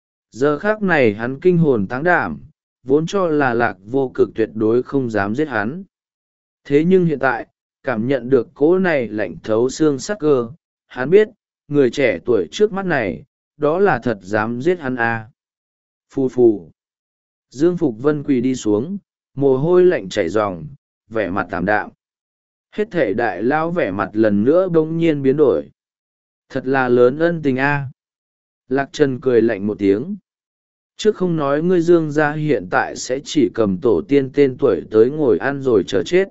Giờ khác này hắn kinh hồn táng đảm, vốn cho là Lạc Vô Cực tuyệt đối không dám giết hắn. Thế nhưng hiện tại, cảm nhận được cỗ này lạnh thấu xương sắc cơ, hắn biết, người trẻ tuổi trước mắt này, đó là thật dám giết hắn à. Phù phù. Dương Phục Vân quỳ đi xuống, mồ hôi lạnh chảy ròng, vẻ mặt tạm đạm. Hết thể đại lao vẻ mặt lần nữa bỗng nhiên biến đổi. Thật là lớn ân tình a. Lạc Trần cười lạnh một tiếng. Trước không nói ngươi Dương gia hiện tại sẽ chỉ cầm tổ tiên tên tuổi tới ngồi ăn rồi chờ chết.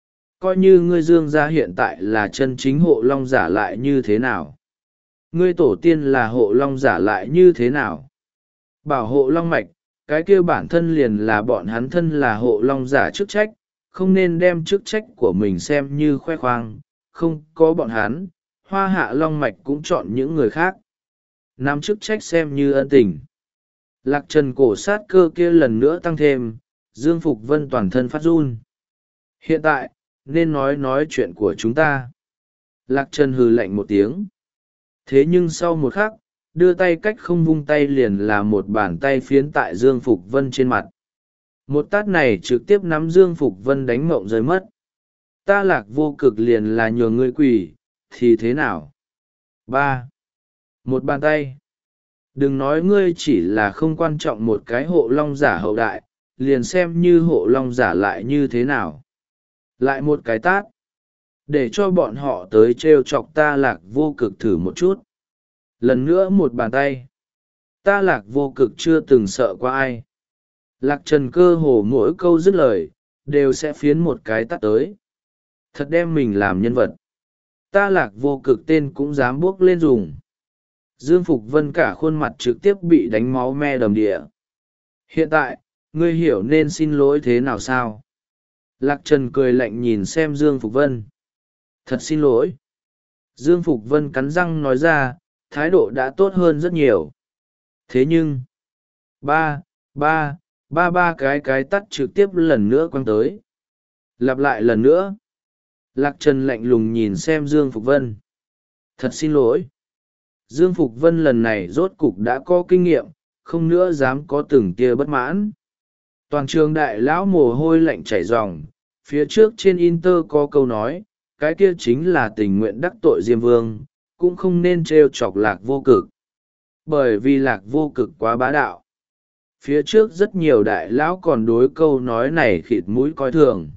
Coi như ngươi Dương gia hiện tại là chân chính hộ long giả lại như thế nào? Ngươi tổ tiên là hộ long giả lại như thế nào? Bảo hộ long mạch, cái kia bản thân liền là bọn hắn thân là hộ long giả chức trách, không nên đem chức trách của mình xem như khoe khoang, không có bọn hắn, hoa hạ long mạch cũng chọn những người khác. Nắm chức trách xem như ân tình. Lạc trần cổ sát cơ kia lần nữa tăng thêm, Dương Phục Vân toàn thân phát run. Hiện tại, nên nói nói chuyện của chúng ta. Lạc trần hừ lạnh một tiếng. Thế nhưng sau một khắc, đưa tay cách không vung tay liền là một bàn tay phiến tại Dương Phục Vân trên mặt. Một tát này trực tiếp nắm Dương Phục Vân đánh mộng rơi mất. Ta Lạc Vô Cực liền là nhường ngươi quỳ, thì thế nào? Ba. Một bàn tay. Đừng nói ngươi chỉ là không quan trọng một cái hộ long giả hậu đại, liền xem như hộ long giả lại như thế nào. Lại một cái tát. Để cho bọn họ tới trêu chọc ta Lạc Vô Cực thử một chút. Lần nữa một bàn tay. Ta Lạc Vô Cực chưa từng sợ qua ai. Lạc Trần cơ hồ mỗi câu dứt lời, đều sẽ phiến một cái tát tới. Thật đem mình làm nhân vật. Ta Lạc Vô Cực tên cũng dám buốc lên dùng. Dương Phục Vân cả khuôn mặt trực tiếp bị đánh máu me đầm địa. Hiện tại, ngươi hiểu nên xin lỗi thế nào sao? Lạc Trần cười lạnh nhìn xem Dương Phục Vân. Thật xin lỗi. Dương Phục Vân cắn răng nói ra, thái độ đã tốt hơn rất nhiều. Thế nhưng, ba, ba, ba ba cái cái tắt trực tiếp lần nữa quăng tới. Lặp lại lần nữa. Lạc Trần lạnh lùng nhìn xem Dương Phục Vân. Thật xin lỗi. Dương Phục Vân lần này rốt cục đã có kinh nghiệm, không nữa dám có từng tia bất mãn. Toàn trường đại lão mồ hôi lạnh chảy ròng, phía trước trên Inter có câu nói, cái kia chính là tình nguyện đắc tội Diêm Vương, cũng không nên trêu chọc Lạc Vô Cực. Bởi vì Lạc Vô Cực quá bá đạo. Phía trước rất nhiều đại lão còn đối câu nói này khịt mũi coi thường.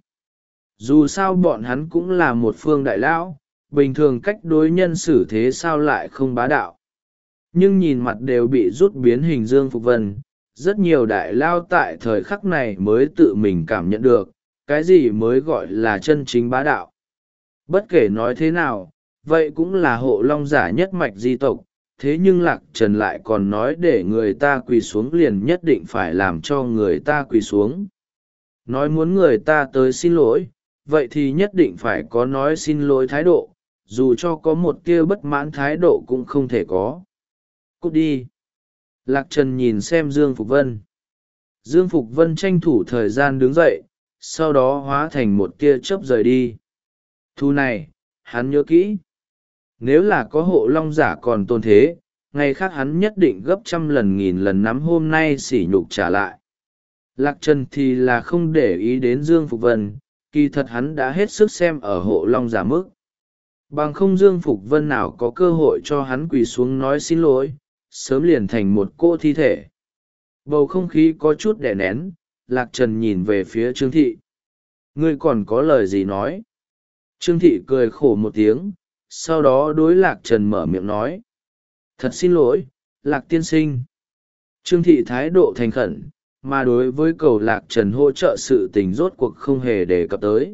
Dù sao bọn hắn cũng là một phương đại lão, bình thường cách đối nhân xử thế sao lại không bá đạo. Nhưng nhìn mặt đều bị rút biến hình Dương Phục Vân, rất nhiều đại lao tại thời khắc này mới tự mình cảm nhận được, cái gì mới gọi là chân chính bá đạo. Bất kể nói thế nào, vậy cũng là hộ long giả nhất mạch di tộc, thế nhưng Lạc Trần lại còn nói để người ta quỳ xuống liền nhất định phải làm cho người ta quỳ xuống. Nói muốn người ta tới xin lỗi, vậy thì nhất định phải có nói xin lỗi thái độ, dù cho có một tia bất mãn thái độ cũng không thể có. Cút đi. Lạc Trần nhìn xem Dương Phục Vân. Dương Phục Vân tranh thủ thời gian đứng dậy, sau đó hóa thành một tia chớp rời đi. Thu này, hắn nhớ kỹ. Nếu là có hộ long giả còn tồn thế, ngày khác hắn nhất định gấp trăm lần nghìn lần nắm hôm nay sỉ nhục trả lại. Lạc Trần thì là không để ý đến Dương Phục Vân, kỳ thật hắn đã hết sức xem ở hộ long giả mức. Bằng không Dương Phục Vân nào có cơ hội cho hắn quỳ xuống nói xin lỗi, sớm liền thành một cô thi thể. Bầu không khí có chút đè nén, Lạc Trần nhìn về phía Trương Thị. Ngươi còn có lời gì nói? Trương Thị cười khổ một tiếng, sau đó đối Lạc Trần mở miệng nói. Thật xin lỗi, Lạc tiên sinh. Trương Thị thái độ thành khẩn, mà đối với cầu Lạc Trần hỗ trợ sự tình rốt cuộc không hề đề cập tới.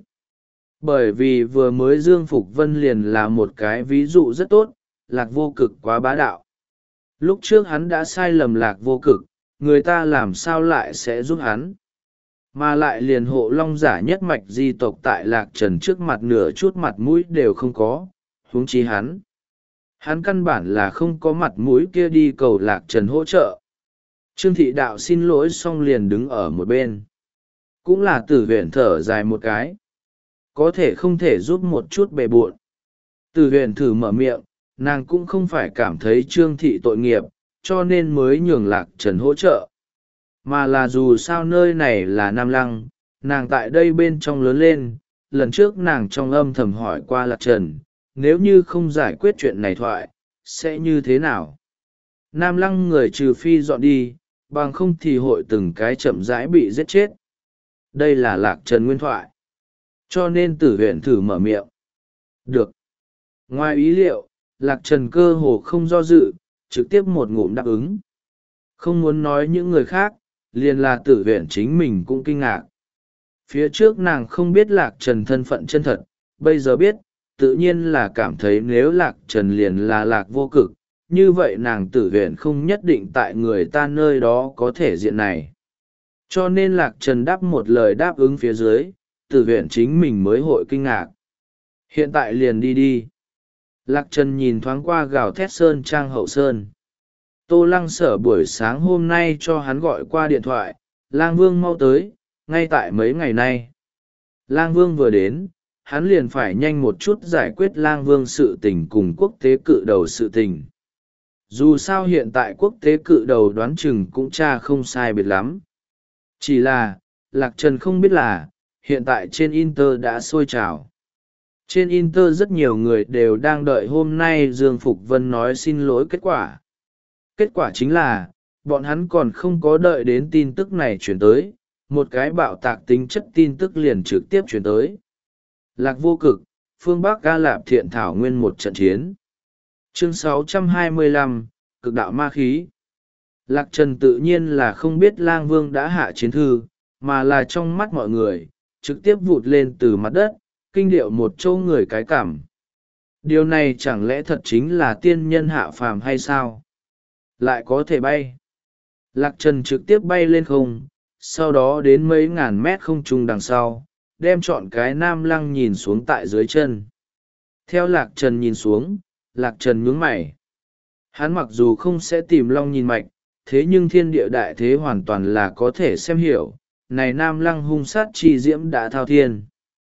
Bởi vì vừa mới Dương Phục Vân liền là một cái ví dụ rất tốt, Lạc Vô Cực quá bá đạo. Lúc trước hắn đã sai lầm Lạc Vô Cực, người ta làm sao lại sẽ giúp hắn. Mà lại liền hộ long giả nhất mạch di tộc tại Lạc Trần trước mặt nửa chút mặt mũi đều không có, huống chi hắn. Hắn căn bản là không có mặt mũi kia đi cầu Lạc Trần hỗ trợ. Trương Thị Đạo xin lỗi xong liền đứng ở một bên. Cũng là Tử Huyền thở dài một cái. Có thể không thể giúp một chút bề buộn. Tử Huyền thử mở miệng, nàng cũng không phải cảm thấy Trương Thị tội nghiệp, cho nên mới nhường Lạc Trần hỗ trợ. Mà là dù sao nơi này là Nam Lăng, nàng tại đây bên trong lớn lên, lần trước nàng trong âm thầm hỏi qua Lạc Trần, nếu như không giải quyết chuyện này thoại, sẽ như thế nào? Nam Lăng người trừ phi dọn đi, bằng không thì hội từng cái chậm rãi bị giết chết. Đây là Lạc Trần nguyên thoại. Cho nên Tử Huyền thử mở miệng. Được. Ngoài ý liệu, Lạc Trần cơ hồ không do dự, trực tiếp một ngụm đáp ứng. Không muốn nói những người khác, liền là Tử Huyền chính mình cũng kinh ngạc. Phía trước nàng không biết Lạc Trần thân phận chân thật, bây giờ biết, tự nhiên là cảm thấy nếu Lạc Trần liền là Lạc Vô Cực, như vậy nàng Tử Huyền không nhất định tại người ta nơi đó có thể diện này. Cho nên Lạc Trần đáp một lời đáp ứng phía dưới, Tử Huyền chính mình mới hội kinh ngạc. Hiện tại liền đi đi. Lạc Trần nhìn thoáng qua gào thét sơn trang hậu sơn. Tô Lăng Sở buổi sáng hôm nay cho hắn gọi qua điện thoại, Lang Vương mau tới, ngay tại mấy ngày nay. Lang Vương vừa đến, hắn liền phải nhanh một chút giải quyết Lang Vương sự tình cùng quốc tế cự đầu sự tình. Dù sao hiện tại quốc tế cự đầu đoán chừng cũng cha không sai biệt lắm. Chỉ là, Lạc Trần không biết là, hiện tại trên Inter đã sôi trào. Trên Inter rất nhiều người đều đang đợi hôm nay Dương Phục Vân nói xin lỗi kết quả. Kết quả chính là, bọn hắn còn không có đợi đến tin tức này chuyển tới, một cái bạo tạc tính chất tin tức liền trực tiếp chuyển tới. Lạc Vô Cực, phương Bắc Ga Lạp Thiện Thảo Nguyên một trận chiến. Chương sáu trăm hai mươi lăm, Cực đạo ma khí. Lạc Trần tự nhiên là không biết Lang Vương đã hạ chiến thư, mà là trong mắt mọi người, trực tiếp vụt lên từ mặt đất, kinh điệu một châu người cái cảm. Điều này chẳng lẽ thật chính là tiên nhân hạ phàm hay sao? Lại có thể bay. Lạc Trần trực tiếp bay lên không, sau đó đến mấy ngàn mét không trung đằng sau, đem chọn cái Nam Lăng nhìn xuống tại dưới chân. Theo Lạc Trần nhìn xuống, Lạc Trần nhướng mày. Hắn mặc dù không sẽ tìm long nhìn mạch, thế nhưng thiên địa đại thế hoàn toàn là có thể xem hiểu. Này Nam Lăng hung sát chi diễm đã thao thiên.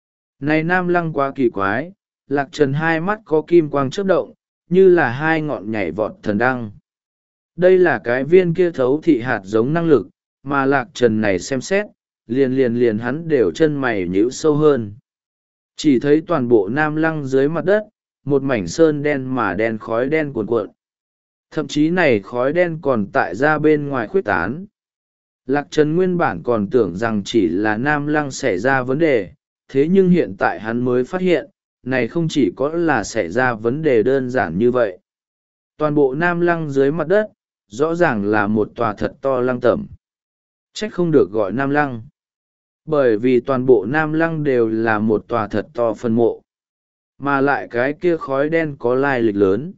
Này Nam Lăng quá kỳ quái, Lạc Trần hai mắt có kim quang chớp động, như là hai ngọn nhảy vọt thần đăng. Đây là cái viên kia thấu thị hạt giống năng lực, mà Lạc Trần này xem xét, liền liền liền hắn đều chân mày nhíu sâu hơn. Chỉ thấy toàn bộ Nam Lăng dưới mặt đất, một mảnh sơn đen mà đen khói đen cuồn cuộn. Thậm chí này khói đen còn tại ra bên ngoài khuếch tán. Lạc Trần nguyên bản còn tưởng rằng chỉ là Nam Lăng xảy ra vấn đề, thế nhưng hiện tại hắn mới phát hiện, này không chỉ có là xảy ra vấn đề đơn giản như vậy. Toàn bộ Nam Lăng dưới mặt đất, rõ ràng là một tòa thật to lăng tẩm. Trách không được gọi Nam Lăng. Bởi vì toàn bộ Nam Lăng đều là một tòa thật to phân mộ. Mà lại cái kia khói đen có lai lịch lớn.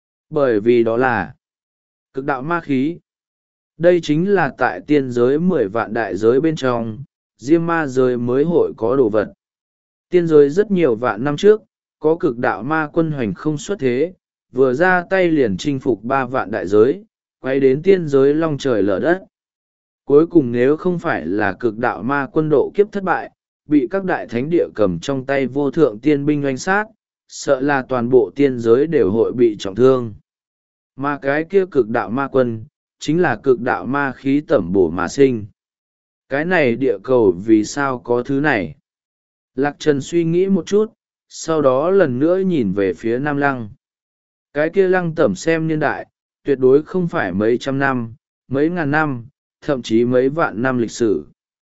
Bởi vì đó là cực đạo ma khí. Đây chính là tại tiên giới mười vạn đại giới bên trong, Diêm Ma giới mới hội có đồ vật. Tiên giới rất nhiều vạn năm trước, có cực đạo ma quân hoành không xuất thế, vừa ra tay liền chinh phục ba vạn đại giới, quay đến tiên giới long trời lở đất. Cuối cùng nếu không phải là cực đạo ma quân độ kiếp thất bại, bị các đại thánh địa cầm trong tay vô thượng tiên binh oanh sát, sợ là toàn bộ tiên giới đều hội bị trọng thương. Mà cái kia cực đạo ma quân, chính là cực đạo ma khí tẩm bổ mà sinh. Cái này địa cầu vì sao có thứ này? Lạc Trần suy nghĩ một chút, sau đó lần nữa nhìn về phía Nam Lăng. Cái kia lăng tẩm xem niên đại, tuyệt đối không phải mấy trăm năm, mấy ngàn năm, thậm chí mấy vạn năm lịch sử.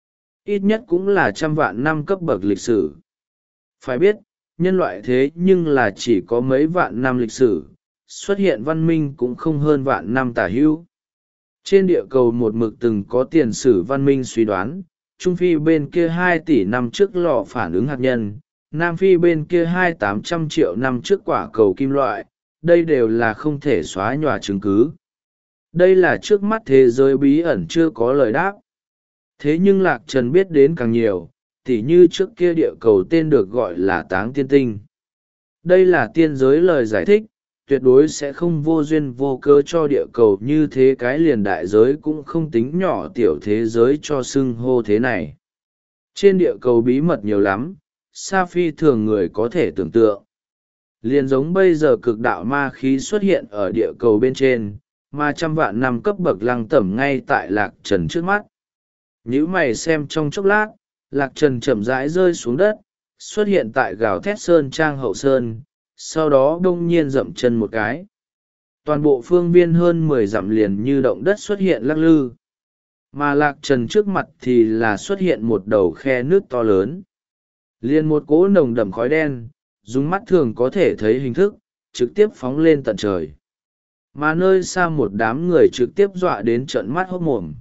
Ít nhất cũng là trăm vạn năm cấp bậc lịch sử. Phải biết, nhân loại thế nhưng là chỉ có mấy vạn năm lịch sử, xuất hiện văn minh cũng không hơn vạn năm tả hữu. Trên địa cầu một mực từng có tiền sử văn minh suy đoán, Trung Phi bên kia hai tỷ năm trước lò phản ứng hạt nhân, Nam Phi bên kia hai tám trăm triệu năm trước quả cầu kim loại, đây đều là không thể xóa nhòa chứng cứ. Đây là trước mắt thế giới bí ẩn chưa có lời đáp. Thế nhưng Lạc Trần biết đến càng nhiều, tỉ như trước kia địa cầu tên được gọi là Táng Tiên Tinh. Đây là tiên giới lời giải thích, tuyệt đối sẽ không vô duyên vô cớ cho địa cầu như thế cái liền đại giới cũng không tính nhỏ tiểu thế giới cho xưng hô thế này. Trên địa cầu bí mật nhiều lắm, xa phi thường người có thể tưởng tượng. Liền giống bây giờ cực đạo ma khí xuất hiện ở địa cầu bên trên, mà trăm vạn năm cấp bậc lăng tẩm ngay tại Lạc Trần trước mắt. Nhữ mày xem trong chốc lát, Lạc Trần chậm rãi rơi xuống đất, xuất hiện tại gào thét sơn trang hậu sơn, sau đó đông nhiên dậm chân một cái. Toàn bộ phương viên hơn mười dặm liền như động đất xuất hiện lắc lư. Mà Lạc Trần trước mặt thì là xuất hiện một đầu khe nước to lớn. Liền một cỗ nồng đậm khói đen, dùng mắt thường có thể thấy hình thức, trực tiếp phóng lên tận trời. Mà nơi xa một đám người trực tiếp dọa đến trợn mắt hốt mồm.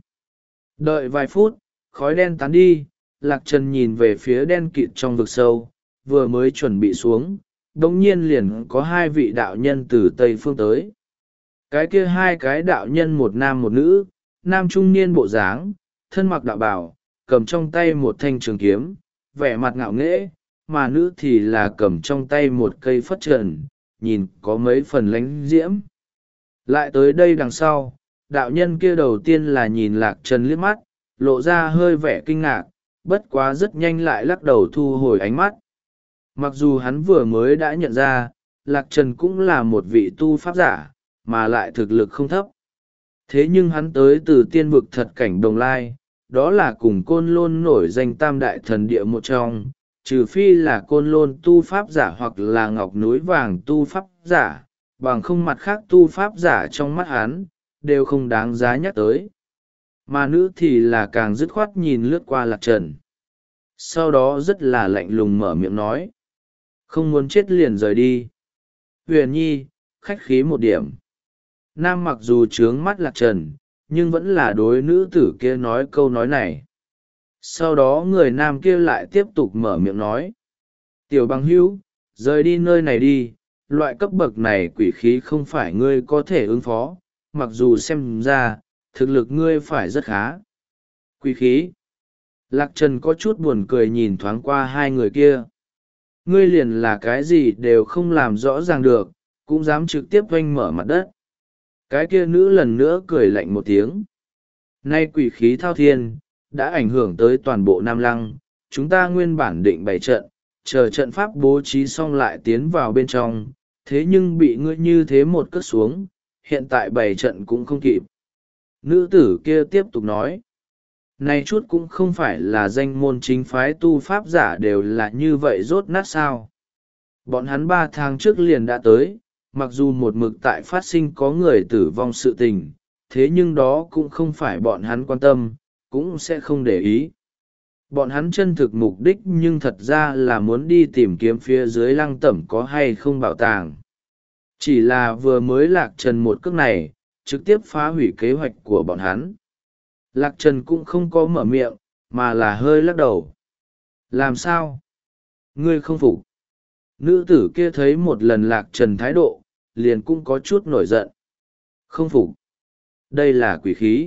Đợi vài phút, khói đen tán đi, Lạc Trần nhìn về phía đen kịt trong vực sâu, vừa mới chuẩn bị xuống, đống nhiên liền có hai vị đạo nhân từ Tây Phương tới. Cái kia hai cái đạo nhân một nam một nữ, nam trung niên bộ dáng, thân mặc đạo bào, cầm trong tay một thanh trường kiếm, vẻ mặt ngạo nghễ, mà nữ thì là cầm trong tay một cây phất trần, nhìn có mấy phần lánh diễm. Lại tới đây đằng sau, đạo nhân kia đầu tiên là nhìn lạc trần liếc mắt, lộ ra hơi vẻ kinh ngạc, bất quá rất nhanh lại lắc đầu thu hồi ánh mắt. Mặc dù hắn vừa mới đã nhận ra, lạc trần cũng là một vị tu pháp giả, mà lại thực lực không thấp. Thế nhưng hắn tới từ tiên vực thật cảnh Đồng Lai, đó là cùng côn lôn nổi danh tam đại thần địa một trong, trừ phi là côn lôn tu pháp giả hoặc là ngọc núi vàng tu pháp giả, bằng không mặt khác tu pháp giả trong mắt hắn, đều không đáng giá nhắc tới. Mà nữ thì là càng dứt khoát nhìn lướt qua lạc trần. Sau đó rất là lạnh lùng mở miệng nói. Không muốn chết liền rời đi. Huyền nhi, khách khí một điểm. Nam mặc dù trướng mắt lạc trần, nhưng vẫn là đối nữ tử kia nói câu nói này. Sau đó người nam kia lại tiếp tục mở miệng nói. Tiểu bằng hữu, rời đi nơi này đi, loại cấp bậc này quỷ khí không phải ngươi có thể ứng phó, mặc dù xem ra, thực lực ngươi phải rất khá. Quỷ khí. Lạc Trần có chút buồn cười nhìn thoáng qua hai người kia. Ngươi liền là cái gì đều không làm rõ ràng được, cũng dám trực tiếp oanh mở mặt đất. Cái kia nữ lần nữa cười lạnh một tiếng. Nay quỷ khí thao thiên, đã ảnh hưởng tới toàn bộ Nam Lăng, chúng ta nguyên bản định bày trận, chờ trận pháp bố trí xong lại tiến vào bên trong, thế nhưng bị ngươi như thế một cất xuống, hiện tại bày trận cũng không kịp. Nữ tử kia tiếp tục nói. Này chút cũng không phải là danh môn chính phái tu pháp giả đều là như vậy rốt nát sao. Bọn hắn ba tháng trước liền đã tới, mặc dù một mực tại phát sinh có người tử vong sự tình, thế nhưng đó cũng không phải bọn hắn quan tâm, cũng sẽ không để ý. Bọn hắn chân thực mục đích nhưng thật ra là muốn đi tìm kiếm phía dưới lăng tẩm có hay không bảo tàng. Chỉ là vừa mới lạc trần một cước này, trực tiếp phá hủy kế hoạch của bọn hắn. Lạc Trần cũng không có mở miệng, mà là hơi lắc đầu. Làm sao? Ngươi không phục. Nữ tử kia thấy một lần Lạc Trần thái độ, liền cũng có chút nổi giận. Không phục. Đây là quỷ khí.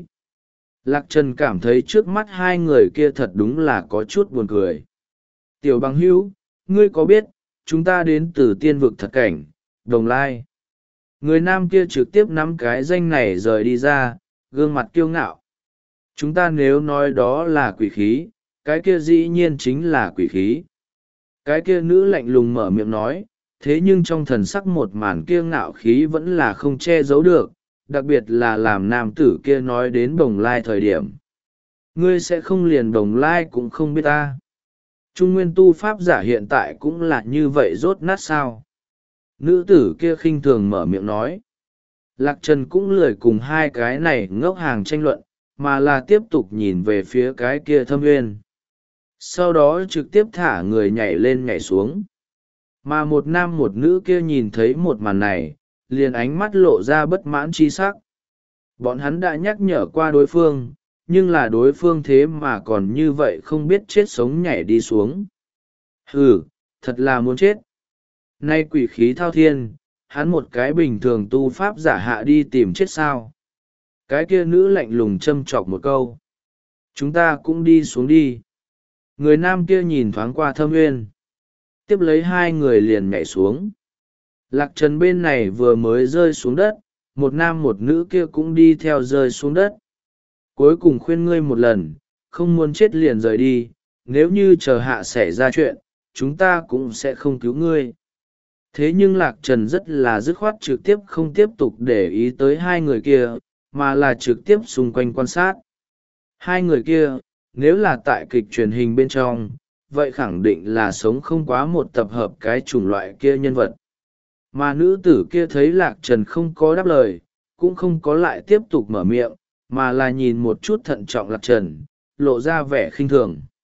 Lạc Trần cảm thấy trước mắt hai người kia thật đúng là có chút buồn cười. Tiểu bằng hữu, ngươi có biết, chúng ta đến từ tiên vực thật cảnh, Đồng Lai. Người nam kia trực tiếp nắm cái danh này rời đi ra, gương mặt kiêu ngạo. Chúng ta nếu nói đó là quỷ khí, cái kia dĩ nhiên chính là quỷ khí. Cái kia nữ lạnh lùng mở miệng nói, thế nhưng trong thần sắc một màn kia ngạo khí vẫn là không che giấu được, đặc biệt là làm nam tử kia nói đến Đồng Lai thời điểm. Ngươi sẽ không liền Đồng Lai cũng không biết ta. Trung nguyên tu pháp giả hiện tại cũng là như vậy rốt nát sao. Nữ tử kia khinh thường mở miệng nói. Lạc Trần cũng lười cùng hai cái này ngốc hàng tranh luận, mà là tiếp tục nhìn về phía cái kia Thâm Uyên. Sau đó trực tiếp thả người nhảy lên nhảy xuống. Mà một nam một nữ kia nhìn thấy một màn này, liền ánh mắt lộ ra bất mãn chi sắc. Bọn hắn đã nhắc nhở qua đối phương, nhưng là đối phương thế mà còn như vậy không biết chết sống nhảy đi xuống. Hừ, thật là muốn chết. Nay quỷ khí thao thiên, hắn một cái bình thường tu pháp giả hạ đi tìm chết sao. Cái kia nữ lạnh lùng châm chọc một câu. Chúng ta cũng đi xuống đi. Người nam kia nhìn thoáng qua Thâm Uyên. Tiếp lấy hai người liền nhảy xuống. Lạc Trần bên này vừa mới rơi xuống đất, một nam một nữ kia cũng đi theo rơi xuống đất. Cuối cùng khuyên ngươi một lần, không muốn chết liền rời đi, nếu như chờ hạ xảy ra chuyện, chúng ta cũng sẽ không cứu ngươi. Thế nhưng Lạc Trần rất là dứt khoát trực tiếp không tiếp tục để ý tới hai người kia, mà là trực tiếp xung quanh quan sát. Hai người kia, nếu là tại kịch truyền hình bên trong, vậy khẳng định là sống không quá một tập hợp cái chủng loại kia nhân vật. Mà nữ tử kia thấy Lạc Trần không có đáp lời, cũng không có lại tiếp tục mở miệng, mà là nhìn một chút thận trọng Lạc Trần, lộ ra vẻ khinh thường.